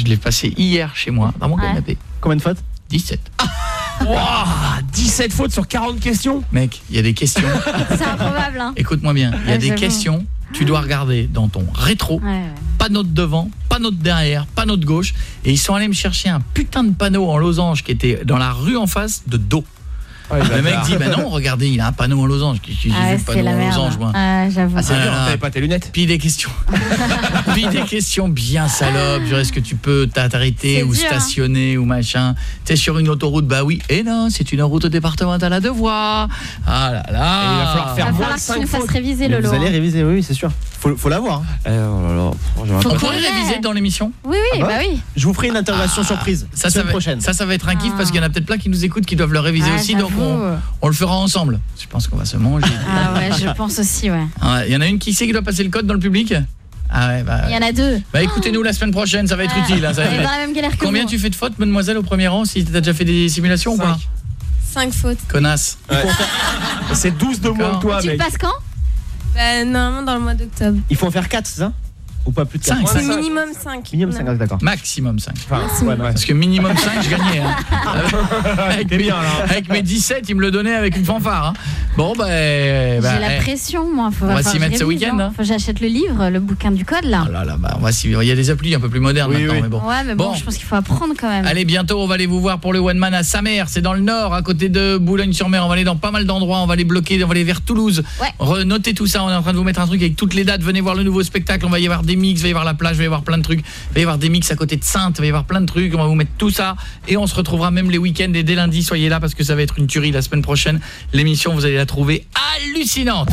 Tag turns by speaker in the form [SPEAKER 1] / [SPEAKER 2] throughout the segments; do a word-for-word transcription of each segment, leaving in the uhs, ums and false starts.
[SPEAKER 1] Je l'ai passé hier chez moi, dans mon ouais. canapé.
[SPEAKER 2] Combien de fautes?
[SPEAKER 1] dix-sept.
[SPEAKER 3] Wow, dix-sept fautes sur quarante questions.
[SPEAKER 1] Mec, il y a des questions.
[SPEAKER 4] C'est improbable hein.
[SPEAKER 1] Écoute-moi bien, il y a
[SPEAKER 4] ouais,
[SPEAKER 1] des questions, tu dois regarder dans ton rétro, ouais, ouais. panneau de devant, panneau de derrière, panneau de gauche, et ils sont allés me chercher un putain de panneau en losange qui était dans la rue en face de dos. Ouais, le mec dit bah non, regardez, il a un panneau en losange. J'ai
[SPEAKER 4] ah,
[SPEAKER 1] vu le panneau en losange moi.
[SPEAKER 4] Ah, j'avoue.
[SPEAKER 3] Ah, c'est dur, t'avais pas tes lunettes.
[SPEAKER 1] Puis des questions. Puis des questions bien salopes, genre est-ce que tu peux t'arrêter ou dur. stationner ou machin. Tu es sur une autoroute, bah oui. Et non, c'est une route départementale à deux voies. Ah là là.
[SPEAKER 4] Et il va falloir faire moins de cinq fautes. Réviser le lot.
[SPEAKER 2] Vous allez réviser, oui, c'est sûr. Faut faut l'avoir. Hein.
[SPEAKER 3] Euh, oh là là.
[SPEAKER 1] Faut qu'on réviser dans l'émission.
[SPEAKER 4] Oui oui, ah bah, bah oui.
[SPEAKER 2] Je vous ferai une interrogation ah, surprise
[SPEAKER 1] ça ça va prochaine. Ça ça va être un kiff ah. parce qu'il y en a peut-être plein qui nous écoutent qui doivent le réviser ah, aussi donc on, on le fera ensemble. Je pense qu'on va se manger.
[SPEAKER 4] Ah ouais, je pense aussi ouais.
[SPEAKER 1] Il y en a une qui sait qui doit passer le code dans le public. Ah ouais bah.
[SPEAKER 4] Il y en a deux.
[SPEAKER 1] Bah écoutez-nous la semaine prochaine, ça va être ah. utile hein, ça va être...
[SPEAKER 4] dans la même galère que
[SPEAKER 1] Combien
[SPEAKER 4] vous.
[SPEAKER 1] tu fais de fautes mademoiselle au premier rang si tu as déjà fait des simulations ou pas?
[SPEAKER 5] cinq fautes.
[SPEAKER 1] Connasse.
[SPEAKER 3] Ouais. C'est douze de moins que toi
[SPEAKER 4] tu
[SPEAKER 3] mec.
[SPEAKER 4] Tu passes quand?
[SPEAKER 5] Bah normalement dans le mois d'octobre.
[SPEAKER 2] Il faut en faire quatre, c'est ça? Ou pas plus de cinq?
[SPEAKER 5] C'est minimum cinq.
[SPEAKER 2] Minimum cinq, d'accord.
[SPEAKER 1] Maximum cinq.
[SPEAKER 2] Enfin, ouais, ouais.
[SPEAKER 1] Parce que minimum cinq, je gagnais. Hein. avec, mes, bien, avec mes dix-sept, il me le donnait avec une fanfare. Hein. Bon, bah.
[SPEAKER 4] J'ai
[SPEAKER 1] bah,
[SPEAKER 4] la
[SPEAKER 1] eh.
[SPEAKER 4] pression, moi. Faut,
[SPEAKER 1] on va s'y mettre ce week-end. Hein.
[SPEAKER 4] Faut que j'achète le livre, le bouquin du code, là.
[SPEAKER 1] Oh là, là bah, on va s'y... Il y a des applis un peu plus modernes oui, maintenant.
[SPEAKER 4] Oui.
[SPEAKER 1] Mais bon.
[SPEAKER 4] Ouais, mais bon, bon, je pense qu'il faut apprendre quand même.
[SPEAKER 1] Allez, bientôt, on va aller vous voir pour le One Man à Samer. C'est dans le nord, à côté de Boulogne-sur-Mer. On va aller dans pas mal d'endroits. On va aller bloquer, on va aller vers Toulouse.
[SPEAKER 4] Ouais.
[SPEAKER 1] Notez tout ça. On est en train de vous mettre un truc avec toutes les dates. Venez voir le nouveau spectacle. On va y avoir des mix, il va y avoir la plage. Il va y avoir plein de trucs, il va y avoir des mix à côté de Sainte, il va y avoir plein de trucs, on va vous mettre tout ça et on se retrouvera même les week-ends et dès lundi, soyez là parce que ça va être une tuerie la semaine prochaine. L'émission, vous allez la trouver hallucinante.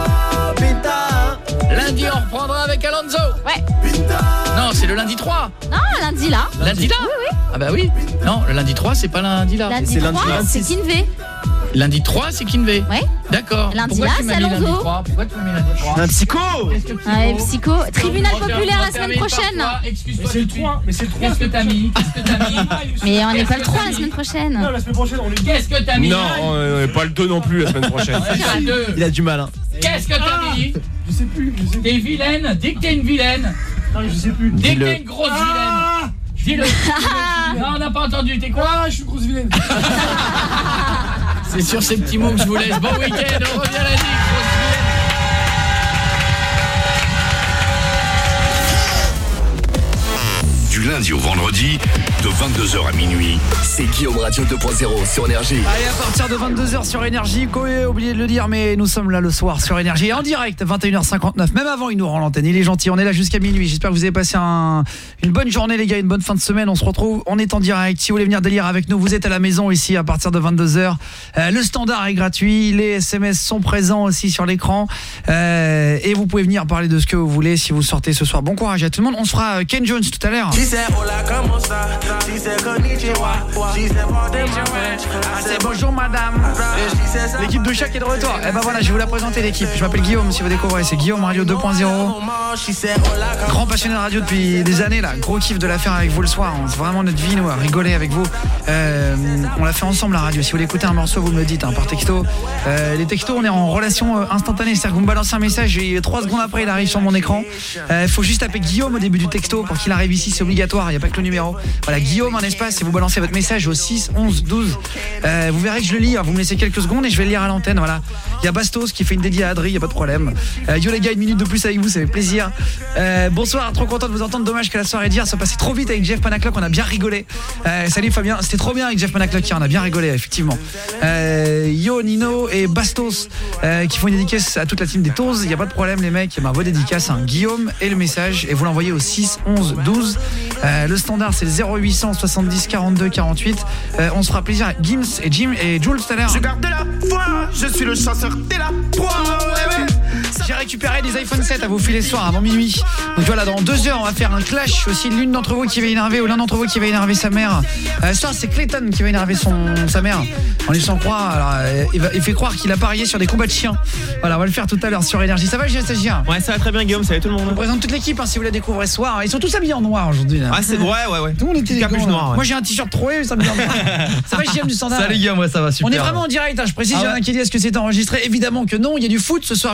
[SPEAKER 1] Lundi, on reprendra avec Alonso.
[SPEAKER 4] Ouais.
[SPEAKER 1] Non, c'est le lundi trois.
[SPEAKER 4] Non, lundi là.
[SPEAKER 1] Lundi là.
[SPEAKER 4] Oui, oui.
[SPEAKER 1] Ah bah oui. Non, le lundi trois, c'est pas lundi là.
[SPEAKER 4] Lundi c'est trois, c'est Kinvé.
[SPEAKER 1] Lundi trois, c'est Kinvé.
[SPEAKER 4] Ouais.
[SPEAKER 1] D'accord.
[SPEAKER 4] Lundi là, c'est Alonso.
[SPEAKER 1] Pourquoi tu m'as mis lundi trois?
[SPEAKER 2] Un psycho.
[SPEAKER 4] Ouais, psycho. Tribunal populaire la semaine prochaine.
[SPEAKER 1] Excuse-moi, c'est le trois. Mais c'est le trois. Qu'est-ce que t'as mis? Qu'est-ce que t'as mis?
[SPEAKER 4] Mais on n'est pas le trois la semaine prochaine.
[SPEAKER 3] Non, la semaine prochaine, on est.
[SPEAKER 1] Qu'est-ce que t'as mis?
[SPEAKER 3] Non, on n'est pas le deux non plus la semaine prochaine.
[SPEAKER 2] Il a du mal, hein.
[SPEAKER 1] Qu'est-ce que t'as mis?
[SPEAKER 3] Je sais plus.
[SPEAKER 1] T'es vilaine. Dis que t'es une vilaine.
[SPEAKER 3] Non, je sais plus.
[SPEAKER 1] Dis que t'es une grosse vilaine. Dis-le. Non, on n'a pas entendu. T'es quoi?
[SPEAKER 3] Ah, je suis une grosse vilaine.
[SPEAKER 1] C'est sur ces petits mots que je vous laisse. Bon week-end, on revient lundi.
[SPEAKER 6] Du lundi au vendredi, de vingt-deux heures à minuit, c'est Guillaume Radio deux point zéro sur Énergie.
[SPEAKER 7] Allez, à partir de vingt-deux heures sur Énergie, Koé, oublié de le dire, mais nous sommes là le soir sur Énergie, en direct, vingt et une heures cinquante-neuf. Même avant, il nous rend l'antenne, il est gentil, on est là jusqu'à minuit. J'espère que vous avez passé un, une bonne journée, les gars, une bonne fin de semaine. On se retrouve, on est en direct. Si vous voulez venir délire avec nous, vous êtes à la maison ici à partir de vingt-deux heures. Euh, le standard est gratuit, les S M S sont présents aussi sur l'écran. Euh, et vous pouvez venir parler de ce que vous voulez si vous sortez ce soir. Bon courage à tout le monde. On se fera Ken Jones tout à l'heure. Bonjour madame. L'équipe de Chac est de retour. Et ben voilà, je vais vous la présenter l'équipe. Je m'appelle Guillaume, si vous découvrez, c'est Guillaume Radio deux point zéro. Grand passionné de radio depuis des années là. Gros kiff de la faire avec vous le soir. C'est vraiment notre vie, nous, à rigoler avec vous. Euh, on l'a fait ensemble la radio. Si vous voulez écouter un morceau, vous me le dites hein, par texto. Euh, les textos, on est en relation instantanée. C'est-à-dire que vous me balancez un message et trois secondes après, il arrive sur mon écran. Il euh, faut juste taper Guillaume au début du texto pour qu'il arrive ici. C'est obligatoire. Il n'y a pas que le numéro. Voilà, Guillaume, un espace, et vous balancez votre message au six onze douze. Euh, vous verrez que je le lis. Vous me laissez quelques secondes et je vais le lire à l'antenne. Voilà. Il y a Bastos qui fait une dédiée à Adri. Il n'y a pas de problème. Euh, yo les gars, une minute de plus avec vous, ça fait plaisir. Euh, bonsoir, trop content de vous entendre. Dommage que la soirée d'hier soit passée trop vite avec Jeff Panaclock. On a bien rigolé. Euh, salut Fabien, c'était trop bien avec Jeff Panaclock hier. On a bien rigolé, effectivement. Euh, yo Nino et Bastos euh, qui font une dédicace à toute la team des Tours. Il n'y a pas de problème, les mecs. Ma voix dédicace, hein. Guillaume et le message. Et vous l'envoyez au six onze douze. Euh, le standard, c'est le zéro huit cent soixante-dix quarante-deux quarante-huit. Euh, on se fera plaisir avec Gims et Jim et Jules tout à l'heure.
[SPEAKER 8] Je garde la foi, je suis le chasseur de la proie.
[SPEAKER 7] J'ai récupéré des iPhone sept à vous filer ce soir avant minuit. Donc voilà, dans deux heures, on va faire un clash aussi. L'une d'entre vous qui va énerver ou l'un d'entre vous qui va énerver sa mère. Euh, ça, c'est Clayton qui va énerver son, sa mère. On lui sent croire. Alors, euh, il, va, il fait croire qu'il a parié sur des combats de chiens. Voilà, on va le faire tout à l'heure sur Énergie. Ça va, j'ai stagiaire?
[SPEAKER 3] Ouais, ça va très bien, Guillaume. Salut tout le monde.
[SPEAKER 7] On présente toute l'équipe hein, si vous la découvrez ce soir. Ils sont tous habillés en noir aujourd'hui.
[SPEAKER 3] Ah, c'est vrai, ouais, ouais.
[SPEAKER 7] Tout le monde était
[SPEAKER 3] capuche noire. Ouais.
[SPEAKER 7] Moi, j'ai un t-shirt troué, ça me vient bien. Ça va, Guillaume du standard?
[SPEAKER 2] Salut Guillaume, ouais, ça va super.
[SPEAKER 7] On est vraiment en direct. Hein, je précise, ah ouais. Il y en a qui dit est-ce que c'est enregistré? Évidemment que non. Il y a du foot ce soir, j'ai stagiaire.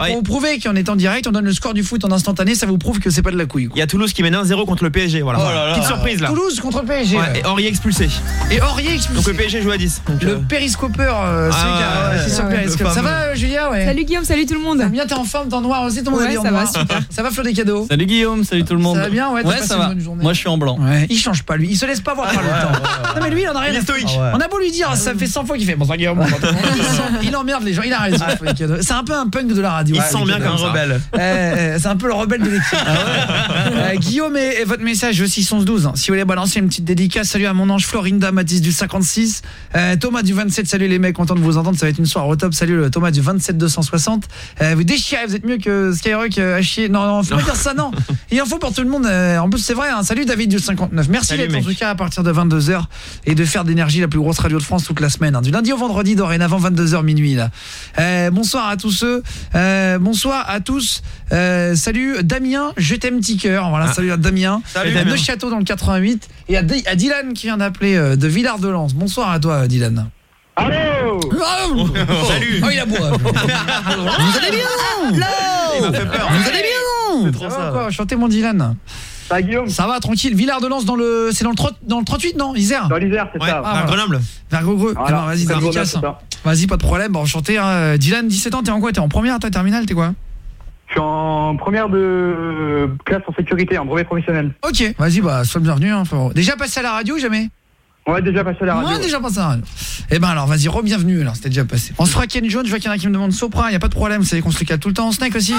[SPEAKER 7] pour vous prouver qu'en étant direct, on donne le score du foot en instantané, ça vous prouve que c'est pas de la couille.
[SPEAKER 2] Il y a Toulouse qui mène un zéro contre le P S G, voilà.
[SPEAKER 7] Oh là là.
[SPEAKER 2] Petite surprise là.
[SPEAKER 7] Toulouse contre le P S G.
[SPEAKER 2] Ouais, et Aurier expulsé.
[SPEAKER 7] Et Aurier expulsé.
[SPEAKER 2] Donc le P S G joue à dix. Donc,
[SPEAKER 7] le
[SPEAKER 2] euh...
[SPEAKER 7] périscopeur, euh,
[SPEAKER 2] ah,
[SPEAKER 7] celui qui a
[SPEAKER 2] ouais,
[SPEAKER 7] qui est sur
[SPEAKER 2] ouais,
[SPEAKER 7] Périscope. Ça va euh, Julia ouais.
[SPEAKER 9] Salut Guillaume, salut tout le monde.
[SPEAKER 7] Ça va bien, t'es en forme, t'es en noir aussi, tout le monde
[SPEAKER 9] ouais,
[SPEAKER 7] est en
[SPEAKER 9] ça
[SPEAKER 7] noir.
[SPEAKER 9] va, super.
[SPEAKER 7] Ça va Flo des cadeaux.
[SPEAKER 10] Salut Guillaume, salut tout le monde.
[SPEAKER 7] Ça va bien, ouais, t'as
[SPEAKER 10] ouais
[SPEAKER 7] passé
[SPEAKER 10] ça
[SPEAKER 7] une
[SPEAKER 10] va.
[SPEAKER 7] bonne journée.
[SPEAKER 10] Moi je suis en blanc.
[SPEAKER 7] Ouais, il change pas lui, il se laisse pas voir par le temps. Non mais lui il en a rien à foutre. On a beau lui dire, ça fait cent fois qu'il fait bon ça Guillaume. Il emmerde les gens, il a raison. C'est un peu un punk de la radio.
[SPEAKER 2] Il se sent bien comme un rebelle.
[SPEAKER 7] C'est un peu le rebelle de l'équipe. Guillaume et votre message au six onze douze. Si vous voulez balancer une petite dédicace, salut à mon ange Florinda, Mathis du cinquante-six, Thomas du vingt-sept, salut les mecs, content de vous entendre, ça va être une soirée au top. Salut le Thomas du vingt-sept deux cent soixante. Vous déchirez, vous êtes mieux que Skyrock à chier. Non non, faut pas dire ça non. Il en faut pour tout le monde. En plus c'est vrai, hein. Salut David du cinquante-neuf. Merci d'être en tout cas à partir de vingt-deux heures et de faire d'énergie la plus grosse radio de France toute la semaine, hein. Du lundi au vendredi dorénavant vingt-deux heures minuit là. Euh, bonsoir à tous ceux. Euh, bonsoir à tous. Euh, salut Damien, je t'aime petit cœur. Voilà, ah. Salut à Damien. Salut Damien. De Château dans le quatre-vingt-huit et à, D à Dylan qui vient d'appeler euh, de Villard-de-Lans. Bonsoir à toi Dylan.
[SPEAKER 11] Allô.
[SPEAKER 7] Oh, salut. Oh il a beau. Vous allez bien? Non. Il m'a fait peur. Vous allez bien? C'est trop ça. Quoi, chantez mon Dylan.
[SPEAKER 11] Ça va Guillaume? Ça
[SPEAKER 7] va tranquille. Villard-de-Lans dans le c'est dans le dans le trente-huit non? Isère.
[SPEAKER 11] Dans l'Isère, c'est
[SPEAKER 2] ouais,
[SPEAKER 11] ça.
[SPEAKER 2] Ah, vers Grenoble.
[SPEAKER 7] Vers Grenoble. Voilà, eh ben, vas-y dédicace. Vas-y pas de problème. Bon enchanté hein. Dylan, dix-sept ans, t'es en quoi? T'es en première, toi terminale, t'es quoi?
[SPEAKER 11] Je suis en première de classe en sécurité, en brevet professionnel.
[SPEAKER 7] OK, vas-y bah sois le bienvenu hein. Déjà passé à la radio jamais?
[SPEAKER 11] Ouais, déjà passé à la radio.
[SPEAKER 7] Ouais, déjà passé à la radio. Eh ben alors, vas-y, re-bienvenue alors, c'était déjà passé. On se fera Ken Jones, je vois qu'il y en a qui me demandent Sopra, y a pas de problème, c'est qu'on se le cale tout le temps. Snake aussi.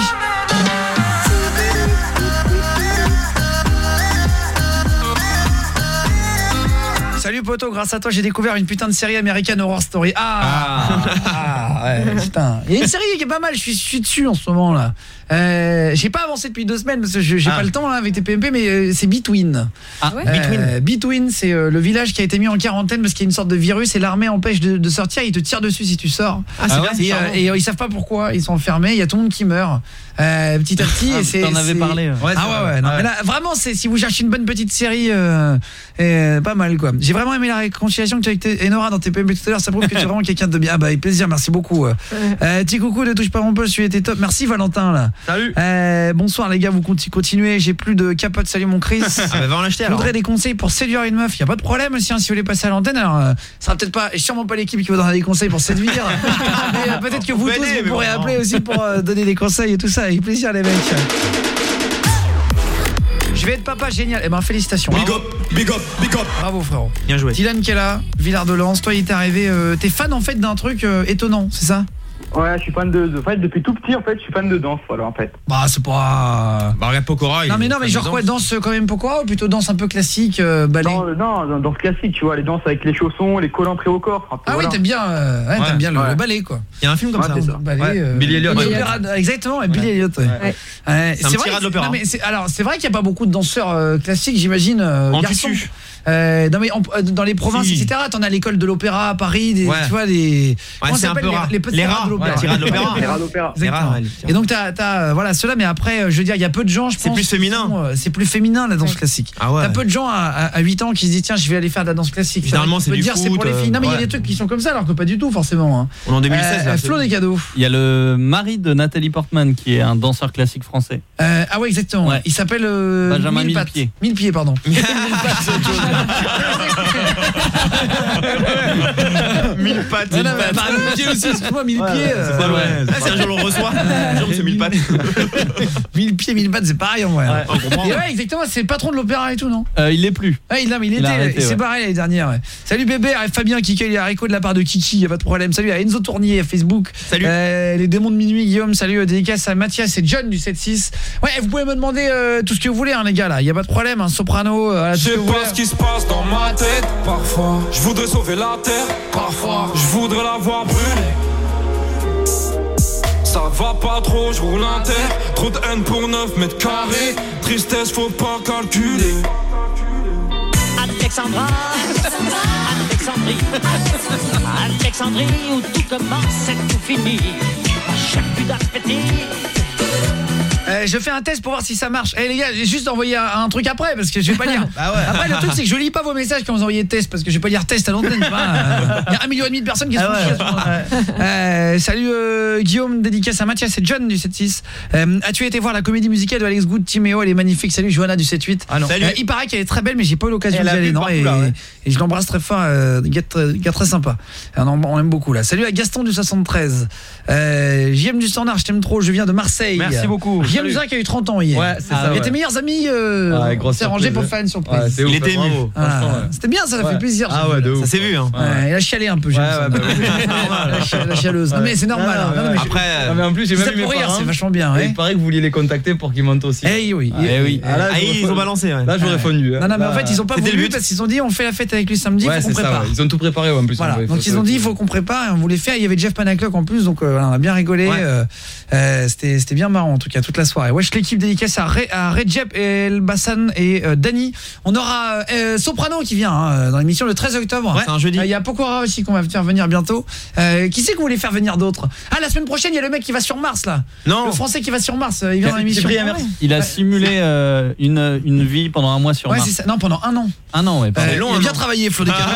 [SPEAKER 7] Salut poto, grâce à toi j'ai découvert une putain de série American Horror Story. Ah, ah, ah ouais, putain. Il y a une série qui est pas mal, je suis, je suis dessus en ce moment là. Euh, j'ai pas avancé depuis deux semaines parce que j'ai ah. pas le temps là avec T P M P, mais euh, c'est Between.
[SPEAKER 10] Ah ouais.
[SPEAKER 7] Euh, Between, c'est euh, le village qui a été mis en quarantaine parce qu'il y a une sorte de virus et l'armée empêche de, de sortir, ils te tirent dessus si tu sors.
[SPEAKER 2] Ah, c'est
[SPEAKER 7] ah
[SPEAKER 2] bien,
[SPEAKER 7] et, euh, et euh, ils savent pas pourquoi, ils sont enfermés, il y a tout le monde qui meurt. Euh, petit à petit
[SPEAKER 10] ah,
[SPEAKER 7] et c'est
[SPEAKER 10] t'en avais parlé.
[SPEAKER 7] Ouais, ah ouais ouais, non, ouais. Mais là, vraiment c'est si vous cherchez une bonne petite série euh, euh, pas mal quoi. J'ai vraiment aimé la réconciliation que tu as avec Enora dans T P M P tout à l'heure, ça prouve que tu es vraiment quelqu'un de bien. Ah bah avec plaisir, merci beaucoup. Euh, petit coucou, ne touche pas mon poste, tu étais top. Merci Valentin là.
[SPEAKER 2] Salut.
[SPEAKER 7] Euh, bonsoir les gars, vous continuez, j'ai plus de capote, salut mon Chris.
[SPEAKER 2] Ah bah va en acheter alors.
[SPEAKER 7] Je voudrais des conseils pour séduire une meuf, il y a pas de problème aussi hein, si vous voulez passer à l'antenne. Alors euh, ça sera peut-être pas et sûrement pas l'équipe qui va donner des conseils pour séduire. Mais euh, peut-être que vous tous vous pourrez appeler aussi pour euh, donner des conseils et tout ça, avec plaisir les mecs. Je vais être papa génial. Eh ben félicitations.
[SPEAKER 8] Big up, big up, big up.
[SPEAKER 7] Bravo frérot.
[SPEAKER 2] Bien joué.
[SPEAKER 7] Dylan qui est là, Villard-de-Lans, toi il t'est arrivé euh, t'es fan en fait d'un truc euh, étonnant, c'est ça?
[SPEAKER 11] Ouais, je suis fan de, de en fait, depuis tout petit en fait, je suis fan de danse voilà en fait.
[SPEAKER 7] Bah c'est pas
[SPEAKER 2] Bah regarde Pokora.
[SPEAKER 7] Non mais non mais genre quoi, danse quand même Pokora ou plutôt danse un peu classique euh, ballet?
[SPEAKER 11] Non non, danse classique, tu vois, les danses avec les chaussons, les collants très au corps.
[SPEAKER 7] Ah voilà. Oui, t'aimes bien euh, ouais, ouais, t'aimes bien le, ouais. le ballet quoi.
[SPEAKER 2] Il y a un film comme ouais, ça,
[SPEAKER 7] ça. Ballet,
[SPEAKER 2] ouais.
[SPEAKER 7] euh,
[SPEAKER 2] Billy Elliot.
[SPEAKER 7] Exactement, et Billy Elliot. Ouais. Ouais. Ouais.
[SPEAKER 2] C'est un petit rat de l'opéra.
[SPEAKER 7] Alors, c'est vrai qu'il y a pas beaucoup de danseurs euh, classiques, j'imagine euh,
[SPEAKER 2] en
[SPEAKER 7] garçons.
[SPEAKER 2] tutu.
[SPEAKER 7] Euh, non mais on, dans les provinces si. et cetera, t'en as l'école de l'opéra à Paris, des,
[SPEAKER 2] ouais.
[SPEAKER 7] tu vois les
[SPEAKER 2] ouais, c'est un peu rare.
[SPEAKER 7] Les, les,
[SPEAKER 2] les rats de l'opéra. Les rats de l'opéra.
[SPEAKER 11] Les rats d'opéra.
[SPEAKER 7] Et donc t'as t'as voilà cela mais après je veux dire il y a peu de gens je pense.
[SPEAKER 2] C'est plus féminin.
[SPEAKER 7] C'est plus féminin la danse classique.
[SPEAKER 2] Ah ouais.
[SPEAKER 7] T'as peu de gens à, à huit ans qui se disent tiens, je vais aller faire de la danse classique.
[SPEAKER 2] Finalement c'est du
[SPEAKER 7] dire c'est pour les filles. Non mais il y a des trucs qui sont comme ça alors que pas du tout forcément.
[SPEAKER 2] On est en deux mille seize là.
[SPEAKER 7] Flo des cadeaux.
[SPEAKER 10] Il y a le mari de Nathalie Portman qui est un danseur classique français.
[SPEAKER 7] Ah ouais exactement. Il s'appelle
[SPEAKER 10] Benjamin Millepied.
[SPEAKER 7] Millepied pardon.
[SPEAKER 2] Mille pattes.
[SPEAKER 7] Mille pieds aussi, excuse-moi, mille pieds.
[SPEAKER 2] C'est un jour on reçoit. Genre c'est mille pattes.
[SPEAKER 7] Mille pieds, mille pattes, c'est pareil en vrai. Et ouais, exactement, c'est le patron de l'opéra et tout, non?
[SPEAKER 10] euh, Il l'est plus.
[SPEAKER 7] Ouais, il, il, il était, c'est pareil l'année dernière. Ouais. Salut bébé, Fabien qui cueille les haricots de la part de Kiki, y a pas de problème. Salut à Enzo Tournier, Facebook.
[SPEAKER 2] Salut.
[SPEAKER 7] Euh, les démons de minuit, Guillaume. Salut, dédicace à Mathias et John du sept six. Ouais, vous pouvez me demander euh, tout ce que vous voulez, hein, les gars là. Y a pas de problème, un soprano. Euh,
[SPEAKER 12] Je sais pas ce qui se passe dans ma tête. Parfois, je voudrais sauver la terre. Parfois, je voudrais la voir brûler. Ça va pas trop, je roule un terre. Trop de haine pour neuf mètres carrés. Tristesse, faut pas calculer.
[SPEAKER 13] Alexandra, Alexandrie, Alexandrie où tout commence et tout finit. À chaque vue d'appétit,
[SPEAKER 7] Euh, je fais un test pour voir si ça marche. Eh les gars, j'ai juste envoyé un, un truc après parce que je vais pas lire.
[SPEAKER 2] Bah ouais.
[SPEAKER 7] Après le truc c'est que je lis pas vos messages quand vous envoyez test parce que je vais pas lire test à l'antenne. Il euh, y a un million et demi de personnes qui se
[SPEAKER 2] Ah
[SPEAKER 7] font chier. Euh, salut euh, Guillaume, dédicace à Mathias, c'est John du sept six. Euh, as-tu été voir la comédie musicale de Alex Good, Timéo, elle est magnifique. Salut Johanna du sept huit.
[SPEAKER 2] Ah non. Salut.
[SPEAKER 7] Euh, il paraît qu'elle est très belle mais j'ai pas eu l'occasion d'y aller non, et,
[SPEAKER 2] là, ouais.
[SPEAKER 7] et je l'embrasse très fort, euh, gars, très, gars très sympa. On, on aime beaucoup là. Salut à Gaston du soixante-treize. Euh, J M du Standard, je t'aime trop, je viens de Marseille.
[SPEAKER 2] Merci beaucoup.
[SPEAKER 7] J M du Standard qui a eu trente ans hier.
[SPEAKER 10] Ouais, c'est ça,
[SPEAKER 7] Il
[SPEAKER 10] ouais.
[SPEAKER 7] était meilleurs amis euh,
[SPEAKER 10] Ouais, grosse
[SPEAKER 7] c'est rangé
[SPEAKER 10] surprise,
[SPEAKER 7] pour
[SPEAKER 10] ouais.
[SPEAKER 7] fan surprise.
[SPEAKER 10] Ouais, c'est
[SPEAKER 2] Il
[SPEAKER 10] ouf,
[SPEAKER 2] était ému.
[SPEAKER 10] bravo.
[SPEAKER 7] Ah,
[SPEAKER 10] Franchement, ouais.
[SPEAKER 7] c'était bien, ça, ça
[SPEAKER 10] Ouais.
[SPEAKER 7] fait plaisir.
[SPEAKER 10] Ah ouais, de ouf.
[SPEAKER 2] Ça s'est vu hein.
[SPEAKER 7] Ouais, il a chialé un peu, j'ai
[SPEAKER 2] Ouais,
[SPEAKER 7] l'impression.
[SPEAKER 2] ouais, bah oui.
[SPEAKER 7] la, chi- la chialeuse. Non mais c'est normal.
[SPEAKER 10] Ah,
[SPEAKER 7] hein. Non, mais je-
[SPEAKER 2] Après
[SPEAKER 10] Non, mais en plus, j'ai
[SPEAKER 7] ça
[SPEAKER 10] même eu mes
[SPEAKER 7] pour rire,
[SPEAKER 10] parents.
[SPEAKER 7] c'est vachement bien.
[SPEAKER 10] Et
[SPEAKER 7] Ouais.
[SPEAKER 10] il paraît que vous vouliez les contacter pour qu'ils montent aussi.
[SPEAKER 7] Eh oui.
[SPEAKER 10] Ah, eh oui. Ah, là,
[SPEAKER 2] ah,
[SPEAKER 10] j'aurais
[SPEAKER 2] ils
[SPEAKER 10] fondu.
[SPEAKER 2] ont balancé ouais.
[SPEAKER 10] Là, j'aurais
[SPEAKER 7] Ouais.
[SPEAKER 10] fondu. hein.
[SPEAKER 7] Non non mais en
[SPEAKER 10] Là,
[SPEAKER 7] fait ils ont pas
[SPEAKER 2] c'était
[SPEAKER 7] voulu
[SPEAKER 2] le but.
[SPEAKER 7] parce qu'ils ont dit on fait la fête avec lui samedi,
[SPEAKER 10] Ouais,
[SPEAKER 7] faut qu'on
[SPEAKER 10] c'est ça.
[SPEAKER 7] prépare.
[SPEAKER 10] Ouais. Ils ont tout préparé ouais, en plus.
[SPEAKER 7] Voilà.
[SPEAKER 10] Ouais,
[SPEAKER 7] Donc
[SPEAKER 10] faut-
[SPEAKER 7] ils ont
[SPEAKER 10] faut-
[SPEAKER 7] dit il faut qu'on prépare et on voulait faire. Il y avait Jeff Panaclock en plus donc euh, voilà, on a bien rigolé.
[SPEAKER 2] Ouais.
[SPEAKER 7] Euh, euh, c'était c'était bien marrant en tout cas toute la soirée. Wesh l'équipe dédicace à, Re, à Recep El Bassan et euh, Dani. On aura euh, Soprano qui vient hein, dans l'émission le treize octobre.
[SPEAKER 2] Ouais, c'est un jeudi.
[SPEAKER 7] Euh, Il y a Pokora aussi qu'on va faire venir bientôt. Euh, qui c'est que vous voulez faire venir d'autres? Ah la semaine prochaine il y a le mec qui va sur Mars là.
[SPEAKER 2] Non.
[SPEAKER 7] Le français qui va sur Mars, euh, il vient dans l'émission.
[SPEAKER 10] Cyprien
[SPEAKER 7] Ah ouais.
[SPEAKER 10] Mercier. Il a simulé euh, une, une vie pendant un mois sur
[SPEAKER 7] Ouais,
[SPEAKER 10] Mars.
[SPEAKER 7] c'est ça. Non, pendant un an.
[SPEAKER 10] Un an, ouais. pardon.
[SPEAKER 7] Euh,
[SPEAKER 2] long,
[SPEAKER 7] il a
[SPEAKER 2] un
[SPEAKER 7] bien
[SPEAKER 2] an.
[SPEAKER 7] travaillé, Flo Descartes.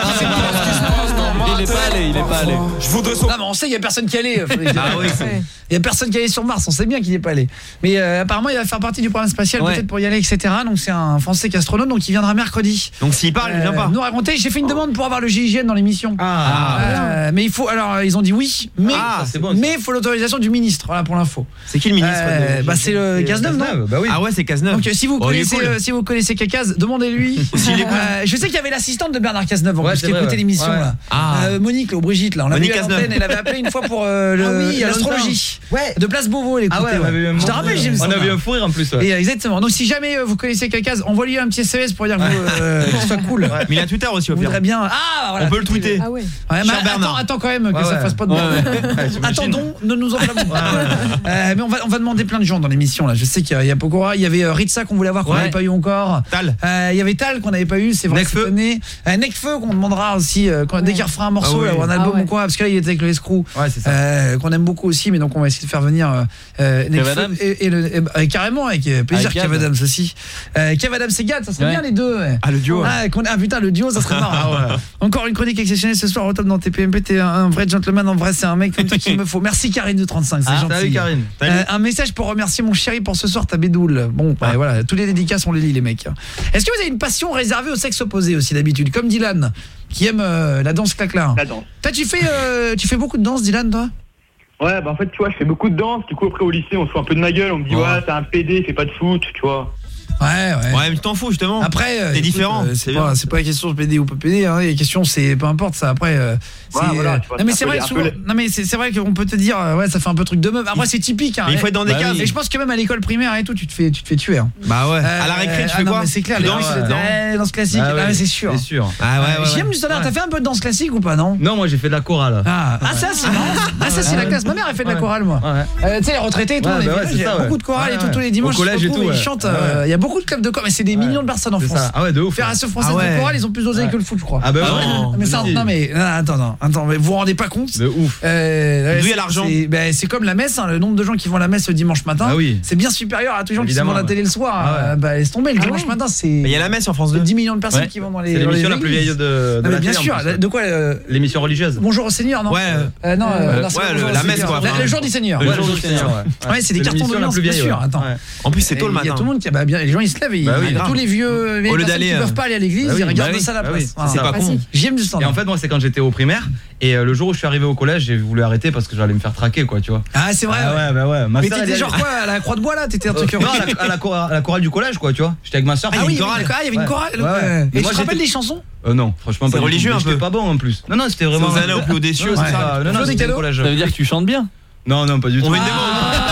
[SPEAKER 10] Il est pas allé, il est pas allé.
[SPEAKER 12] Je voudrais
[SPEAKER 7] Non, mais on sait, il y a personne qui est allé. Flo Descartes.
[SPEAKER 2] Ah oui.
[SPEAKER 7] Il y a personne qui est allé sur Mars, on sait bien qu'il n'y est pas allé. Mais euh, apparemment, il va faire partie du programme spatial,
[SPEAKER 2] Ouais.
[SPEAKER 7] peut-être pour y aller, et cetera. Donc c'est un Français qui est astronaute, donc il viendra mercredi.
[SPEAKER 2] Donc s'il parle, il vient pas.
[SPEAKER 7] Nous raconter, j'ai fait une demande pour avoir le G I G N dans l'émission.
[SPEAKER 2] Ah.
[SPEAKER 7] Euh, mais il faut, alors ils ont dit oui, mais
[SPEAKER 2] Ah,
[SPEAKER 10] c'est bon, ça.
[SPEAKER 7] mais il faut l'autorisation du ministre. Voilà pour l'info.
[SPEAKER 2] C'est qui le ministre
[SPEAKER 7] Euh,
[SPEAKER 2] de-
[SPEAKER 7] bah c'est le Cazeneuve, non?
[SPEAKER 10] Bah oui.
[SPEAKER 2] Ah ouais, c'est Cazeneuve.
[SPEAKER 7] Donc euh, si vous
[SPEAKER 2] Oh, il est
[SPEAKER 7] connaissez
[SPEAKER 2] cool.
[SPEAKER 7] euh, si vous connaissez Cacaz, demandez-lui.
[SPEAKER 2] S'il écoute.
[SPEAKER 7] Euh, je sais qu'il y avait l'assistante de Bernard Cazeneuve en
[SPEAKER 10] Ouais,
[SPEAKER 7] plus
[SPEAKER 10] c'est
[SPEAKER 7] qui
[SPEAKER 10] vrai,
[SPEAKER 7] écoutait
[SPEAKER 10] ouais.
[SPEAKER 7] l'émission
[SPEAKER 10] Ouais.
[SPEAKER 7] là.
[SPEAKER 2] Ah.
[SPEAKER 7] Euh, Monique là, ou Brigitte là, on l'avait
[SPEAKER 2] Monique
[SPEAKER 7] eu à
[SPEAKER 2] Cazeneuve.
[SPEAKER 7] l'antenne, elle avait appelé une fois pour euh, le-
[SPEAKER 10] Ah oui, il y a
[SPEAKER 7] l'astrologie.
[SPEAKER 10] Ouais.
[SPEAKER 7] De Place Beauvau, elle
[SPEAKER 10] Ah ouais,
[SPEAKER 7] écoutait,
[SPEAKER 10] on avait eu un
[SPEAKER 7] Je te
[SPEAKER 10] moment-
[SPEAKER 7] rappelle, James.
[SPEAKER 10] On avait eu un fou rire en plus. ouais.
[SPEAKER 7] Et, euh, exactement. Donc si jamais euh, vous connaissez Cacaz, envoyez-lui un petit S M S pour dire que vous, euh, que ce soit cool.
[SPEAKER 2] Mais il a Twitter aussi au
[SPEAKER 7] On
[SPEAKER 2] pire.
[SPEAKER 7] voudrait bien. Ah voilà.
[SPEAKER 2] On peut le tweeter.
[SPEAKER 4] Ah ouais.
[SPEAKER 7] Ouais, mais
[SPEAKER 2] Cher
[SPEAKER 7] attends,
[SPEAKER 2] Bernard.
[SPEAKER 7] attends quand même que
[SPEAKER 10] Ouais,
[SPEAKER 7] ça
[SPEAKER 10] ouais.
[SPEAKER 7] fasse pas de
[SPEAKER 10] Ouais,
[SPEAKER 7] bruit.
[SPEAKER 10] ouais. Ouais, j'imagine.
[SPEAKER 7] Attendons, ne nous enflammons pas. Euh, mais on va on va demander plein de gens dans l'émission là. Je sais qu'il y a, il y a Pokora, il y avait euh, Ritza qu'on voulait avoir qu'on
[SPEAKER 2] Ouais.
[SPEAKER 7] n'avait pas eu encore.
[SPEAKER 2] Tal.
[SPEAKER 7] Euh, il y avait Tal qu'on n'avait pas eu, c'est vrai.
[SPEAKER 2] Nekfeu.
[SPEAKER 7] cette année. Euh, Nekfeu qu'on demandera aussi euh, quand, dès qu'il refera un morceau
[SPEAKER 2] Ah oui.
[SPEAKER 7] là, ou un
[SPEAKER 4] Ah
[SPEAKER 7] album
[SPEAKER 4] ouais.
[SPEAKER 7] ou quoi, parce que là il était avec le escrew.
[SPEAKER 10] Ouais, c'est ça.
[SPEAKER 7] Euh, qu'on aime beaucoup aussi, mais donc on va essayer de faire venir euh, euh, Nekfeu
[SPEAKER 10] Adams.
[SPEAKER 7] et, et le, et, bah, carrément avec euh, plaisir
[SPEAKER 10] Avec
[SPEAKER 7] Kev
[SPEAKER 10] Gad.
[SPEAKER 7] Adams aussi. Euh, Kev Adams et Gad, ça serait
[SPEAKER 10] Ouais.
[SPEAKER 7] bien les deux. Ouais.
[SPEAKER 2] Ah le duo.
[SPEAKER 7] Ah, qu'on- ah, putain le duo ça serait marrant.
[SPEAKER 2] Ah ouais.
[SPEAKER 7] Encore une chronique exceptionnelle ce soir au top dans T P M P. T'es un, un vrai gentleman, en vrai c'est un mec comme toi qu'il me faut. Merci Karine de trente-cinq, c'est
[SPEAKER 10] Ah,
[SPEAKER 7] gentil.
[SPEAKER 10] salut Karine.
[SPEAKER 7] Euh, un message pour remercier mon chéri pour ce soir, ta bédoule. Bon, bah, voilà, tous les dédicaces on les lit les mecs. Est-ce que vous avez une passion réservée au sexe opposé aussi d'habitude, comme Dylan qui aime euh, la danse claclin?
[SPEAKER 11] La danse.
[SPEAKER 7] Toi tu fais euh, tu fais beaucoup de danse Dylan toi?
[SPEAKER 11] Ouais, bah en fait, tu vois, je fais beaucoup de danse. Du coup, après au lycée, on se fout un peu de ma gueule. On me dit,
[SPEAKER 2] Ouais.
[SPEAKER 11] ouais, t'es un P D, fais pas de foot, tu vois.
[SPEAKER 7] Ouais ouais.
[SPEAKER 2] Ouais, mais tu t'en fous justement.
[SPEAKER 7] Après, euh,
[SPEAKER 2] T'es
[SPEAKER 7] écoute,
[SPEAKER 2] différent,
[SPEAKER 7] euh,
[SPEAKER 2] c'est
[SPEAKER 7] c'est pas,
[SPEAKER 2] bien.
[SPEAKER 7] c'est pas la question de P D ou pas P D. Hein, les questions, c'est peu importe ça. Après, euh,
[SPEAKER 11] Ouais,
[SPEAKER 7] c'est,
[SPEAKER 11] voilà,
[SPEAKER 7] euh,
[SPEAKER 11] tu vois,
[SPEAKER 7] non mais
[SPEAKER 11] c'est
[SPEAKER 7] c'est
[SPEAKER 11] un peu
[SPEAKER 7] vrai,
[SPEAKER 11] les- un
[SPEAKER 7] souvent,
[SPEAKER 11] peu les-
[SPEAKER 7] non mais c'est, c'est vrai qu'on peut te dire, euh, ouais, ça fait un peu truc de meuf. Après, c'est typique. Hein,
[SPEAKER 2] Mais il faut être dans des
[SPEAKER 10] Bah
[SPEAKER 2] cases.
[SPEAKER 10] oui.
[SPEAKER 7] Et je pense que même à l'école primaire et tout, tu te fais, tu te fais tuer. Hein.
[SPEAKER 2] Bah ouais. À la
[SPEAKER 7] Euh,
[SPEAKER 2] récré, tu
[SPEAKER 7] ah
[SPEAKER 2] fais
[SPEAKER 7] non,
[SPEAKER 2] quoi?
[SPEAKER 7] mais c'est clair,
[SPEAKER 2] Tu
[SPEAKER 7] les
[SPEAKER 2] danses,
[SPEAKER 7] danses,
[SPEAKER 2] non
[SPEAKER 7] ouais, danse classique.
[SPEAKER 10] Ah
[SPEAKER 7] Ah
[SPEAKER 10] ouais,
[SPEAKER 7] ouais, c'est sûr.
[SPEAKER 10] C'est sûr.
[SPEAKER 2] Ah ouais, ouais.
[SPEAKER 7] J'aime
[SPEAKER 2] ouais.
[SPEAKER 7] du standard. T'as fait un peu de danse classique ou pas, non?
[SPEAKER 10] Non, moi j'ai fait de la chorale.
[SPEAKER 7] Ah, ah ça c'est marrant. Ah ça c'est la classe. Ma mère a fait de la
[SPEAKER 10] Ouais.
[SPEAKER 7] chorale moi.
[SPEAKER 10] Ouais.
[SPEAKER 7] Euh, tu sais les retraités et tout,
[SPEAKER 10] Ouais,
[SPEAKER 7] dans les
[SPEAKER 10] bah ouais,
[SPEAKER 7] villages,
[SPEAKER 10] c'est
[SPEAKER 7] il y a
[SPEAKER 10] ça, ouais.
[SPEAKER 7] beaucoup de chorales
[SPEAKER 10] Ouais,
[SPEAKER 7] et tout
[SPEAKER 10] ouais.
[SPEAKER 7] tous les dimanches.
[SPEAKER 10] Au collège
[SPEAKER 7] ils se
[SPEAKER 10] et tout,
[SPEAKER 7] retrouvent,
[SPEAKER 10] ouais.
[SPEAKER 7] Ils chantent.
[SPEAKER 10] Ouais.
[SPEAKER 7] euh, Il y a beaucoup de clubs de chorale, mais c'est des millions de personnes en
[SPEAKER 10] C'est
[SPEAKER 7] France.
[SPEAKER 10] ça. Ah ouais, de ouf.
[SPEAKER 7] Fédération française
[SPEAKER 2] Ah ouais.
[SPEAKER 7] de chorale, ils ont plus d'oseille
[SPEAKER 2] Ouais.
[SPEAKER 7] que le foot, je crois.
[SPEAKER 10] Ah bah
[SPEAKER 2] Ah
[SPEAKER 10] ouais.
[SPEAKER 2] ouais.
[SPEAKER 7] Mais ça,
[SPEAKER 10] Si.
[SPEAKER 7] non mais non, attends, non, attends, mais vous vous rendez pas compte?
[SPEAKER 10] De ouf.
[SPEAKER 7] Euh,
[SPEAKER 2] D'où il y a
[SPEAKER 7] c'est-
[SPEAKER 2] l'argent
[SPEAKER 7] c'est- ben, c'est comme la messe, hein, le nombre de gens qui vont à la messe le dimanche matin,
[SPEAKER 10] Ah oui.
[SPEAKER 7] c'est bien supérieur à tous les gens
[SPEAKER 10] Évidemment,
[SPEAKER 7] qui sont à la
[SPEAKER 10] ouais.
[SPEAKER 7] télé le soir.
[SPEAKER 10] Ah ouais.
[SPEAKER 7] Euh, bah, laisse tomber, le
[SPEAKER 4] Ah
[SPEAKER 7] dimanche
[SPEAKER 4] ouais.
[SPEAKER 7] matin, c'est
[SPEAKER 2] Mais il y a la messe sur France deux.
[SPEAKER 7] dix millions de personnes
[SPEAKER 2] Ouais.
[SPEAKER 7] qui vont dans les.
[SPEAKER 10] C'est
[SPEAKER 7] dans les
[SPEAKER 10] l'émission la plus
[SPEAKER 7] églises.
[SPEAKER 10] vieille de, de
[SPEAKER 7] Non, mais
[SPEAKER 10] la
[SPEAKER 7] bien
[SPEAKER 10] télé, en
[SPEAKER 7] sûr,
[SPEAKER 10] plus.
[SPEAKER 7] de quoi euh,
[SPEAKER 10] L'émission religieuse.
[SPEAKER 7] Bonjour au Seigneur, non?
[SPEAKER 2] Ouais.
[SPEAKER 7] Euh, non, euh, non, c'est
[SPEAKER 2] ouais,
[SPEAKER 7] pas
[SPEAKER 2] le-
[SPEAKER 7] Bonjour
[SPEAKER 2] la
[SPEAKER 7] au
[SPEAKER 2] messe,
[SPEAKER 7] Seigneur.
[SPEAKER 2] quoi, enfin.
[SPEAKER 7] Le, le jour du Seigneur.
[SPEAKER 10] Le
[SPEAKER 7] Ouais,
[SPEAKER 10] jour du Seigneur, ouais.
[SPEAKER 7] Ouais, c'est des cartons
[SPEAKER 10] l'émission la
[SPEAKER 7] d'audience,
[SPEAKER 10] plus
[SPEAKER 7] bien
[SPEAKER 10] vieille,
[SPEAKER 7] sûr.
[SPEAKER 10] ouais.
[SPEAKER 7] Attends.
[SPEAKER 10] Ouais.
[SPEAKER 2] En plus, c'est tôt le
[SPEAKER 7] Il y a
[SPEAKER 2] matin.
[SPEAKER 7] tout le monde qui bah, bien, les gens ils se lèvent et
[SPEAKER 10] Bah
[SPEAKER 7] ils-
[SPEAKER 10] oui,
[SPEAKER 7] tous
[SPEAKER 2] grave.
[SPEAKER 7] les vieux vieilles
[SPEAKER 2] Au lieu
[SPEAKER 7] personnes
[SPEAKER 2] d'aller,
[SPEAKER 7] qui peuvent
[SPEAKER 2] euh,
[SPEAKER 7] pas aller à l'église,
[SPEAKER 10] bah oui,
[SPEAKER 7] ils regardent
[SPEAKER 10] bah oui,
[SPEAKER 7] ça à la
[SPEAKER 10] bah
[SPEAKER 7] place.
[SPEAKER 10] oui,
[SPEAKER 7] Voilà.
[SPEAKER 2] C'est pas con.
[SPEAKER 4] Pratique.
[SPEAKER 7] J'aime du
[SPEAKER 10] Et
[SPEAKER 7] standard.
[SPEAKER 10] en fait, moi, c'est quand j'étais au primaire. Et euh, le jour où je suis arrivé au collège, j'ai voulu arrêter parce que j'allais me faire traquer, quoi, tu vois.
[SPEAKER 7] Ah, c'est vrai.
[SPEAKER 10] Ah
[SPEAKER 7] ouais.
[SPEAKER 10] ouais, bah ouais. Ma
[SPEAKER 7] Mais
[SPEAKER 10] sœur, elle
[SPEAKER 7] t'étais
[SPEAKER 10] est
[SPEAKER 7] genre
[SPEAKER 10] allée-
[SPEAKER 7] quoi à la croix de bois là? T'étais un
[SPEAKER 10] Euh,
[SPEAKER 7] truc
[SPEAKER 10] non, à la, à la chorale, à la chorale du collège, quoi, tu vois. J'étais avec ma soeur.
[SPEAKER 7] Ah oui, d'accord, il y avait une
[SPEAKER 10] Ouais.
[SPEAKER 7] chorale.
[SPEAKER 10] Ouais, ouais.
[SPEAKER 7] ouais.
[SPEAKER 10] Et
[SPEAKER 7] Et tu
[SPEAKER 10] moi,
[SPEAKER 7] te rappelles
[SPEAKER 10] j'étais-
[SPEAKER 7] des chansons?
[SPEAKER 10] Euh, non, franchement,
[SPEAKER 2] C'est
[SPEAKER 10] pas du tout.
[SPEAKER 2] religieux,
[SPEAKER 10] Mais
[SPEAKER 2] un
[SPEAKER 10] j'étais
[SPEAKER 2] peu.
[SPEAKER 10] pas bon en plus. Non, non, c'était
[SPEAKER 2] C'est
[SPEAKER 10] vraiment.
[SPEAKER 2] aux années au plus audacieux,
[SPEAKER 10] Non,
[SPEAKER 2] c'est
[SPEAKER 10] c'est
[SPEAKER 2] ça.
[SPEAKER 10] ça. Non, non,
[SPEAKER 7] Flo
[SPEAKER 10] c'était
[SPEAKER 7] Decalo.
[SPEAKER 10] au collège.
[SPEAKER 3] Ça veut dire que tu chantes bien?
[SPEAKER 10] Non, non, pas du tout.
[SPEAKER 2] On met une démo.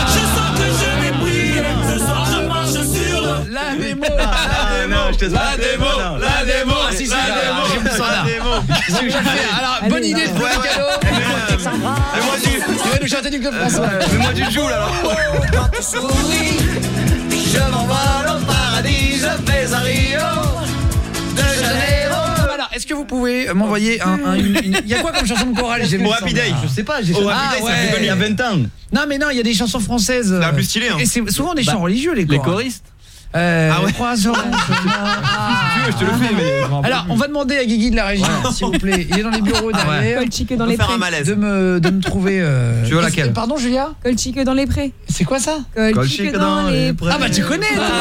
[SPEAKER 7] La démo.
[SPEAKER 10] Ah, non, je te
[SPEAKER 7] La démo. La démo. Ah, si, si, la démo. C'est ce que je vais faire. Alors, bonne idée de Flo Decalo.
[SPEAKER 2] Et moi, tu-
[SPEAKER 7] Tu vas nous chanter du Club François.
[SPEAKER 10] Mets-moi du joule alors.
[SPEAKER 7] Je m'envole au paradis, je vais à Rio de Janeiro. Voilà. Est-ce que vous pouvez m'envoyer un, un une, une... il y a quoi comme chanson de chorale? J'ai
[SPEAKER 10] Oh Happy Day, je sais pas, j'ai
[SPEAKER 7] Oh,
[SPEAKER 10] Happy
[SPEAKER 7] ah,
[SPEAKER 10] Day,
[SPEAKER 7] ouais.
[SPEAKER 10] ça fait il y a vingt ans.
[SPEAKER 7] Non mais non, il y a des chansons françaises.
[SPEAKER 2] C'est la plus stylée, hein.
[SPEAKER 7] Et c'est souvent des chants
[SPEAKER 3] Bah,
[SPEAKER 7] religieux les
[SPEAKER 3] Les
[SPEAKER 7] chorales.
[SPEAKER 3] choristes.
[SPEAKER 7] Euh,
[SPEAKER 2] Ah ouais.
[SPEAKER 7] trois jours.
[SPEAKER 10] Si tu veux, je te le fais, mais je m'en
[SPEAKER 7] Alors, on va demander à Guigui de la régie, s'il vous plaît. Il est dans les bureaux derrière.
[SPEAKER 9] Colchique dans les
[SPEAKER 2] Faire un
[SPEAKER 9] prés.
[SPEAKER 2] malaise.
[SPEAKER 7] De me de me trouver euh...
[SPEAKER 10] Tu veux laquelle?
[SPEAKER 7] Pardon Julia?
[SPEAKER 9] Colchique dans les prés.
[SPEAKER 7] C'est quoi ça?
[SPEAKER 9] Colchique dans les prés.
[SPEAKER 7] Ah bah tu connais toi.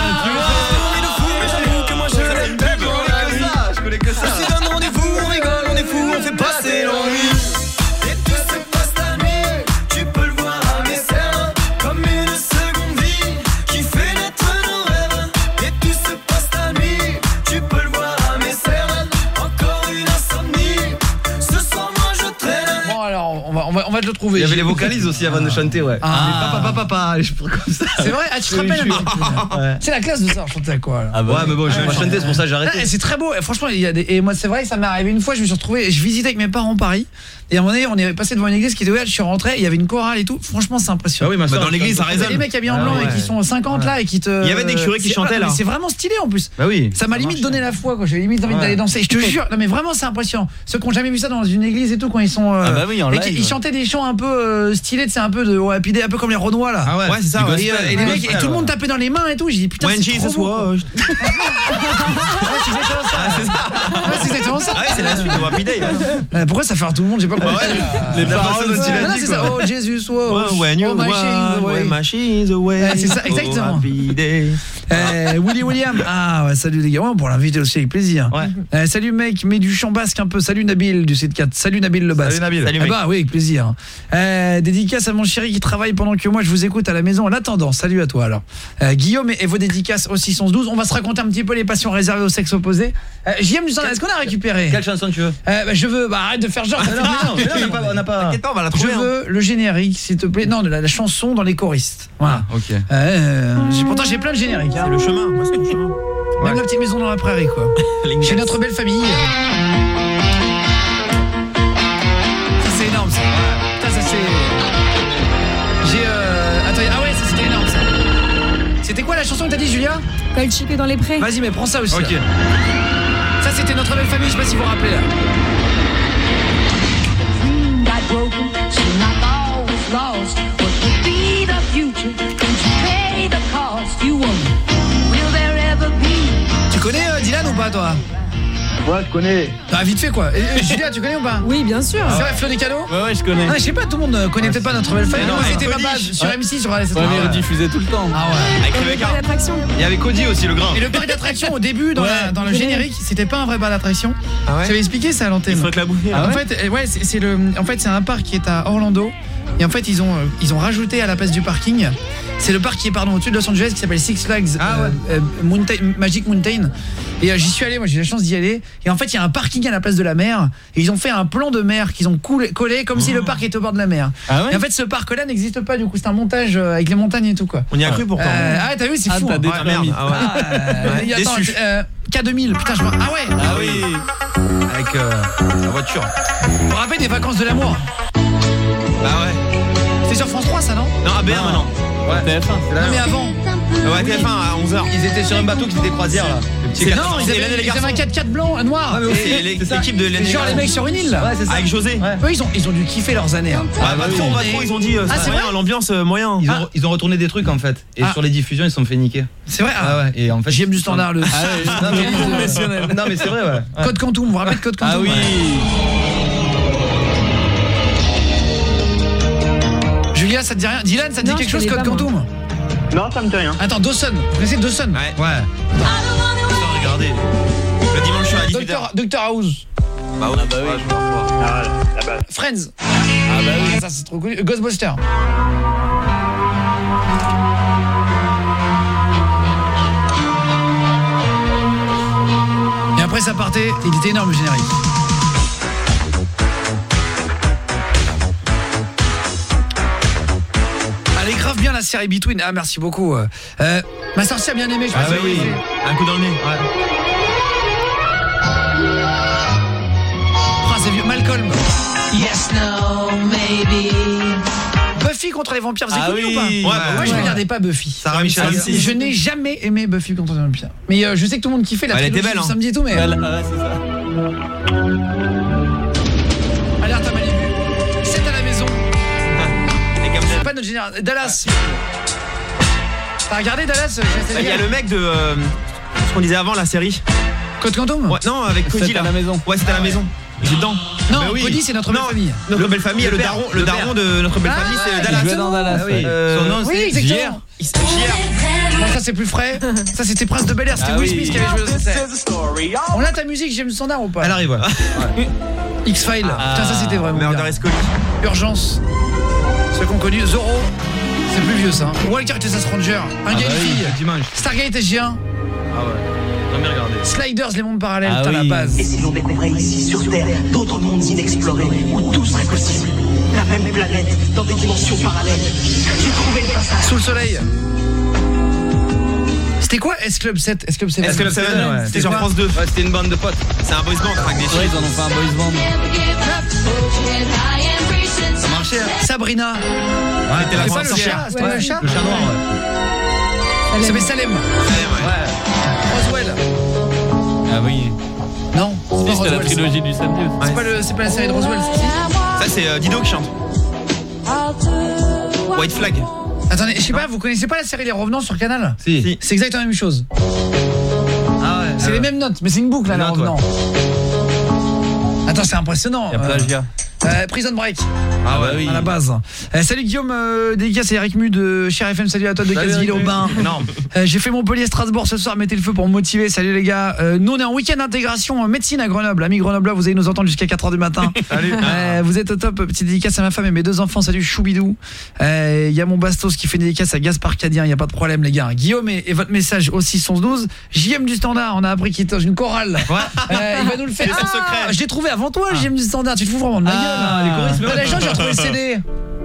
[SPEAKER 10] Je connais que ça.
[SPEAKER 12] On se donne rendez-vous, on rigole, on est fou, on fait passer l'ennui. Et tout se passe la nuit, tu peux le voir à mes cernes, comme une seconde vie qui fait naître nos rêves. Et tout se passe la nuit, tu peux le voir à mes cernes, encore une insomnie. Ce soir moi je traîne.
[SPEAKER 7] Bon alors, on va on va on va te le trouver.
[SPEAKER 10] Il y avait les vocalises aussi avant de chanter, ouais.
[SPEAKER 7] Ah.
[SPEAKER 10] Mais papa papa papa, je pourrais comme ça.
[SPEAKER 7] C'est vrai? Ah tu te rappelles?
[SPEAKER 10] Ouais.
[SPEAKER 7] C'est la classe de ça, chanter à quoi là?
[SPEAKER 10] Ah bah ouais, mais bon, je vais pas chanter, c'est pour ça que j'ai
[SPEAKER 7] Ah,
[SPEAKER 10] arrêté.
[SPEAKER 7] et c'est très beau, et franchement il y a des... et moi c'est vrai, ça m'est arrivé une fois, je me suis retrouvé, je visitais avec mes parents Paris et à un moment donné on est passé devant une église qui était ouverte, je suis rentré, il y avait une chorale et tout, franchement c'est impressionnant.
[SPEAKER 10] Ah oui, ma
[SPEAKER 2] Bah,
[SPEAKER 10] soeur,
[SPEAKER 2] dans l'église, ça
[SPEAKER 7] Il y a
[SPEAKER 2] résonne.
[SPEAKER 7] des mecs habillés en
[SPEAKER 10] Ah
[SPEAKER 7] blanc
[SPEAKER 10] ouais.
[SPEAKER 7] et qui sont cinquante là et qui te...
[SPEAKER 2] Il y avait des curés qui
[SPEAKER 7] C'est-
[SPEAKER 2] chantaient, là.
[SPEAKER 7] mais c'est vraiment stylé en plus.
[SPEAKER 10] Bah oui.
[SPEAKER 7] Ça m'a limite donné la foi quoi, j'avais limite envie
[SPEAKER 10] Ouais.
[SPEAKER 7] d'aller danser. Je te jure, non mais vraiment c'est impressionnant. Ceux qui ont jamais vu ça dans une église et tout quand ils sont euh,
[SPEAKER 3] Ah bah oui, en
[SPEAKER 7] et
[SPEAKER 3] live.
[SPEAKER 7] qui- ils chantaient des chants un peu euh, stylés, c'est un peu de ouais, puis des- un peu comme les Renois là.
[SPEAKER 10] Ah ouais.
[SPEAKER 2] Ouais, c'est ça,
[SPEAKER 10] Du
[SPEAKER 2] ouais.
[SPEAKER 7] Et, euh,
[SPEAKER 10] gospel.
[SPEAKER 7] et les
[SPEAKER 10] Ouais.
[SPEAKER 7] mecs et tout le monde tapait dans les mains et tout, j'ai dit putain
[SPEAKER 2] When
[SPEAKER 7] c'est trop
[SPEAKER 2] Jesus
[SPEAKER 7] beau, quoi.
[SPEAKER 2] was.
[SPEAKER 7] Ouais, c'est exactement ça. Ouais, c'est exactement ça.
[SPEAKER 2] Ah ouais, c'est la suite de Happy Day.
[SPEAKER 7] Euh, Pourquoi ça fait rire tout le monde, j'ai pas compris.
[SPEAKER 10] Les
[SPEAKER 7] Ouais,
[SPEAKER 10] paroles
[SPEAKER 7] ouais,
[SPEAKER 10] dont il a
[SPEAKER 7] non,
[SPEAKER 10] dit,
[SPEAKER 7] c'est
[SPEAKER 10] quoi.
[SPEAKER 7] ça. Oh Jesus, oh,
[SPEAKER 2] Ouais, when you
[SPEAKER 7] oh, my shame,
[SPEAKER 2] want,
[SPEAKER 7] ouais.
[SPEAKER 2] when my shame away.
[SPEAKER 7] Ah, c'est ça, exactement.
[SPEAKER 2] Oh, Happy Day.
[SPEAKER 7] Euh, Willy William. Ah ouais, salut les gars. Ouais, pour l'inviter aussi avec plaisir.
[SPEAKER 10] Ouais.
[SPEAKER 7] Euh, salut mec, mets du chant basque un peu. Salut Nabil du site quatre. Salut Nabil le basque.
[SPEAKER 2] Salut Nabil. Salut
[SPEAKER 7] Eh
[SPEAKER 2] mec.
[SPEAKER 7] bah oui, avec plaisir. Euh, dédicace à mon chéri qui travaille pendant que moi je vous écoute à la maison en attendant. Salut à toi alors. Euh, Guillaume et, et vos dédicaces au six onze douze. On va se raconter un petit peu les passions réservées au sexe opposé. Euh, J M du Standard, est-ce qu'on a récupéré?
[SPEAKER 10] Quelle chanson tu veux?
[SPEAKER 7] euh, bah, Je veux, bah arrête de faire genre.
[SPEAKER 10] Non, mais non, mais non, on n'a pas- on n'a pas.
[SPEAKER 2] T'inquiète pas, on va la
[SPEAKER 7] Je
[SPEAKER 2] trouver. hein.
[SPEAKER 7] veux le générique s'il te plaît. Non, de la, la chanson dans les choristes. Voilà.
[SPEAKER 10] Ok.
[SPEAKER 7] Euh, j'ai- pourtant j'ai plein de génériques. Hein.
[SPEAKER 2] C'est le chemin, ouais, c'est le chemin.
[SPEAKER 7] Même la petite maison dans la prairie quoi. Chez notre belle famille. Ça c'est énorme ça. Putain, ça c'est. J'ai euh... Attends, ah ouais, ça c'était énorme ça. C'était quoi la chanson que t'as dit Julia?
[SPEAKER 9] Colchique dans les prés.
[SPEAKER 7] Vas-y mais prends ça aussi.
[SPEAKER 10] Ok.
[SPEAKER 7] là. Ça c'était notre belle famille, je sais pas si vous vous rappelez là.
[SPEAKER 14] got broken, soon I'm always lost. What would be the future? Can you pay the cost? You won't. Will there ever be?
[SPEAKER 7] Tu connais euh, Dylan ou pas toi?
[SPEAKER 11] Ouais, je connais.
[SPEAKER 7] Ah vite fait quoi. Et, et, Julia, tu connais ou pas?
[SPEAKER 9] Oui, bien sûr.
[SPEAKER 7] C'est vrai, Flo des cadeaux?
[SPEAKER 3] Ouais, ouais, je connais.
[SPEAKER 7] Ah, je sais pas, tout le monde euh, connaît peut-être pas notre belle famille.
[SPEAKER 2] non,
[SPEAKER 7] Moi,
[SPEAKER 2] avec
[SPEAKER 7] c'était ma
[SPEAKER 2] Cody.
[SPEAKER 7] base sur
[SPEAKER 3] Ouais.
[SPEAKER 7] M six sur Allez, c'est
[SPEAKER 3] Ouais,
[SPEAKER 7] trop
[SPEAKER 3] mais
[SPEAKER 7] bien.
[SPEAKER 3] rediffusé tout le temps.
[SPEAKER 7] Ah ouais.
[SPEAKER 2] Avec
[SPEAKER 9] Comme le
[SPEAKER 2] Rebecca.
[SPEAKER 9] parc d'attraction.
[SPEAKER 10] Il y avait Cody aussi, le grand.
[SPEAKER 7] Et le parc d'attraction au début dans, la- dans le générique, c'était pas un vrai parc d'attraction.
[SPEAKER 2] Ah ouais.
[SPEAKER 7] J'avais expliqué ça à
[SPEAKER 2] Il
[SPEAKER 7] l'antenne.
[SPEAKER 2] faut te la bouffer.
[SPEAKER 7] en fait, euh, ouais, c'est c'est le en fait, c'est un parc qui est à Orlando et en fait, ils ont euh, ils ont rajouté à la place du parking, c'est le parc qui est pardon au-dessus de Los Angeles qui s'appelle Six Flags
[SPEAKER 10] Ah ouais.
[SPEAKER 7] euh, euh, Mountain, Magic Mountain. Et euh, j'y suis allé, moi j'ai eu la chance d'y aller et en fait, il y a un parking à la place de la mer et ils ont fait un plan de mer qu'ils ont coulé, collé comme si le parc était au bord de la mer.
[SPEAKER 3] Ah ouais.
[SPEAKER 7] Et en fait, ce parc-là n'existe pas du coup, c'est un montage euh, avec les montagnes et tout quoi.
[SPEAKER 2] On y a cru pourtant.
[SPEAKER 7] Euh, ah t'as vu, c'est
[SPEAKER 3] Ah,
[SPEAKER 7] fou.
[SPEAKER 3] t'as
[SPEAKER 7] hein.
[SPEAKER 3] détruit
[SPEAKER 2] Ah, merde.
[SPEAKER 3] un mythe.
[SPEAKER 2] Ah ouais.
[SPEAKER 7] Ah, euh,
[SPEAKER 2] Ouais,
[SPEAKER 7] attends,
[SPEAKER 2] déçu.
[SPEAKER 7] euh, K deux mille, putain je vois. Ah ouais.
[SPEAKER 2] Ah oui.
[SPEAKER 10] Avec euh, la voiture.
[SPEAKER 7] Vous vous rappelez des vacances de l'amour?
[SPEAKER 2] Bah ouais.
[SPEAKER 7] C'était sur France trois ça non?
[SPEAKER 2] Non, A B un maintenant.
[SPEAKER 10] Ouais.
[SPEAKER 3] T F un.
[SPEAKER 10] C'est la
[SPEAKER 7] Non mais
[SPEAKER 10] même.
[SPEAKER 7] avant.
[SPEAKER 2] Ouais, T F un à onze heures.
[SPEAKER 10] Ils étaient sur un bateau qui faisait croisière là. Le petit
[SPEAKER 7] C'est
[SPEAKER 10] quatre-
[SPEAKER 7] non, ils
[SPEAKER 2] c'est
[SPEAKER 7] avaient,
[SPEAKER 2] Hélène et les
[SPEAKER 7] ils avaient un
[SPEAKER 2] garçons.
[SPEAKER 7] quatre-quatre blanc, euh, noir.
[SPEAKER 10] Ah, mais oui,
[SPEAKER 2] C'est
[SPEAKER 10] c'est
[SPEAKER 2] l'é-
[SPEAKER 10] ça.
[SPEAKER 2] l'équipe de
[SPEAKER 7] C'est
[SPEAKER 2] Hélène et
[SPEAKER 7] genre les mecs sur une île là.
[SPEAKER 10] Ouais, c'est ça.
[SPEAKER 2] Avec José.
[SPEAKER 10] Ouais.
[SPEAKER 7] Eux ils ont ils ont dû kiffer leurs années. hein.
[SPEAKER 2] Ah, pas
[SPEAKER 10] oui.
[SPEAKER 2] trop, pas trop, ils ont dit euh,
[SPEAKER 7] Ah,
[SPEAKER 2] c'est
[SPEAKER 7] c'est
[SPEAKER 2] moyen,
[SPEAKER 7] vrai
[SPEAKER 2] l'ambiance euh, moyen.
[SPEAKER 10] Ils ont,
[SPEAKER 7] Ah.
[SPEAKER 10] ils ont retourné des trucs en fait. Et
[SPEAKER 7] Ah.
[SPEAKER 10] sur les diffusions, ils se sont fait niquer.
[SPEAKER 7] C'est vrai.
[SPEAKER 10] Ah
[SPEAKER 7] Ah,
[SPEAKER 10] ouais. Et en fait,
[SPEAKER 7] J M du Standard le.
[SPEAKER 3] Ah ouais,
[SPEAKER 10] Non, mais-
[SPEAKER 3] professionnel.
[SPEAKER 10] Non mais c'est vrai ouais. Ouais.
[SPEAKER 7] Code Quantum, vous vous rappelez de Code Quantum?
[SPEAKER 3] Ah oui.
[SPEAKER 7] Julia, ça te dit rien? Dylan, ça te dit
[SPEAKER 9] Non,
[SPEAKER 7] quelque
[SPEAKER 9] je
[SPEAKER 7] chose
[SPEAKER 9] connais
[SPEAKER 7] Code
[SPEAKER 9] pas, moi.
[SPEAKER 7] Quantum?
[SPEAKER 11] Non, ça me dit rien.
[SPEAKER 7] Attends, Dawson. Vous connaissez Dawson?
[SPEAKER 2] Ouais.
[SPEAKER 10] Ouais.
[SPEAKER 2] Attends, regardez. Le dimanche à dix-huit heures.
[SPEAKER 7] Docteur Doctor House.
[SPEAKER 2] Bah ouais.
[SPEAKER 3] bah oui.
[SPEAKER 2] Ouais, je pense pas.
[SPEAKER 11] Ah, la base.
[SPEAKER 7] Friends.
[SPEAKER 3] Ah bah oui.
[SPEAKER 7] Ah, ça c'est trop cool. Ghostbusters. Et après ça partait, il était énorme le générique. Elle est grave bien la série Between. Ah merci beaucoup. Euh, ma sorcière bien aimée, je
[SPEAKER 2] Ah
[SPEAKER 7] pense
[SPEAKER 2] bah
[SPEAKER 7] que
[SPEAKER 2] oui.
[SPEAKER 7] vous connaissez.
[SPEAKER 2] Un coup dans le nez.
[SPEAKER 7] Ah, c'est vieux. Malcolm.
[SPEAKER 14] Yes, no, maybe.
[SPEAKER 7] Buffy contre les vampires, vous
[SPEAKER 3] Ah
[SPEAKER 7] avez connu
[SPEAKER 3] oui.
[SPEAKER 7] ou pas?
[SPEAKER 2] Ouais, bah
[SPEAKER 7] Moi je
[SPEAKER 2] ouais.
[SPEAKER 7] regardais pas Buffy.
[SPEAKER 2] Sarah Michel.
[SPEAKER 7] Ah,
[SPEAKER 2] Gellar.
[SPEAKER 7] je n'ai jamais aimé Buffy contre les vampires. Mais euh, je sais que tout le monde kiffait la
[SPEAKER 2] Elle était
[SPEAKER 7] trilogie
[SPEAKER 2] belle,
[SPEAKER 7] du
[SPEAKER 2] hein.
[SPEAKER 7] samedi et tout mais
[SPEAKER 3] Ah ouais, c'est ça.
[SPEAKER 7] Alerte à Malibu. C'est à la maison. C'est pas notre génération. Dallas. T'as regardé Dallas?
[SPEAKER 2] Il y a le mec de euh, ce qu'on disait avant, la série
[SPEAKER 7] Code Quantum.
[SPEAKER 2] Ouais, non, avec Cody là.
[SPEAKER 10] à la maison.
[SPEAKER 2] Ouais, c'était à la maison. J'ai dedans.
[SPEAKER 7] Non,
[SPEAKER 2] bah oui.
[SPEAKER 7] Cody c'est notre belle
[SPEAKER 2] non,
[SPEAKER 7] famille.
[SPEAKER 2] Notre belle famille,
[SPEAKER 7] le
[SPEAKER 2] le,
[SPEAKER 7] père,
[SPEAKER 2] daron,
[SPEAKER 7] le
[SPEAKER 2] le daron de notre belle famille,
[SPEAKER 7] Ah,
[SPEAKER 2] c'est Dallas.
[SPEAKER 10] Il jouait dans Dallas.
[SPEAKER 2] Ah oui.
[SPEAKER 10] Ouais.
[SPEAKER 2] Euh,
[SPEAKER 7] Son nom,
[SPEAKER 2] oui,
[SPEAKER 7] c'est
[SPEAKER 2] exactement.
[SPEAKER 7] J R.
[SPEAKER 2] Il s'appelle J R.
[SPEAKER 7] Bon, ça c'est plus frais. Ça c'était Prince de Bel-Air, c'était
[SPEAKER 10] Ah
[SPEAKER 7] Will
[SPEAKER 10] oui.
[SPEAKER 7] Smith qui avait joué dans cette série. On a ta musique, James Standard ou pas?
[SPEAKER 2] Elle arrive, ouais.
[SPEAKER 7] X-Files. Putain, ça c'était vraiment
[SPEAKER 2] Murder
[SPEAKER 7] bien.
[SPEAKER 2] Scully.
[SPEAKER 7] Urgence. Ceux qu'on connu. Zorro. C'est plus vieux ça. Walker Texas Ranger. Un gars et une fille.
[SPEAKER 2] Dimanche.
[SPEAKER 7] Stargate S G un.
[SPEAKER 2] Ah ouais. Jamais regardé.
[SPEAKER 7] Sliders, les mondes parallèles,
[SPEAKER 10] Ah
[SPEAKER 7] t'as
[SPEAKER 10] oui.
[SPEAKER 7] la base.
[SPEAKER 15] Et si l'on découvrait ici sur Terre d'autres mondes inexplorés où tout serait possible, la même planète dans des dimensions parallèles, j'ai trouvé le passage.
[SPEAKER 7] Sous le soleil. C'était quoi S-Club sept? S-Club sept.
[SPEAKER 2] Est-ce que le sept, ouais. C'était sur
[SPEAKER 7] quoi
[SPEAKER 2] France deux.
[SPEAKER 10] Ouais, c'était une bande de potes.
[SPEAKER 2] C'est un boys band avec des
[SPEAKER 10] Ouais,
[SPEAKER 2] filles.
[SPEAKER 10] ils en ont fait un boys band.
[SPEAKER 7] Ça marchait. Hein. Sabrina.
[SPEAKER 2] C'était la
[SPEAKER 7] C'est pas le
[SPEAKER 2] sorcière.
[SPEAKER 7] chat, c'était pas le chat.
[SPEAKER 10] Le chat noir, ouais.
[SPEAKER 7] Ça s'appelait Salem. Roswell.
[SPEAKER 10] Ah oui.
[SPEAKER 7] Non, c'est pas
[SPEAKER 3] C'était la
[SPEAKER 7] Roswell.
[SPEAKER 3] trilogie du samedi aussi.
[SPEAKER 7] C'est pas, le- c'est pas la série de Roswell, c'est qui?
[SPEAKER 2] Ça, c'est euh, Dido qui chante. White Flag.
[SPEAKER 7] Attendez, je sais pas, vous connaissez pas la série Les Revenants sur Canal?
[SPEAKER 10] Si.
[SPEAKER 7] C'est exactement la même chose.
[SPEAKER 10] Ah ouais.
[SPEAKER 7] C'est les mêmes notes, mais c'est une boucle là, Les
[SPEAKER 10] Notes,
[SPEAKER 7] Revenants. Attends, c'est impressionnant.
[SPEAKER 10] Il y a
[SPEAKER 7] Euh,
[SPEAKER 10] plagiat.
[SPEAKER 7] euh, Prison Break.
[SPEAKER 10] Ah ouais, oui.
[SPEAKER 7] À la base. Euh, salut Guillaume, euh, dédicace c'est Eric Mu de Cher F M, salut à toi de
[SPEAKER 10] Salut,
[SPEAKER 7] Casville-Aubin.
[SPEAKER 2] Énorme.
[SPEAKER 7] Euh, j'ai fait Montpellier-Strasbourg ce soir, mettez le feu pour me motiver, salut les gars. Euh, nous on est en week-end d'intégration euh, médecine à Grenoble, amis Grenoble, vous allez nous entendre jusqu'à quatre heures du matin.
[SPEAKER 2] Salut.
[SPEAKER 7] Euh, vous êtes au top, petite dédicace à ma femme et mes deux enfants, salut Choubidou. Il euh, y a mon Bastos qui fait une dédicace à Gaspard Cadien, il n'y a pas de problème les gars. Guillaume et, et votre message au six onze douze. J M du Standard, on a appris qu'il était dans une chorale.
[SPEAKER 2] Ouais.
[SPEAKER 7] Euh, il va nous le faire.
[SPEAKER 2] C'est son
[SPEAKER 7] Ah,
[SPEAKER 2] secret.
[SPEAKER 7] je l'ai trouvé avant toi, J M du Standard, tu te fous vraiment de ma
[SPEAKER 10] Ah,
[SPEAKER 7] gueule.
[SPEAKER 10] les choristes,
[SPEAKER 7] T'as la chance, j'ai retrouvé le C D.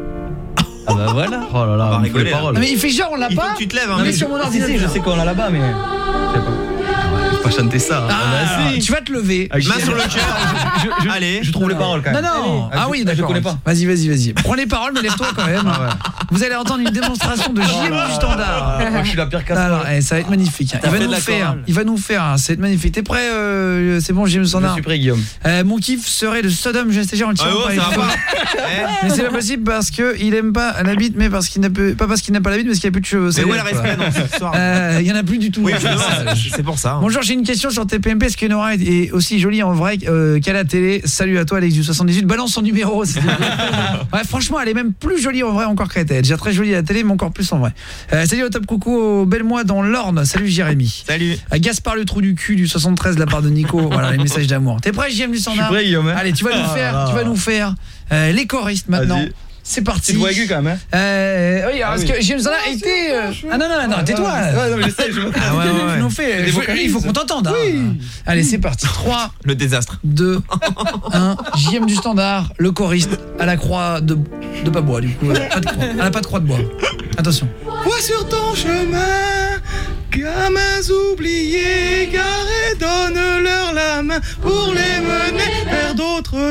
[SPEAKER 10] Ah bah voilà. Oh là là,
[SPEAKER 2] va
[SPEAKER 10] on me fait
[SPEAKER 2] rigoler,
[SPEAKER 10] les
[SPEAKER 2] là.
[SPEAKER 10] paroles.
[SPEAKER 7] Non mais il fait genre on l'a
[SPEAKER 2] Il faut
[SPEAKER 7] pas.
[SPEAKER 2] que tu te lèves, hein,
[SPEAKER 7] Non, mais
[SPEAKER 2] mais
[SPEAKER 7] sur mon
[SPEAKER 10] Si,
[SPEAKER 7] ordinateur.
[SPEAKER 10] si, je sais qu'on a là-bas, mais je sais pas. Je vais pas chanter ça.
[SPEAKER 7] Ah,
[SPEAKER 10] bah, si.
[SPEAKER 7] tu vas te lever.
[SPEAKER 10] Avec-
[SPEAKER 2] Main sur le cœur. Allez.
[SPEAKER 10] Je trouve les paroles quand
[SPEAKER 7] Non,
[SPEAKER 10] même.
[SPEAKER 7] non.
[SPEAKER 10] Allez.
[SPEAKER 7] Ah oui,
[SPEAKER 10] Je-
[SPEAKER 7] d'accord.
[SPEAKER 10] Je connais pas.
[SPEAKER 7] Vas-y, vas-y, vas-y. Prends les paroles, mais lève-toi quand même. Vous allez entendre une démonstration de J M du Standard.
[SPEAKER 10] Moi, je suis la pire casse.
[SPEAKER 7] Alors, eh, ça va être magnifique. Il
[SPEAKER 10] T'as
[SPEAKER 7] va
[SPEAKER 10] fait de
[SPEAKER 7] nous
[SPEAKER 10] la
[SPEAKER 7] faire.
[SPEAKER 10] chorale.
[SPEAKER 7] Il va nous faire. Ça va être magnifique. T'es prêt euh, C'est bon, J M du
[SPEAKER 10] Je
[SPEAKER 7] Standard.
[SPEAKER 10] suis prêt, Guillaume.
[SPEAKER 7] Euh, mon kiff serait le Sodome. Je sais, on le tient
[SPEAKER 2] Ah ouais,
[SPEAKER 7] pas.
[SPEAKER 2] ça
[SPEAKER 7] il
[SPEAKER 2] va
[SPEAKER 7] faut
[SPEAKER 2] pas.
[SPEAKER 7] pas. Mais c'est pas possible parce que il aime pas la bite, mais parce qu'il n'a pas, pas parce qu'il n'a pas la bite, mais parce qu'il a plus de cheveux.
[SPEAKER 2] Mais
[SPEAKER 7] C'est
[SPEAKER 2] où est le
[SPEAKER 7] quoi.
[SPEAKER 2] respect dans cette histoire?
[SPEAKER 7] Euh, Il y en a plus du tout.
[SPEAKER 2] Oui,
[SPEAKER 7] hein.
[SPEAKER 2] je- c'est pour ça.
[SPEAKER 7] Bonjour, j'ai une question sur T P M P. Est-ce que Nora est aussi jolie en vrai euh, qu'à la télé? Salut à toi, Alex du soixante-dix-huit. Balance son numéro. s'il te plaît. Ouais, franchement, elle est même plus jolie en vrai encore qu'à la télé. Elle est déjà très jolie à la télé, mais encore plus en vrai. Euh, salut au top coucou au Bellemois dans l'Orne. Salut Jérémy.
[SPEAKER 2] Salut.
[SPEAKER 7] À Gaspard le trou du cul du soixante-treize de la part de Nico. Voilà les messages d'amour. T'es prêt, J M du
[SPEAKER 10] Je suis
[SPEAKER 7] Standard?
[SPEAKER 10] prêt, Guillaume. hein.
[SPEAKER 7] Allez, tu vas nous
[SPEAKER 10] Ah
[SPEAKER 7] faire,
[SPEAKER 10] là
[SPEAKER 7] tu vas
[SPEAKER 10] là.
[SPEAKER 7] nous faire euh, les choristes maintenant.
[SPEAKER 10] Vas-y.
[SPEAKER 7] C'est parti.
[SPEAKER 10] Petite voix aiguë quand même. Hein.
[SPEAKER 7] Euh, oui, alors,
[SPEAKER 10] Ah
[SPEAKER 7] parce
[SPEAKER 10] oui.
[SPEAKER 7] que J M du Standard a été. euh, Ah non non non, tais-toi.
[SPEAKER 10] Ouais, non, mais j'essaie, je me
[SPEAKER 7] Ah ouais, ouais, ouais. Tu nous fais,
[SPEAKER 10] Des
[SPEAKER 7] je-
[SPEAKER 10] vocalistes.
[SPEAKER 7] il faut qu'on t'entende. Hein. Allez, c'est parti. trois,
[SPEAKER 2] Le désastre.
[SPEAKER 7] deux, un. J M du Standard, le choriste à la croix de, de pas bois, du coup. euh, Pas de croix. À la pas de croix de bois. Attention.
[SPEAKER 8] Vois sur ton chemin, gamins oubliés, garés, donne-leur la main pour les mener vers d'autres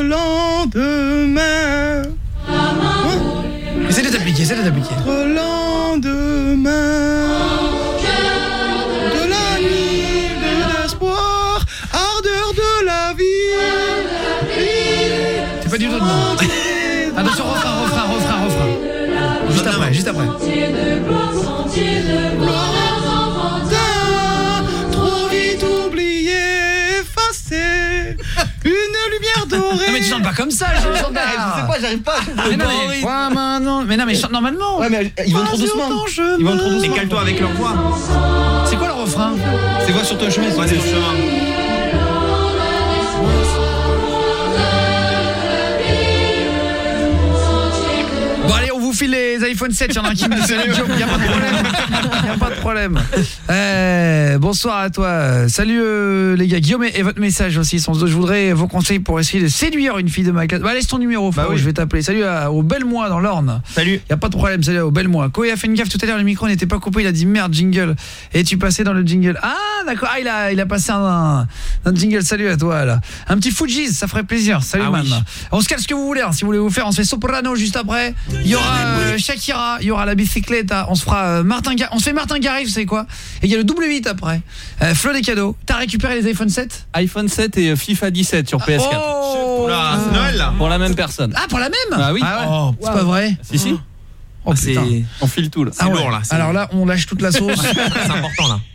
[SPEAKER 8] lendemains.
[SPEAKER 7] Essaye de t'appliquer, essaye de t'appliquer.
[SPEAKER 8] D'autres lendemains. De la nuit, de l'espoir, ardeur de la vie.
[SPEAKER 7] C'est pas du tout dedans. Attention, refrain, refrain, refrain, refrain. Juste après, juste après.
[SPEAKER 8] Trop vite oublié, effacé. Une lumière dorée.
[SPEAKER 7] Non mais tu chantes pas comme ça, J M du Standard.
[SPEAKER 10] Je sais pas, j'arrive pas.
[SPEAKER 7] Mais non mais, ouais, maintenant- mais non mais chante normalement.
[SPEAKER 10] Ouais, mais ils vont trop doucement. Ils vont trop doucement.
[SPEAKER 2] Décale-toi avec leur voix.
[SPEAKER 7] C'est quoi le refrain?
[SPEAKER 10] C'est quoi sur ton chemin?
[SPEAKER 2] Ouais, c'est le chemin.
[SPEAKER 7] Bon allez, on vous file les iPhone sept, il y en a un qui me dit salut Guillaume, il y a pas de problème. Il y a pas de problème. Euh, bonsoir à toi. Salut euh, les gars, Guillaume et, et votre message aussi sans doute. Je voudrais vos conseils pour essayer de séduire une fille de ma classe. Bah laisse ton numéro, frérot,
[SPEAKER 10] Bah oui.
[SPEAKER 7] je vais t'appeler. Salut à, au Bellemois dans l'Orne.
[SPEAKER 2] Salut.
[SPEAKER 7] Il y a pas de problème, salut au Bellemois. Koé a fait une gaffe tout à l'heure, le micro n'était pas coupé, il a dit merde jingle. Et tu passais dans le jingle. Ah d'accord, ah, il a il a passé un, un jingle. Salut à toi là. Un petit Fujis, ça ferait plaisir. Salut
[SPEAKER 2] Ah
[SPEAKER 7] man.
[SPEAKER 2] oui.
[SPEAKER 7] On se cale ce que vous voulez, hein. Si vous voulez vous faire, on se fait Soprano juste après. Il y aura euh, Shakira Shakira, il y aura la bicyclette, on se fera euh, Martin Gar- on se fait Martin Garrix, vous savez quoi? Et il y a le double huit après. Euh, Flo des cadeaux. T'as récupéré les iPhone sept?
[SPEAKER 3] iPhone sept et FIFA dix-sept sur P S quatre.
[SPEAKER 7] Oh
[SPEAKER 2] Oula, c'est Noël là.
[SPEAKER 3] Pour la même personne.
[SPEAKER 7] Ah, pour la même?
[SPEAKER 3] Ah oui.
[SPEAKER 7] Ah ouais.
[SPEAKER 3] Oh,
[SPEAKER 7] c'est pas vrai.
[SPEAKER 3] Si si.
[SPEAKER 7] Oh,
[SPEAKER 3] c'est
[SPEAKER 7] putain.
[SPEAKER 3] on file tout là.
[SPEAKER 2] C'est
[SPEAKER 7] Ah ouais.
[SPEAKER 2] lourd là.
[SPEAKER 7] Alors là, on lâche toute la sauce.
[SPEAKER 2] C'est important là.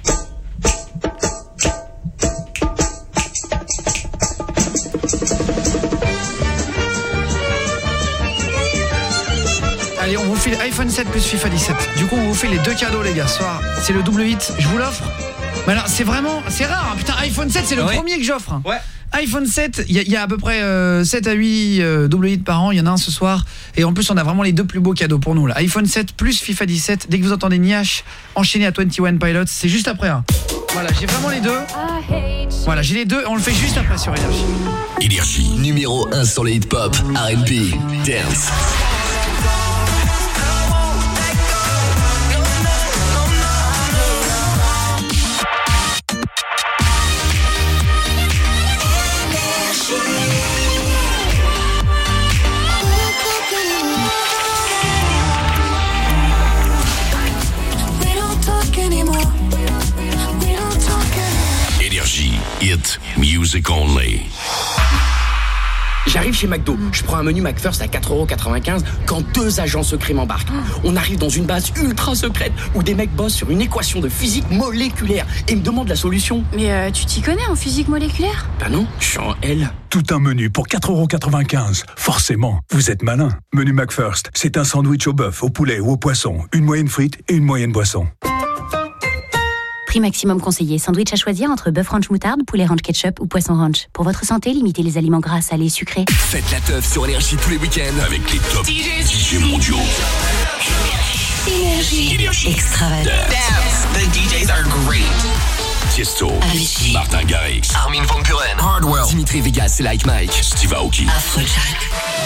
[SPEAKER 7] Allez, on vous fait l'iPhone sept plus FIFA dix-sept. Du coup, on vous fait les deux cadeaux, les gars, ce soir. C'est le double huit, je vous l'offre. Mais alors, c'est vraiment, c'est rare, hein. Putain, iPhone sept, c'est le
[SPEAKER 3] Ouais.
[SPEAKER 7] premier que j'offre.
[SPEAKER 3] Ouais.
[SPEAKER 7] iPhone sept, il y, y a à peu près euh, sept à huit euh, double huit par an, il y en a un ce soir. Et en plus, on a vraiment les deux plus beaux cadeaux pour nous, là. iPhone sept plus FIFA dix-sept. Dès que vous entendez Niash enchaîné à vingt et un Pilots, c'est juste après. Hein. Voilà, j'ai vraiment les deux. Voilà, j'ai les deux, on le fait juste après sur Énergie.
[SPEAKER 6] Énergie, numéro un sur les hip-hop, R and B, dance. Énergie, hit music only.
[SPEAKER 16] J'arrive chez McDo, je prends un menu McFirst à quatre euros quatre-vingt-quinze quand deux agents secrets m'embarquent. On arrive dans une base ultra secrète où des mecs bossent sur une équation de physique moléculaire et me demandent la solution.
[SPEAKER 4] Mais euh, tu t'y connais en physique moléculaire?
[SPEAKER 16] Bah non, je suis en L.
[SPEAKER 17] Tout un menu pour quatre euros quatre-vingt-quinze. Forcément, vous êtes malin. Menu McFirst, c'est un sandwich au bœuf, au poulet ou au poisson, une moyenne frite et une moyenne boisson.
[SPEAKER 18] Prix maximum conseillé. Sandwich à choisir entre bœuf ranch moutarde, poulet ranch ketchup ou poisson ranch. Pour votre santé, limitez les aliments gras, salés, sucrés.
[SPEAKER 6] Faites la teuf sur Énergie tous les week-ends avec les top D J mondiaux.
[SPEAKER 18] Énergie. Extravagant.
[SPEAKER 6] Dance. The D Js are great. Tiesto,
[SPEAKER 18] Avicii,
[SPEAKER 6] Martin Garrix, Armin van Buuren, Hardwell, Dimitri Vegas et Like Mike, Steve Aoki.
[SPEAKER 18] Afrojack.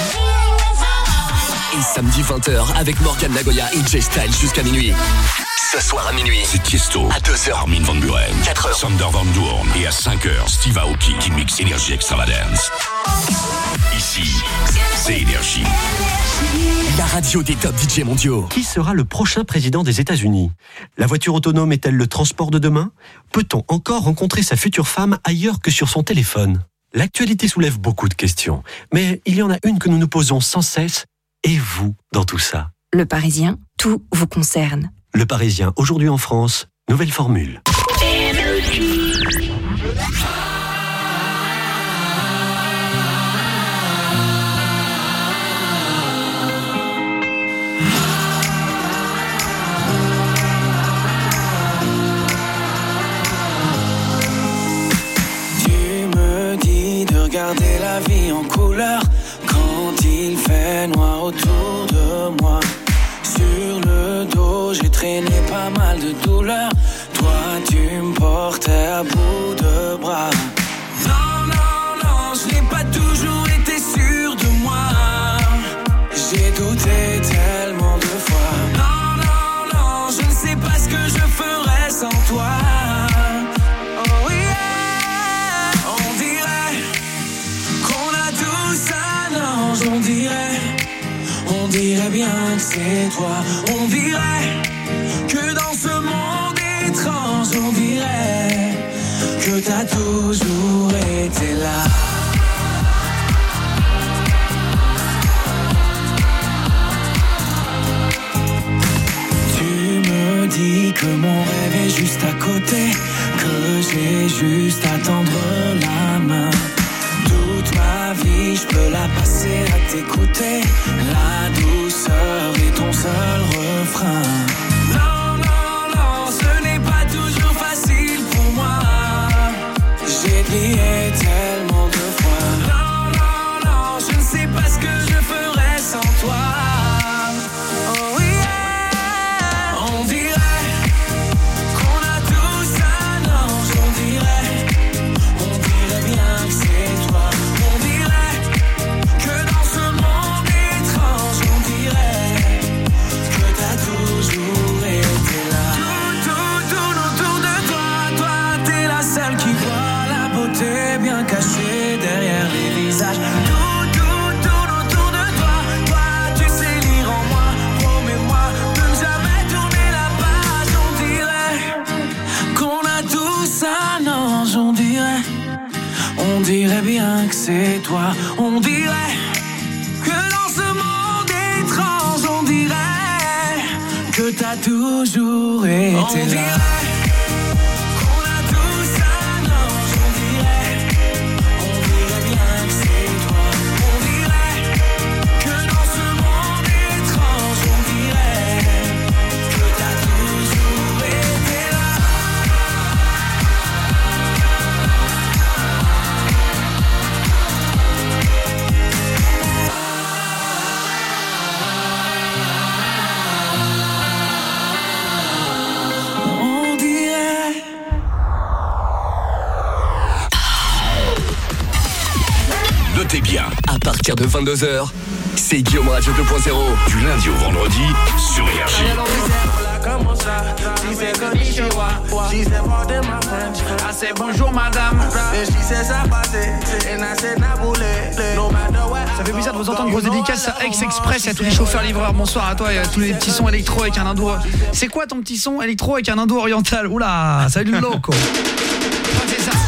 [SPEAKER 6] Et samedi vingt heures avec Morgan Nagoya et Jay Style jusqu'à minuit. Ce soir à minuit, c'est Tiesto. À deux heures, Armin van Buuren. quatre heures, Sander Van Doorn. Et à cinq heures, Steve Aoki qui mixe Énergie Extravagance. Ici, c'est Énergie. La radio des top D J mondiaux.
[SPEAKER 19] Qui sera le prochain président des États-Unis? La voiture autonome est-elle le transport de demain? Peut-on encore rencontrer sa future femme ailleurs que sur son téléphone? L'actualité soulève beaucoup de questions, mais il y en a une que nous nous posons sans cesse. Et vous, dans tout ça?
[SPEAKER 9] Le Parisien, tout vous concerne.
[SPEAKER 19] Le Parisien, aujourd'hui en France, nouvelle formule.
[SPEAKER 12] Tu me dis de regarder la vie en couleur quand il fait noir autour de moi. Sur le dos, j'ai traîné pas mal de douleurs. Toi, tu me portais à bout de bras. Non, non, non, je n'ai pas toujours été sûr de moi. J'ai douté tellement de fois. Non, non, non, je ne sais pas ce que je ferais sans toi. Oh yeah, on dirait qu'on a tous un ange, on dirait. On dirait bien que c'est toi. On dirait que dans ce monde étrange, on dirait que t'as toujours été là. Tu me dis que mon rêve est juste à côté, que j'ai juste à tendre la main. Toute ma vie, je peux la passer à t'écouter. La douceur est ton seul refrain. Non, non, non, ce n'est pas toujours facile pour moi. J'ai plié tellement de fois. Non, non, non, je ne sais pas ce que je ferais sans toi. Oh yeah, on dirait qu'on a tous un ange, on dirait. On dirait bien que c'est toi. On dirait que dans ce monde étrange, on dirait que t'as toujours été là. Tout, tout, tout autour de toi, toi, t'es la seule qui voit la beauté bien cachée derrière les visages. Tout, tout, tout autour de toi, toi, tu sais lire en moi. On dirait bien que c'est toi. On dirait que dans ce monde étrange, on dirait que t'as toujours été là. On dirait qu'on a tous un ange. On dirait, on dirait bien que c'est toi. On dirait que dans ce monde étrange, on dirait que t'as toujours été là.
[SPEAKER 6] Notez bien, à partir de vingt-deux heures, c'est Guillaume Radio deux point zéro. Du lundi au vendredi, sur Énergie.
[SPEAKER 7] Bonjour madame. Ça fait plaisir de vous entendre. Grosse dédicace à Ex-Express et à tous les chauffeurs livreurs. Bonsoir à toi et à tous les petits sons électro avec un indo. C'est quoi ton petit son électro avec un indo oriental? Oula, salut le loco. C'est ça.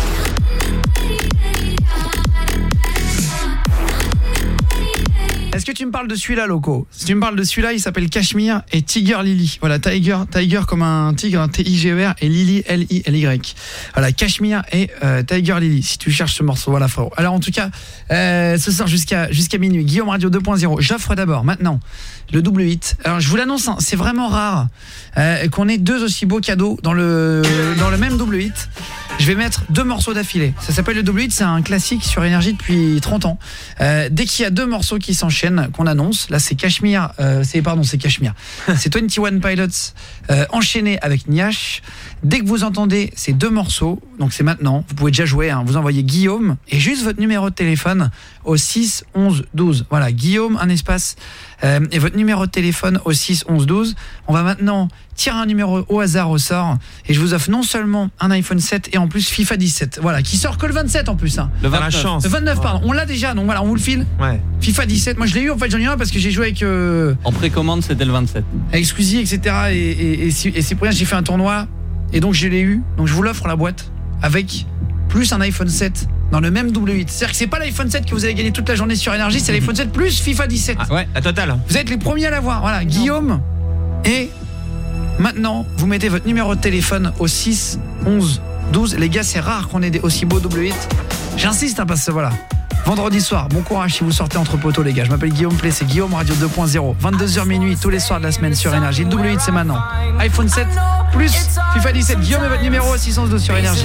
[SPEAKER 7] Est-ce que tu me parles de celui-là, loco? Si tu me parles de celui-là, il s'appelle Cashmere et Tiger Lily. Voilà, Tiger, Tiger comme un tigre, un T I G E R, et Lily, L I L Y. Voilà, Cashmere et euh, Tiger Lily, si tu cherches ce morceau. Voilà, frérot. Alors, en tout cas, euh, ce soir jusqu'à jusqu'à minuit, Guillaume Radio deux point zéro. J'offre d'abord, maintenant, le double huit. Alors, je vous l'annonce, hein, c'est vraiment rare euh, qu'on ait deux aussi beaux cadeaux dans le, dans le même double huit. Je vais mettre deux morceaux d'affilée. Ça s'appelle le double huit, c'est un classique sur Énergie depuis trente ans. Euh, dès qu'il y a deux morceaux qui s'enchaînent, qu'on annonce, là c'est Cashmere, euh, c'est pardon, c'est Cashmere. C'est vingt et un Pilots euh, enchaîné avec Niash. Dès que vous entendez ces deux morceaux, donc c'est maintenant, vous pouvez déjà jouer, hein, vous envoyez Guillaume et juste votre numéro de téléphone au six onze douze. Voilà, Guillaume, un espace euh, et votre numéro de téléphone au six onze douze. On va maintenant tirer un numéro au hasard au sort et je vous offre non seulement un iPhone sept et en plus FIFA dix-sept. Voilà, qui sort que le vingt-sept en plus, hein.
[SPEAKER 10] Le vingt-neuf. La chance.
[SPEAKER 7] Le vingt-neuf, pardon. On l'a déjà, donc voilà, on vous le file.
[SPEAKER 10] Ouais.
[SPEAKER 7] FIFA dix-sept. Moi je l'ai eu, en fait, j'en ai un parce que j'ai joué avec euh,
[SPEAKER 20] en précommande, c'était le vingt-sept.
[SPEAKER 7] Avec Squeezie, et cetera. Et, et, et, et c'est pour rien, j'ai fait un tournoi et donc je l'ai eu. Donc je vous l'offre la boîte avec plus un iPhone sept dans le même double huit. C'est-à-dire que c'est pas l'iPhone sept que vous allez gagner toute la journée sur Énergie, c'est l'iPhone sept plus FIFA dix-sept.
[SPEAKER 10] Ah ouais, la totale.
[SPEAKER 7] Vous êtes les premiers à l'avoir. Voilà, Guillaume. Et maintenant, vous mettez votre numéro de téléphone au six onze douze. Les gars, c'est rare qu'on ait des aussi beaux double huit. J'insiste, hein, parce que voilà. Vendredi soir, bon courage si vous sortez entre poteaux, les gars. Je m'appelle Guillaume Play, c'est Guillaume Radio deux point zéro. vingt-deux heures minuit, tous les soirs de la semaine sur Énergie. Le double huit, c'est maintenant. iPhone sept plus FIFA dix-sept. Guillaume et votre numéro au six onze douze sur Énergie.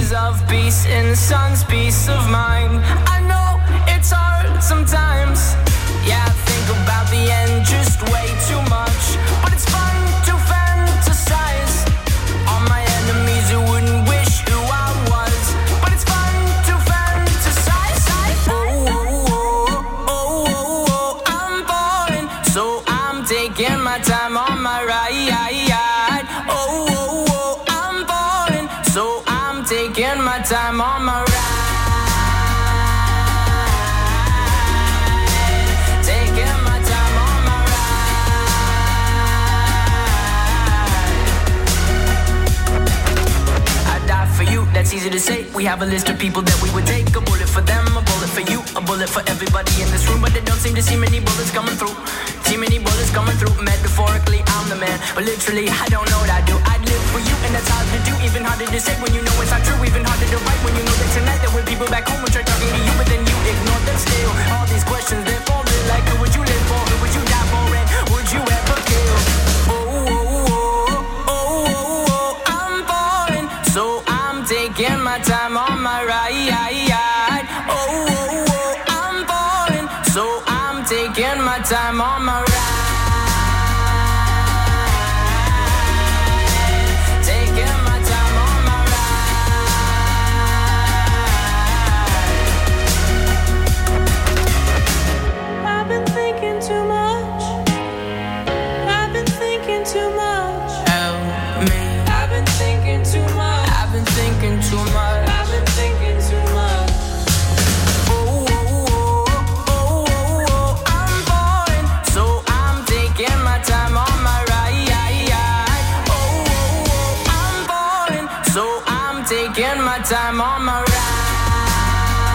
[SPEAKER 12] Taking my time on my ride. Oh, oh, oh, I'm falling, so I'm taking my time on my ride. Taking my time on my ride. I die for you, that's easy to say. We have a list of people that we would take. A bullet for them, a bullet for you, a bullet for everybody in this room. But they don't seem to see many bullets coming through. See many bullets coming through. Metaphorically, I'm the man, but literally, I don't know what I do. I'd live for you, and that's hard to do. Even harder to say when you know it's not true. Even harder to write when you know that tonight there were people back home who tried talking to you, but then you ignore them still. All these questions, they're falling like, who would you live for? Who would you die for? And would you ever kill? Oh, oh, oh, oh, oh, oh, I'm falling, so I'm taking my time on my ride. Oh, oh, oh, I'm falling, so I'm taking my time on my ride. Taking my time on my ride. I've been thinking too much. I've been thinking too much. Help me. I've been thinking too much. I've been thinking too much. I've been thinking too much. Oh, oh, oh, oh, oh, oh, I'm falling, so I'm taking my time on my ride. Oh, oh, oh, I'm falling, so I'm taking my time on my ride.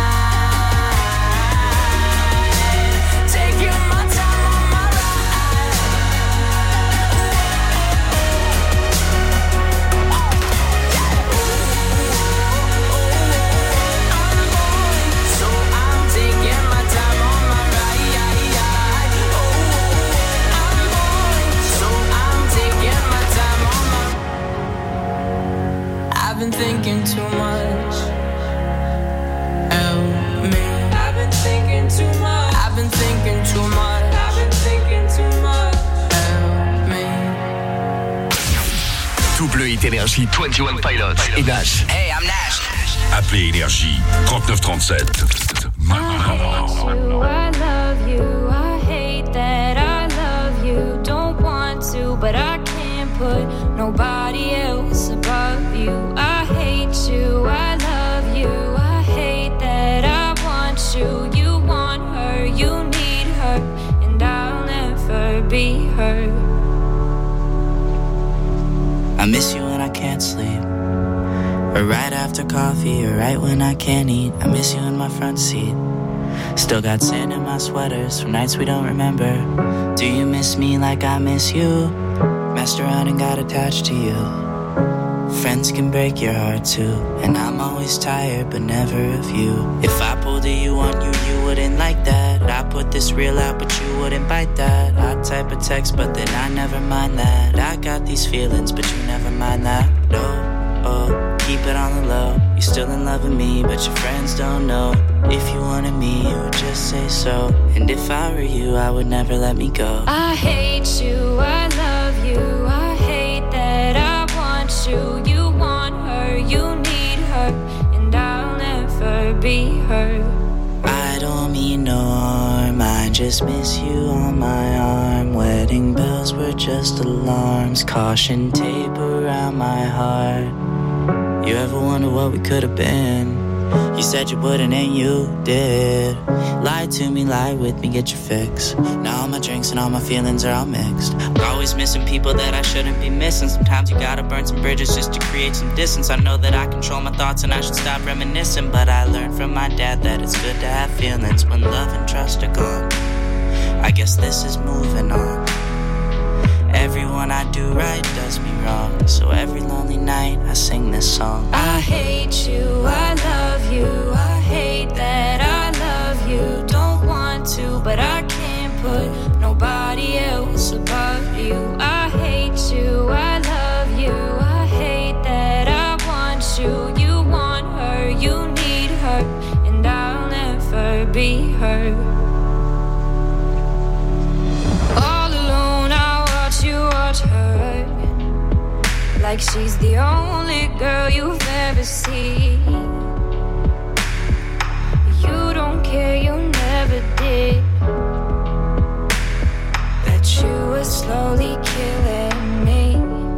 [SPEAKER 6] double hit énergie vingt et un Pilots et Nash.
[SPEAKER 20] Hey, I'm Nash.
[SPEAKER 6] Appelez Énergie trente-neuf trente-sept. Maintenant.
[SPEAKER 14] I love you, I hate that I love you. Don't want to, but I can't put nobody else above you. I hate you, I love you, I hate that I want you. You want her, you need her, and I'll never be her.
[SPEAKER 20] I miss you when I can't sleep, or right after coffee, or right when I can't eat. I miss you in my front seat. Still got sand in my sweaters from nights we don't remember. Do you miss me like I miss you? Messed around and got attached to you. Friends can break your heart too, and I'm always tired but never of you. If I pulled a you on you, you wouldn't like that. I put this reel out but you wouldn't bite that. I type a text but then I never mind that. I got these feelings but you never mind that. No, oh, keep it on the low. You're still in love with me but your friends don't know. If you wanted me, you would just say so. And if I were you, I would never let me go.
[SPEAKER 14] I hate you, I love you, I hate that I want you. You want her, you need her, and I'll never be her.
[SPEAKER 20] I don't mean no harm, I just miss you on my arm. Wedding bells were just alarms, caution tape around my heart. You ever wonder what we could have been? You said you wouldn't and you did. Lie to me, lie with me, get your fix. Now all my drinks and all my feelings are all mixed. Always missing people that I shouldn't be missing. Sometimes you gotta burn some bridges just to create some distance. I know that I control my thoughts and I should stop reminiscing, but I learned from my dad that it's good to have feelings when love and trust are gone. I guess this is moving on. Everyone I do right does me wrong, so every lonely night I sing this song.
[SPEAKER 14] I hate you, I love you, I hate that I love you. Don't want to, but I can't put nobody else above you. I hate you, I love you, I hate that I want you. You want her, you need her, and I'll never be her. Like she's the only girl you've ever seen. You don't care, you never did. That you were slowly killing me.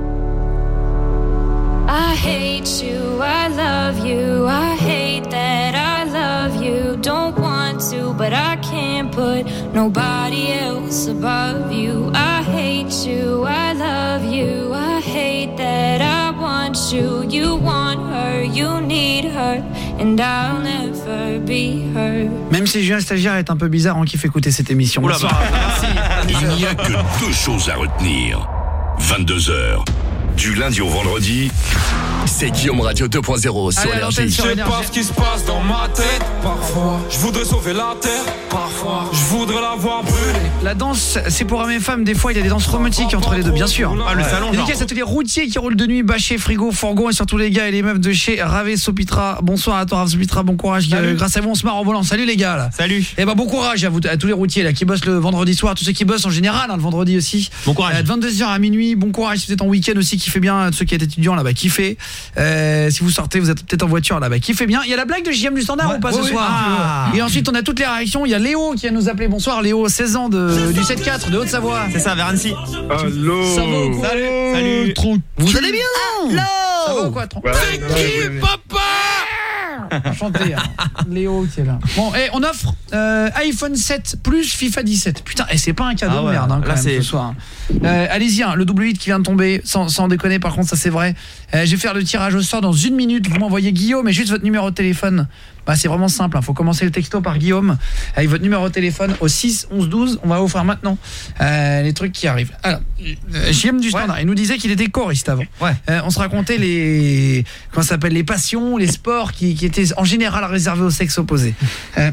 [SPEAKER 14] I hate you, I love you, I hate that I love you. Don't want to, but I can't put nobody else above you. I hate you, I love you, I hate that I want you. You want her, you need her, and I'll never be her.
[SPEAKER 7] Même si Julien Stagiaire est un peu bizarre, on kiffe écouter cette émission.
[SPEAKER 6] Oula, bah, il n'y a que deux choses à retenir. vingt-deux heures, du lundi au vendredi, c'est Guillaume Radio deux point zéro sur Énergie.
[SPEAKER 12] Je sais pas ce qui se passe dans ma tête. Parfois, je voudrais sauver la terre. Parfois, je voudrais la voir brûler.
[SPEAKER 7] La danse, c'est pour hommes et femmes. Des fois, il y a des danses romantiques entre les deux, bien sûr.
[SPEAKER 10] Ah, le salon, genre.
[SPEAKER 7] Dédicace à tous les routiers qui roulent de nuit, bâchés, frigo, fourgon, et surtout les gars et les meufs de chez Rave Sopitra. Bonsoir à toi, Rave Sopitra. Bon courage. Euh, grâce à vous, on se marre en volant. Salut les gars. Là.
[SPEAKER 10] Salut.
[SPEAKER 7] Et bah bon courage à vous, à tous les routiers là qui bossent le vendredi soir, tous ceux qui bossent en général, hein, le vendredi aussi.
[SPEAKER 10] Bon courage.
[SPEAKER 7] Euh, de vingt-deux heures à minuit. Bon courage si vous êtes en week-end aussi, kiffez bien. Ceux qui êtes étudiants là-bas, kiffez. Euh, si vous sortez, vous êtes peut-être en voiture là-bas, kiffez bien. Il y a la blague de J M du Standard ouais, ou pas ouais, ce oui, soir ah. Et ensuite on a toutes les réactions. Il y a Léo qui vient nous appeler. Bonsoir Léo, seize ans de, du sept quatre de Haute-Savoie.
[SPEAKER 10] C'est ça, vers Annecy.
[SPEAKER 11] Allô.
[SPEAKER 7] Ça va,
[SPEAKER 10] salut. Salut.
[SPEAKER 7] Tranquille. Vous allez bien?
[SPEAKER 4] Allô.
[SPEAKER 7] Ça va ou quoi?
[SPEAKER 11] Ouais,
[SPEAKER 7] c'est qui, papa? Enchanté, hein. Léo qui est là. Bon, et on offre euh, iPhone sept plus FIFA dix-sept. Putain, et c'est pas un cadeau ah ouais, de merde hein, quand là, même ce soir. Euh, allez-y, hein, le double huit qui vient de tomber, sans, sans déconner, par contre, ça c'est vrai. Euh, je vais faire le tirage au sort dans une minute. Vous m'envoyez Guillaume et juste votre numéro de téléphone. Bah, c'est vraiment simple, il hein. faut commencer le texto par Guillaume avec votre numéro de téléphone au six onze douze. On va offrir maintenant euh, les trucs qui arrivent. Alors, euh, J M du Standard, ouais. Il nous disait qu'il était choriste avant.
[SPEAKER 10] Ouais.
[SPEAKER 7] Euh, on se racontait les comment ça s'appelle les passions, les sports qui, qui étaient en général réservés au sexe opposé. Euh,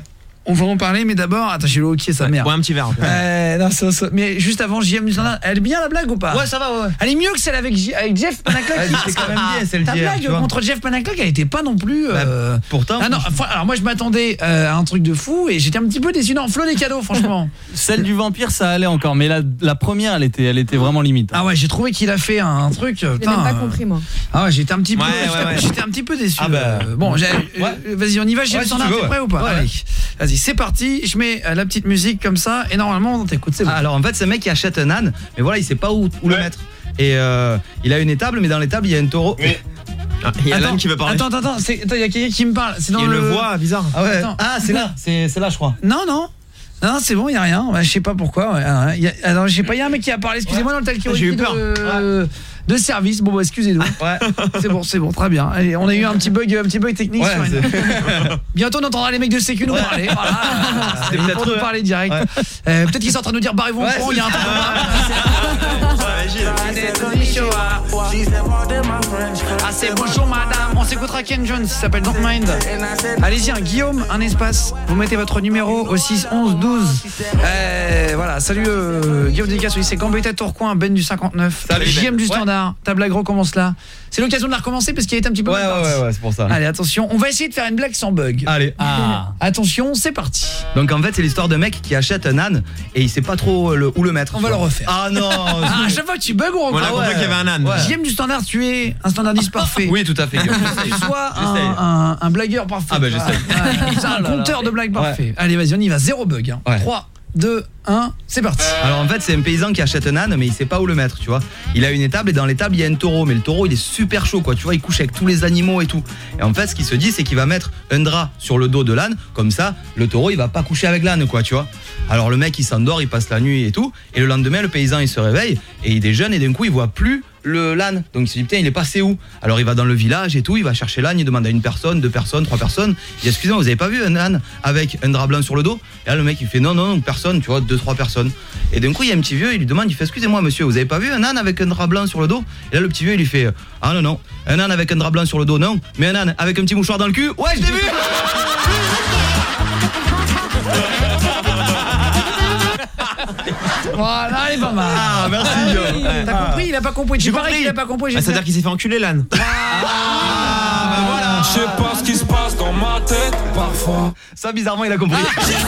[SPEAKER 7] On va en parler, mais d'abord, attends, j'ai le hockey, sa mère.
[SPEAKER 3] Ouais, un petit verre.
[SPEAKER 7] Euh, non, ça, ça, mais juste avant, J M du standard, elle est bien la blague ou pas?
[SPEAKER 10] Ouais, ça va, ouais.
[SPEAKER 7] Elle est mieux que celle avec, J avec Jeff Panaclock.
[SPEAKER 10] C'est quand même bien, celle
[SPEAKER 7] Ta
[SPEAKER 10] d'hier.
[SPEAKER 7] blague contre Jeff Panaclock, elle était pas non plus. Euh...
[SPEAKER 10] Bah, pourtant.
[SPEAKER 7] Ah non, alors moi je m'attendais euh, à un truc de fou et j'étais un petit peu déçu. Non, Flo des cadeaux, franchement.
[SPEAKER 2] Celle du vampire, ça allait encore, mais la, la première, elle était, elle était vraiment limite.
[SPEAKER 7] Ah ouais, j'ai trouvé qu'il a fait un, un truc.
[SPEAKER 5] J'ai même pas compris moi.
[SPEAKER 7] Ah ouais, j'étais un petit peu,
[SPEAKER 3] Ouais,
[SPEAKER 7] j'étais,
[SPEAKER 3] ouais, ouais.
[SPEAKER 7] j'étais un petit peu déçu.
[SPEAKER 10] Ah bah,
[SPEAKER 7] euh, bon, j'ai, euh, vas-y, on y va. J'ai
[SPEAKER 10] Ouais,
[SPEAKER 7] le
[SPEAKER 10] si
[SPEAKER 7] standard,
[SPEAKER 10] tu veux,
[SPEAKER 7] t'es prêt
[SPEAKER 10] ouais.
[SPEAKER 7] ou pas?
[SPEAKER 10] Ouais.
[SPEAKER 7] Allez, vas-y, c'est parti. Je mets euh, la petite musique comme ça et normalement on t'écoute. C'est bon.
[SPEAKER 10] Ah, alors en fait, c'est un mec qui achète un âne, mais voilà, il sait pas où, où le mettre. Et euh, il a une étable, mais dans l'étable, il y a un taureau.
[SPEAKER 3] Mais... Ah, il y a
[SPEAKER 7] Attends,
[SPEAKER 3] l'âne qui veut parler.
[SPEAKER 7] Attends, attends, attends, c'est- attends, il y a quelqu'un qui me parle. C'est dans
[SPEAKER 3] Il
[SPEAKER 7] le.
[SPEAKER 3] le voit, bizarre.
[SPEAKER 10] Ah ouais.
[SPEAKER 7] Attends.
[SPEAKER 10] Ah, c'est là, c'est c'est là, je crois.
[SPEAKER 7] Non, non. Non, c'est bon, il y a rien. Bah, je sais pas pourquoi. Ouais. Ah, y a, alors, je sais pas, il y a un mec qui a parlé. Excusez-moi dans le talkie
[SPEAKER 3] J'ai eu peur.
[SPEAKER 7] de, de service. Bon, bah, excusez-nous.
[SPEAKER 10] Ouais.
[SPEAKER 7] C'est bon, c'est bon, très bien. Allez, on a eu un petit bug, un petit bug technique.
[SPEAKER 10] Ouais,
[SPEAKER 7] sur une-
[SPEAKER 10] c'est-
[SPEAKER 7] Bientôt, on entendra les mecs de Sécu nous parler. Voilà.
[SPEAKER 10] C'était
[SPEAKER 7] Ils
[SPEAKER 10] peut-être
[SPEAKER 7] vont nous
[SPEAKER 10] eux,
[SPEAKER 7] parler direct.
[SPEAKER 10] Ouais.
[SPEAKER 7] Euh, peut-être qu'ils sont en train de nous dire barrez-vous en
[SPEAKER 10] Ouais,
[SPEAKER 7] courant. Il y a un
[SPEAKER 10] c'est
[SPEAKER 7] truc. Ah, c'est bonjour madame. On s'écoutera Ken Jones, il s'appelle Don't Mind. Allez-y, un Guillaume, un espace. Vous mettez votre numéro au six onze douze. Euh, voilà, salut euh, Guillaume Dédicace, oui, c'est Gambetta Tourcoing, Ben du cinquante-neuf.
[SPEAKER 10] Salut, Ben.
[SPEAKER 7] J M du
[SPEAKER 10] Ouais.
[SPEAKER 7] standard. Ta blague recommence là. C'est l'occasion de la recommencer parce qu'il est un petit peu
[SPEAKER 10] Ouais,
[SPEAKER 7] mal
[SPEAKER 10] ouais,
[SPEAKER 7] parti.
[SPEAKER 10] ouais, ouais, c'est pour ça.
[SPEAKER 7] Allez, attention, on va essayer de faire une blague sans bug.
[SPEAKER 10] Allez.
[SPEAKER 2] Ah.
[SPEAKER 7] Attention, c'est parti.
[SPEAKER 10] Donc en fait, c'est l'histoire d'un mec qui achète un âne et il sait pas trop le, où le mettre.
[SPEAKER 7] On va le refaire.
[SPEAKER 10] Ah non.
[SPEAKER 7] Ah, à chaque fois que tu bugs, on
[SPEAKER 3] On a
[SPEAKER 7] recommence.
[SPEAKER 3] compris qu'il y avait un âne.
[SPEAKER 10] Ouais.
[SPEAKER 7] J M du standard, tu es un standardiste parfait.
[SPEAKER 10] Oui, tout à fait.
[SPEAKER 7] Que tu sois un,
[SPEAKER 10] J'essaye.
[SPEAKER 7] un, un blagueur parfait.
[SPEAKER 10] Ah bah, j'essaye.
[SPEAKER 7] Ouais, c'est un compteur de blagues parfait. Allez, vas-y, on y va, zéro bug. Hein.
[SPEAKER 10] Ouais.
[SPEAKER 7] trois, deux, un, c'est parti.
[SPEAKER 10] Alors en fait, c'est un paysan qui achète un âne, mais il sait pas où le mettre, tu vois. Il a une étable et dans l'étable, il y a un taureau, mais le taureau, il est super chaud, quoi. Tu vois, il couche avec tous les animaux et tout. Et en fait, ce qu'il se dit, c'est qu'il va mettre un drap sur le dos de l'âne, comme ça, le taureau, il va pas coucher avec l'âne, quoi, tu vois. Alors le mec, il s'endort, il passe la nuit et tout, et le lendemain, le paysan, il se réveille et il déjeune et d'un coup, il voit plus le l'âne. Donc il se dit putain, il est passé où? Alors il va dans le village et tout, il va chercher l'âne, il demande à une personne, deux personnes, trois personnes. Il dit excusez-moi, vous avez pas vu un âne avec un drap blanc sur le dos? Et là le mec il fait non non non, personne, tu vois, deux trois personnes. Et d'un coup il y a un petit vieux, il lui demande, il fait excusez-moi monsieur, vous avez pas vu un âne avec un drap blanc sur le dos? Et là le petit vieux il lui fait ah non non, un âne avec un drap blanc sur le dos non, mais un âne avec un petit mouchoir dans le cul, ouais je l'ai vu.
[SPEAKER 7] Voilà, elle est pas mal.
[SPEAKER 10] Ah merci.
[SPEAKER 7] Ah, t'as compris, il a pas compris.
[SPEAKER 3] J'ai
[SPEAKER 7] Tu parais
[SPEAKER 3] compris.
[SPEAKER 7] qu'il a pas compris.
[SPEAKER 3] Ah, c'est-à-dire qu'il s'est fait enculer l'âne.
[SPEAKER 12] Ah, ben voilà. Je sais pas ce qui se passe dans ma tête parfois.
[SPEAKER 10] Ça bizarrement il a compris.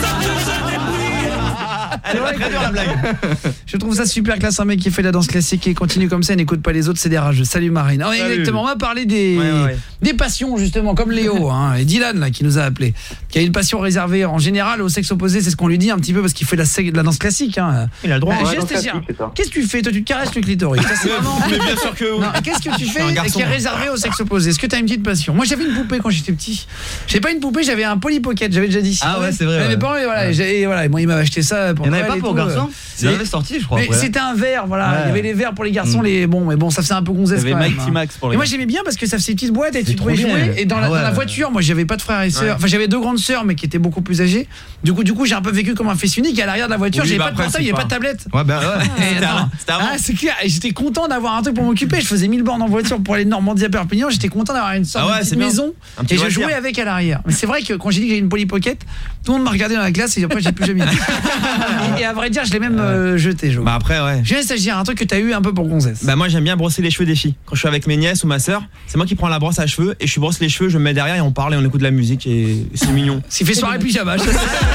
[SPEAKER 7] Elle est très dure la blague. Je trouve ça super classe, un mec qui fait la danse classique et continue comme ça et n'écoute pas les autres, c'est des rageux. Salut Marine. Ah, exactement, on va parler des,
[SPEAKER 3] ouais, ouais, ouais.
[SPEAKER 7] des passions justement, comme Léo hein, et Dylan là, qui nous a appelé, qui a une passion réservée en général au sexe opposé, c'est ce qu'on lui dit un petit peu parce qu'il fait de la, de la danse classique. Hein.
[SPEAKER 3] Il a le droit.
[SPEAKER 7] Euh,
[SPEAKER 11] Ouais,
[SPEAKER 7] geste
[SPEAKER 11] danse
[SPEAKER 7] et
[SPEAKER 11] classique, c'est ça.
[SPEAKER 7] Qu'est-ce que tu fais? Toi tu te caresses le clitoris. Ça, c'est vraiment...
[SPEAKER 3] Mais bien sûr que oui.
[SPEAKER 7] Non, qu'est-ce que tu
[SPEAKER 3] Je suis un
[SPEAKER 7] fais
[SPEAKER 3] garçon.
[SPEAKER 7] qui est réservé au sexe opposé? Est-ce que tu as une petite passion? Moi j'avais une poupée quand j'étais petit. J'avais pas une poupée, j'avais un Polly Pocket, j'avais déjà dit.
[SPEAKER 10] Ah ouais, c'est vrai,
[SPEAKER 7] Mes
[SPEAKER 10] ouais.
[SPEAKER 7] parents et voilà, et voilà, moi il m'avait acheté ça pour
[SPEAKER 10] Il y en avait
[SPEAKER 7] Noël
[SPEAKER 10] pas
[SPEAKER 7] et
[SPEAKER 10] pour
[SPEAKER 7] tout,
[SPEAKER 10] garçons?
[SPEAKER 7] euh,
[SPEAKER 10] Il avait sorti je crois.
[SPEAKER 7] mais
[SPEAKER 10] après.
[SPEAKER 7] c'était un verre, voilà.
[SPEAKER 10] Ouais.
[SPEAKER 7] Il y avait les verres pour les garçons,
[SPEAKER 10] Mm.
[SPEAKER 7] les bon, mais bon, ça faisait un peu gonzesse
[SPEAKER 2] Il y
[SPEAKER 7] quand
[SPEAKER 2] avait
[SPEAKER 7] même.
[SPEAKER 2] Mighty
[SPEAKER 7] hein.
[SPEAKER 2] Max pour les
[SPEAKER 7] Et moi
[SPEAKER 2] gars.
[SPEAKER 7] j'aimais bien parce que ça faisait des petites boîtes et tu
[SPEAKER 10] trop
[SPEAKER 7] pouvais
[SPEAKER 10] bien.
[SPEAKER 7] jouer. Et dans la,
[SPEAKER 10] Ah ouais.
[SPEAKER 7] dans la voiture, moi j'avais pas de frères et sœurs. Enfin j'avais deux grandes sœurs mais qui étaient beaucoup plus âgées. Du coup, du coup j'ai un peu vécu comme un fils unique. Et à l'arrière de la voiture,
[SPEAKER 3] Oui,
[SPEAKER 7] j'avais
[SPEAKER 3] bah
[SPEAKER 7] pas de
[SPEAKER 3] après,
[SPEAKER 7] portable, il y
[SPEAKER 3] c'est
[SPEAKER 7] avait pas de
[SPEAKER 3] pas-
[SPEAKER 7] tablette.
[SPEAKER 10] Ouais bah ouais.
[SPEAKER 7] Et
[SPEAKER 3] C'était
[SPEAKER 7] attends.
[SPEAKER 3] avant- c'était avant.
[SPEAKER 7] Ah, c'est clair. Et j'étais content d'avoir un truc pour m'occuper. Je faisais mille bornes en voiture pour aller de Normandie à Perpignan. J'étais content d'avoir une sorte
[SPEAKER 3] Ah ouais,
[SPEAKER 7] de petite
[SPEAKER 3] c'est bien.
[SPEAKER 7] maison
[SPEAKER 3] Un petit
[SPEAKER 7] et je
[SPEAKER 3] loisir.
[SPEAKER 7] jouais avec à l'arrière. Mais c'est vrai que quand j'ai dit que j'ai une Polly Pocket, tout le monde m'a regardé dans la classe et après j'ai plus jamais dit. Et à vrai dire, je l'ai même euh, jeté. Jo.
[SPEAKER 3] Bah après ouais.
[SPEAKER 7] Je viens de dire un truc que t'as eu un peu pour gonzesse.
[SPEAKER 3] Bah moi j'aime bien brosser les cheveux des filles. Quand je suis avec mes nièces ou ma sœur, c'est moi qui prends la brosse à cheveux et je brosse les cheveux, je me mets derrière et on parle et on écoute de la musique et c'est mignon.
[SPEAKER 7] S'il fait soirée pyjama. je-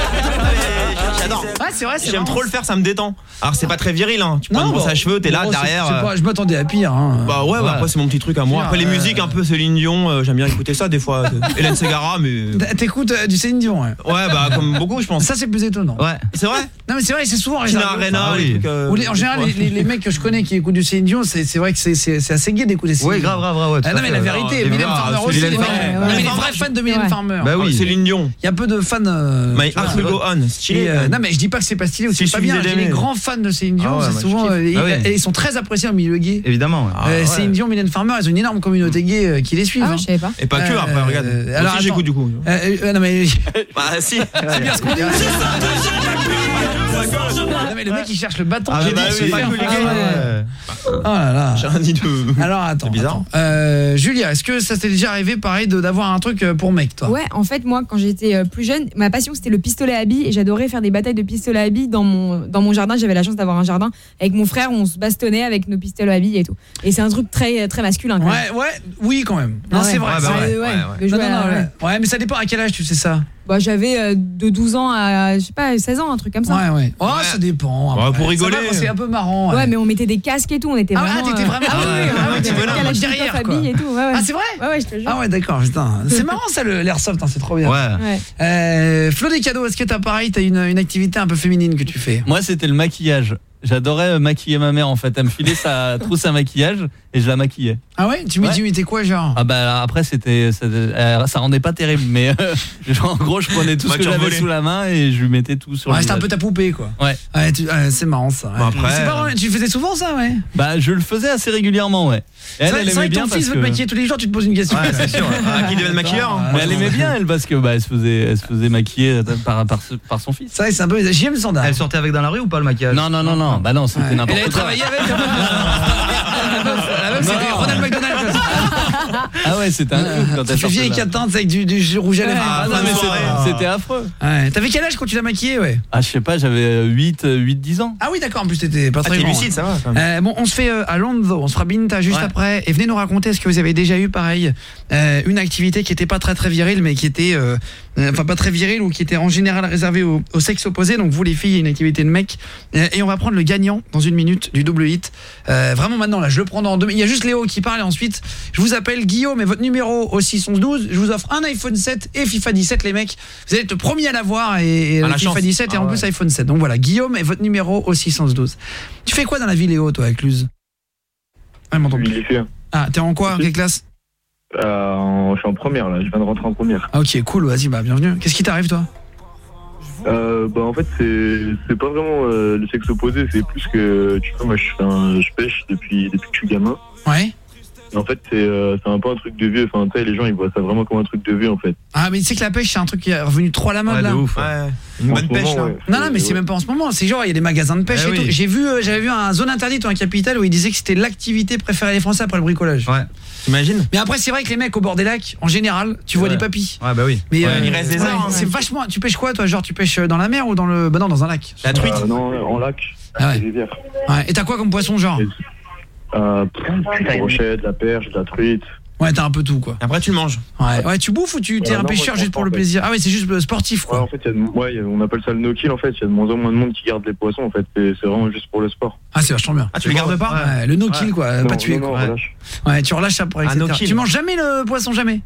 [SPEAKER 3] J'adore.
[SPEAKER 7] Ouais, c'est vrai, c'est
[SPEAKER 3] J'aime
[SPEAKER 7] marrant.
[SPEAKER 3] trop le faire, ça me détend. Alors c'est pas très viril hein. Tu prends une
[SPEAKER 7] Non,
[SPEAKER 3] brosse
[SPEAKER 7] bah,
[SPEAKER 3] à cheveux, t'es là
[SPEAKER 7] bon, c'est-
[SPEAKER 3] derrière.
[SPEAKER 7] c'est
[SPEAKER 3] euh,
[SPEAKER 7] pas- je m'attendais à pire. Hein.
[SPEAKER 3] Bah ouais, bah après c'est mon petit truc à moi. Après les
[SPEAKER 7] Euh,
[SPEAKER 3] musiques un peu Céline Dion, euh, j'aime bien écouter ça des fois. Hélène Ségara mais
[SPEAKER 7] T'écoutes euh, du Céline Dion. Ouais.
[SPEAKER 3] ouais bah comme beaucoup je pense.
[SPEAKER 7] Ça c'est plus étonnant.
[SPEAKER 10] Ouais.
[SPEAKER 3] C'est vrai.
[SPEAKER 7] Non mais c'est vrai, c'est souvent
[SPEAKER 3] Tina
[SPEAKER 7] réservé.
[SPEAKER 3] Arena,
[SPEAKER 10] Ah
[SPEAKER 3] les
[SPEAKER 10] oui.
[SPEAKER 3] trucs, euh,
[SPEAKER 7] Ou les- en général,
[SPEAKER 3] ouais.
[SPEAKER 7] les, les- les mecs que je connais qui écoutent du Céline Dion, c'est c'est vrai que c'est c'est c'est assez gay d'écouter Céline
[SPEAKER 10] Ouais,
[SPEAKER 7] Dion.
[SPEAKER 10] grave grave grave. ouais, tout
[SPEAKER 7] Ah non
[SPEAKER 10] à
[SPEAKER 7] mais
[SPEAKER 10] fait.
[SPEAKER 7] la
[SPEAKER 10] Ouais.
[SPEAKER 7] vérité,
[SPEAKER 3] Non,
[SPEAKER 7] Mylène
[SPEAKER 3] mais
[SPEAKER 7] Farmer
[SPEAKER 3] c'est
[SPEAKER 7] aussi.
[SPEAKER 3] Mylène
[SPEAKER 7] les mecs.
[SPEAKER 3] Farmer.
[SPEAKER 7] Non, mais les
[SPEAKER 3] Mylène
[SPEAKER 7] vrais fans de Mylène
[SPEAKER 4] Ouais.
[SPEAKER 7] Farmer.
[SPEAKER 10] Bah
[SPEAKER 3] Ah,
[SPEAKER 10] oui.
[SPEAKER 3] Céline Dion.
[SPEAKER 7] Il y a peu de fans. euh,
[SPEAKER 3] My
[SPEAKER 7] tu vois,
[SPEAKER 3] Heart Will Go On, stylé.
[SPEAKER 7] et, euh, non mais je dis pas que c'est pas stylé ou
[SPEAKER 3] Si
[SPEAKER 7] c'est pas
[SPEAKER 3] je
[SPEAKER 7] bien.
[SPEAKER 3] suffisait
[SPEAKER 7] J'ai les
[SPEAKER 3] d'aimer.
[SPEAKER 7] grands fans de Céline Dion,
[SPEAKER 10] Ah ouais,
[SPEAKER 7] c'est
[SPEAKER 10] moi, je
[SPEAKER 7] souvent
[SPEAKER 10] kiffe.
[SPEAKER 7] euh, et,
[SPEAKER 10] Ah oui.
[SPEAKER 7] et ils sont très appréciés au milieu gay.
[SPEAKER 10] Évidemment. Ouais.
[SPEAKER 3] Ah,
[SPEAKER 7] Euh,
[SPEAKER 3] ouais.
[SPEAKER 7] Céline Dion, Mylène Farmer, ils ont une énorme communauté gay euh, qui les suivent.
[SPEAKER 4] Ah,
[SPEAKER 7] hein.
[SPEAKER 4] je savais pas.
[SPEAKER 3] Et pas que
[SPEAKER 7] Euh,
[SPEAKER 3] après regarde.
[SPEAKER 7] euh,
[SPEAKER 3] Moi
[SPEAKER 7] alors,
[SPEAKER 3] aussi j'écoute du coup.
[SPEAKER 7] Euh, euh, non mais
[SPEAKER 3] Bah si.
[SPEAKER 7] c'est bien ce qu'on dit. Non, mais le mec il cherche le bâton.
[SPEAKER 3] Ah,
[SPEAKER 7] J'ai
[SPEAKER 3] bah
[SPEAKER 7] dit,
[SPEAKER 3] oui,
[SPEAKER 7] c'est
[SPEAKER 3] pas
[SPEAKER 7] pas
[SPEAKER 3] que les
[SPEAKER 7] ah,
[SPEAKER 3] gays.
[SPEAKER 7] ouais. Oh là là.
[SPEAKER 3] J'ai rien dit de.
[SPEAKER 7] Alors attends.
[SPEAKER 3] C'est bizarre.
[SPEAKER 7] attends. Euh, Julia, est-ce que ça t'est déjà arrivé pareil de d'avoir un truc pour mec toi?
[SPEAKER 21] Ouais, en fait moi quand j'étais euh, plus jeune, ma passion c'était le pistolet à billes et j'adorais faire des batailles de pistolet à billes dans mon dans mon jardin. J'avais la chance d'avoir un jardin avec mon frère, on se bastonnait avec nos pistolets à billes et tout. Et c'est un truc très très masculin quand même.
[SPEAKER 7] Ouais, ouais, oui quand même. Non,
[SPEAKER 21] Ah ouais.
[SPEAKER 7] c'est vrai.
[SPEAKER 21] Ouais,
[SPEAKER 7] c'est
[SPEAKER 21] bah
[SPEAKER 7] vrai.
[SPEAKER 21] ouais, ouais, de jouer
[SPEAKER 7] Non, non,
[SPEAKER 21] à-
[SPEAKER 7] non, ouais.
[SPEAKER 21] ouais.
[SPEAKER 7] Ouais, mais ça dépend à quel âge tu sais ça.
[SPEAKER 21] Bah j'avais euh, de douze ans à je sais pas seize ans, un truc comme ça.
[SPEAKER 7] Ouais, ouais. Oh, ça dépend.
[SPEAKER 3] Ouais,
[SPEAKER 7] après.
[SPEAKER 3] pour rigoler.
[SPEAKER 7] Ça va, c'est un peu marrant.
[SPEAKER 21] Ouais,
[SPEAKER 7] ouais.
[SPEAKER 21] mais on mettait des casques et tout, on était
[SPEAKER 7] Ah,
[SPEAKER 21] vraiment
[SPEAKER 7] ah, t'étais
[SPEAKER 21] euh,
[SPEAKER 7] vraiment-
[SPEAKER 21] Ah oui,
[SPEAKER 7] ah
[SPEAKER 21] oui,
[SPEAKER 7] ouais,
[SPEAKER 21] ouais,
[SPEAKER 7] ah ouais,
[SPEAKER 21] ouais,
[SPEAKER 7] t'étais
[SPEAKER 21] t'avais
[SPEAKER 7] vraiment
[SPEAKER 21] la
[SPEAKER 7] derrière,
[SPEAKER 21] à
[SPEAKER 7] quoi.
[SPEAKER 21] billes et tout. Ouais, ouais.
[SPEAKER 7] Ah, c'est vrai?
[SPEAKER 21] Ouais, ouais, je te jure.
[SPEAKER 7] Ah ouais, d'accord, putain. C'est marrant ça le- l'airsoft, hein, c'est trop bien.
[SPEAKER 10] Ouais.
[SPEAKER 21] Ouais.
[SPEAKER 7] Euh, Flo des cadeaux, est-ce que t'as pareil, t'as une, une activité un peu féminine que tu fais?
[SPEAKER 2] Moi, c'était le maquillage. J'adorais euh, maquiller ma mère en fait. Elle me filait sa trousse à maquillage et je la maquillais.
[SPEAKER 7] Ah ouais? Tu me
[SPEAKER 2] Ouais.
[SPEAKER 7] dis, mais t'es quoi genre?
[SPEAKER 2] Ah bah après c'était ça, euh, ça rendait pas terrible mais euh, genre, en gros je prenais tout ce que
[SPEAKER 3] Voiture
[SPEAKER 2] j'avais
[SPEAKER 3] volée.
[SPEAKER 2] sous la main et je lui mettais tout sur
[SPEAKER 7] Ouais,
[SPEAKER 2] le
[SPEAKER 7] c'était un
[SPEAKER 2] visage.
[SPEAKER 7] peu ta poupée quoi.
[SPEAKER 2] Ouais.
[SPEAKER 7] Ouais, tu- ouais, c'est marrant ça. ouais.
[SPEAKER 3] Bon, après,
[SPEAKER 7] C'est pas vraiment- tu faisais souvent ça, ouais?
[SPEAKER 2] Bah je le faisais assez régulièrement ouais. Et
[SPEAKER 7] C'est
[SPEAKER 2] elle,
[SPEAKER 7] vrai,
[SPEAKER 2] elle
[SPEAKER 7] c'est vrai
[SPEAKER 2] aimait
[SPEAKER 7] que ton
[SPEAKER 2] bien
[SPEAKER 7] fils
[SPEAKER 2] parce
[SPEAKER 7] veut te
[SPEAKER 2] que
[SPEAKER 7] maquiller tous les jours, tu te poses une question.
[SPEAKER 3] Ouais, c'est sûr. Ah, qui devient le maquilleur, hein.
[SPEAKER 2] mais elle aimait bien elle parce que bah elle se faisait elle se faisait maquiller par par, par son fils.
[SPEAKER 7] C'est vrai, c'est un peu. J'aime le standard.
[SPEAKER 10] Elle sortait avec dans la rue ou pas le maquillage?
[SPEAKER 2] Non non non non, bah non, c'était
[SPEAKER 7] Ouais. Elle
[SPEAKER 2] n'importe
[SPEAKER 7] avait
[SPEAKER 2] quoi.
[SPEAKER 7] travaillé avec. La meuf, c'était Ronald McDonald. quoi.
[SPEAKER 2] Ah ouais, c'était un truc quand
[SPEAKER 7] Ça
[SPEAKER 2] elle
[SPEAKER 7] fait vieille
[SPEAKER 2] sortait de là.
[SPEAKER 7] quatante avec du, du rouge à lèvres.
[SPEAKER 2] Ah, non, mais c'était- c'était affreux.
[SPEAKER 7] Ouais. T'avais quel âge quand tu l'as maquillé, ouais?
[SPEAKER 2] Ah je sais pas, j'avais huit dix ans.
[SPEAKER 7] Ah oui, d'accord, en plus t'étais pas
[SPEAKER 3] Ah,
[SPEAKER 7] très
[SPEAKER 3] t'es
[SPEAKER 7] grand.
[SPEAKER 3] lucide, ça va. quand même.
[SPEAKER 7] Euh, bon, on se fait euh, à Londres, on se fera Binta juste
[SPEAKER 2] Ouais.
[SPEAKER 7] après. Et venez nous raconter, est-ce que vous avez déjà eu pareil euh, une activité qui était pas très très virile, mais qui était, euh, euh, enfin pas très virile ou qui était en général réservée au, au sexe opposé. Donc vous les filles, une activité de mec. Euh, et on va prendre le gagnant dans une minute du double hit. Euh, vraiment maintenant là, je le prends dans deux. Il y a juste Léo qui parle et ensuite je vous appelle Guillaume et votre numéro au six onze douze. Je vous offre un iPhone sept et FIFA dix-sept les mecs. Vous allez être le premier à l'avoir et, et
[SPEAKER 3] Ah, la
[SPEAKER 7] FIFA
[SPEAKER 3] chance.
[SPEAKER 7] dix-sept et
[SPEAKER 3] Ah,
[SPEAKER 7] en
[SPEAKER 3] ouais.
[SPEAKER 7] plus iPhone sept. Donc voilà, Guillaume et votre numéro au six onze douze. Tu fais quoi dans la vie Léo toi avec Luz? Ah, elle m'entend plus.
[SPEAKER 11] lycée.
[SPEAKER 7] Ah, t'es en quoi? En quelle classe?
[SPEAKER 11] Euh, en- je suis en première là, je viens de rentrer en première.
[SPEAKER 7] Ah, ok, cool, vas-y, bah bienvenue. Qu'est-ce qui t'arrive toi?
[SPEAKER 11] Euh, bah en fait c'est c'est pas vraiment euh, le sexe opposé, c'est plus que tu vois moi je fais un- je pêche depuis depuis que je suis gamin.
[SPEAKER 7] Ouais.
[SPEAKER 11] Et en fait c'est euh, c'est un peu un truc de vieux, enfin tu sais les gens ils voient ça vraiment comme un truc de vieux en fait.
[SPEAKER 7] Ah, mais tu sais que la pêche c'est un truc qui est revenu trop à la mode
[SPEAKER 10] Ouais,
[SPEAKER 7] là.
[SPEAKER 10] de ouf.
[SPEAKER 3] Ouais. Une
[SPEAKER 11] En
[SPEAKER 3] bonne
[SPEAKER 11] ce
[SPEAKER 3] pêche
[SPEAKER 11] moment,
[SPEAKER 3] là.
[SPEAKER 11] ouais.
[SPEAKER 7] Non non mais c'est
[SPEAKER 11] Ouais.
[SPEAKER 7] même pas en ce moment, c'est genre il y a des magasins de pêche
[SPEAKER 10] Eh
[SPEAKER 7] et
[SPEAKER 10] oui.
[SPEAKER 7] tout. J'ai vu euh, j'avais vu un zone interdite ou un capital où il disait que c'était l'activité préférée des Français après le bricolage.
[SPEAKER 10] Ouais.
[SPEAKER 3] T'imagines?
[SPEAKER 7] Mais après c'est vrai que les mecs au bord des lacs en général, tu vois
[SPEAKER 10] Ouais.
[SPEAKER 7] des papis.
[SPEAKER 10] Ouais, bah oui.
[SPEAKER 7] Mais
[SPEAKER 3] Ouais,
[SPEAKER 7] euh,
[SPEAKER 3] il reste des
[SPEAKER 7] ouais,
[SPEAKER 3] heures, hein.
[SPEAKER 7] c'est vachement. Tu pêches quoi toi? Genre tu pêches dans la mer ou dans le bah non dans un lac.
[SPEAKER 3] La truite.
[SPEAKER 11] Euh, non, en lac,
[SPEAKER 7] Ah ouais.
[SPEAKER 11] des rivières.
[SPEAKER 7] Ouais. Et t'as quoi comme poisson genre?
[SPEAKER 11] Et- Euh, pff, la brochette, la perche, la truite.
[SPEAKER 7] Ouais, t'as un peu tout quoi.
[SPEAKER 3] Après tu le manges.
[SPEAKER 7] Ouais, ouais, tu bouffes ou tu t'es
[SPEAKER 11] Ouais,
[SPEAKER 7] un
[SPEAKER 11] non, moi,
[SPEAKER 7] pêcheur
[SPEAKER 11] je
[SPEAKER 7] juste
[SPEAKER 11] mange
[SPEAKER 7] pour
[SPEAKER 11] pas,
[SPEAKER 7] le
[SPEAKER 11] en fait.
[SPEAKER 7] plaisir? Ah ouais, c'est juste euh, sportif
[SPEAKER 11] Ouais,
[SPEAKER 7] quoi.
[SPEAKER 11] en fait, il y a de- ouais, il y a- on appelle ça le no-kill en fait. Il y a de moins en moins de monde qui garde les poissons en fait. C'est c'est vraiment juste pour le sport.
[SPEAKER 7] Ah, c'est vachement bien.
[SPEAKER 3] Ah, tu les gardes pas?
[SPEAKER 7] Ouais, le no kill quoi,
[SPEAKER 11] Non,
[SPEAKER 7] pas tuer
[SPEAKER 11] non, non,
[SPEAKER 7] quoi.
[SPEAKER 11] on relâche.
[SPEAKER 7] Ouais, tu relâches après,
[SPEAKER 3] Ah,
[SPEAKER 7] et cetera.
[SPEAKER 3] no kill.
[SPEAKER 7] Tu manges jamais le poisson, jamais?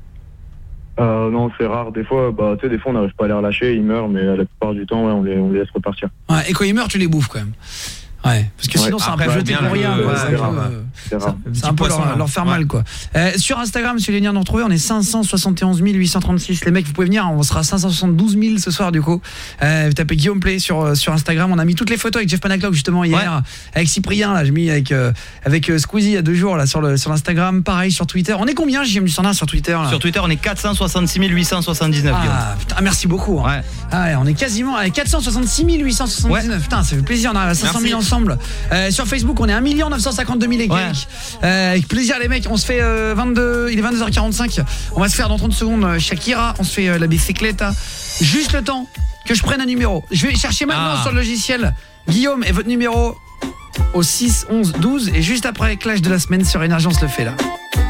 [SPEAKER 11] Euh, non, c'est rare. Des fois, bah, tu sais, des fois, on n'arrive pas à les relâcher, ils meurent, mais la plupart du temps, ouais, on les, on les laisse repartir.
[SPEAKER 7] Ouais, et quand ils meurent, tu les bouffes quand même. Ouais, parce que
[SPEAKER 11] Ouais.
[SPEAKER 7] sinon c'est un
[SPEAKER 3] Après,
[SPEAKER 7] peu
[SPEAKER 3] faut
[SPEAKER 7] jeté
[SPEAKER 3] bien
[SPEAKER 7] pour
[SPEAKER 3] le-
[SPEAKER 7] rien quoi.
[SPEAKER 3] ouais,
[SPEAKER 7] C'est
[SPEAKER 3] c'est
[SPEAKER 7] un
[SPEAKER 3] rare,
[SPEAKER 7] peu-
[SPEAKER 11] ouais. C'est rare.
[SPEAKER 7] C'est un peu
[SPEAKER 3] poisson,
[SPEAKER 7] leur,
[SPEAKER 3] là.
[SPEAKER 7] leur faire
[SPEAKER 3] Ouais.
[SPEAKER 7] mal quoi. Euh, sur Instagram, si vous voulez venir nous retrouver, on est cinq cent soixante et onze mille huit cent trente-six. Les mecs, vous pouvez venir, on sera cinq cent soixante-douze mille ce soir du coup. Euh, vous tapez Guillaume Play sur euh, sur Instagram. On a mis toutes les photos avec Jeff Panaclock justement hier,
[SPEAKER 10] Ouais.
[SPEAKER 7] avec Cyprien là, j'ai mis avec euh, avec euh, Squeezie il y a deux jours là sur le sur l'Instagram. Pareil sur Twitter. On est combien J M du Standard sur Twitter là?
[SPEAKER 10] Sur Twitter, on est quatre cent soixante-six mille huit cent soixante-dix-neuf. Guillaume.
[SPEAKER 7] Ah putain, merci beaucoup. hein.
[SPEAKER 10] Ouais.
[SPEAKER 7] Ah ouais, on est quasiment à quatre cent soixante-six mille huit cent soixante-dix-neuf. Putain, ça fait plaisir, on arrive à cinq cent mille
[SPEAKER 3] Merci.
[SPEAKER 7] ensemble. Euh, sur Facebook, on est un million neuf cent cinquante-deux mille et
[SPEAKER 10] Ouais.
[SPEAKER 7] quelques. Euh, avec plaisir les mecs, on se fait euh, vingt-deux, il est vingt-deux heures quarante-cinq. On va se faire dans trente secondes euh, Shakira, on se fait euh, la bicyclette. Juste le temps que je prenne un numéro. Je vais chercher maintenant
[SPEAKER 3] Ah.
[SPEAKER 7] sur le logiciel Guillaume et votre numéro au six onze douze et juste après Clash de la semaine sur Énergie, on se le fait là.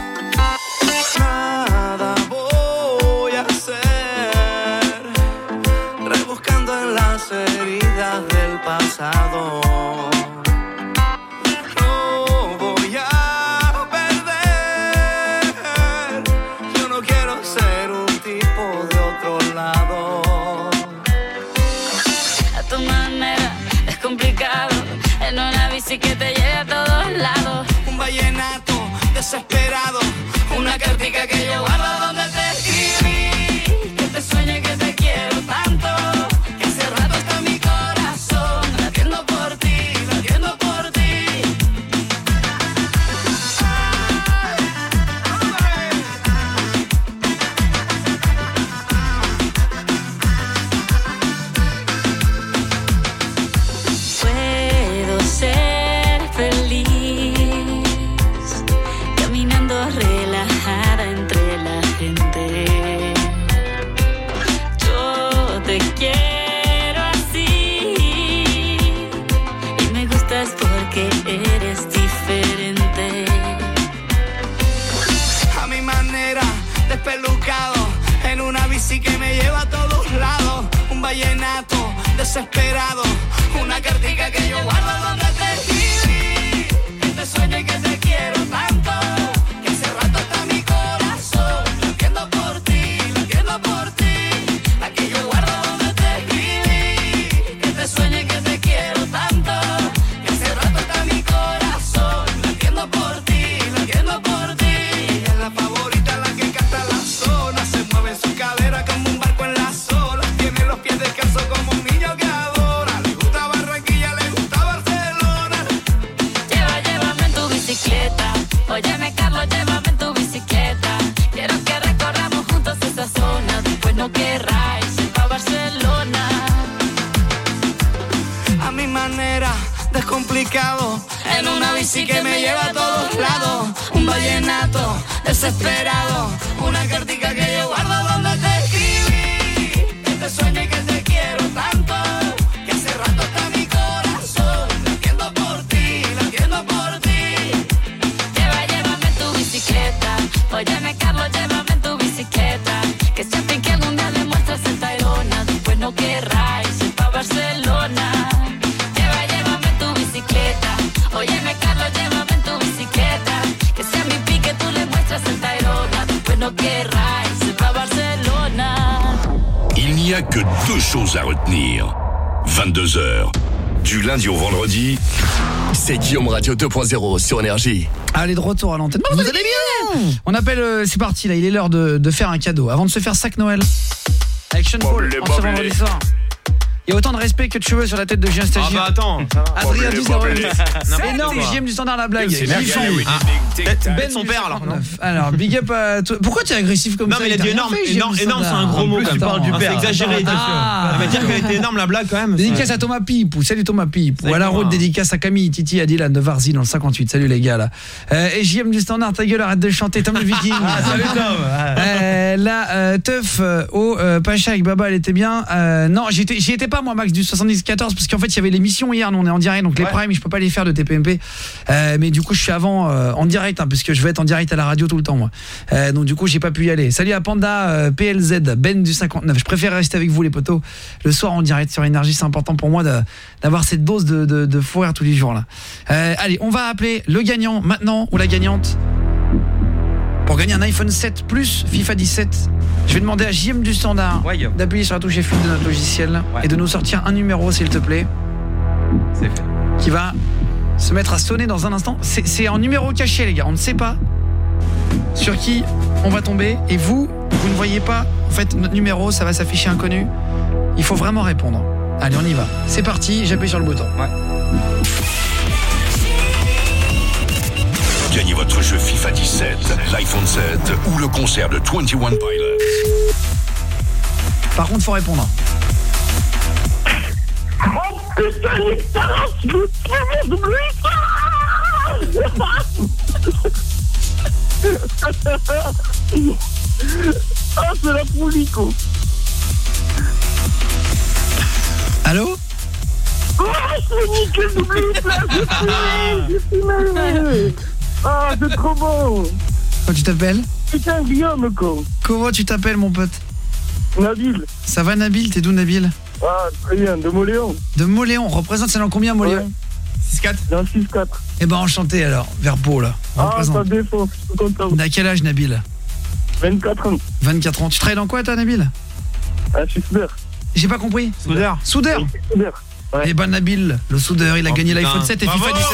[SPEAKER 8] Nada voy a hacer, rebuscando en las heridas del pasado. No voy a perder, yo no quiero ser un tipo de otro lado.
[SPEAKER 14] A tu manera es complicado. En una bici que te lleve a todos lados.
[SPEAKER 8] Un vallenato desesperado, una cartica que yo guardo donde te escribí,
[SPEAKER 14] Que te sueñe que te quiero tanto.
[SPEAKER 8] que hace rato está mi corazón latiendo por ti, latiendo por ti.
[SPEAKER 14] Puedes
[SPEAKER 8] desesperado. Una cartica que yo guardo donde te escribí. Que te sueño y que te quiero tanto. Que hace rato está mi corazón. Lo entiendo por ti, lo entiendo por ti. La que yo guardo donde te escribí. Que te sueño y que te quiero tanto. Que hace rato está mi corazón. Lo entiendo por ti, lo entiendo por ti. Ella es la favorita, la que canta la zona. Se mueve su cadera como un barco en la sola. Tiene los pies descalzos como un niño que adora. Le gusta Barranquilla, le gusta Barcelona.
[SPEAKER 14] Lleva, llévame en tu bicicleta. Óyeme, Carlos, llévame en tu bicicleta. Quiero que recorramos juntos esa zona. Después no querráis ir pa' Barcelona.
[SPEAKER 8] A mi manera, descomplicado. En una bici que me lleva a todos lados. Un vallenato desesperado. Una cartica que yo guardo donde te escribí. Que te sueño y que te quiero tanto. Que hace rato está mi corazón. Lo entiendo por ti, lo entiendo por ti.
[SPEAKER 14] Lleva, llévame en tu bicicleta. Óyeme, Carlos, llévame en tu bicicleta. Que siempre que algún día le muestras el Tayrona. Después no querráis ir pa' Barcelona. Lleva, llévame en tu bicicleta. Óyeme, Carlos, llévame en tu bicicleta. Que sea mi pique, tú le muestras el Tayrona. Después no querráis ir pa' Barcelona.
[SPEAKER 6] Il n'y a que deux choses à retenir. vingt-deux heures. Du lundi au vendredi, c'est Guillaume Radio deux point zéro sur Énergie.
[SPEAKER 7] Allez, de retour à l'antenne. Vous allez bien? On appelle, euh, c'est parti là, il est l'heure de, de faire un cadeau. Avant de se faire sac Noël, avec Sean Paul, en ce vendredi soir. Il y a autant de respect que de cheveux sur la tête de Julien Stagiaire.
[SPEAKER 3] Ah bah attends, ça va.
[SPEAKER 7] Adrien du zéro huit.
[SPEAKER 3] N'importe
[SPEAKER 7] Énorme
[SPEAKER 3] quoi.
[SPEAKER 7] J M du standard la blague.
[SPEAKER 3] C'est bien,
[SPEAKER 7] Kiffant.
[SPEAKER 3] oui. Ah, Ben son père alors.
[SPEAKER 7] cinquante-neuf. Alors, big up à toi. Pourquoi tu es agressif comme
[SPEAKER 3] Non
[SPEAKER 7] ça?
[SPEAKER 3] mais il a
[SPEAKER 7] t'a
[SPEAKER 3] dit
[SPEAKER 7] rien
[SPEAKER 3] énorme,
[SPEAKER 7] fait, J M
[SPEAKER 3] énorme,
[SPEAKER 7] du
[SPEAKER 3] énorme, c'est
[SPEAKER 7] standard.
[SPEAKER 3] un gros mot.
[SPEAKER 10] plus,
[SPEAKER 3] quand
[SPEAKER 10] tu
[SPEAKER 3] même.
[SPEAKER 10] parles du
[SPEAKER 3] Ah,
[SPEAKER 10] père.
[SPEAKER 3] C'est exagéré.
[SPEAKER 7] Ah.
[SPEAKER 3] Ça veut dire qu'elle était énorme la blague quand même.
[SPEAKER 7] Dédicace à Thomas Pipou, salut Thomas Pipou. À la
[SPEAKER 3] Exactement.
[SPEAKER 7] route, dédicace à Camille, Titi, à Dylan de Varzy dans le cinquante-huit. Salut les gars là. Euh, et J M du standard, ta gueule, arrête de chanter, Tom le Viking.
[SPEAKER 10] Ah, salut Tom.
[SPEAKER 7] Euh, là, euh, Teuf euh, au euh, Pacha avec Baba, elle était bien. Euh, non, j'y étais, j'y étais pas moi, Max, du soixante-dix quatorze, parce qu'en fait, il y avait l'émission hier, nous on est en direct, donc les
[SPEAKER 10] Ouais.
[SPEAKER 7] primes, je peux pas les faire de T P M P. Euh, mais du coup, je suis avant euh, en direct, hein, parce que je vais être en direct à la radio tout le temps, moi. Euh, donc du coup, j'ai pas pu y aller. Salut à Panda, euh, P L Z, Ben du cinquante-neuf. Je préfère rester avec vous, les potos, le soir en direct sur Énergie. C'est important pour moi de, d'avoir cette dose de, de, de fou rire tous les jours là. Euh, allez, on va appeler le gagnant maintenant, ou la gagnante. Pour gagner un iPhone sept plus FIFA dix-sept, je vais demander à J M du standard
[SPEAKER 10] Ouais.
[SPEAKER 7] d'appuyer sur la touche F huit de notre logiciel
[SPEAKER 10] Ouais.
[SPEAKER 7] et de nous sortir un numéro, s'il te plaît,
[SPEAKER 10] C'est fait.
[SPEAKER 7] qui va se mettre à sonner dans un instant. C'est, c'est en numéro caché, les gars. On ne sait pas sur qui on va tomber. Et vous, vous ne voyez pas. En fait, notre numéro, ça va s'afficher inconnu. Il faut vraiment répondre. Allez, on y va. C'est parti, j'appuie sur le bouton.
[SPEAKER 10] Ouais.
[SPEAKER 6] Gagnez votre jeu FIFA dix-sept, l'iPhone sept ou le concert de vingt et un Pilots.
[SPEAKER 7] Par contre, faut répondre.
[SPEAKER 11] Ah, c'est la poulico.
[SPEAKER 7] Allô?
[SPEAKER 11] Oh, c'est nickel, double place. J'ai fumé. Ah, c'est trop bon.
[SPEAKER 7] Comment tu t'appelles?
[SPEAKER 11] Putain, Guillaume, quoi.
[SPEAKER 7] Comment tu t'appelles, mon pote?
[SPEAKER 11] Nabil.
[SPEAKER 7] Ça va, Nabil? T'es d'où, Nabil?
[SPEAKER 11] Ah, très bien, de Moléon.
[SPEAKER 7] De Moléon. Représente, c'est dans combien, Moléon?
[SPEAKER 11] Ouais. six quatre. Dans six quatre.
[SPEAKER 7] Eh ben, enchanté, alors. Vers Pau, là.
[SPEAKER 11] Ah,
[SPEAKER 7] Représente.
[SPEAKER 11] ça défend, je suis content.
[SPEAKER 7] T'as quel âge, Nabil?
[SPEAKER 11] vingt-quatre ans.
[SPEAKER 7] vingt-quatre ans. Tu travailles dans quoi, toi, Nabil?
[SPEAKER 11] Ah, je suis soudeur.
[SPEAKER 7] J'ai pas compris.
[SPEAKER 3] Soudeur.
[SPEAKER 7] Soudeur.
[SPEAKER 11] Soudeur. Ouais.
[SPEAKER 7] Eh ben, Nabil, le soudeur, il a
[SPEAKER 3] Oh,
[SPEAKER 7] gagné
[SPEAKER 3] putain.
[SPEAKER 7] l'iPhone sept et
[SPEAKER 3] Bravo.
[SPEAKER 7] FIFA dix-sept.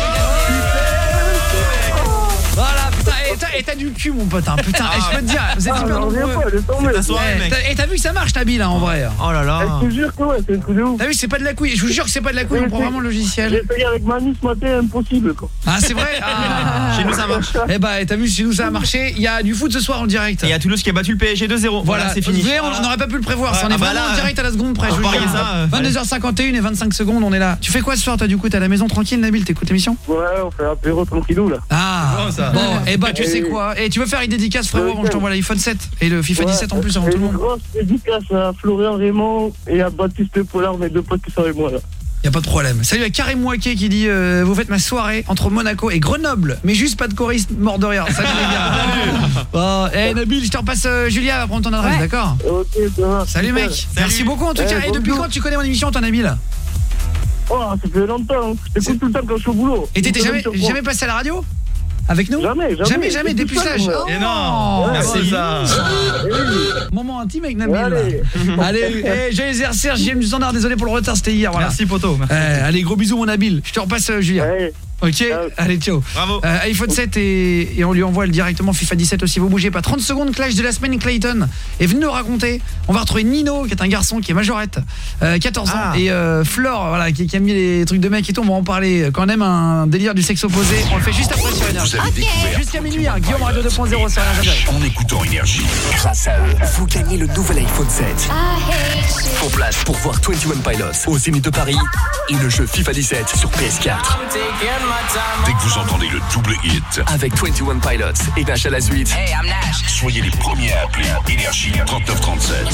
[SPEAKER 7] Voilà, putain, et t'as, et t'as du cul, mon pote, hein. Putain, et je peux te dire, vous êtes
[SPEAKER 11] Ah,
[SPEAKER 7] hyper
[SPEAKER 11] j'en reviens
[SPEAKER 7] nombreux.
[SPEAKER 11] pas, laisse tomber.
[SPEAKER 3] C'est ta soirée,
[SPEAKER 7] Eh,
[SPEAKER 3] mec.
[SPEAKER 7] t'as- Et t'as vu que ça marche, Nabil, hein, en vrai.
[SPEAKER 3] Oh là là.
[SPEAKER 11] Je te jure que ouais, c'est un truc de ouf.
[SPEAKER 7] T'as vu, c'est pas de la couille. Je vous jure que c'est pas de la couille, on prend vraiment le
[SPEAKER 11] J'ai
[SPEAKER 7] logiciel.
[SPEAKER 11] essayé avec Manu ce matin, impossible, quoi.
[SPEAKER 7] Ah, c'est vrai? Ah.
[SPEAKER 3] Chez nous ça marche.
[SPEAKER 7] Eh ben, et t'as vu, chez nous ça a marché. Il y a du foot ce soir en direct.
[SPEAKER 3] Et il y a Toulouse qui a battu le P S G deux zéro.
[SPEAKER 7] Voilà,
[SPEAKER 3] Voilà, c'est fini.
[SPEAKER 7] Vous voyez, on n'aurait pas pu le prévoir. Ça, on
[SPEAKER 3] Ouais,
[SPEAKER 7] est
[SPEAKER 3] ah bah
[SPEAKER 7] vraiment
[SPEAKER 3] là,
[SPEAKER 7] en direct à la seconde près.
[SPEAKER 3] on
[SPEAKER 7] je vous
[SPEAKER 3] parier
[SPEAKER 7] jure.
[SPEAKER 3] ça, euh,
[SPEAKER 7] vingt-deux heures cinquante et un et vingt-cinq secondes, on est là. Tu fais quoi ce soir, toi, du coup? T'es à la maison tranquille, Nabil? T'écoutes l'émission?
[SPEAKER 11] Ouais, on fait apéro tranquillou, là.
[SPEAKER 7] Ah,
[SPEAKER 10] bon, ça.
[SPEAKER 7] bon, et bah, tu
[SPEAKER 11] Et-
[SPEAKER 7] sais quoi? Et tu veux faire une dédicace, frérot, avant que je t'envoie l'iPhone sept et le FIFA
[SPEAKER 11] Ouais,
[SPEAKER 7] dix-sept en plus avant
[SPEAKER 11] et
[SPEAKER 7] tout le
[SPEAKER 11] une
[SPEAKER 7] monde?
[SPEAKER 11] grosse dédicace à Florian Raymond et à Baptiste Pollard, mes deux potes qui sont avec moi, là.
[SPEAKER 7] Y a pas de problème. Salut à Karim Mouaké qui dit euh, vous faites ma soirée entre Monaco et Grenoble, mais juste pas de choriste mort de rire. Salut les gars. Bon, hey, Nabil, je te repasse euh, Julia va prendre ton adresse, ouais. d'accord.
[SPEAKER 11] Ok, ça va.
[SPEAKER 7] Salut mec. Salut. Merci beaucoup en tout cas.
[SPEAKER 11] Eh,
[SPEAKER 7] et depuis quand tu connais mon émission, toi Nabil?
[SPEAKER 11] Oh, ça fait longtemps. Je t'écoute tout le temps quand je suis au boulot.
[SPEAKER 7] Et t'étais jamais, jamais passé à la radio? Avec nous?
[SPEAKER 11] Jamais, jamais.
[SPEAKER 7] Jamais, jamais, dépucelage.
[SPEAKER 11] Oh,
[SPEAKER 10] et non, merci ça.
[SPEAKER 7] Moment intime avec Nabil.
[SPEAKER 11] Allez,
[SPEAKER 7] allez hey, j'ai exercé, J M du Standard, désolé pour le retard, c'était hier. Voilà.
[SPEAKER 10] Merci poto.
[SPEAKER 7] Eh, allez, gros bisous mon Nabil. Je te repasse euh, Julien.
[SPEAKER 11] Ouais.
[SPEAKER 7] Ok,
[SPEAKER 11] ciao.
[SPEAKER 7] Allez, ciao.
[SPEAKER 10] Bravo.
[SPEAKER 7] Euh, iPhone sept et, et on lui envoie directement FIFA dix-sept aussi, vous bougez pas. trente secondes, clash de la semaine, Clayton est venu nous raconter. On va retrouver Nino, qui est un garçon qui est majorette, euh, quatorze ans,
[SPEAKER 10] ah.
[SPEAKER 7] et euh, Flore, voilà, qui, qui a mis les trucs de mec et tout, on va en parler. Quand on aime un délire du sexe opposé, on le fait juste après sur Énergie.
[SPEAKER 6] Okay.
[SPEAKER 7] Jusqu'à minuit, hein, Guillaume Radio deux point zéro sur Énergie.
[SPEAKER 6] En écoutant Énergie, grâce à eux, vous gagnez le nouvel iPhone sept. En place pour voir vingt et un Pilots au Zénith de Paris et le jeu FIFA dix-sept sur P S quatre. Dès que vous entendez le double hit avec vingt et un Pilots et Nash à la suite, hey, I'm Nash. Soyez les premiers à appeler Énergie trente-neuf trente-sept.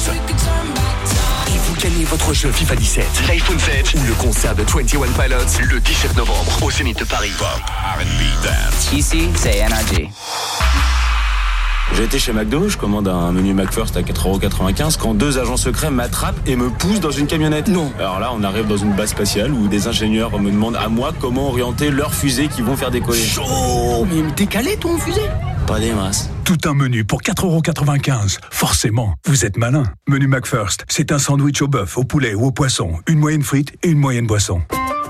[SPEAKER 6] Et vous gagnez votre jeu FIFA dix-sept, l'iPhone sept ou le concert de vingt et un Pilots le dix-sept novembre au Zénith de Paris. Pop, R and B, dance.
[SPEAKER 20] Ici, c'est Énergie.
[SPEAKER 1] J'ai été chez McDo, je commande un menu McFirst à quatre euros quatre-vingt-quinze quand deux agents secrets m'attrapent et me poussent dans une camionnette. Non. Alors là, on arrive dans une base spatiale où des ingénieurs me demandent à moi comment orienter leurs fusées qui vont faire décoller.
[SPEAKER 6] Chaud. Mais t'es calé ton fusée?
[SPEAKER 1] Pas des masses.
[SPEAKER 17] Tout un menu pour quatre euros quatre-vingt-quinze. Forcément, vous êtes malin. Menu McFirst, c'est un sandwich au bœuf, au poulet ou au poisson, une moyenne frite et une moyenne boisson.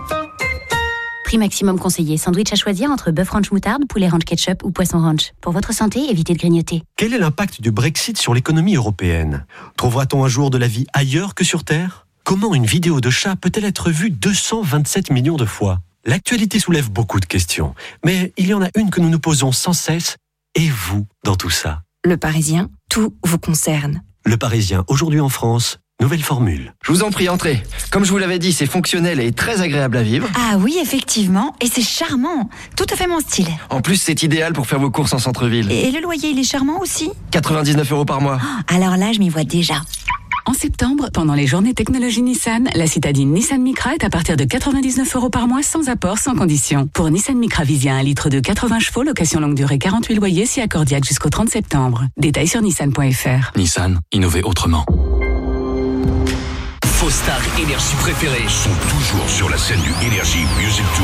[SPEAKER 18] Prix maximum conseillé. Sandwich à choisir entre bœuf ranch moutarde, poulet ranch ketchup ou poisson ranch. Pour votre santé, évitez de grignoter.
[SPEAKER 19] Quel est l'impact du Brexit sur l'économie européenne? Trouvera-t-on un jour de la vie ailleurs que sur Terre? Comment une vidéo de chat peut-elle être vue deux cent vingt-sept millions de fois? L'actualité soulève beaucoup de questions, mais il y en a une que nous nous posons sans cesse. Et vous, dans tout ça?
[SPEAKER 9] Le Parisien, tout vous concerne.
[SPEAKER 19] Le Parisien, aujourd'hui en France, nouvelle formule.
[SPEAKER 22] Je vous en prie, entrez. Comme je vous l'avais dit, c'est fonctionnel et très agréable à vivre.
[SPEAKER 23] Ah oui, effectivement. Et c'est charmant. Tout à fait mon style.
[SPEAKER 22] En plus, c'est idéal pour faire vos courses en centre-ville.
[SPEAKER 23] Et le loyer, il est charmant aussi?
[SPEAKER 22] quatre-vingt-dix-neuf euros par mois.
[SPEAKER 23] Oh, alors là, je m'y vois déjà.
[SPEAKER 24] En septembre, pendant les journées technologie Nissan, la citadine Nissan Micra est à partir de quatre-vingt-dix-neuf euros par mois sans apport, sans condition. Pour Nissan Micra Visia, un litre de quatre-vingts chevaux, location longue durée quarante-huit loyers, si accordiaque jusqu'au trente septembre. Détails sur nissan point f r.
[SPEAKER 6] Nissan, innover autrement. Vos stars énergie préférées sont toujours sur la scène du Energy Music Tour.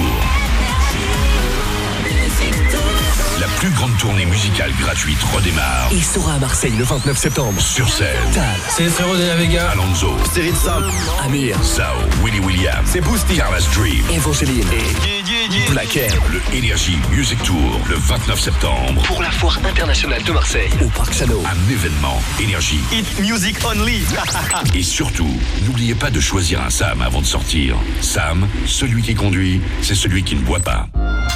[SPEAKER 6] La plus grande tournée musicale gratuite redémarre et sera à Marseille le vingt-neuf septembre. Sur scène,
[SPEAKER 3] c'est Zero de la Vega,
[SPEAKER 6] Alonso,
[SPEAKER 3] Cyril Sam,
[SPEAKER 6] Amir, Zao, Willy William,
[SPEAKER 3] c'est Boosty,
[SPEAKER 6] Carla's Dream, Evangeline et Black M. Le Energy Music Tour le vingt-neuf septembre pour la foire internationale de Marseille au Parc Chano. Un événement Énergie.
[SPEAKER 3] Hit Music Only.
[SPEAKER 6] Et surtout, n'oubliez pas de choisir un Sam avant de sortir. Sam, celui qui conduit, c'est celui qui ne boit pas.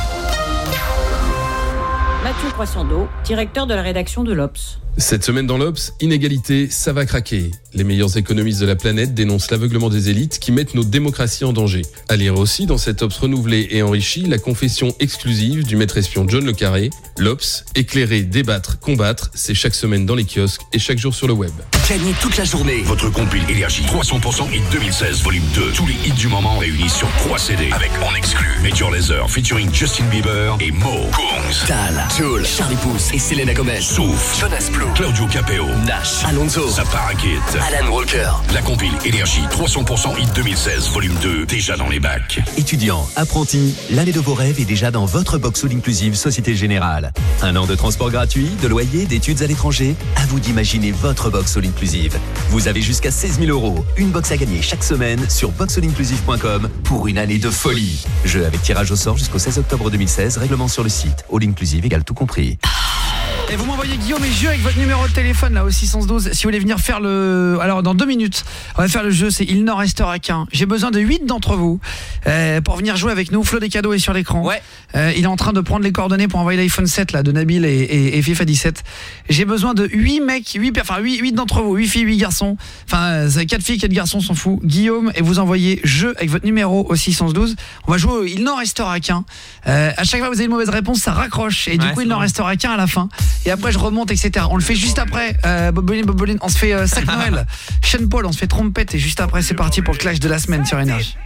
[SPEAKER 25] Mathieu Croissant-d'Eau, directeur de la rédaction de l'Obs.
[SPEAKER 26] Cette semaine dans l'Obs, inégalité, ça va craquer. Les meilleurs économistes de la planète dénoncent l'aveuglement des élites qui mettent nos démocraties en danger. À lire aussi dans cette Obs renouvelée et enrichie, la confession exclusive du maître espion John Le Carré. L'Obs, éclairer, débattre, combattre, c'est chaque semaine dans les kiosques et chaque jour sur le web.
[SPEAKER 6] Gagnez toute la journée votre compil Énergie trois cents pour cent Hit deux mille seize volume deux. Tous les hits du moment réunis sur trois C D avec en exclu Major Lazer featuring Justin Bieber et Mo, Kungs, Tal, Joel, Charlie Puth et Selena Gomez, Souf, Jonas Blue, Claudio Capeo, Nash, Alonso, Sapara Kid, Alan Walker. La compile Énergie trois cents pour cent Hit deux mille seize volume deux déjà dans les bacs.
[SPEAKER 27] Étudiants, apprentis, l'année de vos rêves est déjà dans votre box all inclusive Société Générale. Un an de transport gratuit, de loyer, d'études à l'étranger. À vous d'imaginer votre box all inclusive. Vous avez jusqu'à seize mille euros. Une box à gagner chaque semaine sur box all inclusive point com pour une année de folie. Jeu avec tirage au sort jusqu'au seize octobre deux mille seize. Règlement sur le site. All inclusive égale tout compris.
[SPEAKER 7] Et vous m'envoyez Guillaume et Jeu avec votre numéro de téléphone là au six cent douze si vous voulez venir faire le... Alors dans deux minutes on va faire le jeu, c'est Il n'en restera qu'un. J'ai besoin de huit d'entre vous euh, pour venir jouer avec nous. Flo des cadeaux est sur l'écran. Ouais. euh, Il est en train de prendre les coordonnées pour envoyer l'iPhone sept là, de Nabil et, et, et FIFA dix-sept. J'ai besoin de huit mecs, huit, enfin huit, huit d'entre vous, huit filles, huit garçons. Enfin quatre filles, quatre garçons, s'en fout. Guillaume, et vous envoyez Jeu avec votre numéro au six cent douze. On va jouer au Il n'en restera qu'un. euh, À chaque fois que vous avez une mauvaise réponse, ça raccroche. Et du ouais, coup il n'en restera qu'un à la fin. Et après je remonte, et cetera. On le fait juste après. euh, Boboline, Boboline, on se fait euh, sac Noël. Sean Paul, on se fait trompette. Et juste après, c'est parti pour le clash de la semaine sur Énergie.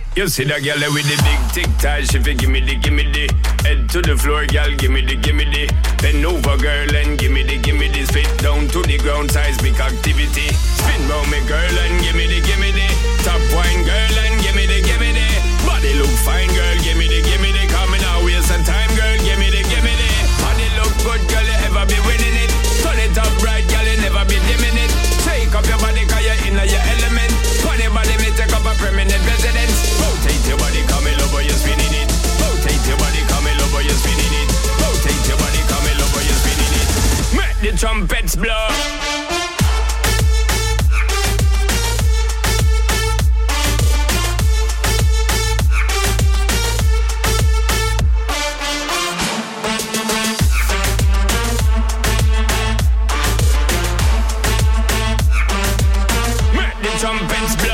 [SPEAKER 4] You see that girl with the big tic tac, she fi gimme the, gimme the. Head to the floor, girl, gimme the, gimme the. Bend over, girl, and gimme the, gimme the. Spit down to the ground, seismic activity. Spin round me, girl, and gimme the, gimme the. Top wine, girl, and gimme the, gimme the. Body look fine, girl, gimme the, gimme the. Coming out, waste some time, girl, gimme the, gimme the. Body look good, girl, you ever be winning it. Turn it up right, girl, you never be dimming it. Take up your body, cause you're in your element. Funny body, me take up a permanent residence. Rotate your body, come in over, you're spinning it. Rotate your body, come in over, you're spinning it. Rotate your body, come in over, you're spinning it. Make the trumpets blow. Make the trumpets blow.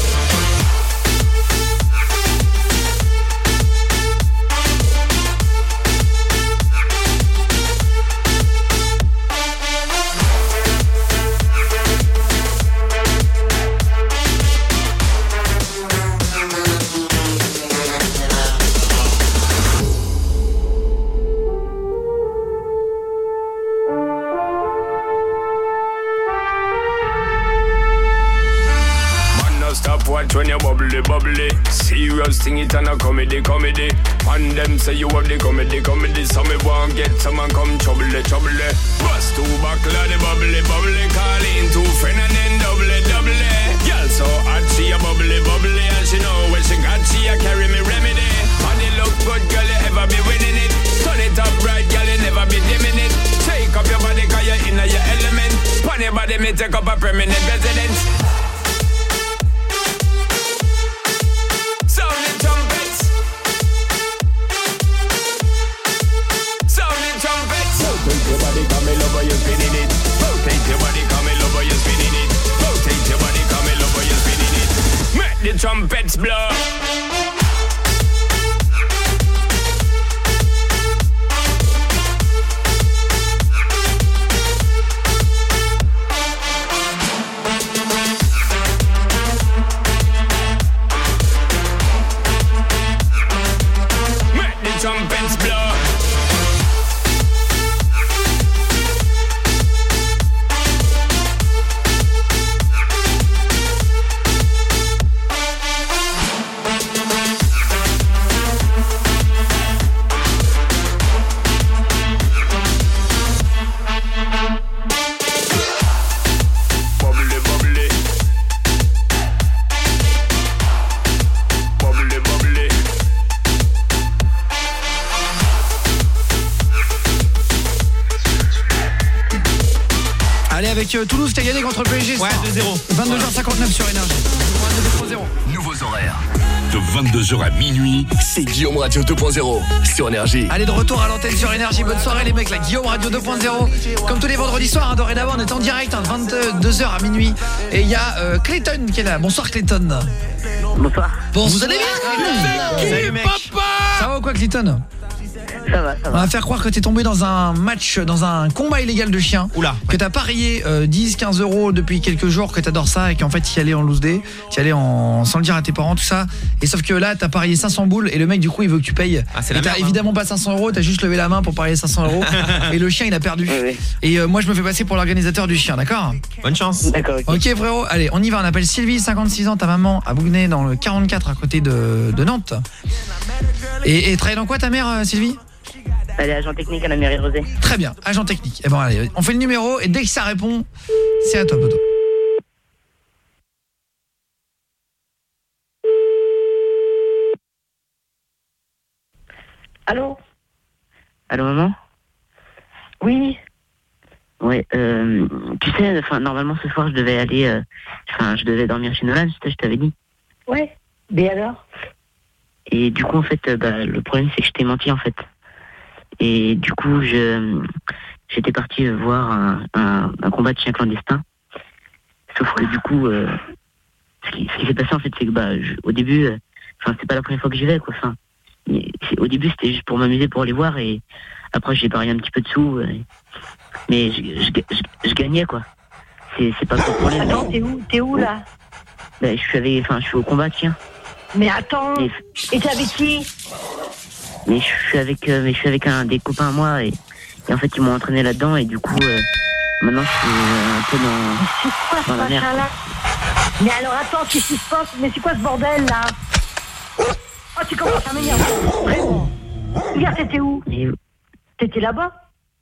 [SPEAKER 4] Watch when you bubbly, bubbly. Serious thing, it and a comedy, comedy. And them say you have the comedy, comedy. So me won't get someone come trouble, trouble. Bust two buckle of the bubbly, bubbly. Call in two friend and then double, double. Girl so hot, she a bubbly, bubbly. And she know when she got, she a carry me remedy. Body look good, girl, you ever be winning it. Turn it up right, girl, you never be dimming it. Take up your body, cause you're in your element. Pon your body, me take up a permanent residence. Rotate your body, come in over, you're spinning it. Rotate your body, come in over, you're spinning it. Rotate your body, come in over, you're spinning it. Make the trumpets blow. Make the trumpets blow.
[SPEAKER 7] Avec euh, Toulouse qui a gagné contre le P S G.
[SPEAKER 3] Ouais, deux zéro.
[SPEAKER 7] vingt-deux heures cinquante-neuf sur Énergie.
[SPEAKER 6] Nouveaux horaires. De vingt-deux heures à minuit, c'est Guillaume Radio deux point zéro sur Énergie.
[SPEAKER 7] Allez, de retour à l'antenne sur Énergie. Bonne soirée les mecs, la Guillaume Radio deux point zéro. Comme tous les vendredis soirs, hein, dorénavant, on est en direct, hein, vingt-deux heures à minuit. Et il y a euh, Clayton qui est là. Bonsoir Clayton.
[SPEAKER 5] Bonsoir.
[SPEAKER 7] Bonsoir. Vous allez bien
[SPEAKER 5] Salut, mec.
[SPEAKER 7] Papa. Ça va ou quoi Clayton?
[SPEAKER 5] Ça va, ça va.
[SPEAKER 7] On va faire croire que t'es tombé dans un match, dans un combat illégal de chiens.
[SPEAKER 3] Oula.
[SPEAKER 7] Que t'as parié euh, dix quinze euros depuis quelques jours, que t'adores ça et qu'en fait t'y allais en loose day, t'y allais en, sans le dire à tes parents, tout ça. Et sauf que là t'as parié cinq cents boules et le mec du coup il veut que tu payes.
[SPEAKER 3] Ah, c'est
[SPEAKER 7] et
[SPEAKER 3] la
[SPEAKER 7] t'as
[SPEAKER 3] merde,
[SPEAKER 7] évidemment pas cinq cents euros, t'as juste levé la main pour parier cinq cents euros. Et le chien il a perdu.
[SPEAKER 5] Oui, oui.
[SPEAKER 7] Et euh, moi je me fais passer pour l'organisateur du chien, d'accord?
[SPEAKER 3] Bonne chance.
[SPEAKER 5] D'accord, ok.
[SPEAKER 7] Ok frérot, allez on y va, on appelle Sylvie, cinquante-six ans, ta maman à Bougnay dans le quarante-quatre à côté de, de Nantes. Et, et travaille dans quoi ta mère euh, Sylvie?
[SPEAKER 5] Elle est agent technique à la mairie de Rosé.
[SPEAKER 7] Très bien, agent technique. Et bon allez, on fait le numéro et dès que ça répond, c'est à toi Bodo.
[SPEAKER 5] Allô? Allô maman? Oui. Ouais, euh, tu sais, enfin normalement ce soir je devais aller, enfin euh, je devais dormir chez Nolan, je t'avais dit. Ouais. Et alors? Et du coup en fait, euh, bah, le problème c'est que je t'ai menti en fait. Et du coup, je j'étais parti voir un, un, un combat de chiens clandestins. Sauf que du coup, euh, ce qui, ce qui s'est passé en fait, c'est que bah, je, au début, euh, enfin, c'est pas la première fois que j'y vais, quoi. Enfin, au début, c'était juste pour m'amuser, pour les voir, et après, j'ai parié un petit peu de sous, euh, mais je, je, je, je gagnais, quoi. C'est, c'est pas le problème.
[SPEAKER 23] Attends, t'es où, t'es où là?
[SPEAKER 5] Bah, je suis avec, enfin, je suis au combat de chiens.
[SPEAKER 2] Mais attends,
[SPEAKER 5] Mais-
[SPEAKER 2] et t'es avec qui?
[SPEAKER 5] Mais je suis avec, euh, mais je suis avec un des copains à moi et, et en fait ils m'ont entraîné là-dedans et du coup euh, maintenant je suis euh, un peu dans,
[SPEAKER 2] C'est quoi ce
[SPEAKER 5] dans la merde.
[SPEAKER 2] machin-là? Mais alors attends, qu'est-ce qui se passe? Mais c'est quoi ce bordel là? Oh, tu commences à m'énerver. Vraiment. Hier, t'étais où?
[SPEAKER 5] Mais,
[SPEAKER 2] T'étais là-bas?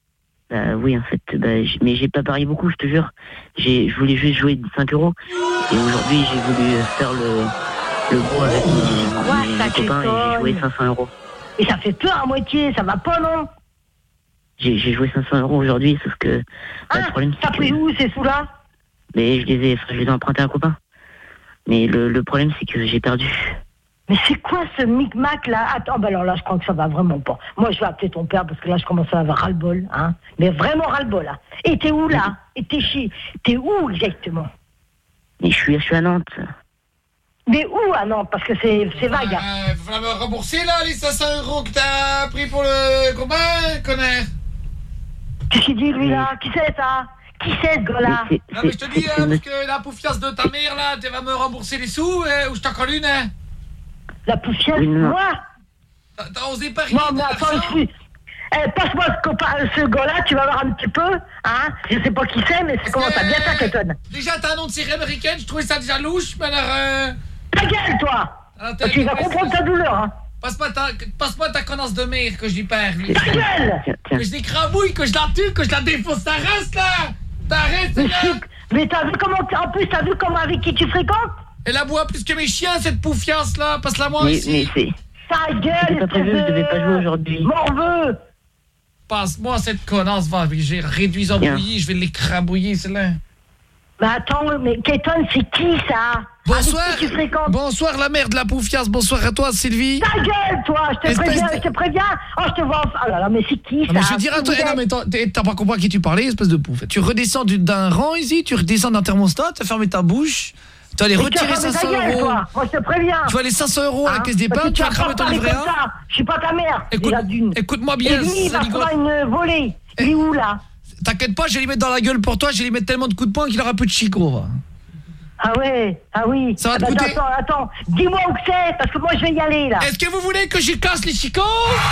[SPEAKER 5] bah, oui en fait, bah, j- mais j'ai pas parié beaucoup, je te jure. J'ai, je voulais juste jouer cinq euros et aujourd'hui j'ai voulu faire le, le gros avec mon,
[SPEAKER 2] Ouais,
[SPEAKER 5] mes,
[SPEAKER 2] ça
[SPEAKER 5] mes copains et j'ai joué
[SPEAKER 2] t'étonne.
[SPEAKER 5] cinq cents euros.
[SPEAKER 2] Et ça fait peur à moitié, ça va pas, non?
[SPEAKER 5] J'ai, j'ai joué cinq cents euros aujourd'hui, sauf que bah, le problème c'est
[SPEAKER 2] T'as pris
[SPEAKER 5] que
[SPEAKER 2] où ces sous-là?
[SPEAKER 5] mais je les ai, enfin, je les ai empruntés à un copain. Mais le, le problème c'est que j'ai perdu.
[SPEAKER 2] Mais c'est quoi ce micmac là? Attends, bah alors là, je crois que ça va vraiment pas. Moi, je vais appeler ton père parce que là, je commence à avoir ras-le-bol, hein. Mais vraiment ras-le-bol, là. Et t'es où là? Et t'es chi... T'es où exactement?
[SPEAKER 5] Mais je suis, je suis à Nantes.
[SPEAKER 2] Mais où à Nantes? Parce que c'est c'est vague. hein.
[SPEAKER 7] Euh, faut falloir me rembourser là les cinq cents euros que t'as pris pour le combat, connard.
[SPEAKER 2] Qu'est-ce qu'il dit lui là? Qui c'est ça? Qui c'est ce gars-là?
[SPEAKER 7] Non mais je te dis, hein, parce que la poufiasse de ta mère là, tu vas me rembourser les sous euh, ou je t'en colle une, hein.
[SPEAKER 2] La poufiasse,
[SPEAKER 5] Oui, non.
[SPEAKER 2] moi?
[SPEAKER 7] T'as t'as osé parier
[SPEAKER 2] Non,
[SPEAKER 7] de
[SPEAKER 2] mais attends,
[SPEAKER 7] l'argent.
[SPEAKER 2] je suis... Eh, passe-moi ce, copain- ce gars-là, tu vas voir un petit peu, hein. Je sais pas qui c'est, mais c'est comment ça bien ça qu'étonne.
[SPEAKER 7] Déjà t'as un nom de série américaine, je trouvais ça déjà louche, mais alors... Euh...
[SPEAKER 2] Ta gueule, toi!
[SPEAKER 7] alors,
[SPEAKER 2] Ah, tu vas comprendre ta douleur, hein.
[SPEAKER 7] Passe-moi ta, passe-moi ta connasse de mère que je lui parle.
[SPEAKER 2] Ta gueule!
[SPEAKER 5] Tiens, tiens.
[SPEAKER 7] Que je l'écrabouille, que je la tue, que je la défonce ta race là. T'arrêtes,
[SPEAKER 2] Mais,
[SPEAKER 7] là.
[SPEAKER 2] c'est- mais t'as vu comment... En plus, t'as vu comment avec qui tu fréquentes?
[SPEAKER 7] Elle aboie plus que mes chiens, cette poufiasse là. Passe-la moi
[SPEAKER 5] Mais,
[SPEAKER 7] ici.
[SPEAKER 5] mais c'est,
[SPEAKER 2] Ta gueule,
[SPEAKER 5] c'était pas prévu, je
[SPEAKER 2] espèce
[SPEAKER 5] devais pas
[SPEAKER 2] de-
[SPEAKER 5] jouer aujourd'hui.
[SPEAKER 2] Morveux!
[SPEAKER 7] Passe-moi cette connasse, va. J'ai réduit en
[SPEAKER 5] Tiens.
[SPEAKER 7] bouillie, je vais l'écrabouiller, celle-là.
[SPEAKER 2] Mais attends, mais Kéton, c'est qui ça?
[SPEAKER 7] Bonsoir.
[SPEAKER 2] Avec qui tu fréquentes?
[SPEAKER 7] Bonsoir la mère de la poufiasse. Bonsoir à toi, Sylvie.
[SPEAKER 2] Ta gueule, toi! Je te
[SPEAKER 7] Espèce
[SPEAKER 2] préviens,
[SPEAKER 7] de-
[SPEAKER 2] je te préviens! Oh, je te vois... Oh là là, mais c'est qui ça?
[SPEAKER 7] Non, mais je veux dire à toi,
[SPEAKER 2] Vous
[SPEAKER 7] eh, non,
[SPEAKER 2] êtes-
[SPEAKER 7] mais t'as- t'es- t'as pas compris à qui tu parlais, espèce de pouf. Tu redescends du- d'un rang ici, tu redescends d'un thermostat, tu as fermé ta bouche, tu vas aller
[SPEAKER 2] Mais tu vas
[SPEAKER 7] retirer
[SPEAKER 2] fermer
[SPEAKER 7] cinq cents
[SPEAKER 2] ta gueule,
[SPEAKER 7] euros.
[SPEAKER 2] toi. Moi, je te préviens!
[SPEAKER 7] Tu vas les cinq cents euros à la
[SPEAKER 2] Hein?
[SPEAKER 7] caisse d'épargne,
[SPEAKER 2] Parce que
[SPEAKER 7] tu vas
[SPEAKER 2] vas
[SPEAKER 7] cramer
[SPEAKER 2] pas
[SPEAKER 7] ton
[SPEAKER 2] parler
[SPEAKER 7] livret
[SPEAKER 2] comme
[SPEAKER 7] A.
[SPEAKER 2] ça. Je suis pas ta mère!
[SPEAKER 7] Écoute-
[SPEAKER 2] déjà d'une.
[SPEAKER 7] Écoute-moi
[SPEAKER 2] Et
[SPEAKER 7] bien,
[SPEAKER 2] lui, il va
[SPEAKER 7] saligote.
[SPEAKER 2] falloir une volée! Il est où, là?
[SPEAKER 7] T'inquiète pas, je vais lui mettre dans la gueule pour toi, je vais lui mettre tellement de coups de poing qu'il aura plus de chicot. va.
[SPEAKER 2] Ah ouais, ah oui.
[SPEAKER 7] Ça va te
[SPEAKER 2] Ah bah,
[SPEAKER 7] coûter-
[SPEAKER 2] Attends, attends, dis-moi où que c'est, parce que moi je vais y aller là.
[SPEAKER 7] Est-ce que vous voulez que je casse les chicots?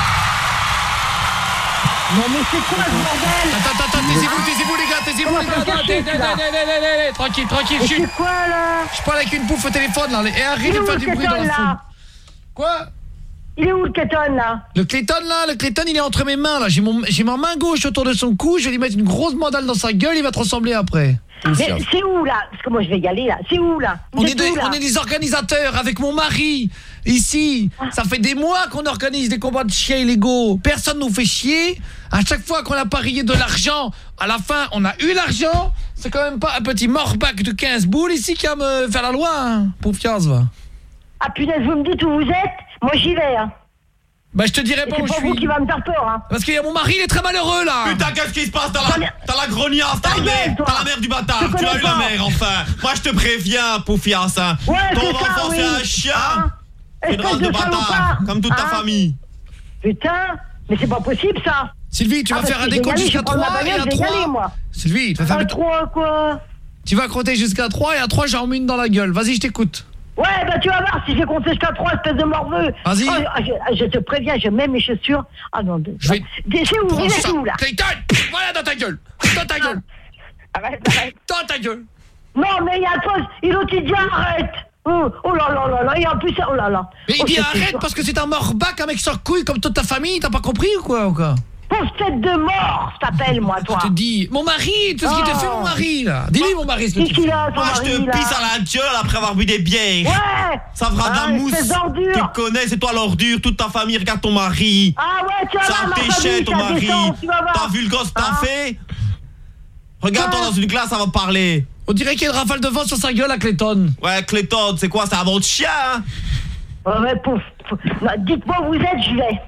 [SPEAKER 2] Non mais c'est quoi ce bordel?
[SPEAKER 7] Attends, attends, attends, taisez-vous, taisez-vous les gars, taisez-vous
[SPEAKER 2] Comment
[SPEAKER 7] les
[SPEAKER 2] ça
[SPEAKER 7] gars,
[SPEAKER 2] me
[SPEAKER 7] attends,
[SPEAKER 2] cache,
[SPEAKER 7] attends,
[SPEAKER 2] là
[SPEAKER 7] attends, attends, attends, attends, tranquille, tranquille,
[SPEAKER 2] Mais
[SPEAKER 7] je
[SPEAKER 2] c'est quoi là?
[SPEAKER 7] je parle avec une pouffe au téléphone là, et arrête
[SPEAKER 2] Il est
[SPEAKER 7] de
[SPEAKER 2] où
[SPEAKER 7] faire
[SPEAKER 2] le
[SPEAKER 7] du bruit dans
[SPEAKER 2] Kéton
[SPEAKER 7] la foule.
[SPEAKER 2] là?
[SPEAKER 7] Quoi?
[SPEAKER 2] Il est où le Kéton là?
[SPEAKER 7] Le Clayton là, le Clayton il est entre mes mains là, j'ai mon j'ai ma main gauche autour de son cou, je vais lui mettre une grosse mandale dans sa gueule, il va te ressembler après.
[SPEAKER 2] Mais c'est où là? Parce que moi je vais y aller là. C'est où là? Vous
[SPEAKER 7] On
[SPEAKER 2] êtes
[SPEAKER 7] est, des,
[SPEAKER 2] où, là?
[SPEAKER 7] on est des organisateurs avec mon mari ici. Ça fait des mois qu'on organise des combats de chiens illégaux. Personne nous fait chier. À chaque fois qu'on a parié de l'argent, à la fin, on a eu l'argent. C'est quand même pas un petit morbac de quinze boules ici qui va me faire la loi, hein. Poufias, va.
[SPEAKER 2] Ah punaise, vous me dites où vous êtes? Moi j'y vais hein.
[SPEAKER 7] Bah je te dirai
[SPEAKER 2] Et
[SPEAKER 7] pas
[SPEAKER 2] c'est
[SPEAKER 7] où je
[SPEAKER 2] pas vous
[SPEAKER 7] suis.
[SPEAKER 2] qui va me faire peur hein.
[SPEAKER 7] Parce qu'il y a mon mari, il est très malheureux là.
[SPEAKER 8] Putain, qu'est-ce qui se passe? T'as la, t'as la grognasse, t'as
[SPEAKER 2] Ta
[SPEAKER 8] la
[SPEAKER 2] gueule,
[SPEAKER 8] mère,
[SPEAKER 2] toi.
[SPEAKER 8] t'as la mère du bâtard,
[SPEAKER 2] Je
[SPEAKER 8] tu
[SPEAKER 2] connais
[SPEAKER 8] l'as eu la
[SPEAKER 2] pas.
[SPEAKER 8] mère, enfin. Moi, je te préviens, Poufias, hein.
[SPEAKER 2] Ouais,
[SPEAKER 8] Ton
[SPEAKER 2] c'est ça,
[SPEAKER 8] enfant,
[SPEAKER 2] oui.
[SPEAKER 8] c'est un chien.
[SPEAKER 2] Hein?
[SPEAKER 8] C'est une
[SPEAKER 2] Espèce
[SPEAKER 8] race de
[SPEAKER 2] de
[SPEAKER 8] bâtard,
[SPEAKER 2] salopard.
[SPEAKER 8] comme toute ta
[SPEAKER 2] Hein?
[SPEAKER 8] famille.
[SPEAKER 2] Putain, mais c'est pas possible ça.
[SPEAKER 7] Sylvie, tu
[SPEAKER 2] Ah,
[SPEAKER 7] vas
[SPEAKER 2] parce
[SPEAKER 7] faire un
[SPEAKER 2] que je vais y
[SPEAKER 7] décompte
[SPEAKER 2] aller,
[SPEAKER 7] jusqu'à
[SPEAKER 2] je vais prendre
[SPEAKER 7] trois
[SPEAKER 2] ma
[SPEAKER 7] et
[SPEAKER 2] bagnole,
[SPEAKER 7] à
[SPEAKER 2] je vais y aller,
[SPEAKER 7] trois.
[SPEAKER 2] moi.
[SPEAKER 7] Sylvie, tu vas faire
[SPEAKER 2] Un
[SPEAKER 7] le-
[SPEAKER 2] trois quoi?
[SPEAKER 7] tu vas compter jusqu'à trois et à trois, j'en mets une dans la gueule. Vas-y, je t'écoute.
[SPEAKER 2] Ouais, bah tu vas voir si je vais compter jusqu'à trois, espèce de morveux.
[SPEAKER 7] Vas-y.
[SPEAKER 2] Oh, je, je te préviens, je mets mes chaussures. Ah non, de...
[SPEAKER 7] Je vais-
[SPEAKER 2] C'est où? Vous
[SPEAKER 7] Prends
[SPEAKER 2] êtes
[SPEAKER 7] ça.
[SPEAKER 2] où là?
[SPEAKER 7] Clayton, voilà dans ta gueule. Dans ta gueule.
[SPEAKER 2] Arrête, arrête.
[SPEAKER 7] Dans ta gueule.
[SPEAKER 2] Non, mais il y a toi, il est quotidien, arrête. Oh, oh là là là là, et en plus, oh là là.
[SPEAKER 7] Mais il
[SPEAKER 2] Oh,
[SPEAKER 7] dit
[SPEAKER 2] c'est
[SPEAKER 7] arrête
[SPEAKER 2] sûr.
[SPEAKER 7] parce que c'est un morbac, un mec sans couille comme toute ta famille, t'as pas compris ou quoi ou quoi?
[SPEAKER 2] Pauvre tête de mort, je t'appelle, moi, toi.
[SPEAKER 7] Je te dis, mon mari, tout ce qu'il te
[SPEAKER 2] Oh.
[SPEAKER 7] fait mon mari là. Dis-lui mon mari ce que
[SPEAKER 2] Qu'est-ce
[SPEAKER 7] tu
[SPEAKER 2] qu'il
[SPEAKER 7] fais.
[SPEAKER 2] a, ton
[SPEAKER 8] Moi, je
[SPEAKER 2] mari,
[SPEAKER 8] te
[SPEAKER 2] là?
[SPEAKER 8] pisse à la gueule après avoir bu des bières.
[SPEAKER 2] Ouais.
[SPEAKER 8] Ça fera de la
[SPEAKER 2] Ah,
[SPEAKER 8] mousse.
[SPEAKER 2] espèce d'ordure.
[SPEAKER 8] Tu te connais, c'est toi l'ordure, toute ta famille, regarde ton mari.
[SPEAKER 2] Ah ouais, tu vas
[SPEAKER 8] Ça
[SPEAKER 2] voir, ma
[SPEAKER 8] déchait
[SPEAKER 2] famille,
[SPEAKER 8] ton
[SPEAKER 2] ça
[SPEAKER 8] mari.
[SPEAKER 2] descend, tu vas voir.
[SPEAKER 8] T'as vu le gosse que t'as
[SPEAKER 2] Hein?
[SPEAKER 8] fait? Regarde-toi
[SPEAKER 2] Hein?
[SPEAKER 8] dans une glace, ça va parler.
[SPEAKER 7] On dirait qu'il y a une rafale de vent sur sa gueule à Clayton.
[SPEAKER 8] Ouais, Clayton, c'est quoi? C'est un bon chien, hein?
[SPEAKER 2] Ouais, ouais, pouf. pouf. Non, dites-moi où vous êtes, je vais.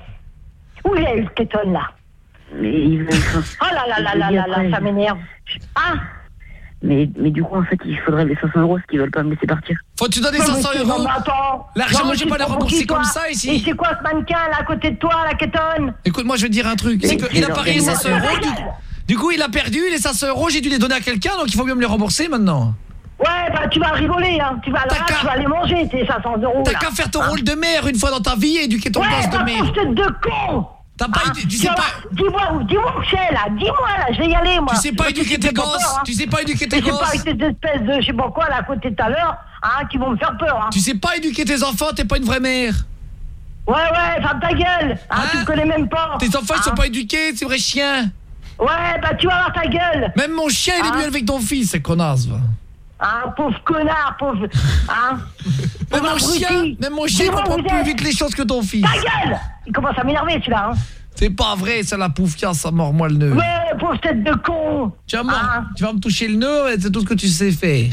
[SPEAKER 2] Où il est, le Kéton, là?
[SPEAKER 5] Mais il veut-
[SPEAKER 2] Oh là là là là là là, ça m'énerve. Ah!
[SPEAKER 5] Mais, mais du coup, en fait, il faudrait les cinq cents euros, parce qu'ils veulent pas me laisser partir.
[SPEAKER 7] Faut que tu donnes les
[SPEAKER 2] Non,
[SPEAKER 7] cinq
[SPEAKER 2] mais
[SPEAKER 7] cents
[SPEAKER 2] c'est-
[SPEAKER 7] euros.
[SPEAKER 2] non, mais attends.
[SPEAKER 7] L'argent,
[SPEAKER 2] Non, mais
[SPEAKER 7] j'ai
[SPEAKER 2] tu
[SPEAKER 7] pas
[SPEAKER 2] te
[SPEAKER 7] les
[SPEAKER 2] prends pour
[SPEAKER 7] rembourser
[SPEAKER 2] qui, toi?
[SPEAKER 7] comme ça, ici.
[SPEAKER 2] Et c'est quoi ce mannequin, là, à côté de toi, la Kéton?
[SPEAKER 7] Écoute, moi je vais te dire un truc. C'est
[SPEAKER 5] Mais
[SPEAKER 7] qu'il a
[SPEAKER 5] c'est
[SPEAKER 7] parié les cinq cents euros. Du, du coup, il a perdu les cinq cents euros, j'ai dû les donner à quelqu'un, donc il faut bien me les rembourser maintenant.
[SPEAKER 2] Ouais, bah tu vas rigoler, hein. Tu vas, là, tu vas aller manger tes cinq cents euros.
[SPEAKER 7] T'as qu'à faire ton
[SPEAKER 2] hein
[SPEAKER 7] rôle de mère une fois dans ta vie et éduquer ton
[SPEAKER 2] ouais,
[SPEAKER 7] gosse de
[SPEAKER 2] bah,
[SPEAKER 7] mère.
[SPEAKER 2] Ouais, de con.
[SPEAKER 7] T'as pas
[SPEAKER 2] hein
[SPEAKER 7] édu... Tu sais pas...
[SPEAKER 2] Dis-moi, dis-moi où c'est, là. Dis-moi, là, je vais y aller, moi.
[SPEAKER 7] Tu sais pas éduquer tes gosses hein. Tu sais pas éduquer tes gosses.
[SPEAKER 2] Tu sais pas avec tes espèces de je sais pas quoi, là, à côté tout à l'heure, hein, qui vont me faire peur, hein.
[SPEAKER 7] Tu sais pas éduquer tes enfants, t'es pas une vraie mère.
[SPEAKER 2] Ouais, ouais, ferme ta gueule. Hein, hein tu me connais même pas.
[SPEAKER 7] Tes enfants,
[SPEAKER 2] hein
[SPEAKER 7] ils sont pas éduqués, c'est vrai chien.
[SPEAKER 2] Ouais, bah tu vas avoir ta gueule.
[SPEAKER 7] Même mon chien, il est
[SPEAKER 2] hein
[SPEAKER 7] mieux avec ton fils, c'est connasse, va.
[SPEAKER 2] Ah, pauvre connard, pauvre... Hein
[SPEAKER 7] Même mon chien, même mon chien, il comprend plus vite les choses que ton fils.
[SPEAKER 2] Ta gueule. Il commence à m'énerver, celui-là, hein.
[SPEAKER 7] C'est pas vrai, ça, la poufiasse, ça mord-moi le nœud.
[SPEAKER 2] Ouais, pauvre tête de con.
[SPEAKER 7] Tu vas, hein tu vas me toucher le nœud, c'est tout ce que tu sais faire.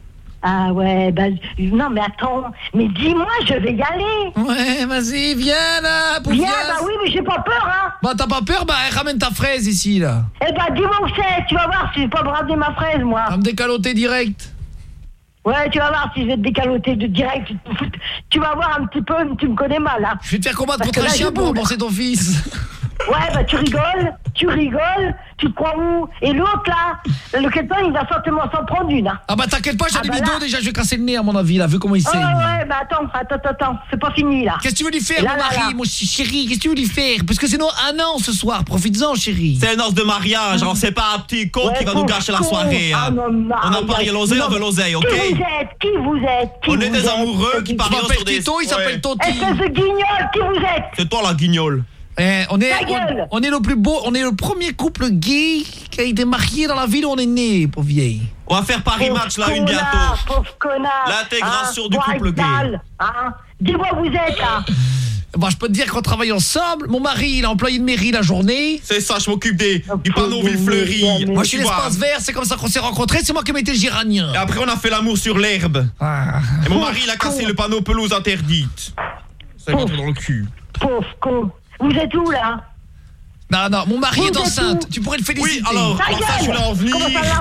[SPEAKER 2] Ah ouais, bah... Non, mais attends, mais dis-moi, je vais y aller.
[SPEAKER 7] Ouais, vas-y, viens, là, poufiasse.
[SPEAKER 2] Viens, bah oui, mais j'ai pas peur, hein.
[SPEAKER 7] Bah, t'as pas peur, bah, ramène ta fraise, ici, là.
[SPEAKER 2] Eh bah, dis-moi où c'est, tu vas voir si je vais pas brader ma fraise, moi.
[SPEAKER 7] Va me décaloter direct.
[SPEAKER 2] Ouais, tu vas voir si je vais te décaloter de direct. Tu vas voir un petit peu, tu me connais mal, hein.
[SPEAKER 7] Je vais te faire combattre contre un chien pour rembourser ton fils.
[SPEAKER 2] Ouais, bah tu rigoles, tu rigoles, tu te crois où? Et l'autre là, le Cléton, il va certainement s'en prendre une. Hein.
[SPEAKER 7] Ah bah t'inquiète pas, j'en ai
[SPEAKER 2] ah bah
[SPEAKER 7] mis
[SPEAKER 2] là...
[SPEAKER 7] deux déjà, je vais casser le nez à mon avis là, vu comment il
[SPEAKER 2] oh,
[SPEAKER 7] saigne.
[SPEAKER 2] Ouais, bah attends, attends, attends, c'est pas fini là.
[SPEAKER 7] Qu'est-ce que tu veux lui faire,
[SPEAKER 2] là,
[SPEAKER 7] mon
[SPEAKER 2] là,
[SPEAKER 7] mari,
[SPEAKER 2] là.
[SPEAKER 7] mon chéri? Qu'est-ce que tu veux lui faire? Parce que sinon, un an ce soir, profites-en, chéri.
[SPEAKER 8] C'est un os de mariage, alors c'est pas un petit con
[SPEAKER 2] ouais,
[SPEAKER 8] qui va nous gâcher la soirée. Hein.
[SPEAKER 2] Ah, non, non,
[SPEAKER 8] on n'a pas rien l'oseille, on veut l'oseille, ok?
[SPEAKER 2] Qui vous êtes? Qui vous êtes? Qui
[SPEAKER 8] On
[SPEAKER 2] vous
[SPEAKER 8] est des
[SPEAKER 2] êtes
[SPEAKER 8] amoureux qui parient sur des...
[SPEAKER 7] Tito, il s'appelle Toti.
[SPEAKER 2] Espèce de guignol, qui vous êtes?
[SPEAKER 8] C'est toi la guignole.
[SPEAKER 7] Eh, on est, on, on est le plus beau, on est le premier couple gay qui a été marié dans la ville où on est né, pauvre vieille.
[SPEAKER 8] On va faire Paris
[SPEAKER 2] pauvre
[SPEAKER 8] Match là,
[SPEAKER 2] connard,
[SPEAKER 8] une bientôt.
[SPEAKER 2] Pauvre connard.
[SPEAKER 8] L'intégration
[SPEAKER 2] hein,
[SPEAKER 8] du couple gay.
[SPEAKER 2] Hein, dis-moi où vous êtes là.
[SPEAKER 7] Bon, je peux te dire qu'on travaille ensemble. Mon mari, il est employé de mairie la journée.
[SPEAKER 8] C'est ça, je m'occupe des du panneau Villefleury.
[SPEAKER 7] Moi, je suis l'espace vert, c'est comme ça qu'on s'est rencontrés. C'est moi qui mettais le giranien.
[SPEAKER 8] Et après, on a fait l'amour sur l'herbe.
[SPEAKER 7] Ah.
[SPEAKER 8] Et mon mari, il a cassé le panneau pelouse interdite. Ça va dans le cul.
[SPEAKER 2] Pauvre con. Vous êtes où là?
[SPEAKER 7] Non, non, mon mari
[SPEAKER 2] vous
[SPEAKER 7] est enceinte.
[SPEAKER 2] Où?
[SPEAKER 7] Tu pourrais le féliciter.
[SPEAKER 8] Oui, alors, alors ça, je voulais en venir.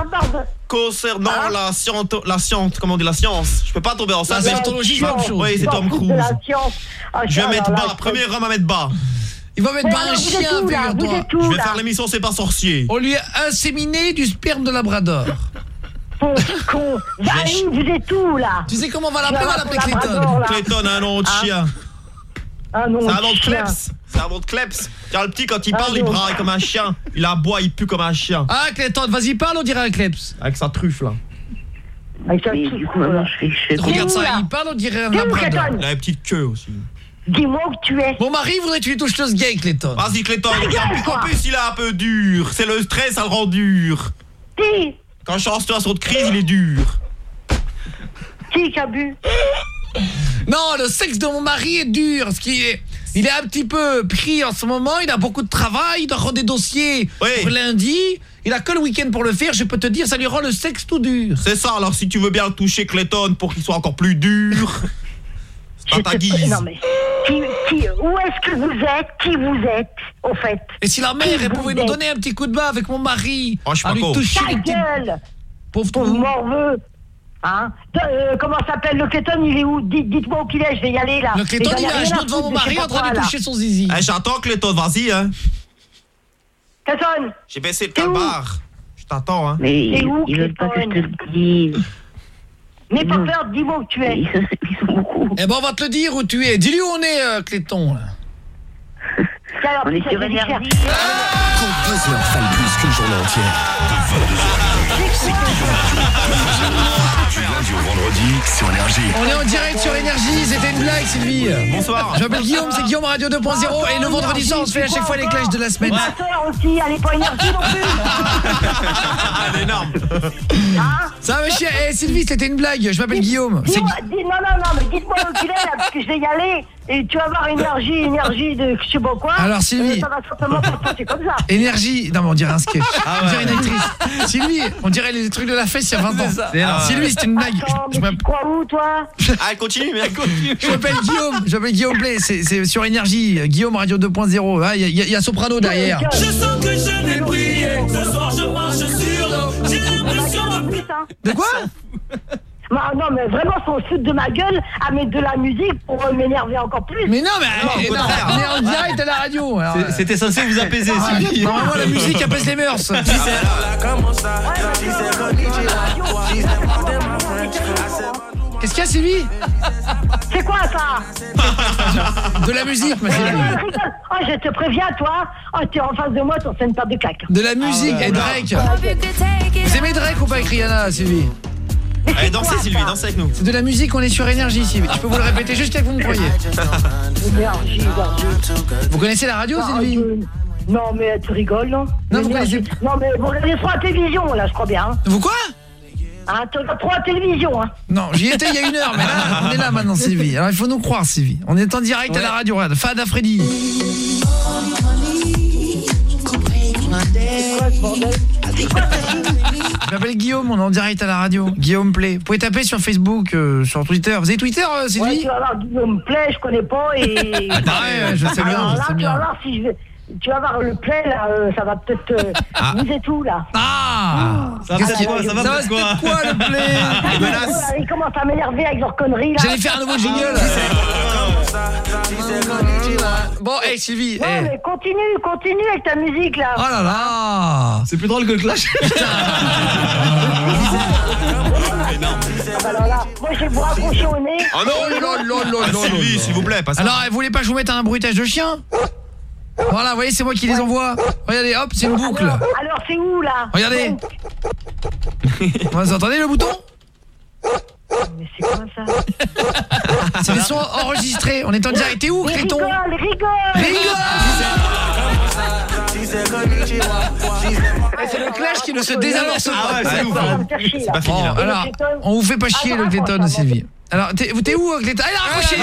[SPEAKER 8] Concernant
[SPEAKER 2] hein?
[SPEAKER 8] la science, la science, comment on dit, la science. Je peux pas tomber enceinte.
[SPEAKER 7] La scientologie, c'est la même chose.
[SPEAKER 8] Oui, c'est Tom Cruise.
[SPEAKER 2] Oh,
[SPEAKER 8] je vais mettre bas, premier homme à mettre bas.
[SPEAKER 7] Il va mettre bas un chien, figure-toi.
[SPEAKER 8] Je vais faire l'émission C'est pas sorcier.
[SPEAKER 7] On lui a inséminé du sperme de labrador.
[SPEAKER 2] Pauvre con. Valine, vous êtes où là?
[SPEAKER 7] Tu sais comment on va l'appeler? On va l'appeler Clayton.
[SPEAKER 8] Clayton a un nom de chien.
[SPEAKER 2] Un nom
[SPEAKER 8] C'est un nom de
[SPEAKER 2] chien.
[SPEAKER 8] kleps. C'est un nom de kleps. Car le petit, quand il parle, il braille comme un chien. Il aboie, il pue comme un chien.
[SPEAKER 7] Ah, Clayton, vas-y, parle, on dirait un kleps.
[SPEAKER 8] Avec sa truffe, là.
[SPEAKER 2] Avec sa
[SPEAKER 5] truffe. Du coup, maintenant, je fais... Je fais
[SPEAKER 7] Regarde ça,
[SPEAKER 2] là?
[SPEAKER 7] il parle, on dirait un
[SPEAKER 2] Dis où,
[SPEAKER 7] labrador.
[SPEAKER 2] Clayton?
[SPEAKER 8] Il a une petite queue aussi.
[SPEAKER 2] Dis-moi où tu es.
[SPEAKER 7] Mon mari voudrait que tu lui touches le gay, Clayton.
[SPEAKER 8] Vas-y, Clayton. En plus, il est un peu dur. C'est le stress, ça le rend dur.
[SPEAKER 2] Qui?
[SPEAKER 8] Quand je suis en situation de crise, il est dur.
[SPEAKER 2] Qui qui a bu?
[SPEAKER 7] Non, le sexe de mon mari est dur. Ce qui est... Il est un petit peu pris en ce moment, il a beaucoup de travail, il doit rendre des dossiers
[SPEAKER 8] oui.
[SPEAKER 7] pour lundi. Il a que le week-end pour le faire, je peux te dire, ça lui rend le sexe tout dur.
[SPEAKER 8] C'est ça, alors si tu veux bien le toucher, Clayton, pour qu'il soit encore plus dur. C'est pas ta guise.
[SPEAKER 2] Non mais, qui, qui, où est-ce que vous êtes? Qui vous êtes, au fait?
[SPEAKER 7] Et si la mère,
[SPEAKER 2] qui
[SPEAKER 7] elle pouvait nous donner un petit coup de main avec mon mari,
[SPEAKER 8] oh, je suis
[SPEAKER 7] à
[SPEAKER 8] pas
[SPEAKER 7] lui
[SPEAKER 8] con.
[SPEAKER 7] toucher
[SPEAKER 2] Ta
[SPEAKER 7] les petits...
[SPEAKER 2] gueule.
[SPEAKER 7] Pauvre
[SPEAKER 2] Pauvre morveux. Hein euh, comment s'appelle le Clayton? Il est où? Dites, dites-moi où qu'il est, je vais y aller là.
[SPEAKER 7] Le Clayton, il est à genoux devant mon mari en train de toucher son zizi.
[SPEAKER 8] Eh, j'attends Clayton, vas-y, hein.
[SPEAKER 2] Clayton,
[SPEAKER 8] j'ai baissé le calbar. Je t'attends, hein.
[SPEAKER 5] Mais ils
[SPEAKER 2] où,
[SPEAKER 5] il veulent pas que je te
[SPEAKER 2] Clayton?
[SPEAKER 5] le dise.
[SPEAKER 2] N'aie pas peur, dis-moi où tu es.
[SPEAKER 5] Ils sont, ils sont beaucoup.
[SPEAKER 7] Eh ben, on va te le dire où tu es. Dis-lui où on est, euh, Clayton. Là.
[SPEAKER 2] Alors,
[SPEAKER 5] On est sur énergie.
[SPEAKER 6] Quand deux heures valent plus qu'une journée entière. De vingt-deux heures à minuit, c'est Guillaume Radio. Du lundi au vendredi, sur Énergie.
[SPEAKER 7] On est en direct sur Énergie, c'était une blague, Sylvie.
[SPEAKER 8] Bonsoir.
[SPEAKER 7] Je m'appelle Guillaume, c'est Guillaume Radio deux point zéro. Et le vendredi soir, on se fait à chaque fois les clashs de la semaine.
[SPEAKER 2] Ma soeur aussi, elle est pas énergie non plus.
[SPEAKER 8] Elle est énorme.
[SPEAKER 2] Hein?
[SPEAKER 7] Ça va, chien. Eh, Sylvie, c'était une blague. Je m'appelle Guillaume. C'est...
[SPEAKER 2] Dis-moi, dis, non, non, non, mais dites-moi où tu es là, parce que je vais y aller. Et tu vas avoir énergie, énergie de je sais pas quoi.
[SPEAKER 7] Alors, Sylvie.
[SPEAKER 2] Et ça va certainement pas se passer comme ça.
[SPEAKER 7] Énergie. Non, mais on dirait un sketch.
[SPEAKER 8] Ah
[SPEAKER 7] On
[SPEAKER 8] ouais.
[SPEAKER 7] dirait une actrice. Sylvie, on dirait les trucs de la fesse il y a vingt ans.
[SPEAKER 8] Ah ouais.
[SPEAKER 7] Sylvie, c'est une blague.
[SPEAKER 2] Attends,
[SPEAKER 7] Je, je
[SPEAKER 2] mais
[SPEAKER 7] m'appelle-
[SPEAKER 2] tu crois où, toi?
[SPEAKER 8] Ah, elle continue, mais elle continue.
[SPEAKER 7] je m'appelle Guillaume. Je m'appelle Guillaume Play. C'est, c'est sur Énergie. Guillaume Radio deux point zéro. Ah, il y, a- il y a Soprano derrière.
[SPEAKER 2] Je
[SPEAKER 11] sens que je vais briller. Ce soir, je marche sur l'eau. J'ai l'impression de...
[SPEAKER 7] De quoi?
[SPEAKER 2] Non, non, mais vraiment, faut se foutre de ma gueule à mettre de la musique pour euh, m'énerver encore plus.
[SPEAKER 7] Mais non, mais
[SPEAKER 8] Non,
[SPEAKER 7] eh,
[SPEAKER 8] au
[SPEAKER 7] non,
[SPEAKER 8] contraire.
[SPEAKER 7] on est en direct à la radio. alors,
[SPEAKER 10] C'est- C'était censé vous apaiser,
[SPEAKER 7] Ah,
[SPEAKER 10] Sylvie.
[SPEAKER 7] normalement, la musique apaise les mœurs.
[SPEAKER 2] Ouais, bah, non, la radio,
[SPEAKER 7] Qu'est-ce qu'il y a, Sylvie?
[SPEAKER 2] C'est quoi ça?
[SPEAKER 7] De la musique, ma Sylvie.
[SPEAKER 2] Oh, je te préviens, toi. Oh, t'es en face de moi, t'en fais une paire de claques.
[SPEAKER 7] De la musique, et Drake. Vous aimez Drake ou pas avec Rihanna, Sylvie?
[SPEAKER 3] Allez, dansez, Sylvie, dansez avec nous.
[SPEAKER 7] C'est de la musique, on est sur Énergie, Sylvie. Je peux vous le répéter jusqu'à que vous me croyez.
[SPEAKER 2] Énergie, énergie.
[SPEAKER 7] Vous connaissez la radio, Sylvie?
[SPEAKER 2] Non, mais tu rigoles, non?
[SPEAKER 7] Non, vous connaissez...
[SPEAKER 2] Non, mais vous regardez trop la télévision, là, je crois bien. Hein.
[SPEAKER 7] Vous quoi?
[SPEAKER 2] Hein, tu regardes trop la télévision, hein.
[SPEAKER 7] Non, j'y étais il y a une heure, mais là, on est là maintenant, Sylvie. Alors, il faut nous croire, Sylvie. On est en direct ouais. à la radio, regarde. Fada Freddy.
[SPEAKER 2] C'est quoi ce bordel?
[SPEAKER 7] Je m'appelle Guillaume, on est en direct à la radio. Guillaume Play. Vous pouvez taper sur Facebook, euh, sur Twitter. Vous avez Twitter, euh, Sylvie?
[SPEAKER 2] Ouais, tu vas voir Guillaume Play, je connais pas et...
[SPEAKER 7] Attends, ouais, je sais bien,
[SPEAKER 2] alors,
[SPEAKER 7] je
[SPEAKER 2] là,
[SPEAKER 7] sais
[SPEAKER 2] tu
[SPEAKER 7] bien.
[SPEAKER 2] vas voir si je vais... Tu vas voir le play là, euh, ça va peut-être euh,
[SPEAKER 3] Ah.
[SPEAKER 2] vous et tout là.
[SPEAKER 7] Ah,
[SPEAKER 3] Ça va peut-être quoi? Ça va
[SPEAKER 7] Ça va
[SPEAKER 3] peut-être quoi?
[SPEAKER 7] quoi le play?
[SPEAKER 2] Ah, ils commencent à m'énerver avec leurs conneries là.
[SPEAKER 7] J'allais faire un nouveau jingle. Bon, hey Sylvie.
[SPEAKER 2] Ouais,
[SPEAKER 7] hey.
[SPEAKER 2] mais continue, continue avec ta musique là.
[SPEAKER 7] Oh là là.
[SPEAKER 3] C'est plus drôle que le clash.
[SPEAKER 2] Ah bah alors là, moi je vais vous raccrocher au nez.
[SPEAKER 3] Oh non, non, non, non, non, Sylvie, s'il vous plaît, pas ça.
[SPEAKER 7] Alors, vous voulez pas que je vous mette un bruitage de chien? Voilà, vous voyez, c'est moi qui les envoie. Regardez, hop, c'est une boucle.
[SPEAKER 2] Alors, alors c'est où là?
[SPEAKER 7] Regardez. Vous entendez le bouton?
[SPEAKER 2] Mais c'est quoi ça?
[SPEAKER 7] C'est des sons enregistrés. On est en direct. T'es où, Cléton?
[SPEAKER 2] Rigole, rigole.
[SPEAKER 7] Rigole. C'est le clash qui ne se désamorce pas.
[SPEAKER 3] Ah ouais, c'est ouf. C'est pas fini là.
[SPEAKER 7] Bon, alors, on vous fait pas chier le Cléton, Sylvie. Alors, t'es t'es où, Cléton? Ah, il a raccroché.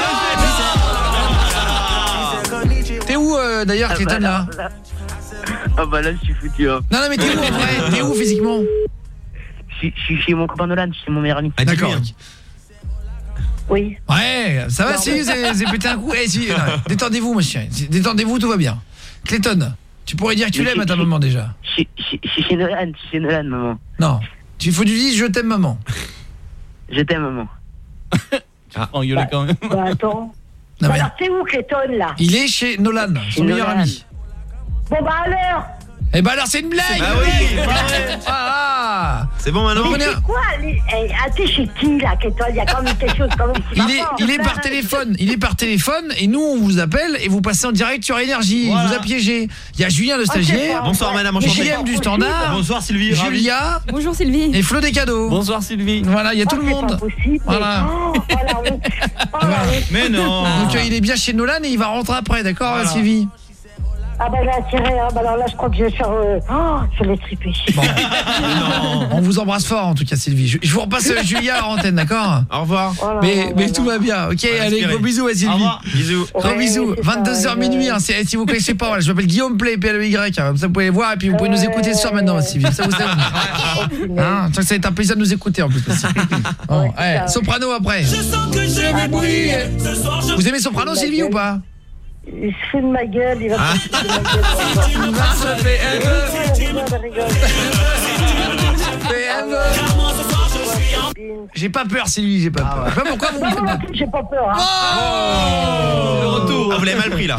[SPEAKER 7] T'es où euh, d'ailleurs, Cléton, là?
[SPEAKER 5] Ah bah là, je suis foutu. Hein.
[SPEAKER 7] Non, non, mais t'es où en vrai? T'es où physiquement?
[SPEAKER 5] Je suis chez mon copain Nolan, chez mon meilleur ami.
[SPEAKER 7] Ah, d'accord.
[SPEAKER 2] Oui.
[SPEAKER 7] Ouais, ça va, si, c'est pété un coup. Eh, si, détendez-vous, monsieur. Détendez-vous, tout va bien. Cléton, tu pourrais dire que tu l'aimes à ta maman déjà.
[SPEAKER 5] Je suis chez Nolan, je suis chez Nolan, maman.
[SPEAKER 7] Non, il faut que tu dises je t'aime, maman.
[SPEAKER 5] Je t'aime, maman.
[SPEAKER 3] Ah, engueulé quand même.
[SPEAKER 2] Bah attends.
[SPEAKER 7] Non,
[SPEAKER 2] Bah,
[SPEAKER 7] mais...
[SPEAKER 2] alors c'est où Cléton là?
[SPEAKER 7] Il est chez Nolan, son meilleur
[SPEAKER 5] Nolan.
[SPEAKER 7] ami.
[SPEAKER 2] Bon bah alors.
[SPEAKER 7] Eh bah alors c'est une blague.
[SPEAKER 3] Bah oui.
[SPEAKER 7] Ah,
[SPEAKER 3] C'est bon maintenant.
[SPEAKER 2] Mais c'est quoi les... eh, ah, t'es chez qui là, Cléton? Il y a quand même quelque chose quand même qui
[SPEAKER 7] Il
[SPEAKER 2] va
[SPEAKER 7] est,
[SPEAKER 2] pas,
[SPEAKER 7] il est
[SPEAKER 2] enfin,
[SPEAKER 7] par
[SPEAKER 2] là.
[SPEAKER 7] téléphone, il est par téléphone et nous on vous appelle et vous passez en direct sur Énergie.
[SPEAKER 3] Voilà.
[SPEAKER 7] Il vous a piégé. Il y a Julien le
[SPEAKER 2] c'est
[SPEAKER 7] stagiaire,
[SPEAKER 2] pas-
[SPEAKER 3] Bonsoir madame, enchanté.
[SPEAKER 7] J M du standard,
[SPEAKER 3] Bonsoir Sylvie, ravi.
[SPEAKER 7] Julia
[SPEAKER 18] Bonjour Sylvie.
[SPEAKER 7] et Flo des cadeaux.
[SPEAKER 3] Bonsoir Sylvie.
[SPEAKER 7] Voilà, il y a
[SPEAKER 2] Oh,
[SPEAKER 7] tout le
[SPEAKER 2] c'est
[SPEAKER 7] monde.
[SPEAKER 2] pas possible,
[SPEAKER 7] Voilà.
[SPEAKER 2] mais- Oh, voilà, oui. Oh,
[SPEAKER 7] Voilà.
[SPEAKER 2] oui.
[SPEAKER 3] Mais non.
[SPEAKER 7] Donc euh, il est bien chez Nolan et il va rentrer après, d'accord,
[SPEAKER 3] Voilà.
[SPEAKER 7] Sylvie?
[SPEAKER 2] Ah bah là, tiré, hein. Bah alors là, je crois que je vais faire... Euh... Oh, je vais les triper.
[SPEAKER 7] Bon. On vous embrasse fort en tout cas, Sylvie. Je, je vous repasse euh, Julia en antenne, d'accord?
[SPEAKER 3] Au revoir.
[SPEAKER 2] Oh là
[SPEAKER 7] Mais,
[SPEAKER 2] là
[SPEAKER 7] mais
[SPEAKER 2] là
[SPEAKER 7] tout
[SPEAKER 2] là.
[SPEAKER 7] va bien, ok?
[SPEAKER 3] Ouais,
[SPEAKER 7] Allez,
[SPEAKER 3] respirez.
[SPEAKER 7] gros bisous à
[SPEAKER 3] Au
[SPEAKER 7] Sylvie.
[SPEAKER 3] revoir. Bisous.
[SPEAKER 7] Gros
[SPEAKER 2] Ouais,
[SPEAKER 7] bisous,
[SPEAKER 2] c'est ça,
[SPEAKER 7] vingt-deux heures
[SPEAKER 2] ouais.
[SPEAKER 7] minuit, hein, c'est- si vous connaissez pas, voilà, je m'appelle Guillaume Play, P L E Y, hein, comme ça vous pouvez les voir et puis vous pouvez nous écouter ce soir maintenant, Sylvie. Ça vous savez. Hein, ça va être un plaisir de nous écouter en plus. Aussi. Bon,
[SPEAKER 2] Ouais,
[SPEAKER 7] ouais,
[SPEAKER 2] ça.
[SPEAKER 7] Soprano après.
[SPEAKER 11] Je sens que je vais briller. Ce soir, je
[SPEAKER 7] Vous aimez Soprano, Sylvie, ou pas?
[SPEAKER 2] Il se fout de ma gueule, il va
[SPEAKER 7] Ah.
[SPEAKER 2] se foutre de ma gueule.
[SPEAKER 7] Il va se faire un peu.
[SPEAKER 2] Rigole, rigole.
[SPEAKER 7] Fait un peu. J'ai pas peur, Sylvie, j'ai pas peur. Je sais pas pourquoi vous me
[SPEAKER 2] Non,
[SPEAKER 7] faites
[SPEAKER 2] non,
[SPEAKER 7] pas.
[SPEAKER 2] j'ai pas peur. Hein.
[SPEAKER 7] Oh,
[SPEAKER 3] Le retour. Ah, vous l'avez mal pris là.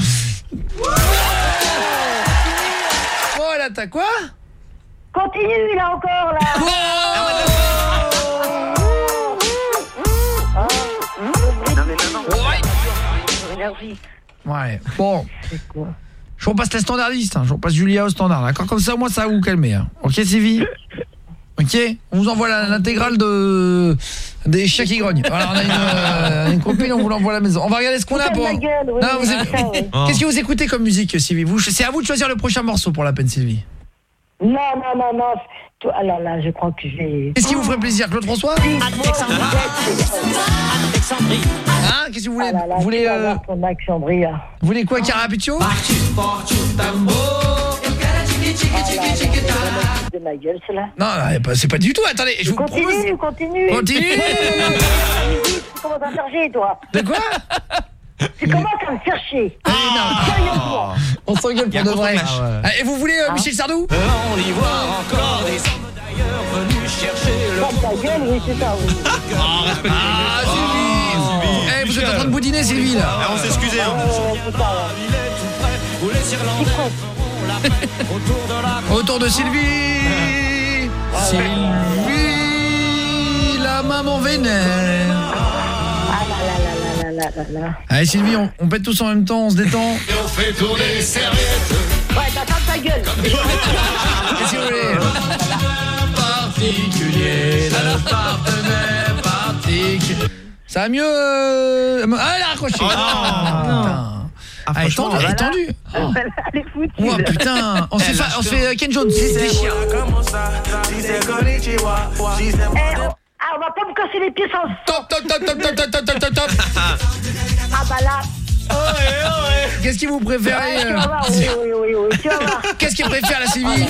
[SPEAKER 7] Oh, là, t'as quoi?
[SPEAKER 2] Continue, là encore, là.
[SPEAKER 7] Oh.
[SPEAKER 5] Non mais non, non.
[SPEAKER 2] Énergie.
[SPEAKER 7] Ouais, bon.
[SPEAKER 2] C'est quoi?
[SPEAKER 7] Je vous repasse la standardiste, hein. Je vous repasse Julia au standard, d'accord? Comme ça, moi, ça va vous calmer. Hein. Ok, Sylvie? Ok? On vous envoie la- l'intégrale de des chiens qui grognent. Voilà, on a une, euh, une copine, on vous l'envoie à la maison. On va regarder ce qu'on a
[SPEAKER 2] Putain de
[SPEAKER 7] pour...
[SPEAKER 2] ma gueule, oui,
[SPEAKER 7] Non,
[SPEAKER 2] oui,
[SPEAKER 7] vous
[SPEAKER 2] oui,
[SPEAKER 7] écoutez-
[SPEAKER 2] ça, oui.
[SPEAKER 7] Qu'est-ce que vous écoutez comme musique, Sylvie? Vous, c'est à vous de choisir le prochain morceau pour la peine, Sylvie.
[SPEAKER 2] Non, non, non, non. Toi, alors là, je crois que je vais...
[SPEAKER 7] Qu'est-ce qui vous ferait plaisir, Claude François? Hein? Qu'est-ce que vous voulez?
[SPEAKER 2] Ah là là,
[SPEAKER 7] Vous voulez,
[SPEAKER 2] tu vas
[SPEAKER 7] euh,
[SPEAKER 2] voir ton Alexandrie, là.
[SPEAKER 7] vous voulez quoi, Carapiccio?
[SPEAKER 2] Ah là, de ma gueule, c'est là.
[SPEAKER 7] Non, non, bah, c'est pas du tout. Attendez, je vous
[SPEAKER 2] Continue,
[SPEAKER 7] propose...
[SPEAKER 2] continue.
[SPEAKER 7] Continue.
[SPEAKER 2] Tu commences à me faire chier, toi.
[SPEAKER 7] De quoi?
[SPEAKER 2] Tu commences à me faire chier. Sérieusement.
[SPEAKER 7] On s'engueule
[SPEAKER 3] Il y a
[SPEAKER 7] pour de
[SPEAKER 3] contre
[SPEAKER 7] vrai.
[SPEAKER 3] clash.
[SPEAKER 7] Ah, et vous voulez euh, Michel Sardou?
[SPEAKER 11] On y voit encore des hommes d'ailleurs venus chercher le...
[SPEAKER 2] Ferme ta gueule, oui, c'est ça, oui.
[SPEAKER 7] Ah, Sylvie. Eh, vous êtes en train de boudiner, Sylvie, là.
[SPEAKER 3] Ah, on s'est excusé. Hein.
[SPEAKER 2] Ouais, ouais, c'est ça, ouais.
[SPEAKER 11] Il est tout près, où les Irlandais feront la fête autour de la...
[SPEAKER 7] Autour de Sylvie. Sylvie, la la maman vénère.
[SPEAKER 2] Ah là là là là là là là.
[SPEAKER 7] Allez Sylvie, on, on pète tous en même temps, on se détend.
[SPEAKER 11] Et on fait tourner les serviettes.
[SPEAKER 2] Ouais, t'attends ta gueule.
[SPEAKER 7] Qu'est-ce que vous voulez? Particulier, le partenaire particulier. Ça va mieux euh... Ah, elle a raccroché.
[SPEAKER 3] Oh non,
[SPEAKER 7] ah,
[SPEAKER 3] non.
[SPEAKER 7] Ah, elle est tendue, elle est tendue.
[SPEAKER 2] Oh. Elle est foutue.
[SPEAKER 7] Oh putain, on s'est fait, on se fait euh, Ken Jones, c'est déchire.
[SPEAKER 2] Eh, oh, ah, on va pas me casser les pieds sans...
[SPEAKER 7] Top, top, top, top, top, top, top, top, top, top.
[SPEAKER 2] Ah bah là...
[SPEAKER 7] Qu'est-ce que vous préférez?
[SPEAKER 2] Ouais, tu vas voir, oui, oui, oui, oui, tu vas voir.
[SPEAKER 7] Qu'est-ce qu'il préfère la Sylvie?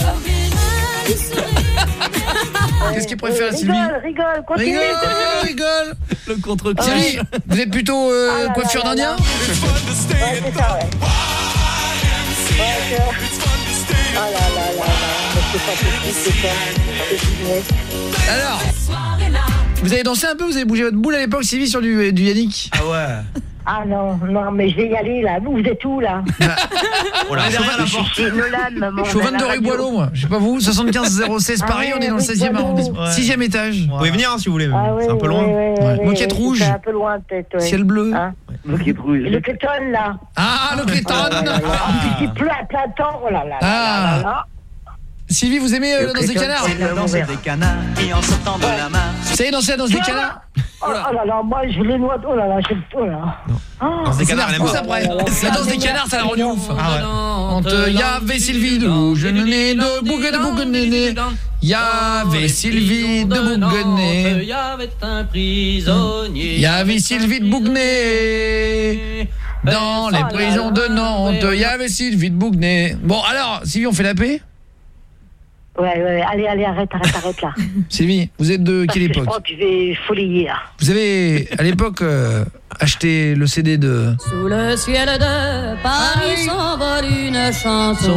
[SPEAKER 7] Qu'est-ce qu'il préfère la Sylvie?
[SPEAKER 2] Rigole, rigole, continue.
[SPEAKER 7] Rigole, rigole.
[SPEAKER 3] Le contre-coup.
[SPEAKER 7] Sylvie, vous êtes plutôt euh,
[SPEAKER 2] Ah,
[SPEAKER 7] coiffure
[SPEAKER 2] là, là,
[SPEAKER 7] d'Indien?
[SPEAKER 2] Ouais, c'est ça, ouais. Ouais, c'est... Oh là là là là, c'est pas possible, c'est ça. C'est
[SPEAKER 7] Alors, vous avez dansé un peu? Vous avez bougé votre boule à l'époque, Sylvie, sur du, du Yannick?
[SPEAKER 3] Ah ouais.
[SPEAKER 2] Ah non, non, mais je vais y aller là. Vous, vous êtes où là?
[SPEAKER 3] Oh là, derrière la
[SPEAKER 2] Je
[SPEAKER 3] porte.
[SPEAKER 2] suis Nolan, maman.
[SPEAKER 7] Je suis au vingt-deux rue Boileau, moi. Je sais pas vous, soixante-quinze zéro seize Paris,
[SPEAKER 2] Ah ouais,
[SPEAKER 7] on est dans le
[SPEAKER 2] rue
[SPEAKER 7] seizième
[SPEAKER 2] Boileau.
[SPEAKER 7] arrondissement.
[SPEAKER 3] Ouais.
[SPEAKER 7] sixième étage.
[SPEAKER 3] Vous pouvez venir hein, si vous voulez.
[SPEAKER 2] Ah ouais,
[SPEAKER 3] c'est un peu loin.
[SPEAKER 2] ouais, ouais, ouais, ouais,
[SPEAKER 7] Moquette
[SPEAKER 2] ouais,
[SPEAKER 7] rouge.
[SPEAKER 2] C'est un peu loin peut-être, ouais.
[SPEAKER 7] Ciel bleu.
[SPEAKER 2] Hein?
[SPEAKER 5] Moquette rouge.
[SPEAKER 2] Le Clayton là.
[SPEAKER 7] Ah, le Clayton.
[SPEAKER 2] Puis pleut à plein temps, oh là là.
[SPEAKER 7] Ah.
[SPEAKER 2] là là là.
[SPEAKER 7] Sylvie, vous aimez euh, la danse des canards?
[SPEAKER 2] C'est la danse des
[SPEAKER 12] canards et en sortant de la main.
[SPEAKER 7] Vous savez danser la danse des canards?
[SPEAKER 2] Oh là là, moi je les noie. Oh là là, j'aime. Oh là.
[SPEAKER 3] Danse des
[SPEAKER 7] Ça
[SPEAKER 3] canards, elle
[SPEAKER 7] pousse
[SPEAKER 3] aime
[SPEAKER 7] après.
[SPEAKER 2] Oh là là.
[SPEAKER 7] La danse des canards, ça la rend ouf.
[SPEAKER 3] Ah ouais.
[SPEAKER 7] Quand il y avait Sylvie de Bouguenet, de Bouguenet, de Bouguenet, il y avait Sylvie de Bouguenet,
[SPEAKER 12] Il y avait un prisonnier.
[SPEAKER 7] il y avait Sylvie de Bouguenet. Dans les prisons de Nantes, il y avait Sylvie de Bouguenet. Bon, alors, Sylvie, on fait la paix?
[SPEAKER 2] Ouais, ouais, allez, allez, arrête, arrête, arrête là.
[SPEAKER 7] Sylvie, vous êtes de
[SPEAKER 2] Parce
[SPEAKER 7] quelle
[SPEAKER 2] que je
[SPEAKER 7] époque?
[SPEAKER 2] crois que je vais folier là.
[SPEAKER 7] Vous avez, à l'époque, euh, acheté le C D de...
[SPEAKER 13] Sous le ciel de Paris s'envole une chanson.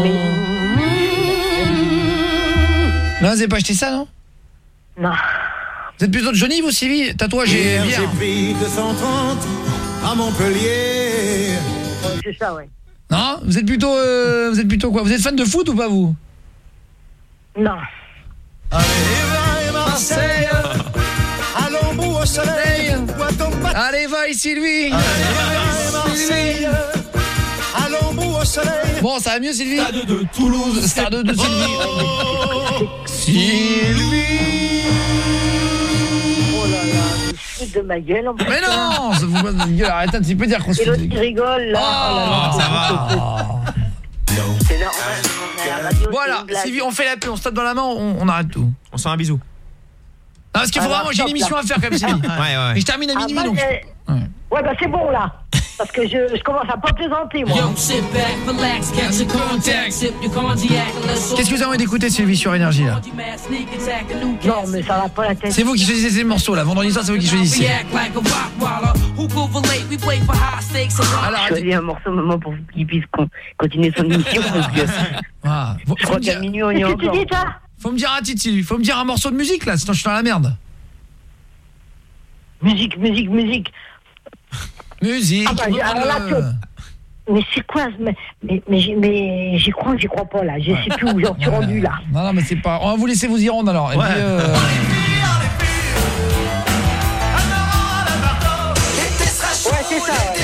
[SPEAKER 7] Non, vous avez pas acheté ça, non?
[SPEAKER 2] Non.
[SPEAKER 7] Vous êtes plutôt de Johnny, vous, Sylvie? Tatouage et bière.
[SPEAKER 11] J'ai pris deux cent trente à Montpellier.
[SPEAKER 2] C'est ça, ouais.
[SPEAKER 7] Non? Vous êtes plutôt, euh, vous êtes plutôt quoi? Vous êtes fan de foot ou pas, vous?
[SPEAKER 2] Non.
[SPEAKER 11] Allez, Marseille, allons bout au soleil.
[SPEAKER 7] Allez, va Sylvie.
[SPEAKER 11] Allez, Marseille, allons bout au soleil.
[SPEAKER 7] Bon, ça va mieux, Sylvie?
[SPEAKER 11] Stade de Toulouse,
[SPEAKER 7] Stade de Sylvie. Sylvie.
[SPEAKER 2] Oh là là, je suis de ma gueule en plus.
[SPEAKER 7] Mais non, ça vous passe de gueule. Arrête un petit peu de dire qu'on se
[SPEAKER 2] Et l'autre qui rigole là.
[SPEAKER 7] Oh,
[SPEAKER 2] oh là là.
[SPEAKER 3] ça va.
[SPEAKER 2] C'est normal. on est à la radio,
[SPEAKER 7] Voilà,
[SPEAKER 2] c'est une blague.
[SPEAKER 7] Sylvie, on fait la paix, on se tape dans la main, on, on arrête tout.
[SPEAKER 3] On se fait un bisou.
[SPEAKER 7] Non, parce qu'il faut
[SPEAKER 2] Alors,
[SPEAKER 7] vraiment, j'ai une
[SPEAKER 2] stop,
[SPEAKER 7] émission
[SPEAKER 2] là.
[SPEAKER 7] à faire comme Sylvie.
[SPEAKER 3] Ouais, ouais, ouais.
[SPEAKER 7] Et je termine à
[SPEAKER 2] Ah,
[SPEAKER 7] minuit,
[SPEAKER 2] moi,
[SPEAKER 7] donc.
[SPEAKER 2] j'ai- Ouais, bah c'est bon là. Parce que je, je commence à pas plaisanter, moi.
[SPEAKER 7] Qu'est-ce que vous avez envie d'écouter, Sylvie, sur Énergie, là?
[SPEAKER 2] Non, mais ça va pas la tête.
[SPEAKER 7] C'est vous qui choisissez ces morceaux, là. Vendredi soir, c'est vous qui choisissez. Alors,
[SPEAKER 5] Je choisis un morceau, maman, pour qu'il puisse con- continuer son émission. Parce que
[SPEAKER 7] ah, faut,
[SPEAKER 5] je
[SPEAKER 7] faut
[SPEAKER 5] crois
[SPEAKER 7] me dire,
[SPEAKER 5] qu'à minuit, on y est
[SPEAKER 2] Qu'est-ce que tu
[SPEAKER 5] encore.
[SPEAKER 2] dis, toi?
[SPEAKER 7] faut me dire un titre, Sylvie. Faut me dire un morceau de musique, là, sinon je suis dans la merde.
[SPEAKER 2] Musique, musique, musique.
[SPEAKER 7] Musique.
[SPEAKER 2] Ah bah, j'ai- alors là,
[SPEAKER 7] euh,
[SPEAKER 2] Mais c'est quoi ce- Mais, mais, mais, j'y- mais j'y crois, j'y crois pas là. Je sais plus où j'en suis rendu là.
[SPEAKER 7] Non, non, mais c'est pas... On va vous laisser vous y rendre, alors. Et
[SPEAKER 3] Ouais.
[SPEAKER 7] puis, euh,
[SPEAKER 2] Ouais, c'est ça. Ouais.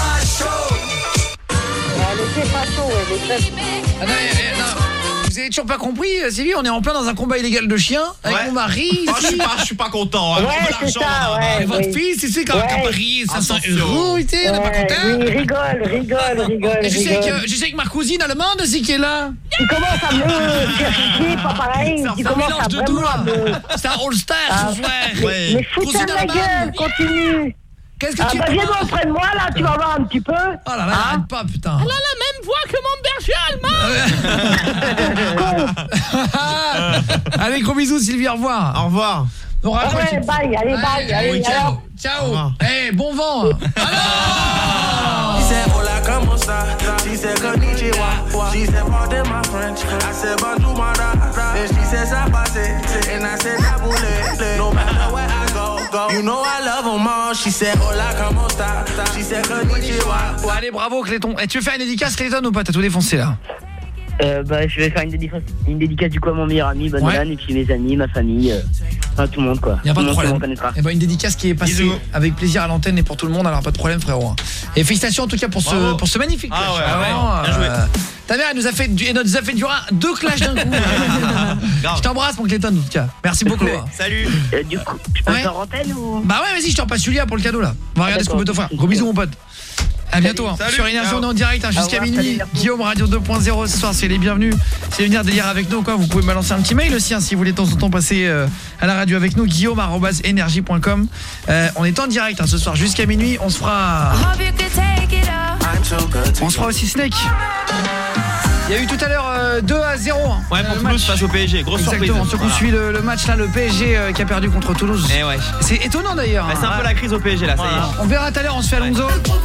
[SPEAKER 2] Ouais, le thé pas chaud, ouais, les crêpes.
[SPEAKER 7] Ah non, eh, eh, non. Vous avez toujours pas compris, euh, Sylvie? On est en plein dans un combat illégal de chiens avec
[SPEAKER 3] Ouais.
[SPEAKER 7] mon mari.
[SPEAKER 3] Oh, je
[SPEAKER 7] ici.
[SPEAKER 3] suis pas, je suis pas content. Hein.
[SPEAKER 2] Ouais,
[SPEAKER 3] Je veux
[SPEAKER 2] c'est
[SPEAKER 3] l'argent,
[SPEAKER 2] ça,
[SPEAKER 3] là.
[SPEAKER 2] ouais.
[SPEAKER 7] Et votre
[SPEAKER 2] oui.
[SPEAKER 7] fils, ici, quand
[SPEAKER 2] Ouais.
[SPEAKER 7] quand Paris, cinq cents
[SPEAKER 3] Attention.
[SPEAKER 7] euros, ici, on n'est pas
[SPEAKER 2] Ouais,
[SPEAKER 7] content.
[SPEAKER 2] oui, rigole, rigole, rigole,
[SPEAKER 7] Et je sais,
[SPEAKER 2] rigole.
[SPEAKER 7] que, je sais que ma cousine allemande, aussi, qui est là.
[SPEAKER 2] Tu commences à me faire chier, pas pareil.
[SPEAKER 7] C'est
[SPEAKER 2] Tu
[SPEAKER 7] un
[SPEAKER 2] commences
[SPEAKER 7] mélange
[SPEAKER 2] à
[SPEAKER 7] de tout,
[SPEAKER 2] vraiment
[SPEAKER 7] là.
[SPEAKER 2] me...
[SPEAKER 7] C'est un all-star,
[SPEAKER 2] Ah,
[SPEAKER 7] ce frère.
[SPEAKER 3] Ouais.
[SPEAKER 2] Mais fous-toi
[SPEAKER 7] Cousine
[SPEAKER 2] de ma
[SPEAKER 7] allemande.
[SPEAKER 2] gueule, continue.
[SPEAKER 7] Qu'est-ce que
[SPEAKER 2] Ah
[SPEAKER 7] tu
[SPEAKER 2] bah viens donc près de moi là, tu vas voir un petit peu.
[SPEAKER 7] Oh là là,
[SPEAKER 2] Hein
[SPEAKER 7] arrête pas, putain.
[SPEAKER 13] Elle a la même voix que mon berger allemand.
[SPEAKER 7] Allez, gros bisous, Sylvie, au revoir.
[SPEAKER 3] Au revoir.
[SPEAKER 7] On
[SPEAKER 2] Ah
[SPEAKER 7] raccroche.
[SPEAKER 2] ouais, bye, allez, bye, allez,
[SPEAKER 7] oui,
[SPEAKER 2] alors.
[SPEAKER 7] ciao.
[SPEAKER 3] Au revoir.
[SPEAKER 7] Ciao. Eh, bon vent. Alors.
[SPEAKER 11] She said, hola, como esta? She said, konnichiwa. She said, pardon my French. I said, bonjour, madame. And she said, ça passe. And I said, that boule. No matter where I go, go. You know I love them all. She said, hola, como esta? She said, konnichiwa.
[SPEAKER 7] Allez, bravo, Clayton. Eh, tu veux faire une dédicace, Clayton, ou pas? T'as tout défoncé, là.
[SPEAKER 5] Euh, bah, je vais faire une dédicace, une dédicace du coup à mon meilleur ami, Bonne
[SPEAKER 7] Ouais.
[SPEAKER 5] Nolan, et puis mes amis, ma famille. euh. à tout le monde quoi.
[SPEAKER 7] Y a pas de problème.
[SPEAKER 5] Et
[SPEAKER 7] eh ben une dédicace qui est passée
[SPEAKER 3] Bisous.
[SPEAKER 7] avec plaisir à l'antenne et pour tout le monde, alors pas de problème frérot. Et félicitations en tout cas pour ce pour ce magnifique
[SPEAKER 3] ah
[SPEAKER 7] clash.
[SPEAKER 3] ouais,
[SPEAKER 7] Vraiment,
[SPEAKER 3] ouais, bien joué.
[SPEAKER 7] Euh, ta mère elle nous a fait du, elle nous a fait durer deux clashs d'un coup. Je t'embrasse mon Clayton en tout cas. Merci beaucoup. Hein.
[SPEAKER 3] Salut.
[SPEAKER 5] Euh, du coup, je passe
[SPEAKER 7] Ouais.
[SPEAKER 5] en antenne ou
[SPEAKER 7] Bah ouais, vas-y, je te repasse Julia pour le cadeau là. On va regarder ce qu'on peut t'offrir. Gros bisous mon pote. À bientôt hein.
[SPEAKER 3] Salut.
[SPEAKER 7] Sur Énergie, on est en direct hein, jusqu'à
[SPEAKER 5] Au revoir,
[SPEAKER 7] minuit.
[SPEAKER 5] salut,
[SPEAKER 7] Guillaume Radio deux point zéro ce soir, c'est les bienvenus. Si vous voulez venir délire avec nous quoi, vous pouvez me balancer un petit mail aussi hein, si vous voulez de temps en temps passer euh, à la radio avec nous. Guillaume arobase énergie point com. euh, On est en direct hein, ce soir jusqu'à minuit. On se fera On se fera aussi Snake. Il y a eu tout à l'heure euh, deux à zéro hein,
[SPEAKER 3] Ouais, pour
[SPEAKER 7] euh,
[SPEAKER 3] Toulouse
[SPEAKER 7] match.
[SPEAKER 3] face au P S G, grosse
[SPEAKER 7] Exactement,
[SPEAKER 3] surprise.
[SPEAKER 7] ceux qui ont
[SPEAKER 3] Voilà.
[SPEAKER 7] suivi le, le match là, le P S G euh, qui a perdu contre Toulouse.
[SPEAKER 3] Eh ouais.
[SPEAKER 7] C'est étonnant d'ailleurs.
[SPEAKER 3] Bah, c'est un
[SPEAKER 7] hein.
[SPEAKER 3] peu la crise au P S G là, ça y
[SPEAKER 7] Voilà.
[SPEAKER 3] est.
[SPEAKER 7] On verra tout à l'heure, on se fait Alonso.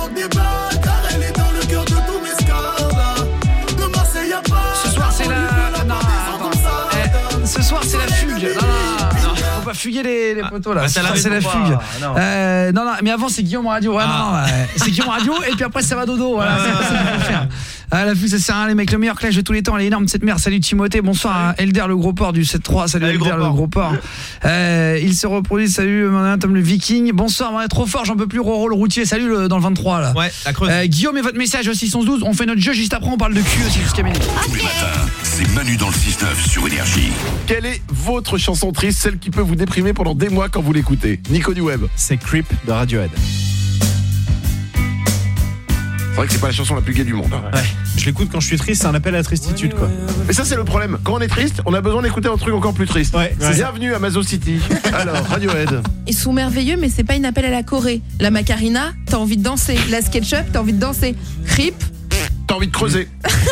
[SPEAKER 7] Ce soir c'est la non, attends. Eh, ce soir c'est la fugue. Non, non, non, faut pas fuguer les, les poteaux là.
[SPEAKER 3] Bah,
[SPEAKER 7] Ce
[SPEAKER 3] ça
[SPEAKER 7] soir,
[SPEAKER 3] la
[SPEAKER 7] c'est la
[SPEAKER 3] raison
[SPEAKER 7] fugue.
[SPEAKER 3] pas. Non.
[SPEAKER 7] Euh, non non, mais avant c'est Guillaume Radio. Ouais,
[SPEAKER 3] Ah.
[SPEAKER 7] non, non, ouais. C'est Guillaume Radio et puis après ça va dodo. Voilà, c'est ça qu'il faut faire. Ah, la fugue ça sert à rien les mecs, le meilleur clash de tous les temps, elle est énorme cette mère. Salut Timothée, bonsoir à Elder le gros port du sept trois. Salut
[SPEAKER 3] Salut,
[SPEAKER 7] Elder
[SPEAKER 3] gros
[SPEAKER 7] le
[SPEAKER 3] porc.
[SPEAKER 7] gros port. Euh, il se reproduit, salut Manin Tom le Viking. Bonsoir, on est trop fort, j'en peux plus Roro le routier. Salut le, dans le vingt-trois là.
[SPEAKER 3] Ouais, la creuse.
[SPEAKER 7] Euh, Guillaume et votre message au six onze douze. On fait notre jeu juste après, on parle de cul aussi jusqu'à minuit.
[SPEAKER 6] Tous les matins, c'est Manu dans le six neuf sur Énergie.
[SPEAKER 1] Quelle est votre chanson triste, celle qui peut vous déprimer pendant des mois quand vous l'écoutez? Nico du Web.
[SPEAKER 14] C'est Creep de Radiohead.
[SPEAKER 1] C'est vrai que c'est pas la chanson la plus gaie du monde.
[SPEAKER 14] Ouais. Je l'écoute quand je suis triste, c'est un appel à la tristitude quoi.
[SPEAKER 1] Mais ça c'est le problème. Quand on est triste, on a besoin d'écouter un truc encore plus triste.
[SPEAKER 14] Ouais,
[SPEAKER 1] C'est
[SPEAKER 14] ouais.
[SPEAKER 1] bienvenue à Mazo City. Alors, Radiohead.
[SPEAKER 15] Ils sont merveilleux, mais c'est pas une appel à la Corée. La Macarena, t'as envie de danser. La SketchUp, t'as envie de danser. Creep,
[SPEAKER 1] T'as envie de creuser.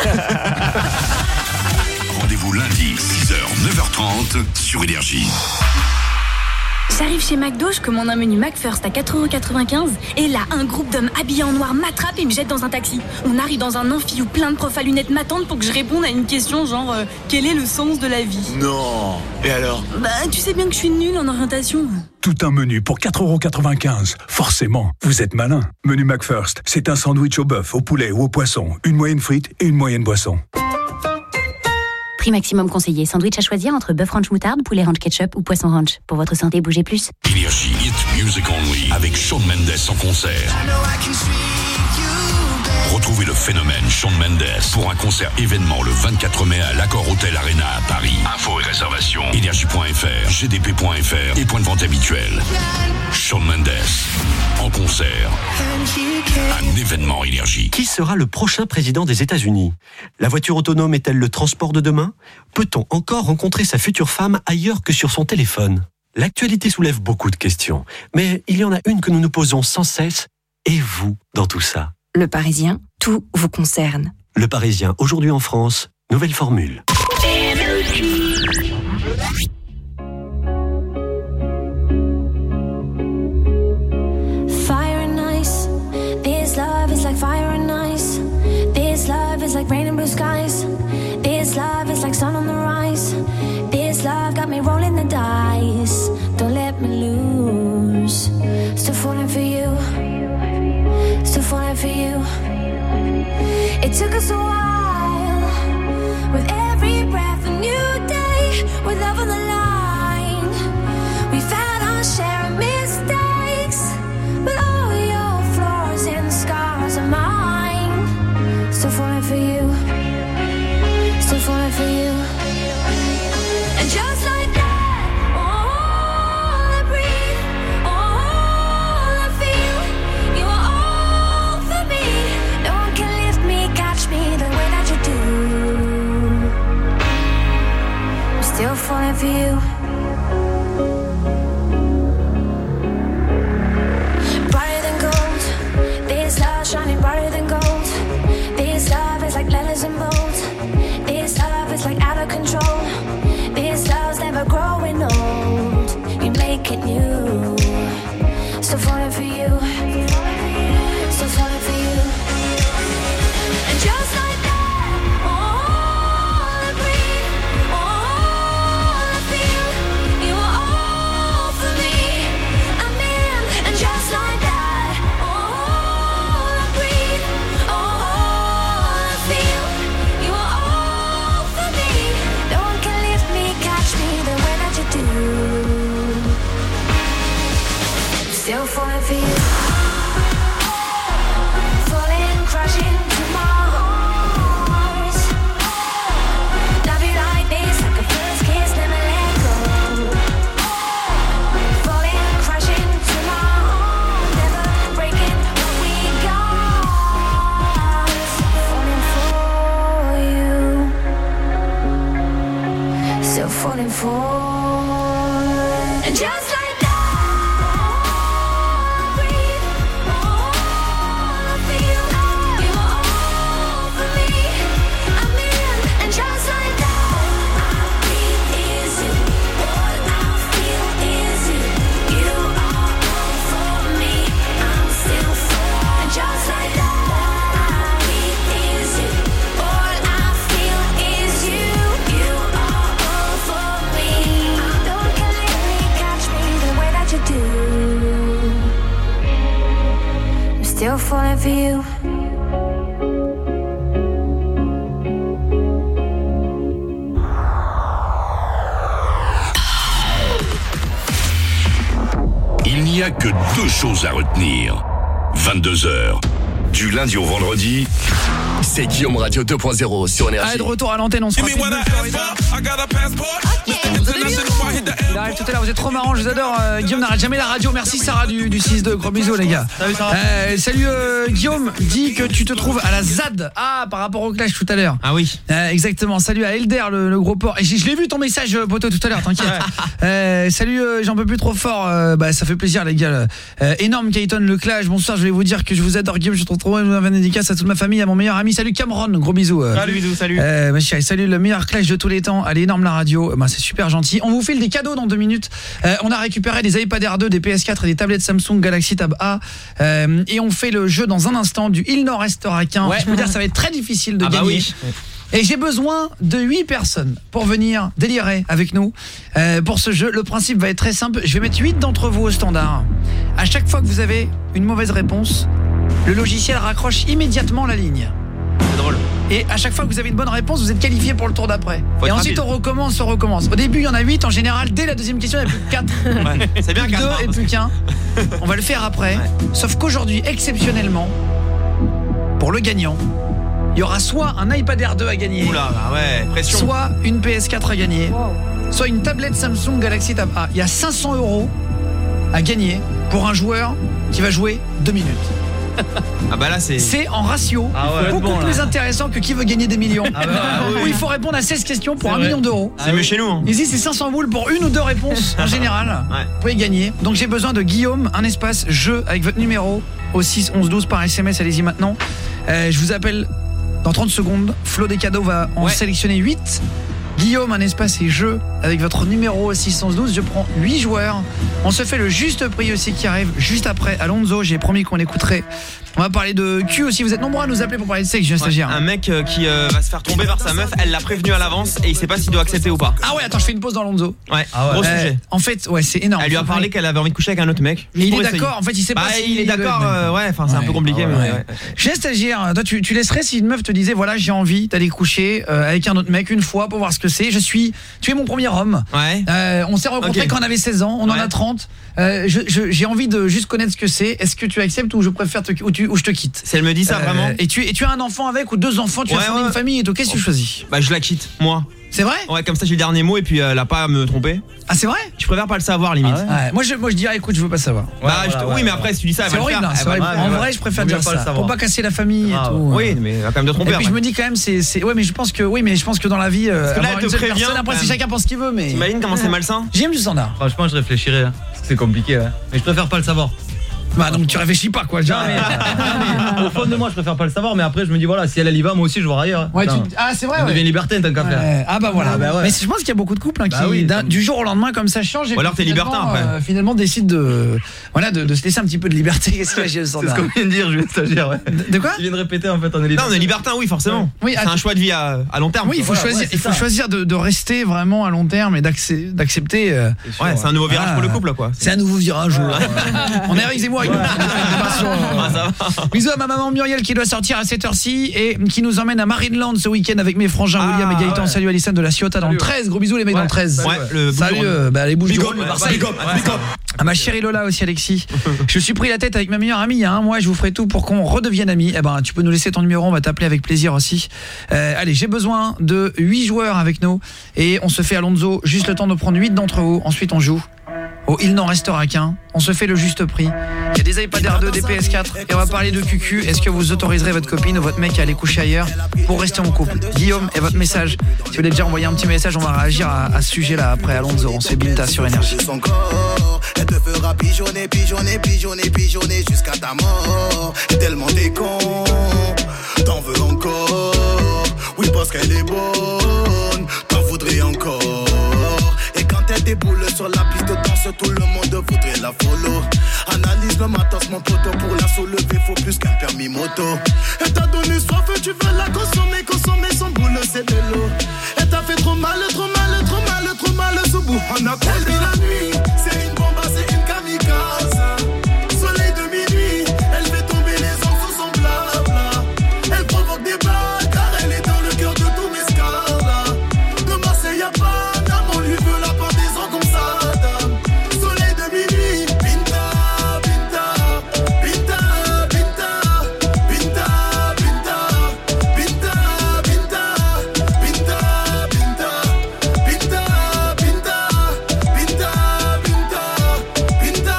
[SPEAKER 6] Rendez-vous lundi, six heures, neuf heures trente sur Énergie.
[SPEAKER 18] J'arrive chez McDo, je commande un menu McFirst à quatre euros quatre-vingt-quinze et là, un groupe d'hommes habillés en noir m'attrape et me jette dans un taxi. On arrive dans un amphi où plein de profs à lunettes m'attendent pour que je réponde à une question genre euh, quel est le sens de la vie?
[SPEAKER 6] Non. Et alors?
[SPEAKER 18] Bah, tu sais bien que je suis nulle en orientation.
[SPEAKER 16] Tout un menu pour quatre euros quatre-vingt-quinze. Forcément, vous êtes malin. Menu McFirst, c'est un sandwich au bœuf, au poulet ou au poisson, une moyenne frite et une moyenne boisson.
[SPEAKER 18] Prix maximum conseillé. Sandwich à choisir entre bœuf ranch moutarde, poulet ranch ketchup ou poisson ranch. Pour votre santé, bougez plus.
[SPEAKER 6] Énergie Hit Music Only avec Shawn Mendes en concert. Retrouvez le phénomène Shawn Mendes pour un concert événement le vingt-quatre mai à l'Accor Hotel Arena à Paris. Infos et réservations énergie point f r, g d p point f r et point de vente habituel. Shawn Mendes en concert. Un événement Énergie.
[SPEAKER 19] Qui sera le prochain président des États-Unis? La voiture autonome est-elle le transport de demain? Peut-on encore rencontrer sa future femme ailleurs que sur son téléphone? L'actualité soulève beaucoup de questions, mais il y en a une que nous nous posons sans cesse. Et vous, dans tout ça?
[SPEAKER 9] Le Parisien, tout vous concerne.
[SPEAKER 19] Le Parisien, aujourd'hui en France, nouvelle formule.
[SPEAKER 17] Fire and ice. This love is like fire and ice. This love is like rain and blue skies. This love is like sun on the rise. This love got me rolling the dice. Don't let me lose. Still falling for you. Still falling for you. It took us a while. With every breath, a new day. With love on the line. We've had our share of mistakes. But all your flaws and scars are mine. Still falling for you. Still falling for you. And just like that, all I breathe, all I feel, you are all for me. No one can lift me, catch me the way that you do. I'm still falling for you. Brighter than gold, this love shining brighter than gold. This love is like letters in bold. This love is like out of control. This love's never growing old. You make it new. Still falling for you. Still falling for you. And just like that, all I breathe, all I feel, falling for you. Falling, crashing to Mars. Love you like this, like a first kiss, never let go. Falling, crashing to Mars. Never breaking what we got. Falling for you. Still falling for. And just like still falling for you.
[SPEAKER 6] Il n'y a que deux choses à retenir. vingt-deux heures, du lundi au vendredi, c'est Guillaume Radio deux point zéro sur Énergie.
[SPEAKER 7] Allez, de retour à l'antenne, on se rappelle. Il arrive tout à l'heure, vous êtes trop marrants, je vous adore. euh, Guillaume n'arrête jamais la radio. Merci Sarah du, du six deux, gros bisous les gars.
[SPEAKER 10] Salut Sarah.
[SPEAKER 7] euh, Salut euh, Guillaume, dis que tu te trouves à la Z A D. Ah, par rapport au clash tout à l'heure.
[SPEAKER 3] Ah oui.
[SPEAKER 7] euh, Exactement, salut à Elder, le, le gros porc. Et je, je l'ai vu ton message poteau tout à l'heure, t'inquiète. euh, Salut, euh, j'en peux plus trop fort. euh, Bah ça fait plaisir les gars. euh, Énorme Kayton, le clash. Bonsoir, je voulais vous dire que je vous adore Guillaume. Je te trouve trop bien, je vous envoie une dédicace à toute ma famille, à mon meilleur ami. Salut Cameron, gros bisous. euh.
[SPEAKER 3] Salut, bisous, salut.
[SPEAKER 7] Euh, ma chérie, salut, le meilleur clash de tous les temps. Allez, énorme la radio. Bah, c'est super gentil. On vous file des cadeaux dans deux minutes. Euh, on a récupéré des iPad Air deux, des P S quatre et des tablettes Samsung Galaxy Tab A. Euh, et on fait le jeu dans un instant du Il n'en restera qu'un.
[SPEAKER 3] Ouais.
[SPEAKER 7] Je peux dire, ça va être très difficile de
[SPEAKER 3] ah
[SPEAKER 7] gagner.
[SPEAKER 3] Bah oui.
[SPEAKER 7] Et j'ai besoin de huit personnes pour venir délirer avec nous euh, pour ce jeu. Le principe va être très simple. Je vais mettre huit d'entre vous au standard. À chaque fois que vous avez une mauvaise réponse, le logiciel raccroche immédiatement la ligne.
[SPEAKER 3] C'est drôle.
[SPEAKER 7] Et à chaque fois que vous avez une bonne réponse, vous êtes qualifié pour le tour d'après.
[SPEAKER 3] Faut
[SPEAKER 7] Et
[SPEAKER 3] être
[SPEAKER 7] ensuite
[SPEAKER 3] rapide.
[SPEAKER 7] on recommence, on recommence. Au début il y en a huit, en général dès la deuxième question il n'y a plus que quatre.
[SPEAKER 3] Ouais. C'est bien
[SPEAKER 7] Plus que
[SPEAKER 3] quatre,
[SPEAKER 7] deux et
[SPEAKER 3] hein,
[SPEAKER 7] plus qu'un. On va le faire après.
[SPEAKER 3] Ouais.
[SPEAKER 7] Sauf qu'aujourd'hui, exceptionnellement, pour le gagnant, il y aura soit un iPad Air deux à gagner,
[SPEAKER 3] Oula, bah ouais, pression.
[SPEAKER 7] soit une P S quatre à gagner, soit une tablette Samsung Galaxy Tab A. Il y a cinq cents euros à gagner pour un joueur qui va jouer deux minutes.
[SPEAKER 3] Ah bah là c'est
[SPEAKER 7] C'est en ratio,
[SPEAKER 10] Ah ouais,
[SPEAKER 7] beaucoup
[SPEAKER 10] bon, là.
[SPEAKER 7] plus intéressant que qui veut gagner des millions.
[SPEAKER 10] Ah bah, ah oui.
[SPEAKER 7] Où il faut répondre à seize questions pour
[SPEAKER 10] C'est
[SPEAKER 7] un
[SPEAKER 10] vrai.
[SPEAKER 7] million d'euros.
[SPEAKER 3] c'est mieux chez nous. Hein.
[SPEAKER 7] Ici c'est cinq cents boules pour une ou deux réponses en général.
[SPEAKER 3] Ouais.
[SPEAKER 7] Vous pouvez gagner. Donc j'ai besoin de Guillaume, un espace jeu avec votre numéro au six onze douze par S M S, allez-y maintenant. Euh, je vous appelle dans trente secondes. Flo des cadeaux va en
[SPEAKER 3] Ouais.
[SPEAKER 7] sélectionner huit. Guillaume, un espace et jeu avec votre numéro au six onze douze. Je prends huit joueurs. On se fait le juste prix aussi qui arrive juste après. Alonso, j'ai promis qu'on écouterait. On va parler de cul aussi. Vous êtes nombreux à nous appeler pour parler de sexe, je suis un stagiaire.
[SPEAKER 3] Un mec euh, qui euh, va se faire tomber par sa meuf, elle l'a prévenu à l'avance et il sait pas s'il doit accepter ou pas.
[SPEAKER 7] Ah ouais, attends, je fais une pause dans Alonso.
[SPEAKER 3] Ouais,
[SPEAKER 10] Ah ouais.
[SPEAKER 3] gros
[SPEAKER 7] Euh,
[SPEAKER 3] sujet.
[SPEAKER 7] en fait, ouais, c'est énorme.
[SPEAKER 3] Elle lui a parlé qu'elle avait envie de coucher avec un autre mec.
[SPEAKER 7] Mais il
[SPEAKER 3] Pour
[SPEAKER 7] est
[SPEAKER 3] essayer.
[SPEAKER 7] d'accord, en fait, il sait
[SPEAKER 3] Bah,
[SPEAKER 7] pas
[SPEAKER 3] il est d'accord, euh, ouais, enfin c'est un
[SPEAKER 7] Ouais.
[SPEAKER 3] peu compliqué, mais
[SPEAKER 7] Ouais.
[SPEAKER 3] ouais.
[SPEAKER 7] J'ai un stagiaire, toi tu, tu laisserais si une meuf te disait voilà j'ai envie d'aller coucher euh, avec un autre mec une fois pour voir ce que c'est. Je suis, tu es mon premier homme.
[SPEAKER 3] Ouais.
[SPEAKER 7] Euh, on s'est rencontrés
[SPEAKER 3] Ok.
[SPEAKER 7] quand on avait seize ans, on en
[SPEAKER 3] Ouais.
[SPEAKER 7] a trente. Euh, je- je- j'ai envie de juste connaître ce que c'est. Est-ce que tu acceptes ou je préfère te, ou, tu, ou je te quitte?
[SPEAKER 3] Si elle me dit ça
[SPEAKER 7] Euh,
[SPEAKER 3] vraiment,
[SPEAKER 7] Et tu, et tu as un enfant avec ou deux enfants, tu
[SPEAKER 3] Ouais,
[SPEAKER 7] as fondé
[SPEAKER 3] ouais.
[SPEAKER 7] une famille et tout. Qu'est-ce que tu choisis?
[SPEAKER 3] bah je la quitte, moi.
[SPEAKER 7] C'est vrai?
[SPEAKER 3] Ouais, comme ça j'ai le dernier mot et puis euh, elle a pas à me tromper.
[SPEAKER 7] Ah c'est vrai?
[SPEAKER 3] Je préfère pas le savoir limite.
[SPEAKER 10] Ah
[SPEAKER 7] Ouais, moi je moi je dirais écoute je veux pas savoir.
[SPEAKER 3] Bah,
[SPEAKER 10] Ouais,
[SPEAKER 3] je te-
[SPEAKER 10] voilà,
[SPEAKER 3] oui,
[SPEAKER 10] ouais,
[SPEAKER 3] mais
[SPEAKER 10] ouais.
[SPEAKER 3] après si tu dis ça, elle
[SPEAKER 7] C'est
[SPEAKER 3] va le
[SPEAKER 7] horrible,
[SPEAKER 3] faire.
[SPEAKER 7] hein,
[SPEAKER 3] Elle
[SPEAKER 7] c'est
[SPEAKER 3] va-
[SPEAKER 7] horrible.
[SPEAKER 10] ouais,
[SPEAKER 7] En
[SPEAKER 10] ouais.
[SPEAKER 7] vrai je préfère
[SPEAKER 10] Vaut mieux
[SPEAKER 7] dire
[SPEAKER 10] pas le
[SPEAKER 7] ça
[SPEAKER 10] savoir.
[SPEAKER 7] pour pas casser la famille
[SPEAKER 10] Ah,
[SPEAKER 7] et tout.
[SPEAKER 3] Oui, mais elle va quand même te tromper.
[SPEAKER 7] Et puis je
[SPEAKER 3] après.
[SPEAKER 7] me dis quand même c'est c'est ouais mais je pense que oui mais je pense que dans la vie euh,
[SPEAKER 3] Parce que là,
[SPEAKER 7] avoir
[SPEAKER 3] elle
[SPEAKER 7] une
[SPEAKER 3] te
[SPEAKER 7] seule
[SPEAKER 3] prévient,
[SPEAKER 7] personne, après
[SPEAKER 3] quand
[SPEAKER 7] si
[SPEAKER 3] même.
[SPEAKER 7] chacun pense ce qu'il veut mais
[SPEAKER 3] T'imagines comment c'est malsain?
[SPEAKER 7] j'aime du standard.
[SPEAKER 10] Franchement, je réfléchirais. hein. C'est compliqué, hein. Mais je préfère pas le savoir.
[SPEAKER 7] Bah donc tu réfléchis pas quoi genre.
[SPEAKER 10] Non, mais- Au fond de moi, je préfère pas le savoir, mais après, je me dis voilà, si elle, elle y va, moi aussi, je vois ailleurs.
[SPEAKER 7] Ouais, tu...
[SPEAKER 10] Putain.
[SPEAKER 7] Ah c'est vrai
[SPEAKER 10] On
[SPEAKER 7] ouais.
[SPEAKER 10] devient libertin tant qu'à faire.
[SPEAKER 7] Ouais. Ah bah voilà.
[SPEAKER 10] Ah bah ouais.
[SPEAKER 7] Mais je pense qu'il y a beaucoup de couples hein, qui
[SPEAKER 10] Bah oui,
[SPEAKER 7] d'un-
[SPEAKER 10] ça-
[SPEAKER 7] du jour au lendemain comme ça changent et
[SPEAKER 3] Ou alors
[SPEAKER 7] puis
[SPEAKER 3] t'es libertin,
[SPEAKER 7] finalement,
[SPEAKER 3] après.
[SPEAKER 7] euh, finalement décident de voilà de, de se laisser un petit peu de liberté. Qu'est-ce que j'ai le
[SPEAKER 10] C'est ce
[SPEAKER 7] standard?
[SPEAKER 10] qu'on vient de dire, je vais stagiaire, ouais.
[SPEAKER 7] De quoi?
[SPEAKER 10] Tu viens de répéter en fait, on est
[SPEAKER 3] Non,
[SPEAKER 10] libertin.
[SPEAKER 3] on est libertin, oui, forcément.
[SPEAKER 7] Oui,
[SPEAKER 3] c'est
[SPEAKER 7] attends.
[SPEAKER 3] un choix de vie à, à long terme.
[SPEAKER 7] Oui, il faut
[SPEAKER 10] Voilà,
[SPEAKER 7] choisir
[SPEAKER 10] ouais, c'est
[SPEAKER 7] il faut
[SPEAKER 10] ça.
[SPEAKER 7] choisir de, de rester vraiment à long terme et d'accep- d'accepter euh,
[SPEAKER 3] Ouais, c'est un nouveau virage
[SPEAKER 7] Ah.
[SPEAKER 3] pour le couple, quoi.
[SPEAKER 7] c'est un nouveau virage. On est avec Zemmour avec nous. Bisous à ma maman Muriel qui doit sortir à cette heure-ci et qui nous emmène à Marineland ce week-end avec mes frangins ah, William et Gaëtan. Ouais. Salut Alison de la Ciotat dans le treize. Gros bisous les mecs ouais. dans le treize.
[SPEAKER 3] Ouais, le
[SPEAKER 7] Salut, euh, bah, les Bouches du Rhône,
[SPEAKER 3] Marseille. Big up, big up.
[SPEAKER 7] À ma chérie Lola aussi Alexis. Je suis pris la tête avec ma meilleure amie il y a un mois, je vous ferai tout pour qu'on redevienne amis. Eh ben tu peux nous laisser ton numéro, on va t'appeler avec plaisir aussi. Euh, allez, j'ai besoin de huit joueurs avec nous et on se fait Alonso, juste le temps de prendre huit d'entre vous, ensuite on joue. Oh, il n'en restera qu'un. On se fait le juste prix. Il y a des iPad Air deux, des P S quatre et on va parler de Q Q. Est-ce que vous autoriserez votre copine ou votre mec à aller coucher ailleurs pour rester en couple? Guillaume, et votre message. Si vous voulez déjà envoyer un petit message, on va réagir à, à ce sujet-là après Alonso. On se fait Binta sur Énergie.
[SPEAKER 11] Elle te fera pigeonner, pigeonner, pigeonner, pigeonner jusqu'à ta mort. Tellement t'es con, t'en veux encore. Oui, parce qu'elle est bonne, t'en voudrais encore. Et quand elle déboule sur la piste de danse, tout le monde voudrait la follow. Analyse le matos, mon poteau, pour la soulever, faut plus qu'un permis moto. Elle t'a donné soif, tu veux la consommer, consommer son boule, c'est de l'eau. Elle t'a fait trop mal, trop mal, trop mal, trop mal, ce bout. On a perdu la nuit, c'est une bombe, c'est une kamikaze. Soleil de minuit, elle fait tomber les hommes sous son blabla. Elle provoque des balles, car elle est dans le cœur de tous mes scars. De Marseille y'a pas d'âme, on lui veut la pendaison comme ça. Soleil de minuit, Binta, Binta, Binta, Binta, Binta, Binta, Binta, Binta, Binta, Binta, Binta, Binta, Binta, Binta, Binta,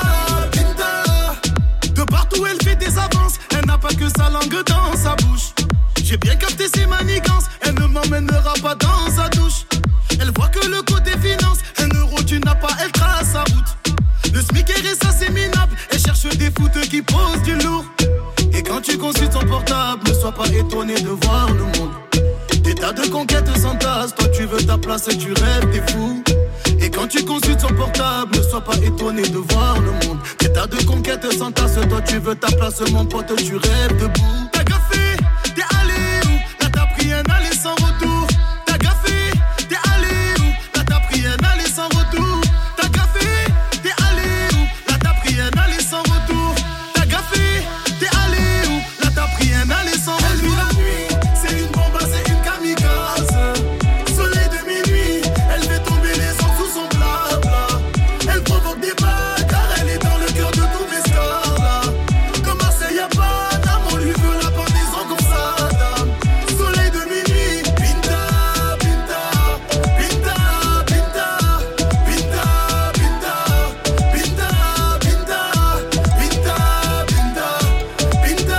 [SPEAKER 11] Binta. De partout elle fait des avances, elle n'a pas que sa langue dans sa bouche. J'ai bien capté ses manigances, elle ne m'emmènera pas dans sa douche. Elle voit que le côté finance, un euro tu n'as pas, elle trace sa route. Le SMIC est ça c'est minable, elle cherche des foutes qui posent du lourd. Et quand tu consultes son portable, ne sois pas étonné de voir le monde. Des tas de conquêtes s'entassent, toi tu veux ta place et tu rêves, t'es fou. Et quand tu consultes son portable, ne sois pas étonné de voir le monde. Des tas de conquêtes s'entassent, toi tu veux ta place, mon pote, tu rêves debout. T'as gaffé, t'es allé où? Là t'as pris un aller sans retour. T'as gaffé, t'es allé où? Là t'as pris un aller sans retour. T'as gaffé, t'es allé où? Là t'as pris un aller sans retour. T'as gaffé, t'es allé où? Là t'as pris un aller sans retour. Elle vit la nuit, c'est une bombe, c'est une kamikaze. Soleil de minuit, elle fait tomber les hommes sous son blabla. Elle provoque des balles, car elle est dans le cœur de tous mes scars. De Marseille y'a pas d'âme, on lui veut la pendaison comme ça. Soleil de minuit, Binta, Binta, Binta, Binta, Binta, Binta, Binta, Binta, Binta, Binta, Binta, Binta,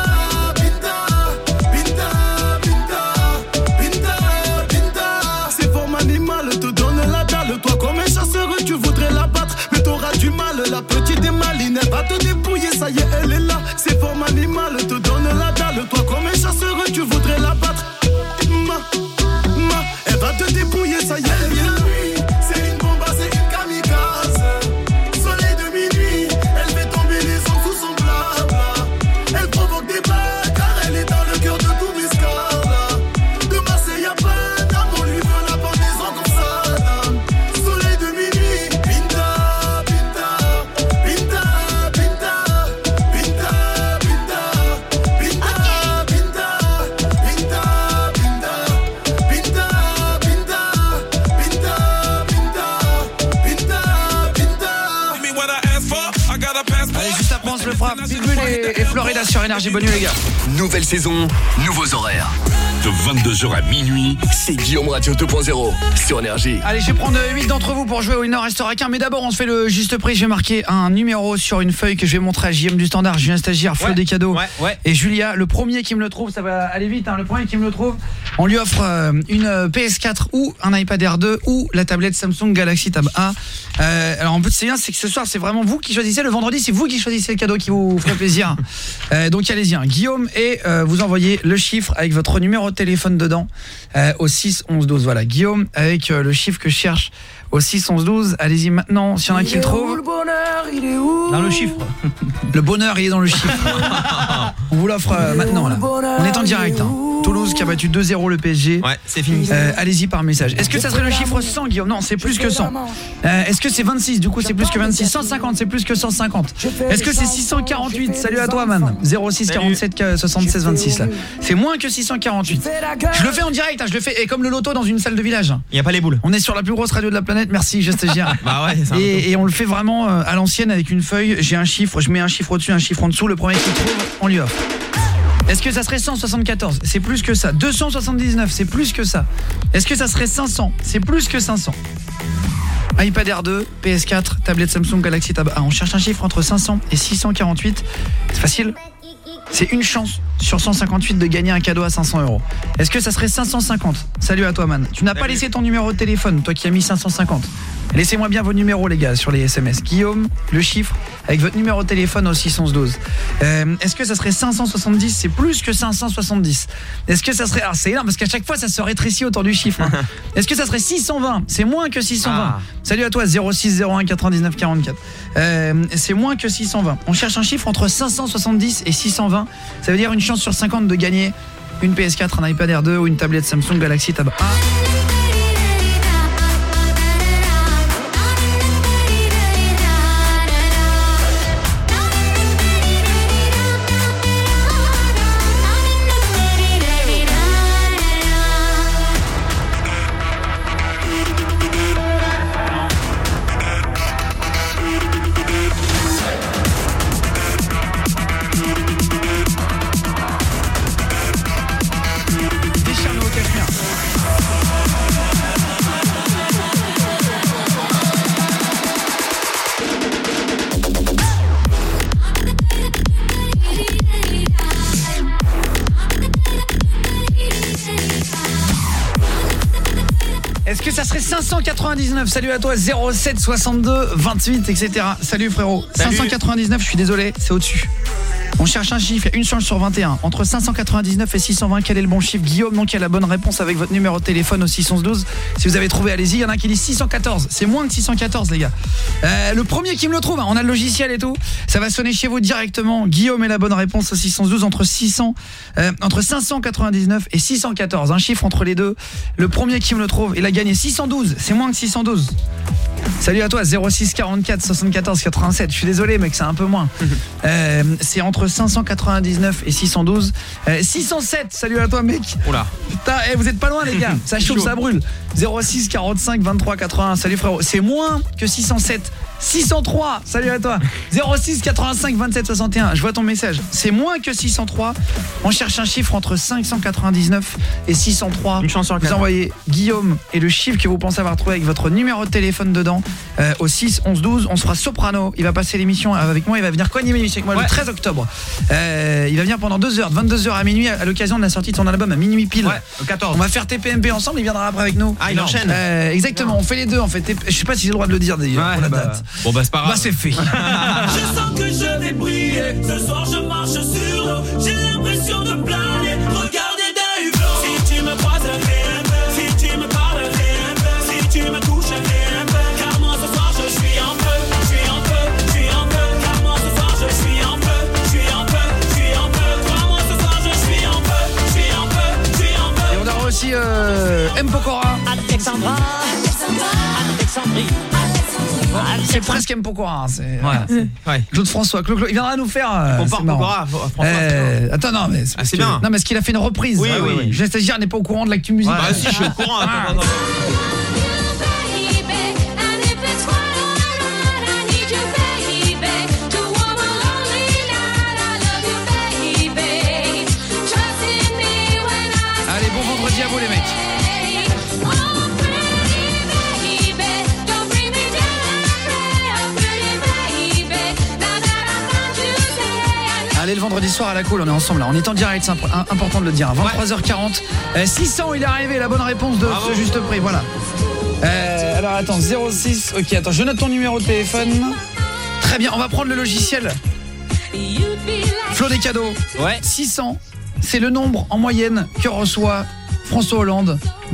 [SPEAKER 11] Binta, Binta, Binta. C'est forme animale, te donne la dalle. Toi comme un chasseur, tu voudrais la battre, mais t'auras du mal. La petite est maline, elle va te dépouiller, ça y est, elle est là. C'est forme animale, te donne la dalle. Toi comme un chasseur, tu voudrais la battre. Ma, ma, elle va te dépouiller, ça y est, elle est là. C'est une bombe, c'est une kamikaze. Soleil de minuit, elle fait tomber les hommes sous son blabla. Elle provoque des balles, car elle est dans le cœur de tous mes scars. De Marseille y'a pas d'âme, on lui veut la pendaison comme ça. Soleil de minuit, Binta, Binta, Binta, Binta, Binta, Binta, Binta, Binta, Binta, Binta, Binta, Binta, Binta, Binta, Binta.
[SPEAKER 7] Allez, juste après on se le fera. Pitbull et, et Florida sur Énergie. Bonne nuit les gars.
[SPEAKER 6] Nouvelle saison, nouveaux horaires. De vingt-deux heures à minuit, c'est Guillaume Radio deux point zéro sur Énergie.
[SPEAKER 7] Allez, je vais prendre huit d'entre vous pour jouer au Il n'en restera qu'un. Mais d'abord, on se fait le juste prix. Je vais marquer un numéro sur une feuille que je vais montrer à J M du Standard, Julien Stagiaire, Flo
[SPEAKER 3] Ouais,
[SPEAKER 7] des cadeaux
[SPEAKER 3] ouais, ouais.
[SPEAKER 7] et Julia. Le premier qui me le trouve, ça va aller vite, hein, le premier qui me le trouve, on lui offre euh, une euh, P S quatre ou un iPad Air deux ou la tablette Samsung Galaxy Tab A. Euh, alors en plus, c'est bien, c'est que ce soir, c'est vraiment vous qui choisissez. Le vendredi, c'est vous qui choisissez le cadeau qui vous ferait plaisir. euh, donc allez-y, hein, Guillaume, et euh, vous envoyez le chiffre avec votre numéro de téléphone dedans euh, au six onze douze. Voilà, Guillaume avec euh, le chiffre que je cherche au six onze douze. Allez-y maintenant, s'il y en a qui le trouvent.
[SPEAKER 13] bonheur, il est où?
[SPEAKER 7] Dans le chiffre. Le bonheur, il est dans le chiffre. On vous l'offre euh, maintenant là. On est en direct. Hein. Toulouse qui a battu deux zéro le P S G.
[SPEAKER 3] Ouais, c'est fini.
[SPEAKER 7] Euh, allez-y par message. Est-ce que ça serait le chiffre cent, Guillaume? Non, c'est plus que cent. Euh, Est-ce que c'est vingt-six? Du coup, c'est plus que vingt-six. cent cinquante, c'est plus que cent cinquante. Est-ce que c'est six cent quarante-huit? Salut à toi, man. zéro six quarante-sept soixante-seize vingt-six là. C'est moins que six cent quarante-huit. Je le fais en direct, hein, je le fais et comme le loto dans une salle de village.
[SPEAKER 3] Il y a pas les boules.
[SPEAKER 7] On est sur la plus grosse radio de la planète. Merci, je stagiaire.
[SPEAKER 3] Bah ouais, c'est
[SPEAKER 7] et, et on le fait vraiment euh, à l'ancienne avec une feuille. J'ai un chiffre, je mets un chiffre au-dessus, un chiffre en dessous. Le premier qui trouve, on lui offre. Est-ce que ça serait cent soixante-quatorze? C'est plus que ça. deux cent soixante-dix-neuf, c'est plus que ça. Est-ce que ça serait cinq cents? C'est plus que cinq cents. iPad Air deux, P S quatre, tablette Samsung Galaxy Tab A. On cherche un chiffre entre cinq cents et six cent quarante-huit. C'est facile. C'est une chance sur cent cinquante-huit de gagner un cadeau à cinq cents euros. Est-ce que ça serait cinq cent cinquante? Salut à toi, man. Tu n'as pas laissé ton numéro de téléphone, toi qui as mis cinq cent cinquante. Laissez-moi bien vos numéros, les gars, sur les S M S. Guillaume, le chiffre, avec votre numéro de téléphone au six onze douze. Euh, Est-ce que ça serait cinq cent soixante-dix? C'est plus que cinq cent soixante-dix. Est-ce que ça serait... Alors, c'est énorme, parce qu'à chaque fois, ça se rétrécit autour du chiffre. Hein. Est-ce que ça serait six cent vingt? C'est moins que six cent vingt. Ah. Salut à toi, zéro six zéro un quatre-vingt-dix-neuf quarante-quatre. Euh, c'est moins que six cent vingt. On cherche un chiffre entre cinq cent soixante-dix et six cent vingt. Ça veut dire une chance sur cinquante de gagner une P S quatre, un iPad Air deux ou une tablette Samsung Galaxy Tab A. cinq cent quatre-vingt-dix-neuf, salut à toi, zéro sept soixante-deux vingt-huit, et cetera. Salut frérot. Salut. cinq cent quatre-vingt-dix-neuf, je suis désolé, c'est au-dessus. On cherche un chiffre, il y a une chance sur vingt et un. Entre cinq cent quatre-vingt-dix-neuf et six cent vingt, quel est le bon chiffre? Guillaume, donc il y a la bonne réponse avec votre numéro de téléphone au six onze douze. Si vous avez trouvé, allez-y. Il y en a qui disent six cent quatorze. C'est moins que six cent quatorze, les gars. Euh, le premier qui me le trouve, hein, on a le logiciel et tout. Ça va sonner chez vous directement. Guillaume est la bonne réponse au six onze douze. Entre six cents, euh, entre cinq cent quatre-vingt-dix-neuf et six cent quatorze. Un chiffre entre les deux. Le premier qui me le trouve, il a gagné six cent douze. C'est moins que six cent douze. Salut à toi, zéro six quarante-quatre soixante-quatorze quatre-vingt-sept. Je suis désolé mec, c'est un peu moins. euh, c'est entre cinq cent quatre-vingt-dix-neuf et six cent douze. euh, six cent sept. Salut à toi mec. Oula. Putain, eh, vous êtes pas loin les gars. Ça chauffe, ça brûle. zéro six quarante-cinq vingt-trois quatre-vingts. Salut frérot. C'est moins que six cent sept. six cent trois. Salut à toi. zéro six quatre-vingt-cinq vingt-sept soixante et un. Je vois ton message. C'est moins que six cent trois. On cherche un chiffre entre cinq cent quatre-vingt-dix-neuf et six cent trois. Une chance sur quatre. Vous envoyez Guillaume et le chiffre que vous pensez avoir trouvé avec votre numéro de téléphone dedans euh, au six onze douze. On se fera soprano. Il va passer l'émission avec moi. Il va venir co-animer l'émission avec moi, ouais, le treize octobre. Euh, il va venir pendant deux heures, de vingt-deux heures à minuit, à l'occasion de la sortie de son album à minuit pile. Ouais, au quatorze. On va faire T P M P ensemble. Il viendra après avec nous. Ah, il enchaîne. Euh, exactement. On fait les deux en fait. Je sais pas si j'ai le droit de le dire d'ailleurs, ouais, pour la bah, date.
[SPEAKER 3] Bon bah c'est pas grave.
[SPEAKER 7] Bah c'est fait.
[SPEAKER 11] Je sens que je vais briller. Ce soir je marche sur l'eau. J'ai l'impression de planer. Regardez d'un hublot. Si tu me croises, fais un peu. Si tu me parles, fais un peu. Si tu me touches, fais un peu. Car moi ce soir je suis en feu. Je suis en feu, je suis en feu. Car moi ce soir je suis en feu. Je suis en feu, je suis en feu. Crois-moi ce soir je suis en feu. Je suis en feu, je suis en feu.
[SPEAKER 7] Et on aura aussi euh, M. Pokora.
[SPEAKER 11] Alexandra. Alexandrie.
[SPEAKER 7] C'est presque M. Pokora, c'est ouais, ouais. Claude François, Claude, Claude, il viendra nous faire euh,
[SPEAKER 3] on part Pokora, François.
[SPEAKER 7] Euh, attends non mais c'est,
[SPEAKER 3] ah, c'est
[SPEAKER 7] que,
[SPEAKER 3] bien.
[SPEAKER 7] Non mais est-ce qu'il a fait une reprise?
[SPEAKER 3] Oui, ah, oui, oui.
[SPEAKER 7] Je stagiaire n'est pas au courant de l'actu musique.
[SPEAKER 3] Ouais, bah si, je suis au courant. Attends, attends, attends.
[SPEAKER 7] Allez, bon vendredi à vous les mecs. Allez, le vendredi soir à la cool, on est ensemble là. On est en direct, c'est imp- important de le dire. vingt-trois heures quarante. Euh, six cents, il est arrivé, la bonne réponse de Bravo. Ce juste prix, voilà. Euh, alors attends, zéro six. Ok, attends, je note ton numéro de téléphone. Très bien, on va prendre le logiciel. Flo des cadeaux.
[SPEAKER 3] Ouais.
[SPEAKER 7] six cents, c'est le nombre en moyenne que reçoit François Hollande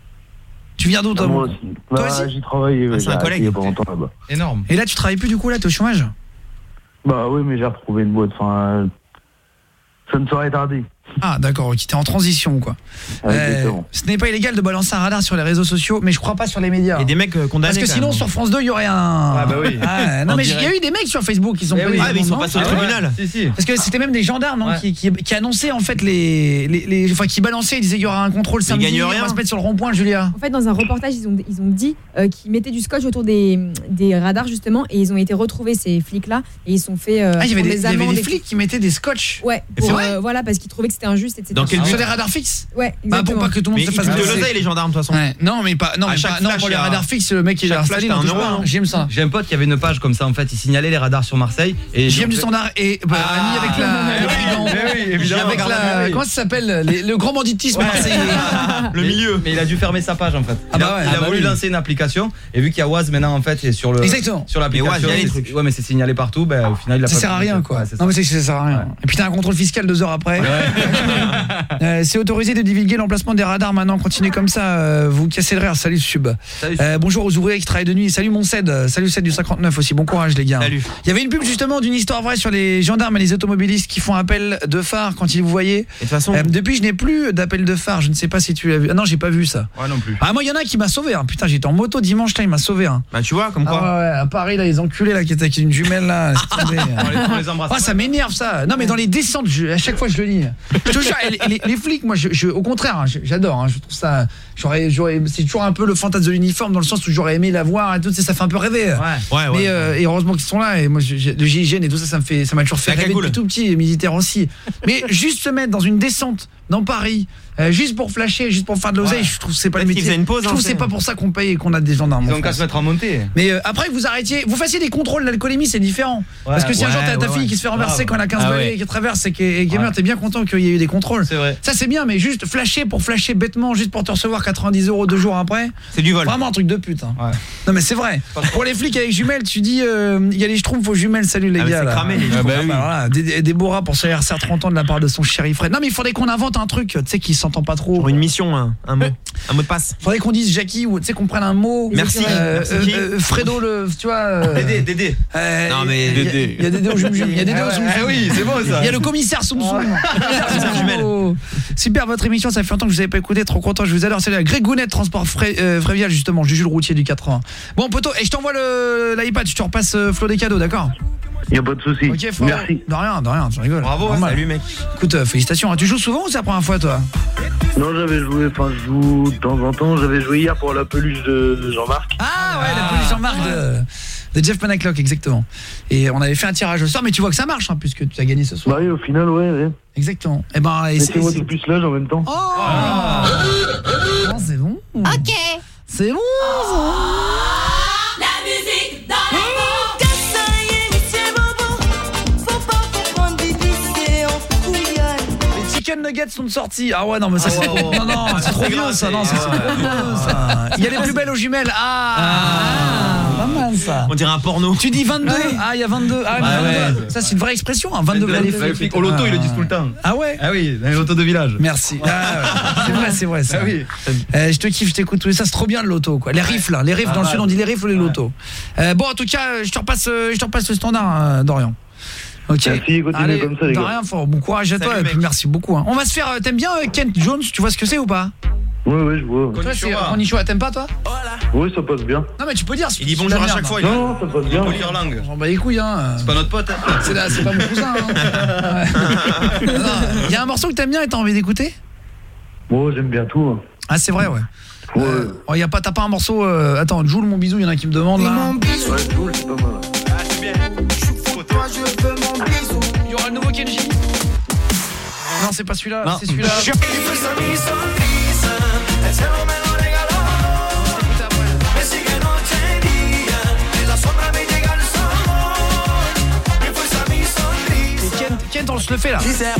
[SPEAKER 7] Tu viens d'où toi?
[SPEAKER 20] Ah, moi aussi.
[SPEAKER 7] Toi
[SPEAKER 20] Bah,
[SPEAKER 7] aussi
[SPEAKER 20] j'y travaille.
[SPEAKER 7] Ah, c'est un collègue.
[SPEAKER 20] Il y a pas longtemps là-bas.
[SPEAKER 10] Énorme.
[SPEAKER 7] Et là tu travailles plus du coup là, t'es au chômage?
[SPEAKER 20] Bah oui, mais j'ai retrouvé une boîte, enfin... Ça ne saurait tarder.
[SPEAKER 7] Ah d'accord, ok, t'es en transition quoi.
[SPEAKER 20] Ouais,
[SPEAKER 7] euh, ce n'est pas illégal de balancer un radar sur les réseaux sociaux, mais je crois pas sur les médias.
[SPEAKER 3] Et des mecs euh, condamnés.
[SPEAKER 7] Parce que sinon
[SPEAKER 3] même.
[SPEAKER 7] sur France deux il y aurait un.
[SPEAKER 10] Ah bah oui.
[SPEAKER 7] Ah, non mais il y a eu des mecs sur Facebook qui sont.
[SPEAKER 10] Eh oui.
[SPEAKER 3] Ah mais ils sont passés au
[SPEAKER 10] Ah
[SPEAKER 3] tribunal.
[SPEAKER 10] Ouais. Si, si.
[SPEAKER 7] Parce que c'était même des gendarmes non,
[SPEAKER 10] Ouais.
[SPEAKER 7] qui, qui, qui annonçaient en fait les, les, les enfin qui balançaient, ils disaient il y aura un contrôle samedi,
[SPEAKER 3] gagnent
[SPEAKER 7] on
[SPEAKER 3] rien.
[SPEAKER 7] va se mettre sur le rond-point, Julia.
[SPEAKER 4] En fait, dans un reportage, ils ont, ils ont dit euh, qu'ils mettaient du scotch autour des, des radars, justement, et ils ont été retrouvés, ces flics-là, et ils sont fait. Euh,
[SPEAKER 7] Ah, il y avait des, il y avait
[SPEAKER 4] amendes
[SPEAKER 7] des
[SPEAKER 4] et
[SPEAKER 7] flics qui mettaient des scotch.
[SPEAKER 4] Ouais,
[SPEAKER 7] Et c'est
[SPEAKER 4] pour,
[SPEAKER 7] vrai
[SPEAKER 4] euh, voilà, parce qu'ils trouvaient que c'était injuste, et cetera.
[SPEAKER 3] Dans quel
[SPEAKER 7] Sur
[SPEAKER 3] but
[SPEAKER 7] des radars fixes.
[SPEAKER 4] Ouais,
[SPEAKER 7] Bah
[SPEAKER 4] exactement.
[SPEAKER 7] pour pas que tout le monde
[SPEAKER 3] Mais
[SPEAKER 7] se
[SPEAKER 3] ils
[SPEAKER 7] fasse
[SPEAKER 3] touchent de
[SPEAKER 7] blesser.
[SPEAKER 3] l'oseille les gendarmes de toute façon.
[SPEAKER 7] Ouais. Non mais pas non
[SPEAKER 3] À
[SPEAKER 7] mais
[SPEAKER 3] chaque
[SPEAKER 7] pas, non
[SPEAKER 3] flash,
[SPEAKER 7] pour les
[SPEAKER 3] il y a-
[SPEAKER 7] radars fixes, le mec il a
[SPEAKER 3] chaque
[SPEAKER 7] installé
[SPEAKER 3] flash,
[SPEAKER 7] dans
[SPEAKER 3] t'as un
[SPEAKER 7] tout
[SPEAKER 3] euro,
[SPEAKER 7] ça.
[SPEAKER 3] hein.
[SPEAKER 7] J'aime ça.
[SPEAKER 10] J'ai un pote qui avait une page comme ça en fait, il signalait les radars sur Marseille et
[SPEAKER 7] J'aime du standard et bah,
[SPEAKER 10] Ah.
[SPEAKER 7] ami avec la le brigand.
[SPEAKER 10] Mais oui, évidemment.
[SPEAKER 7] Avec la comment ça s'appelle les- le grand banditisme marseillais.
[SPEAKER 3] Le milieu.
[SPEAKER 10] Mais il a dû fermer sa page en fait.
[SPEAKER 7] Ah
[SPEAKER 10] Il a,
[SPEAKER 7] bah ouais.
[SPEAKER 10] il a
[SPEAKER 7] Ah bah
[SPEAKER 10] voulu
[SPEAKER 7] oui.
[SPEAKER 10] lancer une application et vu qu'il y a Waz maintenant en fait et sur le
[SPEAKER 7] Exactement.
[SPEAKER 10] sur
[SPEAKER 3] Mais
[SPEAKER 10] l'application.
[SPEAKER 3] Waz, il y a les trucs.
[SPEAKER 10] Ouais mais c'est signalé partout, ben au final il a
[SPEAKER 7] Ça
[SPEAKER 10] pas
[SPEAKER 7] sert à
[SPEAKER 10] pu-
[SPEAKER 7] rien quoi.
[SPEAKER 10] Ouais, c'est ça.
[SPEAKER 7] Non mais c'est que ça sert à rien. Et puis t'as un contrôle fiscal deux heures après. Euh, c'est autorisé de divulguer l'emplacement des radars maintenant. Continuez comme ça, euh, vous cassez le rire. Salut Sub.
[SPEAKER 10] Salut,
[SPEAKER 7] Euh, bonjour aux ouvriers qui travaillent de nuit. Salut mon Ced. Salut Ced du cinquante-neuf aussi. Bon courage les gars.
[SPEAKER 3] Salut.
[SPEAKER 7] Il y avait une pub justement d'une histoire vraie sur les gendarmes et les automobilistes qui font appel de phare quand ils vous voyaient.
[SPEAKER 3] Et de toute façon.
[SPEAKER 7] Euh, depuis je n'ai plus d'appel de phare. Je ne sais pas si tu l'as vu. Ah non j'ai pas vu ça.
[SPEAKER 10] Ouais non plus.
[SPEAKER 7] Ah moi il y en a qui m'a sauvé. Hein. Putain j'étais en moto dimanche là il m'a sauvé. Hein.
[SPEAKER 3] Bah tu vois comme
[SPEAKER 7] Ah
[SPEAKER 3] quoi.
[SPEAKER 7] ouais, ouais, à Paris là les enculés là qui étaient avec une jumelle là. laisse tomber.
[SPEAKER 10] On les, on les embrasse.
[SPEAKER 7] Ah ça m'énerve ça. Non mais dans les descentes, je, à chaque fois je le lis. Je te jure, les, les, les flics, moi, je, je, au contraire, hein, je- j'adore. Hein, je trouve ça. J'aurais, j'aurais, c'est toujours un peu le fantasme de l'uniforme dans le sens où j'aurais aimé la voir et tout. Ça fait un peu rêver.
[SPEAKER 10] Ouais.
[SPEAKER 3] Ouais ouais.
[SPEAKER 7] Mais euh, et heureusement qu'ils sont là. Et moi, je- j'ai- le G I G N et tout ça, ça me fait, ça m'a toujours fait
[SPEAKER 3] La
[SPEAKER 7] rêver
[SPEAKER 3] cagoule.
[SPEAKER 7] depuis tout petit, et militaire aussi. Mais juste se mettre dans une descente dans Paris. Euh, juste pour flasher, juste pour faire de l'oseille,
[SPEAKER 3] Ouais.
[SPEAKER 7] je trouve que c'est pas le
[SPEAKER 3] Peut-être qu'ils
[SPEAKER 7] métier.
[SPEAKER 3] faisaient une pause,
[SPEAKER 7] je
[SPEAKER 3] hein,
[SPEAKER 7] trouve que c'est
[SPEAKER 3] c'est-
[SPEAKER 7] pas pour ça qu'on paye et qu'on a des gendarmes.
[SPEAKER 10] Ils
[SPEAKER 7] en
[SPEAKER 10] ont qu'à
[SPEAKER 7] France.
[SPEAKER 10] se mettre en montée.
[SPEAKER 7] Mais euh, après que vous arrêtiez, vous fassiez des contrôles d'alcoolémie, c'est différent. Parce que si un
[SPEAKER 3] ouais,
[SPEAKER 7] jour t'as ta
[SPEAKER 3] ouais,
[SPEAKER 7] fille
[SPEAKER 3] ouais.
[SPEAKER 7] qui se fait renverser
[SPEAKER 10] Grave.
[SPEAKER 7] quand elle a quinze
[SPEAKER 3] Ah
[SPEAKER 7] balais
[SPEAKER 3] ouais.
[SPEAKER 7] et qui traverse et qui est gamer,
[SPEAKER 10] Ouais.
[SPEAKER 7] t'es bien content qu'il y ait eu des contrôles.
[SPEAKER 10] C'est vrai.
[SPEAKER 7] Ça c'est bien, mais juste flasher pour flasher bêtement, juste pour te recevoir quatre-vingt-dix euros deux jours après,
[SPEAKER 3] C'est du vol.
[SPEAKER 7] vraiment un truc de pute. Hein.
[SPEAKER 10] Ouais.
[SPEAKER 7] Non mais c'est vrai. Pour les flics avec jumelles, tu dis, euh, il y a les schtroumpfs aux jumelles, salut les
[SPEAKER 3] Ah, mais
[SPEAKER 7] gars.
[SPEAKER 3] c'est
[SPEAKER 7] là.
[SPEAKER 3] cramé, les
[SPEAKER 7] Ah,
[SPEAKER 3] schtroumpfs.
[SPEAKER 7] bah,
[SPEAKER 3] Ah,
[SPEAKER 7] oui.
[SPEAKER 3] bah,
[SPEAKER 7] voilà. Des, des, des Bora pour son anniversaire trente ans de la part de son chéri Fred. Non mais il faudrait qu'on invente un truc, tu sais, qui s'entend pas trop.
[SPEAKER 3] Pour une mission, un, un mot. Un mot de passe.
[SPEAKER 7] Faudrait qu'on dise Jackie ou tu sais qu'on prenne un mot.
[SPEAKER 3] Merci.
[SPEAKER 7] Euh,
[SPEAKER 3] Merci
[SPEAKER 7] euh,
[SPEAKER 3] qui
[SPEAKER 7] euh, Fredo le, tu vois. euh,
[SPEAKER 10] Dédé, Dédé.
[SPEAKER 7] euh,
[SPEAKER 3] Non, mais-
[SPEAKER 7] il y a-
[SPEAKER 1] Dédé.
[SPEAKER 7] Il y a Dédé au Jum Jum. Il y a Dédé
[SPEAKER 10] Ah
[SPEAKER 7] au
[SPEAKER 10] ouais,
[SPEAKER 7] Zoom
[SPEAKER 10] ah
[SPEAKER 7] Zoom.
[SPEAKER 10] oui, c'est bon, ça.
[SPEAKER 7] Il y a le commissaire Soum Soum.
[SPEAKER 3] jumelle.
[SPEAKER 7] Oh. Super votre émission, ça fait longtemps que je vous avais pas écouté, trop content, je vous adore. C'est la Greg Gounet Transport Fré, euh, Frévial justement, Juju le routier du quatre-vingts. Bon poteau, et je t'envoie le l'iPad, je te repasse euh, Flo des cadeaux, d'accord?
[SPEAKER 20] Y a pas de souci.
[SPEAKER 7] OK, frère.
[SPEAKER 20] Merci.
[SPEAKER 7] De rien, de rien, tu rigoles.
[SPEAKER 10] Bravo,
[SPEAKER 7] Normal.
[SPEAKER 3] Salut mec.
[SPEAKER 7] Écoute, euh, félicitations. Tu joues souvent ou c'est la première fois toi?
[SPEAKER 20] Non, j'avais joué, enfin, je joue de temps en temps. J'avais joué hier pour la peluche de Jean-Marc.
[SPEAKER 7] Ah ouais, la police Jean-Marc de, de Jeff Panaclock, exactement. Et on avait fait un tirage au sort, mais tu vois que ça marche hein, puisque tu as gagné ce soir.
[SPEAKER 20] Bah oui, au final, ouais, ouais.
[SPEAKER 7] Exactement. Et ben et
[SPEAKER 20] Mais
[SPEAKER 7] c'est
[SPEAKER 20] c'est moi
[SPEAKER 7] c'est-
[SPEAKER 20] qui plus l'âge en même temps.
[SPEAKER 7] Oh, Oh, c'est bon.
[SPEAKER 23] Ok.
[SPEAKER 7] C'est bon.
[SPEAKER 17] La musique dans les mots. Qu'est-ce monsieur Bobo? Faut pas comprendre du lycée en couillonne.
[SPEAKER 7] Les chicken nuggets sont sortis. Ah ouais non mais ça
[SPEAKER 10] Ah
[SPEAKER 7] c'est
[SPEAKER 10] ouais, ouais.
[SPEAKER 7] non non, c'est trop vieux ça. Non, ça, c'est trop vieux, ça. Il y a les plus belles aux jumelles. Ah, pas mal ça.
[SPEAKER 3] On dirait un porno.
[SPEAKER 7] Tu dis vingt-deux. Ah, il y a vingt-deux. Ah, mais
[SPEAKER 10] Ah
[SPEAKER 7] vingt-deux.
[SPEAKER 10] ouais.
[SPEAKER 7] Ça c'est une vraie expression hein, vingt-deux
[SPEAKER 10] Les
[SPEAKER 7] belles
[SPEAKER 10] flics au loto, ils le disent tout le temps.
[SPEAKER 7] Ah ouais.
[SPEAKER 10] Ah oui, dans les lotos de village.
[SPEAKER 7] Merci. Ah, ouais. C'est vrai, c'est vrai ça.
[SPEAKER 10] Ah oui.
[SPEAKER 7] Euh, je te kiffe, je t'écoute tout ça, c'est trop bien le loto quoi. Les riffs là, les riffs
[SPEAKER 10] Ah,
[SPEAKER 7] dans le
[SPEAKER 10] ouais.
[SPEAKER 7] sud on dit les riffs ou les lotos. Euh, bon en tout cas, je te repasse euh, je te repasse le standard euh, Dorian. OK.
[SPEAKER 20] Merci, continuez
[SPEAKER 7] Allez,
[SPEAKER 20] comme ça, les
[SPEAKER 7] de
[SPEAKER 20] gars.
[SPEAKER 7] rien, fort. Bon courage à
[SPEAKER 3] Salut,
[SPEAKER 7] toi et puis
[SPEAKER 3] mec.
[SPEAKER 7] merci beaucoup hein. On va se faire euh, t'aimes bien euh, Kent Jones, tu vois ce que c'est ou pas?
[SPEAKER 20] Ouais, ouais, je vois.
[SPEAKER 7] Toi c'est Konnichiwa, t'aimes pas toi?
[SPEAKER 20] Oui, ça passe bien.
[SPEAKER 7] Non mais tu peux dire si
[SPEAKER 3] Il dit
[SPEAKER 7] tu
[SPEAKER 3] bonjour
[SPEAKER 7] la
[SPEAKER 3] à chaque
[SPEAKER 7] merde.
[SPEAKER 3] fois. il-
[SPEAKER 20] Non, ça passe bien.
[SPEAKER 10] Polyerlang.
[SPEAKER 7] J'en bats les couilles hein.
[SPEAKER 10] C'est pas notre pote. hein.
[SPEAKER 7] C'est là, c'est pas mon cousin hein. Ouais. Non, il y a un morceau que t'aimes bien et t'as envie d'écouter?
[SPEAKER 20] Moi, j'aime bien tout. hein.
[SPEAKER 7] Ah c'est vrai ouais.
[SPEAKER 20] Ouais.
[SPEAKER 7] Euh, oh, y a pas t'as pas un morceau euh, attends, Joule mon bisou, il y en a qui me demandent là.
[SPEAKER 20] Ouais, cool, c'est pas mal.
[SPEAKER 7] Il y aura le nouveau Kenji. Non, c'est pas celui-là,
[SPEAKER 10] Non.
[SPEAKER 7] c'est celui-là. Et Kent, Kent, on, se- se le fait là.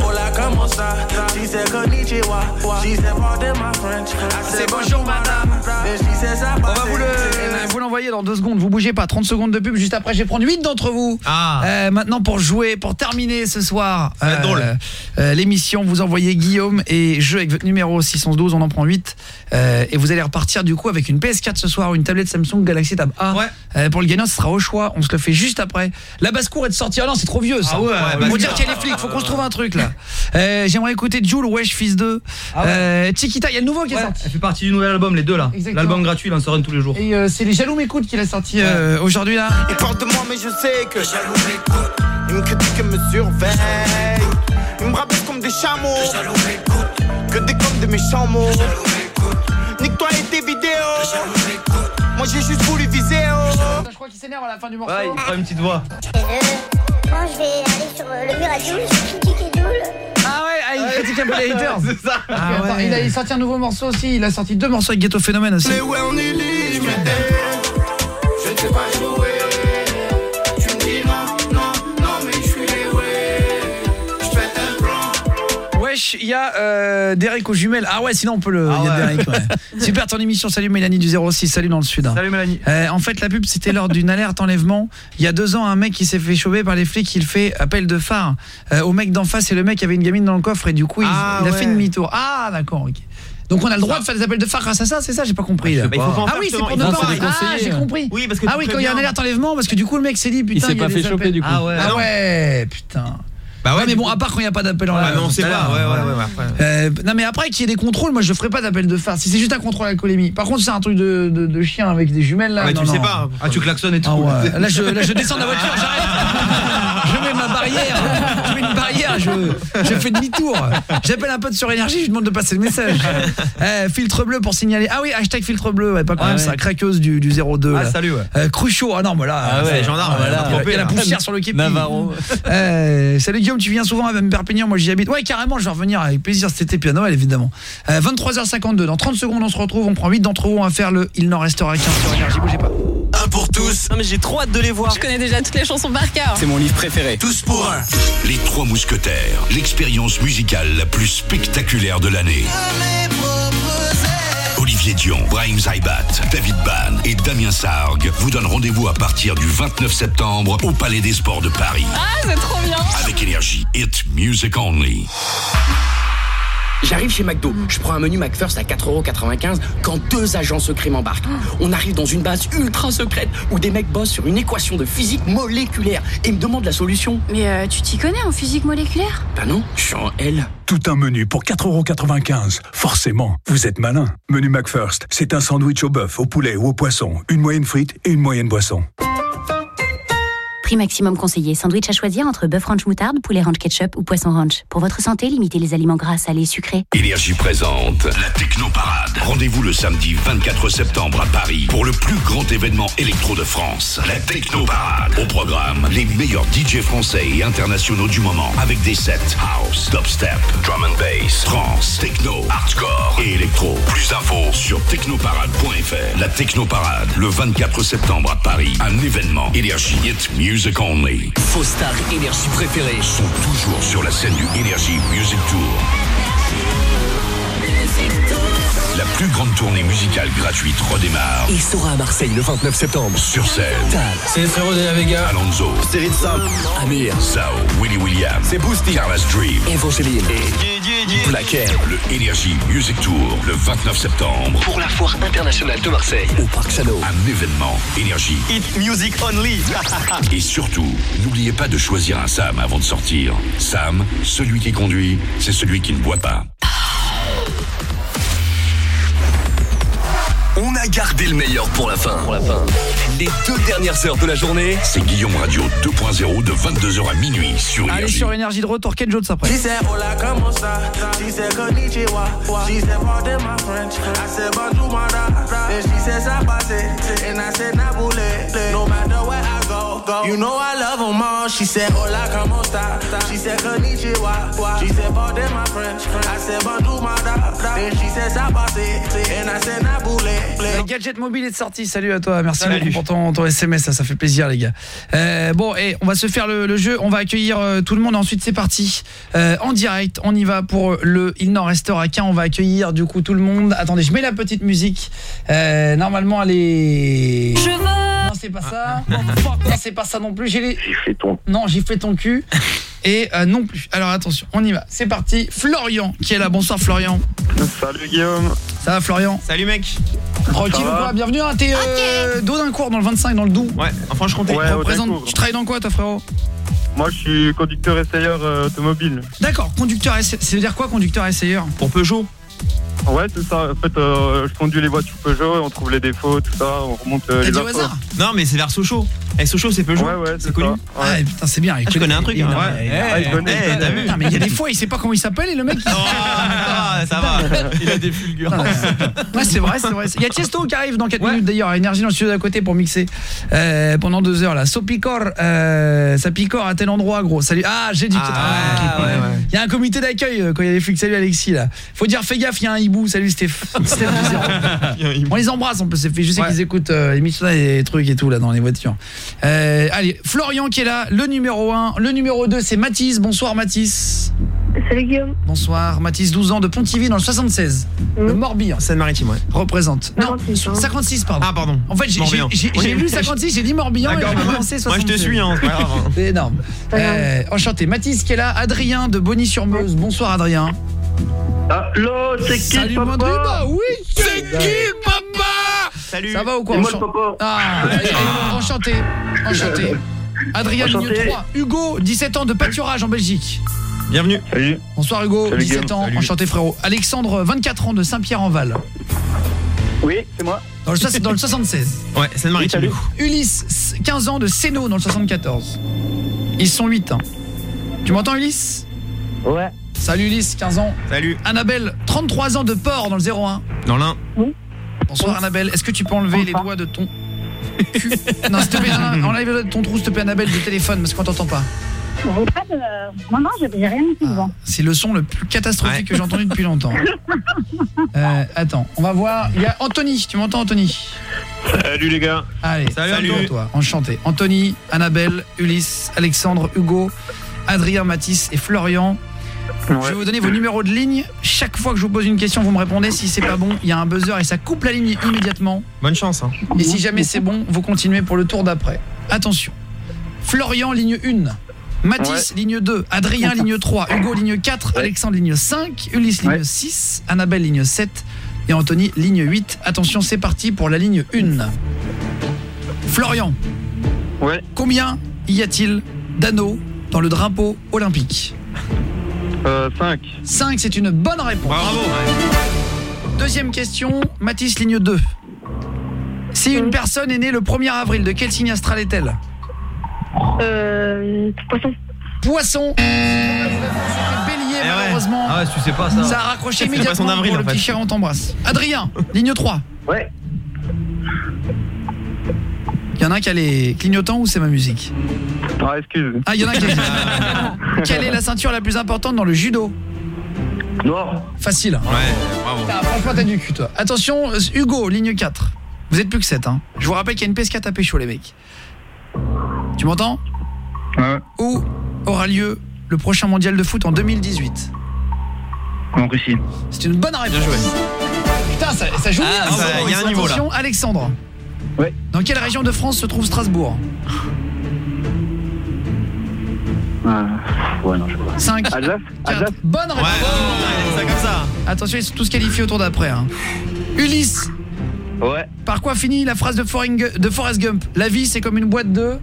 [SPEAKER 7] C'est bonjour madame. On va vous le vous l'envoyer dans deux secondes. Vous bougez pas. trente secondes de pub. Juste après, je vais prendre huit d'entre vous.
[SPEAKER 3] Ah.
[SPEAKER 7] Euh, maintenant pour jouer, pour terminer ce soir.
[SPEAKER 3] Ça va être drôle.
[SPEAKER 7] Euh, l'émission, vous envoyez Guillaume et jeu avec votre numéro six cent douze. On en prend huit. Euh, et vous allez repartir du coup avec une P S quatre ce soir ou une tablette Samsung Galaxy Tab A. Ouais. Euh, pour le gagnant, ce sera au choix. On se le fait juste après. La basse-cour est de sortie. Ah non, c'est trop vieux ça.
[SPEAKER 3] Ah ouais, ouais,
[SPEAKER 7] faut dire qu'il y a les flics. Faut qu'on se trouve un truc là. Euh, J'aimerais écouter Jul, Wesh Fils deux. Ah ouais. euh, Chiquita, il y a le nouveau qui
[SPEAKER 10] ouais,
[SPEAKER 7] est sorti.
[SPEAKER 10] Elle fait partie du nouvel album, les deux là. L'album gratuit, il en sort un tous les jours.
[SPEAKER 7] Et euh, c'est les Jaloux m'écoutent qui l'a sorti euh, ouais. aujourd'hui là.
[SPEAKER 11] Il parle de moi mais je sais que Jaloux m'écoute. Il me critique et me surveille. Il me rabaisse comme des chameaux. Jaloux m'écoute. Que des comme des méchants mots. Jaloux m'écoute. Nique-toi et tes vidéos. Jaloux m'écoute. Moi j'ai juste voulu viser oh.
[SPEAKER 7] Je crois qu'il s'énerve à la fin du morceau.
[SPEAKER 10] Ouais, il prend une petite voix.
[SPEAKER 17] Moi je vais aller sur le mur à Jules, je critique et Jules.
[SPEAKER 7] Ah ouais, ah, il ouais. critique un peu les haters.
[SPEAKER 10] C'est ça.
[SPEAKER 7] Ah okay, attends, ouais. il, a, il a sorti un nouveau morceau aussi. Il a sorti deux morceaux avec Ghetto Phénomène aussi.
[SPEAKER 11] Mais ouais, on est libre. Je ne sais pas jouer. Tu me dis non, non, non, mais je suis les ouais. Je pète un plan.
[SPEAKER 7] Wesh, il y a euh, Derek aux jumelles. Ah ouais, sinon on peut le. Il ah y a ouais. Derek, ouais. Super ton émission. Salut Mélanie du zéro six. Salut dans le sud. Hein.
[SPEAKER 10] Salut Mélanie.
[SPEAKER 7] Euh, en fait, la pub c'était lors d'une alerte enlèvement. Il y a deux ans, un mec qui s'est fait choper par les flics. Il fait appel de phare euh, au mec d'en face et le mec avait une gamine dans le coffre et du coup il, ah, il a ouais. fait demi-tour. Ah d'accord, ok. Donc on a le droit de faire des appels de phare grâce à ça, c'est ça, j'ai pas compris. Bah,
[SPEAKER 3] il faut pas
[SPEAKER 7] ah oui, c'est pour ne pas. Ah, j'ai compris.
[SPEAKER 3] Oui, parce que
[SPEAKER 7] ah oui, quand il y a un alerte enlèvement, parce que du coup le mec s'est dit putain,
[SPEAKER 14] il s'est pas fait choper du coup.
[SPEAKER 7] Ah ouais, ah ouais, putain.
[SPEAKER 3] Bah ouais,
[SPEAKER 7] non, mais bon, à part quand il n'y a pas d'appel en
[SPEAKER 3] live. Ah non, c'est pas. Ouais, ouais, ouais, ouais, après.
[SPEAKER 7] Euh, non, mais après qu'il y ait des contrôles, moi je ferai pas d'appel de phare. Si c'est juste un contrôle alcoolémie. Par contre, c'est un truc de, de, de chien avec des jumelles là.
[SPEAKER 3] Ouais,
[SPEAKER 7] non,
[SPEAKER 3] tu
[SPEAKER 7] non.
[SPEAKER 3] sais pas.
[SPEAKER 10] Ah, tu klaxonnes et tout.
[SPEAKER 7] Ah ouais. Là, je, là, je descends de la voiture, j'arrête. Je mets ma barrière. Je mets une barrière, je, je fais demi-tour. J'appelle un pote sur énergie, je lui demande de passer le message. Euh, filtre bleu pour signaler. Ah oui, hashtag filtre bleu, ouais, pas quand ah même ouais. ça. Craqueuse du, du zéro deux.
[SPEAKER 10] Ah,
[SPEAKER 7] là.
[SPEAKER 10] Salut, ouais.
[SPEAKER 7] Euh, Cruchot, ah non, moi là.
[SPEAKER 3] Ah ouais, gendarme,
[SPEAKER 7] voilà. Il y a la poussière sur le képi.
[SPEAKER 14] Navarro.
[SPEAKER 7] Euh, salut Guillaume, tu viens souvent à Perpignan, moi j'y habite. Ouais, carrément, je vais revenir avec plaisir cet été, puis à Noël évidemment. Euh, vingt-trois heures cinquante-deux, dans trente secondes on se retrouve, on prend huit d'entre vous, on va faire le Il n'en restera qu'un sur énergie, bougez pas.
[SPEAKER 6] Un pour tous.
[SPEAKER 8] Non mais j'ai trop hâte de les voir.
[SPEAKER 21] Je connais déjà toutes les chansons par cœur.
[SPEAKER 8] C'est mon livre préféré.
[SPEAKER 6] Tous pour un. Les Trois Mousquetaires, l'expérience musicale la plus spectaculaire de l'année. Olivier Dion, Brahim Zaibat, David Ban et Damien Sargue vous donnent rendez-vous à partir du vingt-neuf septembre au Palais des Sports de Paris.
[SPEAKER 21] Ah, c'est trop bien.
[SPEAKER 6] Avec énergie, hit music only.
[SPEAKER 22] J'arrive chez McDo, je prends un menu McFirst à quatre euros quatre-vingt-quinze quand deux agents secrets m'embarquent. On arrive dans une base ultra secrète où des mecs bossent sur une équation de physique moléculaire et me demandent la solution.
[SPEAKER 18] Mais euh, tu t'y connais en physique moléculaire?
[SPEAKER 22] Bah non, je suis en L.
[SPEAKER 16] Tout un menu pour quatre euros quatre-vingt-quinze. Forcément, vous êtes malin. Menu McFirst, c'est un sandwich au bœuf, au poulet ou au poisson. Une moyenne frite et une moyenne boisson.
[SPEAKER 24] Prix maximum conseillé. Sandwich à choisir entre bœuf ranch moutarde, poulet ranch ketchup ou poisson ranch. Pour votre santé, limitez les aliments gras, salés, sucrés.
[SPEAKER 6] Énergie présente la Technoparade. Rendez-vous le samedi vingt-quatre septembre à Paris pour le plus grand événement électro de France. La Technoparade. Au programme, les meilleurs D J français et internationaux du moment avec des sets house, dubstep, drum and bass, trance, techno, hardcore et électro. Plus d'infos sur technoparade point f r. La Technoparade, le vingt-quatre septembre à Paris. Un événement Énergie Hit Music Only.
[SPEAKER 8] Vos stars énergie préférées
[SPEAKER 6] sont toujours sur la scène du Energy Music Tour. La plus grande tournée musicale gratuite redémarre.
[SPEAKER 8] Il sera à Marseille le vingt-neuf septembre.
[SPEAKER 6] Sur scène.
[SPEAKER 8] Tal.
[SPEAKER 25] C'est les frérots de la Vega.
[SPEAKER 6] Alonso.
[SPEAKER 25] C'est Ritza.
[SPEAKER 8] Amir.
[SPEAKER 6] Zao. Willy William.
[SPEAKER 25] C'est Boosty.
[SPEAKER 6] Carla's Dream.
[SPEAKER 8] Evangeline.
[SPEAKER 6] Et
[SPEAKER 8] Black M.
[SPEAKER 6] Le Energy Music Tour le vingt-neuf septembre.
[SPEAKER 8] Pour la foire internationale de Marseille. Au Parc Chano.
[SPEAKER 6] Un événement Energy.
[SPEAKER 8] Hit Music Only.
[SPEAKER 6] Et surtout, n'oubliez pas de choisir un Sam avant de sortir. Sam, celui qui conduit, c'est celui qui ne boit pas.
[SPEAKER 8] On a gardé le meilleur pour la fin. Pour la fin. Les deux dernières heures de la journée,
[SPEAKER 6] c'est Guillaume Radio deux point zéro de vingt-deux heures à minuit sur Énergie.
[SPEAKER 7] Allez sur Énergie de retour, Ken Jones après.
[SPEAKER 11] go. You know I love them all. She said, hola, como esta? She said, konnichiwa. She said, pardon my French. I said, bonjour, madame. Then she said, ça passe. And I said, naboulé.
[SPEAKER 7] Le gadget mobile est sorti. Salut à toi. Merci
[SPEAKER 3] Salut.
[SPEAKER 7] beaucoup pour ton, ton S M S. Ça, ça fait plaisir, les gars. Euh, bon, et on va se faire le, le jeu. On va accueillir euh, tout le monde. Ensuite, c'est parti. Euh, en direct, on y va pour le Il n'en restera qu'un. On va accueillir du coup tout le monde. Attendez, je mets la petite musique. Euh, normalement, elle est...
[SPEAKER 17] Je veux.
[SPEAKER 7] Non, c'est pas ça. Non, c'est pas ça non plus. J'ai les...
[SPEAKER 20] fait ton...
[SPEAKER 7] Non, j'ai fait ton cul. Et euh, non plus. Alors attention, on y va. C'est parti. Florian qui est là. Bonsoir Florian.
[SPEAKER 20] Salut Guillaume.
[SPEAKER 7] Ça va Florian?
[SPEAKER 3] Salut mec.
[SPEAKER 7] Tranquille ou quoi? Bienvenue, hein, t'es euh, d'Audincourt dans le vingt-cinq, dans le Doubs.
[SPEAKER 3] Ouais, en Franche-Comté.
[SPEAKER 20] Ouais,
[SPEAKER 7] Représente...
[SPEAKER 20] Audincourt.
[SPEAKER 7] Tu travailles dans quoi toi frérot?
[SPEAKER 20] Moi je suis conducteur essayeur euh, automobile.
[SPEAKER 7] D'accord, conducteur essayeur. Ça veut dire quoi conducteur essayeur?
[SPEAKER 3] Pour Peugeot.
[SPEAKER 20] Ouais, c'est ça. En fait, euh, je conduis les voitures Peugeot et on trouve les défauts, tout ça. On remonte euh,
[SPEAKER 7] T'as
[SPEAKER 20] les
[SPEAKER 7] dit au
[SPEAKER 20] infos.
[SPEAKER 7] hasard?
[SPEAKER 3] Non, mais c'est vers Sochaux. Et Sochaux, c'est Peugeot.
[SPEAKER 20] Ouais, ouais, c'est
[SPEAKER 3] connu.
[SPEAKER 20] ça.
[SPEAKER 7] Ouais, putain, c'est bien.
[SPEAKER 3] Ah, je connais un truc.
[SPEAKER 7] Il,
[SPEAKER 3] hein.
[SPEAKER 7] non,
[SPEAKER 3] Ouais.
[SPEAKER 7] mais-
[SPEAKER 3] Eh,
[SPEAKER 20] il connaît,
[SPEAKER 3] eh,
[SPEAKER 20] il
[SPEAKER 3] t'as
[SPEAKER 20] connaît.
[SPEAKER 3] vu?
[SPEAKER 7] Putain, mais il y a des fois, il sait pas comment il s'appelle et le mec. il-
[SPEAKER 3] Ah, ça va. Il a des fulgurances.
[SPEAKER 7] Ouais, c'est vrai, c'est vrai. Il y a Tiesto qui arrive dans quatre
[SPEAKER 3] Ouais.
[SPEAKER 7] minutes d'ailleurs. Énergie dans le studio d'à côté pour mixer euh, pendant deux heures là. So picore, euh, ça picore à tel endroit gros. Salut. Ah, j'ai dit.
[SPEAKER 3] Ah, ouais, ouais.
[SPEAKER 7] Il y a un comité d'accueil euh, quand il y a les flics. Salut Alexis là. Faut dire fais gaffe, il y a un hibou. Salut Steph. Steph du zéro. On les embrasse en plus. C'est fait. Je sais
[SPEAKER 3] Ouais.
[SPEAKER 7] qu'ils écoutent euh, l'émission là et les trucs et tout là dans les voitures. Euh, allez, Florian qui est là, le numéro un. Le numéro deux c'est Mathis. Bonsoir Mathis.
[SPEAKER 2] Salut Guillaume.
[SPEAKER 7] Bonsoir Mathis, douze ans de Pontivy dans le soixante-seize.
[SPEAKER 2] Mmh.
[SPEAKER 7] Le Morbihan.
[SPEAKER 3] Seine-Maritime, ouais.
[SPEAKER 7] Représente. Non,
[SPEAKER 2] cinquante-six, hein.
[SPEAKER 7] cinquante-six pardon.
[SPEAKER 3] Ah, pardon.
[SPEAKER 7] En fait, j'ai
[SPEAKER 3] Morbihan.
[SPEAKER 7] j'ai- j'ai- j'ai lu cinquante-six, j'ai dit Morbihan et
[SPEAKER 3] D'accord,
[SPEAKER 7] j'ai
[SPEAKER 3] bah, moi,
[SPEAKER 7] balancé
[SPEAKER 3] moi je te
[SPEAKER 7] soixante-seize.
[SPEAKER 3] suis, hein, c'est pas grave. hein.
[SPEAKER 7] C'est énorme.
[SPEAKER 2] Pas grave.
[SPEAKER 7] Euh, enchanté. Mathis qui est là, Adrien de Bonny-sur-Meuse. Bonsoir Adrien.
[SPEAKER 20] Allô, c'est qui
[SPEAKER 7] Salut
[SPEAKER 20] papa?
[SPEAKER 7] Mandry, bah oui, c'est qui papa?
[SPEAKER 3] Salut.
[SPEAKER 7] Ça va ou quoi?
[SPEAKER 20] C'est moi le
[SPEAKER 7] Enchant-
[SPEAKER 20] papa.
[SPEAKER 7] Ah, euh, enchanté. Enchanté. Adrien ligne
[SPEAKER 20] Enchanté.
[SPEAKER 7] trois. Hugo, dix-sept ans de pâturage en Belgique.
[SPEAKER 3] Bienvenue.
[SPEAKER 20] Salut.
[SPEAKER 7] Bonsoir Hugo,
[SPEAKER 20] Salut,
[SPEAKER 7] dix-sept
[SPEAKER 20] Guillaume.
[SPEAKER 7] ans,
[SPEAKER 20] Salut.
[SPEAKER 7] enchanté frérot. Alexandre, vingt-quatre ans de Saint-Pierre-en-Val.
[SPEAKER 20] Oui, c'est moi.
[SPEAKER 7] Dans le, soix- dans le soixante-seize.
[SPEAKER 3] Ouais, Seine-Maritime.
[SPEAKER 20] Oui,
[SPEAKER 3] du coup.
[SPEAKER 7] Ulysse, quinze ans de Sénaux dans le soixante-quatorze. Ils sont huit. Hein. Tu m'entends Ulysse?
[SPEAKER 20] Ouais.
[SPEAKER 7] Salut Ulysse, quinze ans.
[SPEAKER 3] Salut.
[SPEAKER 7] Annabelle, trente-trois ans de Port dans le zéro un.
[SPEAKER 3] Dans l'un.
[SPEAKER 7] Bonsoir Annabelle, est-ce que tu peux enlever les doigts de ton cul? Non, s'il te plaît, non, non, enlève les doigts de ton trou, s'il te plaît Annabelle, du téléphone, parce qu'on t'entend pas.
[SPEAKER 2] J'ai pas de... Non, non, j'ai j'ai rien dit devant.
[SPEAKER 7] C'est le son le plus catastrophique
[SPEAKER 3] Ouais.
[SPEAKER 7] que j'ai entendu depuis longtemps. Euh, attends, on va voir. Il y a Anthony, tu m'entends Anthony?
[SPEAKER 20] Salut les gars.
[SPEAKER 7] Allez,
[SPEAKER 3] Salut.
[SPEAKER 7] à toi, toi, enchanté. Anthony, Annabelle, Ulysse, Alexandre, Hugo, Adrien, Mathis et Florian. Je vais vous donner vos numéros de ligne. Chaque fois que je vous pose une question, vous me répondez. Si c'est pas bon, il y a un buzzer et ça coupe la ligne immédiatement.
[SPEAKER 3] Bonne chance. Hein.
[SPEAKER 7] Et si jamais c'est bon, vous continuez pour le tour d'après. Attention. Florian, ligne un. Mathis, ligne deux. Adrien, ligne trois. Hugo, ligne quatre. Alexandre, ligne cinq. Ulysse, ligne
[SPEAKER 20] Ouais.
[SPEAKER 7] six. Annabelle, ligne sept. Et Anthony, ligne huit. Attention, c'est parti pour la ligne un. Florian,
[SPEAKER 20] Ouais.
[SPEAKER 7] combien y a-t-il d'anneaux dans le drapeau olympique?
[SPEAKER 20] Euh, cinq.
[SPEAKER 7] cinq, c'est une bonne réponse.
[SPEAKER 3] Bravo.
[SPEAKER 7] Deuxième question, Mathis, ligne deux. Si une personne est née le premier avril, de quel signe astral est-elle?
[SPEAKER 2] Euh... Poisson.
[SPEAKER 7] Poisson. Bélier,
[SPEAKER 3] Eh ouais.
[SPEAKER 7] malheureusement.
[SPEAKER 10] Ah ouais, si tu sais pas ça.
[SPEAKER 7] Ça a raccroché
[SPEAKER 3] C'est
[SPEAKER 7] immédiatement
[SPEAKER 3] Poisson d'avril,
[SPEAKER 7] pour le
[SPEAKER 3] en fait.
[SPEAKER 7] petit chéri, on t'embrasse. Adrien, ligne trois.
[SPEAKER 20] Ouais.
[SPEAKER 7] Il y en a qui a les clignotants ou c'est ma musique?
[SPEAKER 20] Ah, excuse.
[SPEAKER 7] Ah, il y en a qui a... Quelle est la ceinture la plus importante dans le judo?
[SPEAKER 20] Noir.
[SPEAKER 7] Facile.
[SPEAKER 3] Ouais, bravo.
[SPEAKER 7] Ah, franchement, t'as du cul, toi. Attention, euh, Hugo, ligne quatre. Vous êtes plus que sept, hein. Je vous rappelle qu'il y a une P S quatre à pécho, les mecs. Tu m'entends?
[SPEAKER 20] Ouais.
[SPEAKER 7] Où aura lieu le prochain mondial de foot en deux mille dix-huit?
[SPEAKER 20] En Russie.
[SPEAKER 7] C'est une bonne réponse.
[SPEAKER 3] Bien joué.
[SPEAKER 7] Putain, ça, ça joue
[SPEAKER 3] Ah,
[SPEAKER 7] bien.
[SPEAKER 3] ça, il y a un niveau, là.
[SPEAKER 7] Attention, Alexandre.
[SPEAKER 20] Ouais.
[SPEAKER 7] Dans quelle région de France se trouve Strasbourg?
[SPEAKER 20] Ah, ouais, non, je sais pas.
[SPEAKER 7] cinq,
[SPEAKER 20] Alsace.
[SPEAKER 7] quatre,
[SPEAKER 20] Alsace.
[SPEAKER 7] bonne
[SPEAKER 3] Ouais,
[SPEAKER 7] réponse.
[SPEAKER 3] non, ça comme ça.
[SPEAKER 7] Attention, ils sont tous qualifiés au tour d'après. Hein. Ulysse,
[SPEAKER 20] Ouais.
[SPEAKER 7] par quoi finit la phrase de, Foring- de Forrest Gump? La vie, c'est comme une boîte de...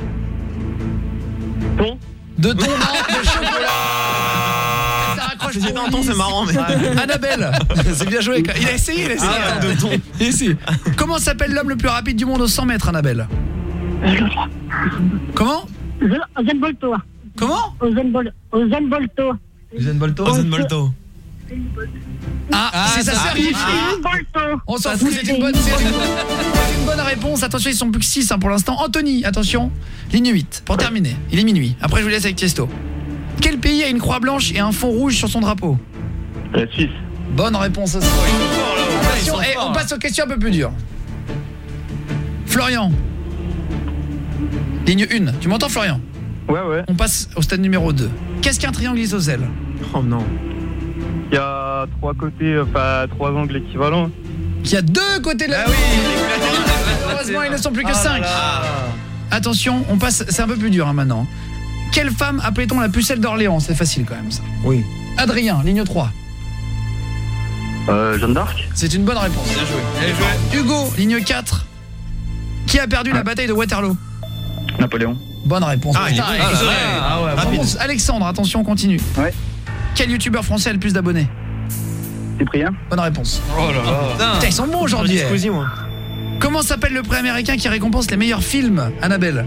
[SPEAKER 20] Ton.
[SPEAKER 7] De thon, non, de chocolat. Ça raccroche
[SPEAKER 3] C'est
[SPEAKER 7] pour
[SPEAKER 3] un ton,
[SPEAKER 7] Ulysse.
[SPEAKER 3] c'est marrant, mais.
[SPEAKER 7] Annabelle, c'est bien joué. Il a essayé, il a essayé.
[SPEAKER 3] Ah, de thon.
[SPEAKER 7] Il a essayé. Comment s'appelle l'homme le plus rapide du monde aux cent mètres, Annabelle? Comment?
[SPEAKER 2] Zen Bolto.
[SPEAKER 7] Comment?
[SPEAKER 2] Zen Bolto. Zen Bolto.
[SPEAKER 10] Usain Bolto.
[SPEAKER 3] Usain Bolto.
[SPEAKER 7] Ah,
[SPEAKER 10] Ah,
[SPEAKER 7] c'est sa
[SPEAKER 10] ça
[SPEAKER 7] sœur
[SPEAKER 10] triche.
[SPEAKER 7] qui On s'en fout, c'est une bonne, c'est une bonne, c'est une bonne réponse. Attention, ils sont plus que six hein, pour l'instant. Anthony, attention, ligne huit, pour terminer. Il est minuit. Après, je vous laisse avec Tiesto. Quel pays a une croix blanche et un fond rouge sur son drapeau?
[SPEAKER 20] La Suisse.
[SPEAKER 7] Bonne réponse aussi. Attention, et on passe aux questions un peu plus dures. Florian. Ligne un. Tu m'entends, Florian?
[SPEAKER 20] Ouais, ouais.
[SPEAKER 7] On passe au stade numéro deux. Qu'est-ce qu'un triangle isocèle?
[SPEAKER 3] Oh non.
[SPEAKER 20] Il y a trois côtés, enfin trois angles équivalents.
[SPEAKER 7] Qui a deux côtés de la...
[SPEAKER 10] Ah oui.
[SPEAKER 7] Heureusement, ils ne sont plus que
[SPEAKER 10] Ah là
[SPEAKER 7] cinq.
[SPEAKER 10] là.
[SPEAKER 7] Attention, on passe, c'est un peu plus dur hein, maintenant. Quelle femme appelait-on la pucelle d'Orléans? C'est facile quand même ça.
[SPEAKER 3] Oui.
[SPEAKER 7] Adrien, ligne trois.
[SPEAKER 20] Euh, Jeanne d'Arc.
[SPEAKER 7] C'est une bonne réponse.
[SPEAKER 10] Bien joué. Bien joué.
[SPEAKER 7] Hugo, ligne quatre. Qui a perdu la bataille de Waterloo?
[SPEAKER 20] Napoléon.
[SPEAKER 7] Bonne réponse.
[SPEAKER 3] Ah, il est-
[SPEAKER 7] Putain,
[SPEAKER 3] ah,
[SPEAKER 7] Alexandre.
[SPEAKER 3] ouais,
[SPEAKER 10] ah ouais,
[SPEAKER 3] rapide.
[SPEAKER 7] Réponse. Alexandre, attention, on continue.
[SPEAKER 20] Ouais.
[SPEAKER 7] Quel youtubeur français a le plus d'abonnés?
[SPEAKER 20] Cyprien.
[SPEAKER 7] Bonne réponse.
[SPEAKER 10] Oh là là.
[SPEAKER 7] Putain, ils sont bons aujourd'hui.
[SPEAKER 3] J'ai Squeezie, moi.
[SPEAKER 7] Comment s'appelle le prix américain qui récompense les meilleurs films, Annabelle?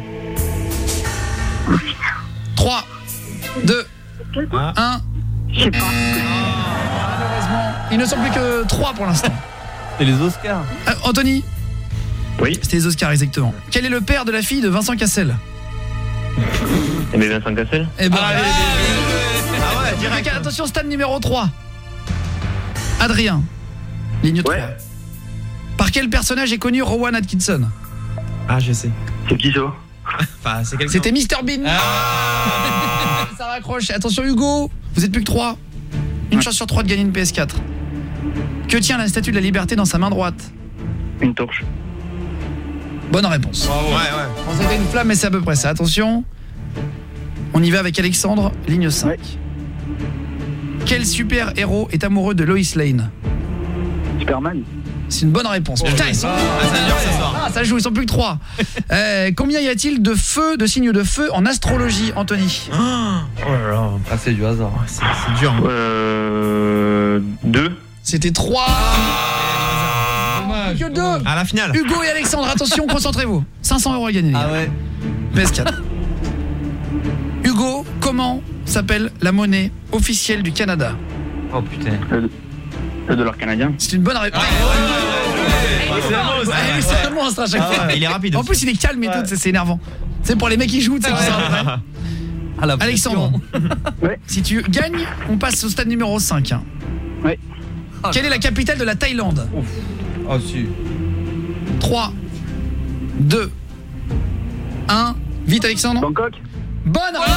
[SPEAKER 7] trois, deux, un.
[SPEAKER 2] Je sais pas.
[SPEAKER 7] Malheureusement, ils ne sont plus que trois pour l'instant.
[SPEAKER 10] C'est les Oscars.
[SPEAKER 7] Euh, Anthony?
[SPEAKER 20] Oui.
[SPEAKER 7] C'était les Oscars, exactement. Quel est le père de la fille de Vincent Cassel?
[SPEAKER 20] Et mais Vincent Cassel.
[SPEAKER 7] Eh ben,
[SPEAKER 10] Ah,
[SPEAKER 7] ah ouais, direct. Attention, stade numéro trois. Adrien, ligne trois.
[SPEAKER 20] Ouais.
[SPEAKER 7] Par quel personnage est connu Rowan Atkinson?
[SPEAKER 3] Ah, je sais.
[SPEAKER 20] C'est qui ça?
[SPEAKER 3] Enfin, c'est quelqu'un.
[SPEAKER 7] C'était mister Bean.
[SPEAKER 10] Ah.
[SPEAKER 7] Ça raccroche. Attention Hugo, vous êtes plus que trois. Une chance sur trois de gagner une P S quatre. Que tient la statue de la liberté dans sa main droite?
[SPEAKER 20] Une torche.
[SPEAKER 7] Bonne réponse.
[SPEAKER 3] Ouais, ouais.
[SPEAKER 7] On s'était une flamme, mais c'est à peu près ça. Attention. On y va avec Alexandre, ligne cinq.
[SPEAKER 20] Ouais.
[SPEAKER 7] Quel super héros est amoureux de Lois Lane?
[SPEAKER 20] Superman.
[SPEAKER 7] C'est une bonne réponse. Putain, ils sont...
[SPEAKER 3] Ah, ça dure ce soir.
[SPEAKER 7] Ah, ça joue, ils sont plus que trois. Euh, combien y a-t-il de feux, de signes de feu en astrologie, Anthony?
[SPEAKER 3] Oh là là.
[SPEAKER 10] Ah, c'est du hasard.
[SPEAKER 3] C'est c'est dur. hein.
[SPEAKER 20] Euh... Deux.
[SPEAKER 7] C'était trois.
[SPEAKER 10] Dommage.
[SPEAKER 7] Que deux.
[SPEAKER 3] À la finale.
[SPEAKER 7] Hugo et Alexandre, attention, concentrez-vous. cinq cents euros à gagner. les gars.
[SPEAKER 10] Ah ouais.
[SPEAKER 7] P S quatre. Hugo, comment s'appelle la monnaie officielle du Canada?
[SPEAKER 10] Oh putain.
[SPEAKER 20] Le, le dollar canadien.
[SPEAKER 7] C'est une bonne réponse.
[SPEAKER 10] C'est un monstre.
[SPEAKER 7] Ouais, c'est un monstre à chaque
[SPEAKER 3] Ah
[SPEAKER 7] fois.
[SPEAKER 3] ouais, il est rapide.
[SPEAKER 7] En plus, il est calme et tout, c'est c'est énervant. C'est pour les mecs qui jouent, tu sais qui savent après.
[SPEAKER 10] Ah, la
[SPEAKER 7] Alexandre,
[SPEAKER 20] Ouais.
[SPEAKER 7] si tu gagnes, on passe au stade numéro cinq. hein.
[SPEAKER 20] Ouais.
[SPEAKER 7] Quelle est la capitale de la Thaïlande?
[SPEAKER 10] Oh si.
[SPEAKER 7] trois, deux, un. Vite Alexandre.
[SPEAKER 20] Bangkok.
[SPEAKER 7] Bonne réponse.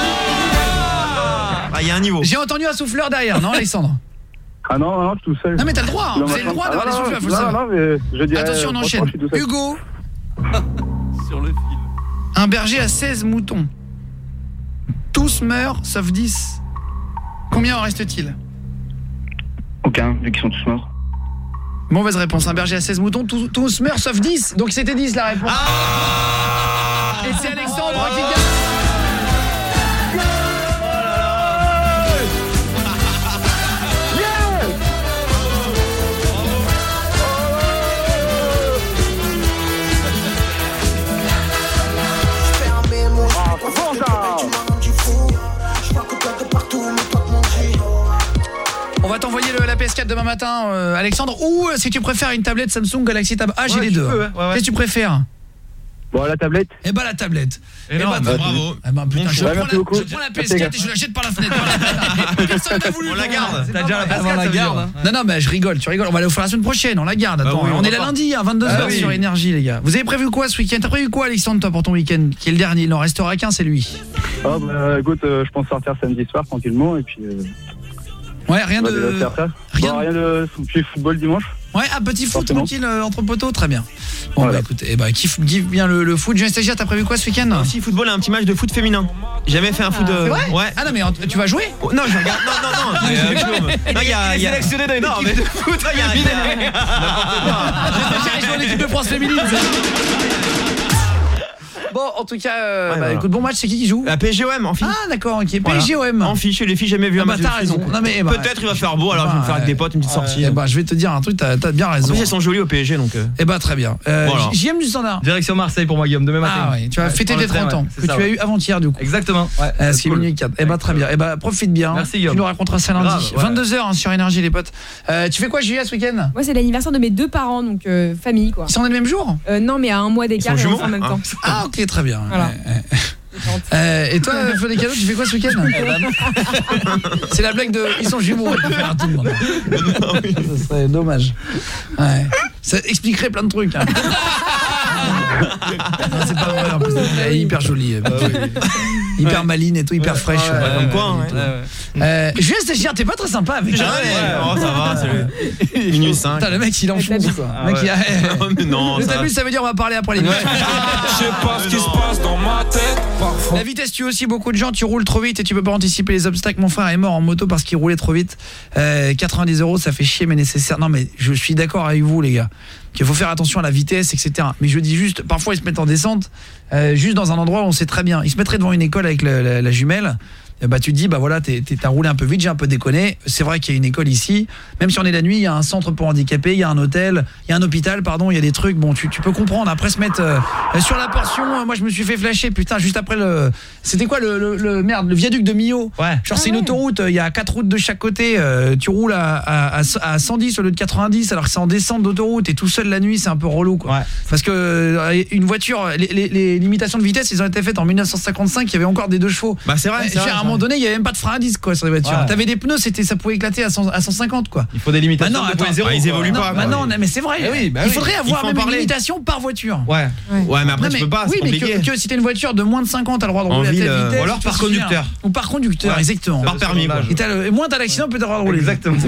[SPEAKER 3] Ah, il y a un niveau.
[SPEAKER 7] J'ai entendu un souffleur derrière, non Alexandre?
[SPEAKER 20] Ah non, non, je suis tout seul.
[SPEAKER 7] Non mais t'as le droit, hein.
[SPEAKER 20] Dans
[SPEAKER 7] Vous
[SPEAKER 20] ma
[SPEAKER 7] avez le
[SPEAKER 20] chambre.
[SPEAKER 7] droit d'avoir
[SPEAKER 20] Ah,
[SPEAKER 7] des
[SPEAKER 20] non,
[SPEAKER 7] souffleurs, faut le
[SPEAKER 20] non,
[SPEAKER 7] savoir.
[SPEAKER 20] non, mais je dirais,
[SPEAKER 7] Attention, on
[SPEAKER 20] franchement,
[SPEAKER 7] enchaîne.
[SPEAKER 20] je suis tout seul.
[SPEAKER 7] Hugo,
[SPEAKER 10] Sur le fil.
[SPEAKER 7] un berger a seize moutons. Tous meurent sauf dix. Combien en reste-t-il?
[SPEAKER 20] Aucun, vu qu'ils sont tous morts.
[SPEAKER 7] Mauvaise réponse, un berger a seize moutons, tous, tous meurent sauf dix. Donc c'était dix la réponse. Et c'est Alexandre qui gagne. On va t'envoyer le- la P S quatre demain matin, euh, Alexandre. Ou euh, si tu préfères une tablette Samsung Galaxy Tab. Ah, j'ai
[SPEAKER 10] Ouais,
[SPEAKER 7] les
[SPEAKER 10] tu
[SPEAKER 7] deux.
[SPEAKER 10] peux,
[SPEAKER 7] hein.
[SPEAKER 10] ouais, ouais, ouais.
[SPEAKER 7] Qu'est-ce que tu préfères?
[SPEAKER 20] Bon, la tablette.
[SPEAKER 7] Eh ben la tablette.
[SPEAKER 3] Eh ben,
[SPEAKER 7] bah,
[SPEAKER 3] bravo.
[SPEAKER 7] Eh ben putain, je,
[SPEAKER 20] Ouais,
[SPEAKER 7] prends
[SPEAKER 20] merci
[SPEAKER 7] la,
[SPEAKER 20] beaucoup.
[SPEAKER 7] je prends la P S
[SPEAKER 20] Merci,
[SPEAKER 7] quatre
[SPEAKER 20] gars.
[SPEAKER 7] et je la jette par la fenêtre. Voilà. Personne n'a voulu.
[SPEAKER 3] On la
[SPEAKER 7] pour
[SPEAKER 3] garde.
[SPEAKER 7] moi. C'est
[SPEAKER 10] T'as
[SPEAKER 7] pas
[SPEAKER 10] déjà
[SPEAKER 7] vrai.
[SPEAKER 10] la P S quatre,
[SPEAKER 7] On
[SPEAKER 10] ça veut
[SPEAKER 7] garde.
[SPEAKER 10] dire.
[SPEAKER 7] Non non, mais je rigole, tu rigoles. On va aller au faire la semaine prochaine, on la garde. Attends,
[SPEAKER 3] oui, on
[SPEAKER 7] on est
[SPEAKER 3] va
[SPEAKER 7] là
[SPEAKER 3] pas.
[SPEAKER 7] lundi à vingt-deux heures
[SPEAKER 10] Ah oui.
[SPEAKER 7] sur Énergie les gars. Vous avez prévu quoi ce week-end? T'as prévu quoi Alexandre toi pour ton week-end? Qui est le dernier? Il n'en restera qu'un, c'est lui.
[SPEAKER 20] Ah bah écoute, euh, je pense sortir samedi soir tranquillement et puis euh,
[SPEAKER 7] Ouais, rien
[SPEAKER 20] on va déjà
[SPEAKER 7] de
[SPEAKER 20] faire ça.
[SPEAKER 7] rien
[SPEAKER 20] Bon,
[SPEAKER 7] de-
[SPEAKER 20] rien de puis football dimanche.
[SPEAKER 7] Ouais, un petit foot
[SPEAKER 20] Forcément.
[SPEAKER 7] tranquille euh, entre poteaux, très bien. Bon
[SPEAKER 20] Voilà.
[SPEAKER 7] bah écoute, eh bah kiffe, kiffe bien le, le foot. Julien Stagia, t'as prévu quoi ce week-end?
[SPEAKER 3] Aussi football, un petit match de foot féminin. J'ai jamais fait un foot de.
[SPEAKER 7] C'est vrai?
[SPEAKER 3] Ouais.
[SPEAKER 7] Ah non mais en- tu vas jouer?
[SPEAKER 3] Oh, non, je regarde. Non, non, non.
[SPEAKER 10] Mais,
[SPEAKER 3] je-
[SPEAKER 10] euh,
[SPEAKER 3] je- Non, il y a. il y a-
[SPEAKER 10] sélectionné dans une
[SPEAKER 3] Non,
[SPEAKER 10] équipe
[SPEAKER 3] mais
[SPEAKER 10] de foot.
[SPEAKER 3] il y a- il y a- n'importe quoi.
[SPEAKER 7] J'ai joué en équipe de France féminine. ça.
[SPEAKER 10] Bon,
[SPEAKER 7] en tout cas, euh,
[SPEAKER 3] Ouais,
[SPEAKER 7] bah,
[SPEAKER 3] voilà.
[SPEAKER 7] écoute, bon match, c'est qui qui joue?
[SPEAKER 3] La P S G O M en fille.
[SPEAKER 7] Ah d'accord, ok.
[SPEAKER 3] Voilà.
[SPEAKER 7] P S G O M.
[SPEAKER 3] En fille, chez les filles, j'ai jamais vu
[SPEAKER 7] Ah
[SPEAKER 3] un
[SPEAKER 7] bah
[SPEAKER 3] match.
[SPEAKER 7] t'as
[SPEAKER 3] de filles,
[SPEAKER 7] raison.
[SPEAKER 3] donc,
[SPEAKER 7] Non, mais, bah,
[SPEAKER 3] peut-être il va faire beau, alors je vais me faire avec des potes une petite sortie.
[SPEAKER 7] Eh bah, je vais te dire un truc, t'as as bien raison.
[SPEAKER 3] En plus, elles sont jolies au P S G, donc. euh,
[SPEAKER 7] Eh bah très bien. Euh,
[SPEAKER 3] Voilà.
[SPEAKER 7] J M du standard.
[SPEAKER 10] Direction Marseille pour moi Guillaume demain matin.
[SPEAKER 7] Ah ouais, tu vas
[SPEAKER 10] Ouais,
[SPEAKER 7] fêter
[SPEAKER 10] prends
[SPEAKER 7] tes
[SPEAKER 10] le train,
[SPEAKER 7] trente ans
[SPEAKER 10] ouais,
[SPEAKER 7] que
[SPEAKER 10] c'est
[SPEAKER 7] tu
[SPEAKER 10] ça,
[SPEAKER 7] as
[SPEAKER 10] ouais.
[SPEAKER 7] eu avant-hier du coup.
[SPEAKER 10] Exactement. Ouais.
[SPEAKER 7] Euh,
[SPEAKER 10] c'est
[SPEAKER 7] ce qui est
[SPEAKER 10] cool.
[SPEAKER 7] minuit quatre. Eh bah très bien. Eh bah profite bien.
[SPEAKER 10] Merci, Guillaume.
[SPEAKER 7] Tu nous raconteras ça lundi.
[SPEAKER 10] Grave, ouais.
[SPEAKER 7] vingt-deux heures hein, sur Énergie les potes. Euh, tu fais quoi Julia ce week-end?
[SPEAKER 4] Moi, c'est l'anniversaire de mes deux parents, donc euh, famille quoi.
[SPEAKER 7] Ils sont le même jour?
[SPEAKER 4] Euh, non, mais à un mois d'écart
[SPEAKER 7] Ils
[SPEAKER 4] et
[SPEAKER 7] sont
[SPEAKER 4] on fait en même
[SPEAKER 7] jumeaux
[SPEAKER 4] temps.
[SPEAKER 7] Ah ok, très bien.
[SPEAKER 4] Voilà.
[SPEAKER 7] Euh, et toi, Feu des cadeaux, tu fais quoi ce week-end? C'est la blague de ils sont jumeaux, on peut faire à tout le monde. Ça serait dommage. Ouais. Ça expliquerait plein de trucs. Hein. Non, c'est pas vrai en plus, elle est hyper jolie.
[SPEAKER 10] Ah
[SPEAKER 7] Hyper maline et tout, hyper fraîche.
[SPEAKER 3] ouais, ouais, comme quoi, hein,
[SPEAKER 7] et tout. Euh, Julien Stéchier, t'es pas très sympa avec
[SPEAKER 3] Ouais, oh, ça va, c'est le minuit cinq.
[SPEAKER 7] Putain, le mec il enfonce quoi.
[SPEAKER 3] Ah
[SPEAKER 7] Le mec,
[SPEAKER 3] ouais.
[SPEAKER 7] il a...
[SPEAKER 3] Non, mais non,
[SPEAKER 7] Le
[SPEAKER 3] ça-
[SPEAKER 7] début ça veut dire on va parler après les
[SPEAKER 11] Je sais pas ce qui se passe dans ma tête parfois.
[SPEAKER 7] La vitesse tue aussi beaucoup de gens, tu roules trop vite et tu peux pas anticiper les obstacles. Mon frère est mort en moto parce qu'il roulait trop vite. Euh, quatre-vingt-dix euros, ça fait chier mais nécessaire. Non mais je suis d'accord avec vous les gars, qu'il faut faire attention à la vitesse, et cetera. Mais je dis juste, parfois ils se mettent en descente, euh, juste dans un endroit où on sait très bien. Ils se mettraient devant une école avec la, la, la jumelle. Et bah tu te dis bah voilà t'es, t'es, t'as roulé un peu vite, j'ai un peu déconné. C'est vrai qu'il y a une école ici, même si on est la nuit, il y a un centre pour handicapés, il y a un hôtel, il y a un hôpital, pardon, il y a des trucs. Bon tu, tu peux comprendre. Après se mettre euh, sur la portion, euh, moi je me suis fait flasher putain juste après le, c'était quoi le, le, le merde le viaduc de Millau.
[SPEAKER 10] Ouais.
[SPEAKER 7] Genre c'est une autoroute, il y a quatre routes de chaque côté, euh, tu roules à, à, à cent dix au lieu de quatre-vingt-dix alors que c'est en descente d'autoroute et tout seul la nuit, c'est un peu relou quoi.
[SPEAKER 10] Ouais.
[SPEAKER 7] Parce que euh, une voiture, les, les, les limitations de vitesse, ils ont été faites en mille neuf cent cinquante-cinq, il y avait encore des deux chevaux.
[SPEAKER 3] Bah c'est vrai, c'est
[SPEAKER 7] Euh,
[SPEAKER 3] vrai,
[SPEAKER 7] à un
[SPEAKER 3] c'est
[SPEAKER 7] moment
[SPEAKER 3] vrai.
[SPEAKER 7] donné, il y avait même pas de frein à disque quoi sur les voitures.
[SPEAKER 10] Ouais.
[SPEAKER 7] T'avais des pneus, c'était ça pouvait éclater à, cent, à cent cinquante quoi.
[SPEAKER 10] Il faut des limitations
[SPEAKER 7] Bah non,
[SPEAKER 10] de
[SPEAKER 7] attends,
[SPEAKER 10] deux point zéro,
[SPEAKER 3] bah, ils
[SPEAKER 10] quoi.
[SPEAKER 3] évoluent
[SPEAKER 7] Non,
[SPEAKER 3] pas,
[SPEAKER 7] bah
[SPEAKER 3] quoi.
[SPEAKER 7] non, mais c'est vrai.
[SPEAKER 10] Eh oui, bah
[SPEAKER 7] il
[SPEAKER 10] oui.
[SPEAKER 7] faudrait
[SPEAKER 3] Il
[SPEAKER 7] avoir
[SPEAKER 3] faut en
[SPEAKER 7] même une
[SPEAKER 3] parler.
[SPEAKER 7] limitation par voiture.
[SPEAKER 10] Ouais.
[SPEAKER 3] Ouais, mais après
[SPEAKER 7] Non,
[SPEAKER 3] tu peux pas,
[SPEAKER 7] oui,
[SPEAKER 3] c'est
[SPEAKER 7] mais
[SPEAKER 3] compliqué.
[SPEAKER 7] que, que si t'es une voiture de moins de cinquante, t'as le droit de
[SPEAKER 3] En
[SPEAKER 7] rouler
[SPEAKER 3] ville,
[SPEAKER 7] à telle
[SPEAKER 3] euh,
[SPEAKER 7] vitesse.
[SPEAKER 10] ou alors
[SPEAKER 7] tu
[SPEAKER 10] par
[SPEAKER 7] vois ce que je veux dire.
[SPEAKER 10] conducteur.
[SPEAKER 7] Ou par conducteur,
[SPEAKER 10] Ouais.
[SPEAKER 7] exactement.
[SPEAKER 3] Par permis, quoi.
[SPEAKER 7] Et, t'as le, et moins t'as l'accident, peut-être avoir de rouler.
[SPEAKER 10] Exactement.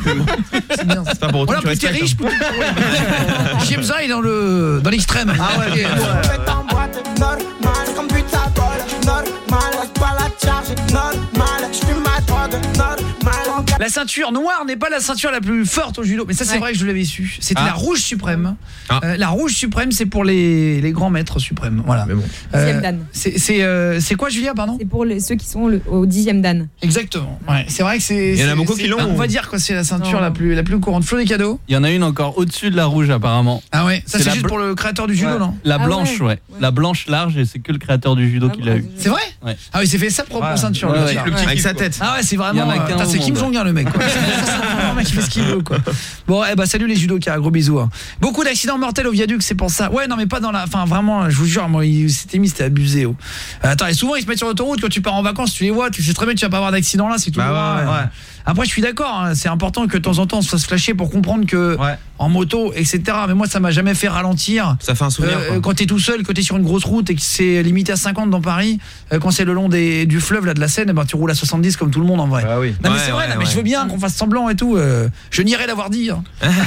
[SPEAKER 7] C'est bien.
[SPEAKER 3] C'est pas pour autant
[SPEAKER 7] Voilà,
[SPEAKER 3] que tu
[SPEAKER 7] plus t'es
[SPEAKER 3] respectes.
[SPEAKER 7] riche, plus tu peux rouler. James il est dans le dans l'extrême.
[SPEAKER 10] Ah ouais,
[SPEAKER 7] Ok.
[SPEAKER 11] En boîte normal, comme but à bol, normal, reste pas la charge, normal, je fume ma drogue, normal.
[SPEAKER 7] La ceinture noire n'est pas la ceinture la plus forte au judo, mais ça c'est
[SPEAKER 4] Ouais.
[SPEAKER 7] vrai que je l'avais su. C'était
[SPEAKER 3] Ah.
[SPEAKER 7] la rouge suprême.
[SPEAKER 3] Ah.
[SPEAKER 7] Euh, la rouge suprême, c'est pour les, les grands maîtres suprêmes. Voilà.
[SPEAKER 3] Mais bon.
[SPEAKER 4] Dixième dan.
[SPEAKER 7] C'est c'est euh, c'est quoi Julia, pardon?
[SPEAKER 4] C'est pour les- ceux qui sont le- au dixième dan.
[SPEAKER 7] Exactement. Ouais, c'est vrai que c'est.
[SPEAKER 3] Il y en a
[SPEAKER 7] c'est-
[SPEAKER 3] beaucoup
[SPEAKER 7] c'est-
[SPEAKER 3] qui l'ont,
[SPEAKER 7] On
[SPEAKER 3] ou-
[SPEAKER 7] va dire que c'est la ceinture
[SPEAKER 4] Non.
[SPEAKER 7] la plus la plus courante. Flo des cadeaux.
[SPEAKER 5] Il y en a une encore au-dessus de la rouge apparemment.
[SPEAKER 7] Ah ouais. Ça
[SPEAKER 5] C'est
[SPEAKER 7] c'est
[SPEAKER 5] la
[SPEAKER 7] juste
[SPEAKER 5] bl-
[SPEAKER 7] pour le créateur du judo,
[SPEAKER 5] Ouais.
[SPEAKER 7] non?
[SPEAKER 5] La
[SPEAKER 4] Ah
[SPEAKER 5] blanche,
[SPEAKER 4] ouais.
[SPEAKER 5] ouais. La blanche large et c'est que le créateur du judo
[SPEAKER 4] Ah
[SPEAKER 5] qui
[SPEAKER 4] bon,
[SPEAKER 5] l'a eu.
[SPEAKER 7] C'est vrai?
[SPEAKER 5] Ouais.
[SPEAKER 7] Ah oui, c'est fait sa propre
[SPEAKER 10] Ouais.
[SPEAKER 7] ceinture.
[SPEAKER 5] Ouais,
[SPEAKER 7] le
[SPEAKER 5] ouais.
[SPEAKER 7] gars.
[SPEAKER 10] Le petit
[SPEAKER 3] Avec
[SPEAKER 10] kiff,
[SPEAKER 3] sa
[SPEAKER 10] quoi.
[SPEAKER 3] tête.
[SPEAKER 7] Ah ouais, c'est vraiment.
[SPEAKER 5] Il y en a
[SPEAKER 7] euh,
[SPEAKER 5] qu'un
[SPEAKER 7] putain,
[SPEAKER 5] au
[SPEAKER 7] c'est Kim
[SPEAKER 5] monde,
[SPEAKER 7] Jong-un le mec. Quoi. C'est vraiment un mec qui fait ce qu'il veut quoi. Bon, eh bah salut les judokas, gros bisous. Hein. Beaucoup d'accidents mortels au viaduc, c'est pour ça. Ouais, non mais pas dans la. Enfin vraiment, je vous jure, moi, il s'était mis, c'était abusé. Oh. Euh, attends, et souvent ils se mettent sur l'autoroute quand tu pars en vacances, tu les vois, tu sais très bien que tu vas pas avoir d'accident là, c'est tout.
[SPEAKER 3] Bah
[SPEAKER 7] droit,
[SPEAKER 3] ouais,
[SPEAKER 7] ouais.
[SPEAKER 10] ouais.
[SPEAKER 7] Après, je suis d'accord, hein, c'est important que de temps en temps on se fasse flasher pour comprendre que
[SPEAKER 10] Ouais.
[SPEAKER 7] en moto, et cetera. Mais moi, ça m'a jamais fait ralentir.
[SPEAKER 3] Ça fait un souvenir.
[SPEAKER 7] Euh,
[SPEAKER 3] quoi.
[SPEAKER 7] quand t'es tout seul, quand t'es sur une grosse route et que c'est limité à cinquante dans Paris, euh, quand c'est le long des, du fleuve là de la Seine, eh ben tu roules à soixante-dix comme tout le monde en vrai.
[SPEAKER 10] Bah oui.
[SPEAKER 7] Non mais
[SPEAKER 3] Ouais,
[SPEAKER 7] c'est vrai,
[SPEAKER 3] ouais,
[SPEAKER 7] non, mais
[SPEAKER 3] ouais.
[SPEAKER 7] je veux bien qu'on fasse semblant et tout. euh, je nierais l'avoir dit. Hein.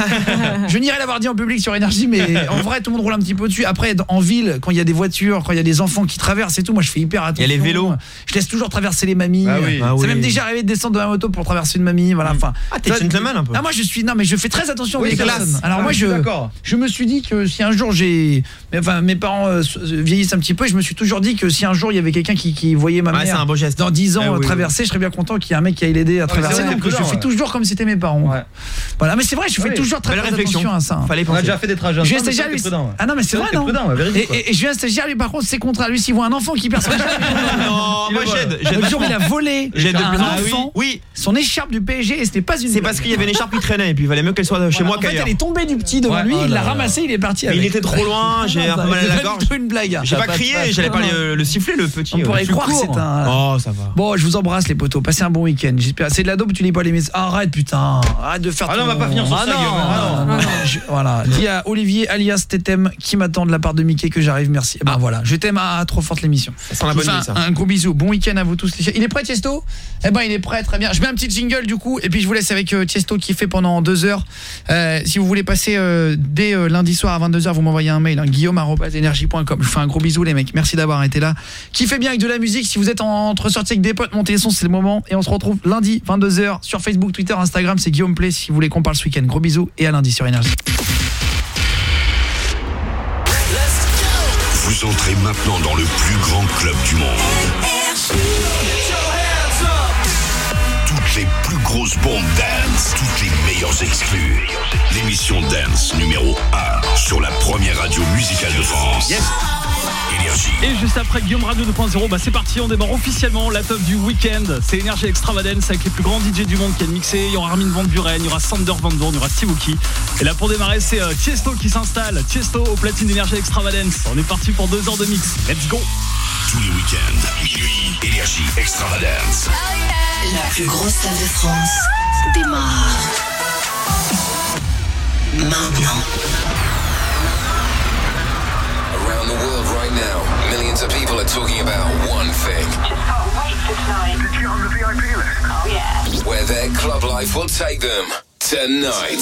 [SPEAKER 7] je nierais l'avoir dit en public sur Énergie, mais en vrai tout le monde roule un petit peu dessus. Après dans- en ville, quand il y a des voitures, quand il y a des enfants qui traversent et tout, moi je fais hyper attention.
[SPEAKER 3] Il y a les vélos.
[SPEAKER 7] Je laisse toujours traverser les mamies.
[SPEAKER 10] Ah oui.
[SPEAKER 3] Ah
[SPEAKER 7] C'est
[SPEAKER 3] oui.
[SPEAKER 7] même déjà arrivé de descendre de la moto pour traverser une mamie. Voilà. Enfin.
[SPEAKER 3] Ah, t'es gentleman un peu.
[SPEAKER 7] Ah moi je suis non mais je fais très attention
[SPEAKER 10] Oui,
[SPEAKER 7] aux
[SPEAKER 10] classe.
[SPEAKER 7] personnes. Alors
[SPEAKER 10] Ah,
[SPEAKER 7] moi
[SPEAKER 10] je
[SPEAKER 7] je
[SPEAKER 10] suis d'accord.
[SPEAKER 7] je me suis dit que si un jour j'ai mais enfin mes parents euh, s- vieillissent un petit peu, je me suis toujours dit que si un jour il y avait quelqu'un qui, qui voyait ma
[SPEAKER 3] Ouais, c'est
[SPEAKER 7] mère
[SPEAKER 3] un beau geste.
[SPEAKER 7] dans dix ans
[SPEAKER 3] Ah oui,
[SPEAKER 7] euh,
[SPEAKER 3] oui.
[SPEAKER 7] traverser, je serais bien content qu'il y ait un mec qui aille l'aider à
[SPEAKER 10] mais c'est
[SPEAKER 7] traverser.
[SPEAKER 10] vrai,
[SPEAKER 7] Donc
[SPEAKER 10] c'est
[SPEAKER 7] je
[SPEAKER 10] prudent,
[SPEAKER 7] fais
[SPEAKER 10] ouais.
[SPEAKER 7] toujours comme si c'était mes parents.
[SPEAKER 10] Ouais.
[SPEAKER 7] Voilà, mais c'est vrai, je fais
[SPEAKER 10] Oui.
[SPEAKER 7] toujours très,
[SPEAKER 3] Belle
[SPEAKER 7] très
[SPEAKER 3] réflexion.
[SPEAKER 7] attention à ça.
[SPEAKER 3] Fallait
[SPEAKER 10] On a
[SPEAKER 3] penser.
[SPEAKER 10] déjà fait des trajets
[SPEAKER 7] Julien
[SPEAKER 10] ensemble, mais
[SPEAKER 7] Stégial,
[SPEAKER 10] toi,
[SPEAKER 7] lui,
[SPEAKER 10] t'es prudent, ouais.
[SPEAKER 7] ah non mais c'est
[SPEAKER 10] Toi,
[SPEAKER 7] vrai
[SPEAKER 10] t'es
[SPEAKER 7] non.
[SPEAKER 10] prudent, ouais,
[SPEAKER 7] Et,
[SPEAKER 10] véridique, quoi.
[SPEAKER 7] et, et Julien Stégial, lui par contre c'est contraire. Lui s'il voit un enfant qui perd son écharpe,
[SPEAKER 3] Non, moi j'aide. j'aide
[SPEAKER 7] le jour il a volé
[SPEAKER 3] J'aide
[SPEAKER 7] à
[SPEAKER 3] de
[SPEAKER 7] un
[SPEAKER 3] plus en plus.
[SPEAKER 7] enfant
[SPEAKER 3] Oui,
[SPEAKER 7] son écharpe du P S G et c'était pas une.
[SPEAKER 3] c'est parce qu'il y avait une écharpe qui traînait et puis il valait mieux qu'elle soit chez
[SPEAKER 7] Voilà,
[SPEAKER 3] moi
[SPEAKER 7] en fait,
[SPEAKER 3] qu'ailleurs.
[SPEAKER 7] elle est tombée du petit devant
[SPEAKER 10] Ouais,
[SPEAKER 7] lui,
[SPEAKER 10] oh
[SPEAKER 7] il
[SPEAKER 10] là
[SPEAKER 7] l'a
[SPEAKER 10] là.
[SPEAKER 7] ramassé, il est parti
[SPEAKER 3] Mais
[SPEAKER 7] avec.
[SPEAKER 3] il était trop loin, j'ai un peu mal à la gorge.
[SPEAKER 7] C'est une blague.
[SPEAKER 3] J'ai pas
[SPEAKER 5] pas de
[SPEAKER 3] crié,
[SPEAKER 5] place.
[SPEAKER 3] j'allais pas
[SPEAKER 7] Non,
[SPEAKER 3] le, le siffler le petit.
[SPEAKER 7] On
[SPEAKER 3] euh,
[SPEAKER 7] pourrait
[SPEAKER 3] plus
[SPEAKER 7] croire que
[SPEAKER 3] court.
[SPEAKER 7] c'est un.
[SPEAKER 3] Oh, ça va.
[SPEAKER 7] Bon, je vous embrasse les potos. Passez un bon week-end. J'espère. C'est de la dope, tu lis pas les messages. Arrête putain. Arrête de faire.
[SPEAKER 10] Ah non,
[SPEAKER 7] ton-
[SPEAKER 10] on va pas finir sur
[SPEAKER 7] Ah
[SPEAKER 10] ça,
[SPEAKER 7] non.
[SPEAKER 10] Guillaume. Ah non.
[SPEAKER 7] Ah non. Je- Voilà. Dis à Olivier alias Tetem qui m'attend de la part de Mickey que j'arrive. Merci. Eh ben voilà. Je t'aime à, à trop forte l'émission.
[SPEAKER 3] Ça sent la
[SPEAKER 7] Je vous
[SPEAKER 3] bonne
[SPEAKER 7] fais
[SPEAKER 3] nuit, ça.
[SPEAKER 7] un, un gros bisou. Bon week-end à vous tous. Il est prêt Tiesto? Eh ben il est prêt. Très bien. Je mets un petit jingle du coup et puis je vous laisse avec euh, Tiesto qui fait pendant deux heures. Euh, si vous voulez passer euh, dès euh, lundi soir à vingt-deux heures, vous m'envoyez un mail. Hein, guillaume arobase énergie point com. Je vous fais un gros bisou les mecs. Merci d'avoir été là. Kiffez bien avec de la musique. Si vous êtes en, entre sorties avec des potes, montez les sons, c'est le moment. Et on se retrouve lundi vingt-deux heures sur Facebook, Twitter, Instagram. C'est Guillaume Play. Si vous voulez qu'on parle ce week-end, gros bisous et à lundi sur Énergie.
[SPEAKER 6] Vous entrez maintenant dans le plus grand club du monde. Toutes les plus grosses bombes dance, toutes les meilleures exclus. L'émission dance numéro un sur la première radio musicale de France.
[SPEAKER 9] Yes.
[SPEAKER 6] Énergie.
[SPEAKER 9] Et juste après Guillaume Radio deux point zéro, bah c'est parti, on démarre officiellement la top du week-end. C'est Énergie Extravagance avec les plus grands D J du monde qui viennent mixer. Il y aura Armin van Buren, il y aura Sander Van Doorn, il y aura Steve Aoki. Et là pour démarrer, c'est euh, Tiesto qui s'installe. Tiesto au platine d'Énergie Extravagance. On est parti pour deux heures de mix. Let's go.
[SPEAKER 6] Tous les week-ends, minuit, Énergie Extravagance.
[SPEAKER 12] La plus grosse salle de France démarre maintenant.
[SPEAKER 13] Around the world right now, millions of people are talking about one thing.
[SPEAKER 11] Did you on the V I P list?
[SPEAKER 13] Oh yeah. Where their club life will take them tonight.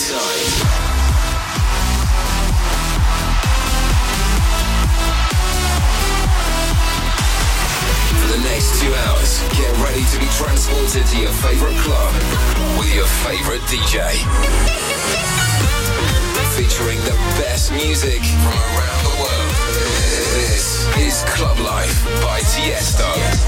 [SPEAKER 13] For the next two hours, get ready to be transported to your favorite club with your favorite D J. Featuring the best music from around the world. This is Club Life by Tiesto.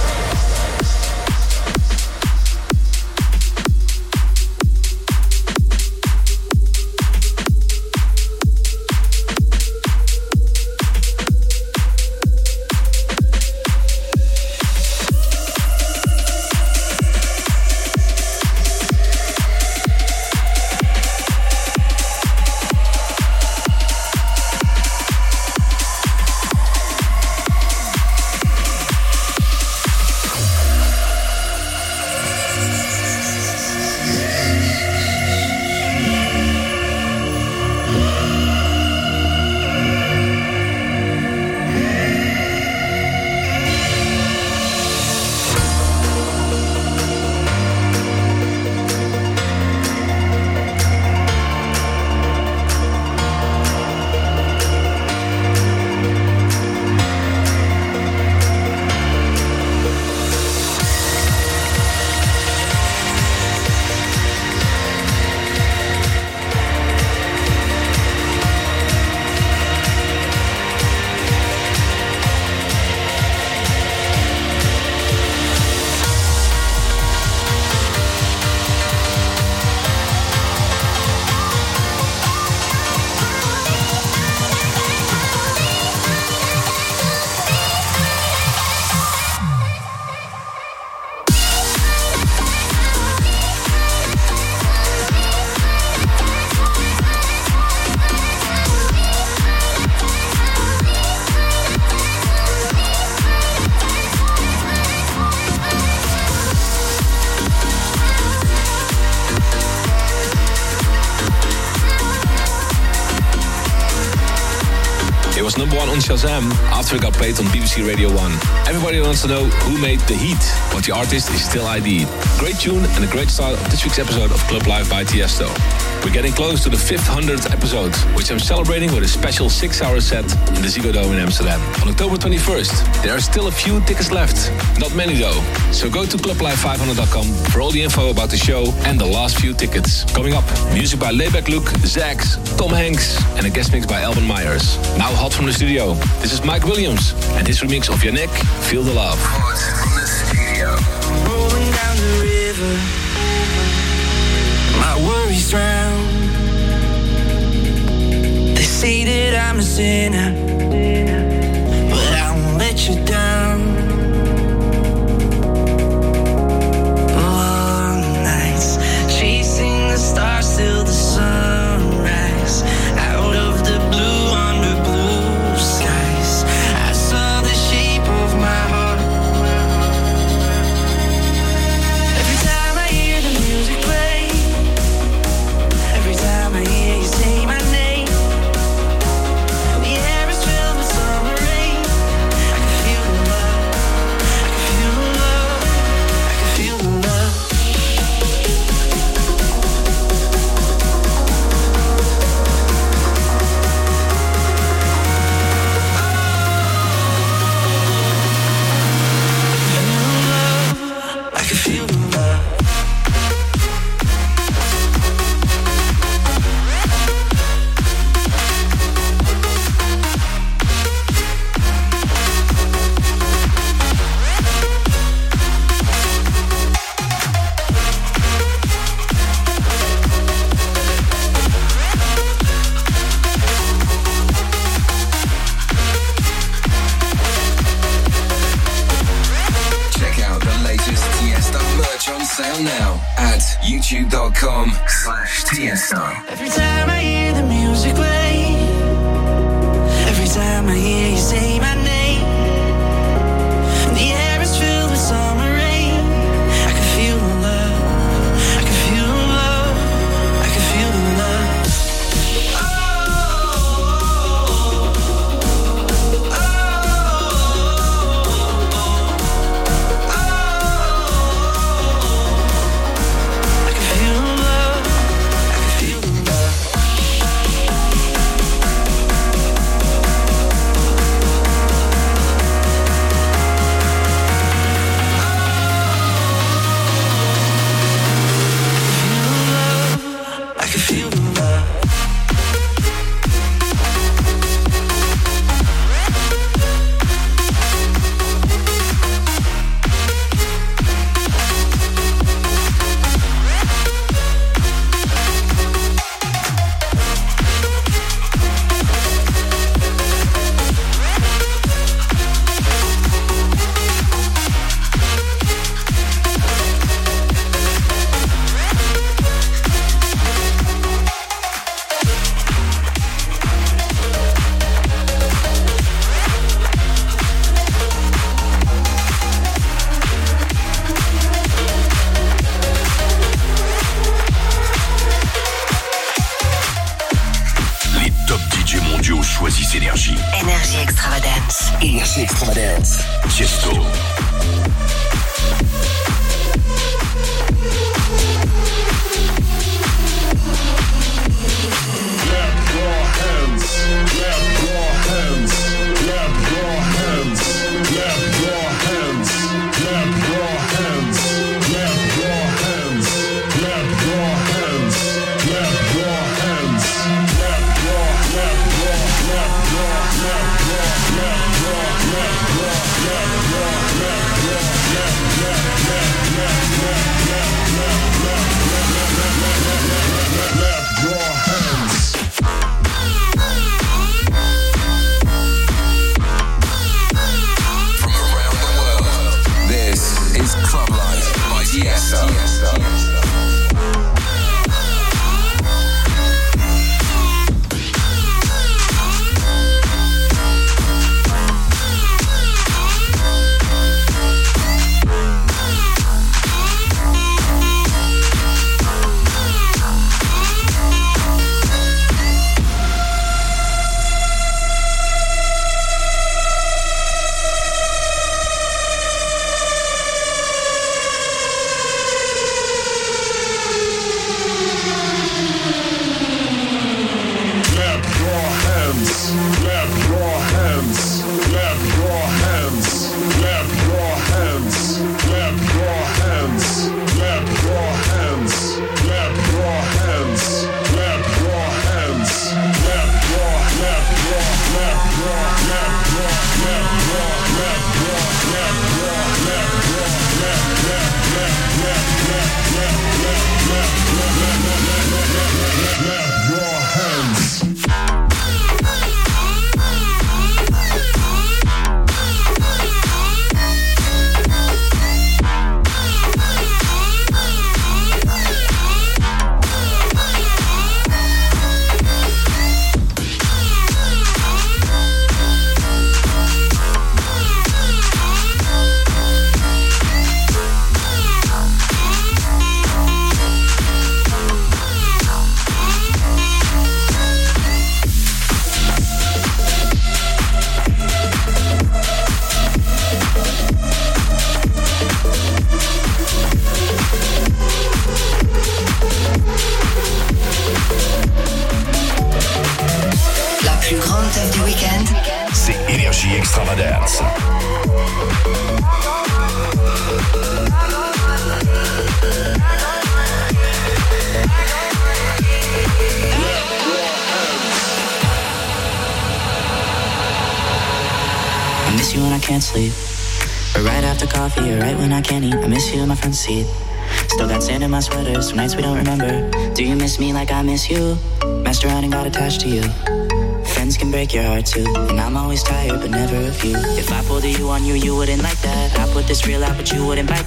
[SPEAKER 19] was number one on Shazam after it got played on B B C Radio one. Everybody wants to know who made the heat, but the artist is still I D. Great tune and a great start of this week's episode of Club Live by Tiesto. We're getting close to the five hundredth episode, which I'm celebrating with a special six-hour set in the Ziggo Dome in Amsterdam. On October twenty-first, there are still a few tickets left. Not many though. So go to club live five hundred dot com for all the info about the show and the last few tickets. Coming up, music by Layback Luke, Zax, Tom Hanks, and a guest mix by Alban Myers. Now hot from the studio, this is Mike Williams and his remix of Yannick, Feel the Love.
[SPEAKER 11] Hot from the studio. Rolling down the river, my worries drown. They say that I'm a sinner, but I won't let you down. Long nights chasing the stars till the sunrise. Out of the blue, under blue skies, I saw the shape of my heart. Every time I hear the music play, every time I hear you say my name, the air is filled with sunlight.
[SPEAKER 13] down now at youtube.com slash Tiesto.
[SPEAKER 11] Every time I hear the music play, every time I hear you say my name, the air is filled with summer rain. I can feel the love, I can feel the love, I can feel the love.
[SPEAKER 6] Choisissent Énergie.
[SPEAKER 12] Énergie Extravagance.
[SPEAKER 6] Énergie Extravagance. Tiesto. Extravagance.
[SPEAKER 1] I miss you when I can't sleep, or right after coffee, or right when I can't eat. I miss you in my front seat. Still got sand in my sweater, some nights we don't remember. Do you miss me like I miss you? Messed around and got attached to you. Friends can break your heart too, and I'm always tired but never of you. If I pulled a you on you, you wouldn't like that. I put this real out but you wouldn't bite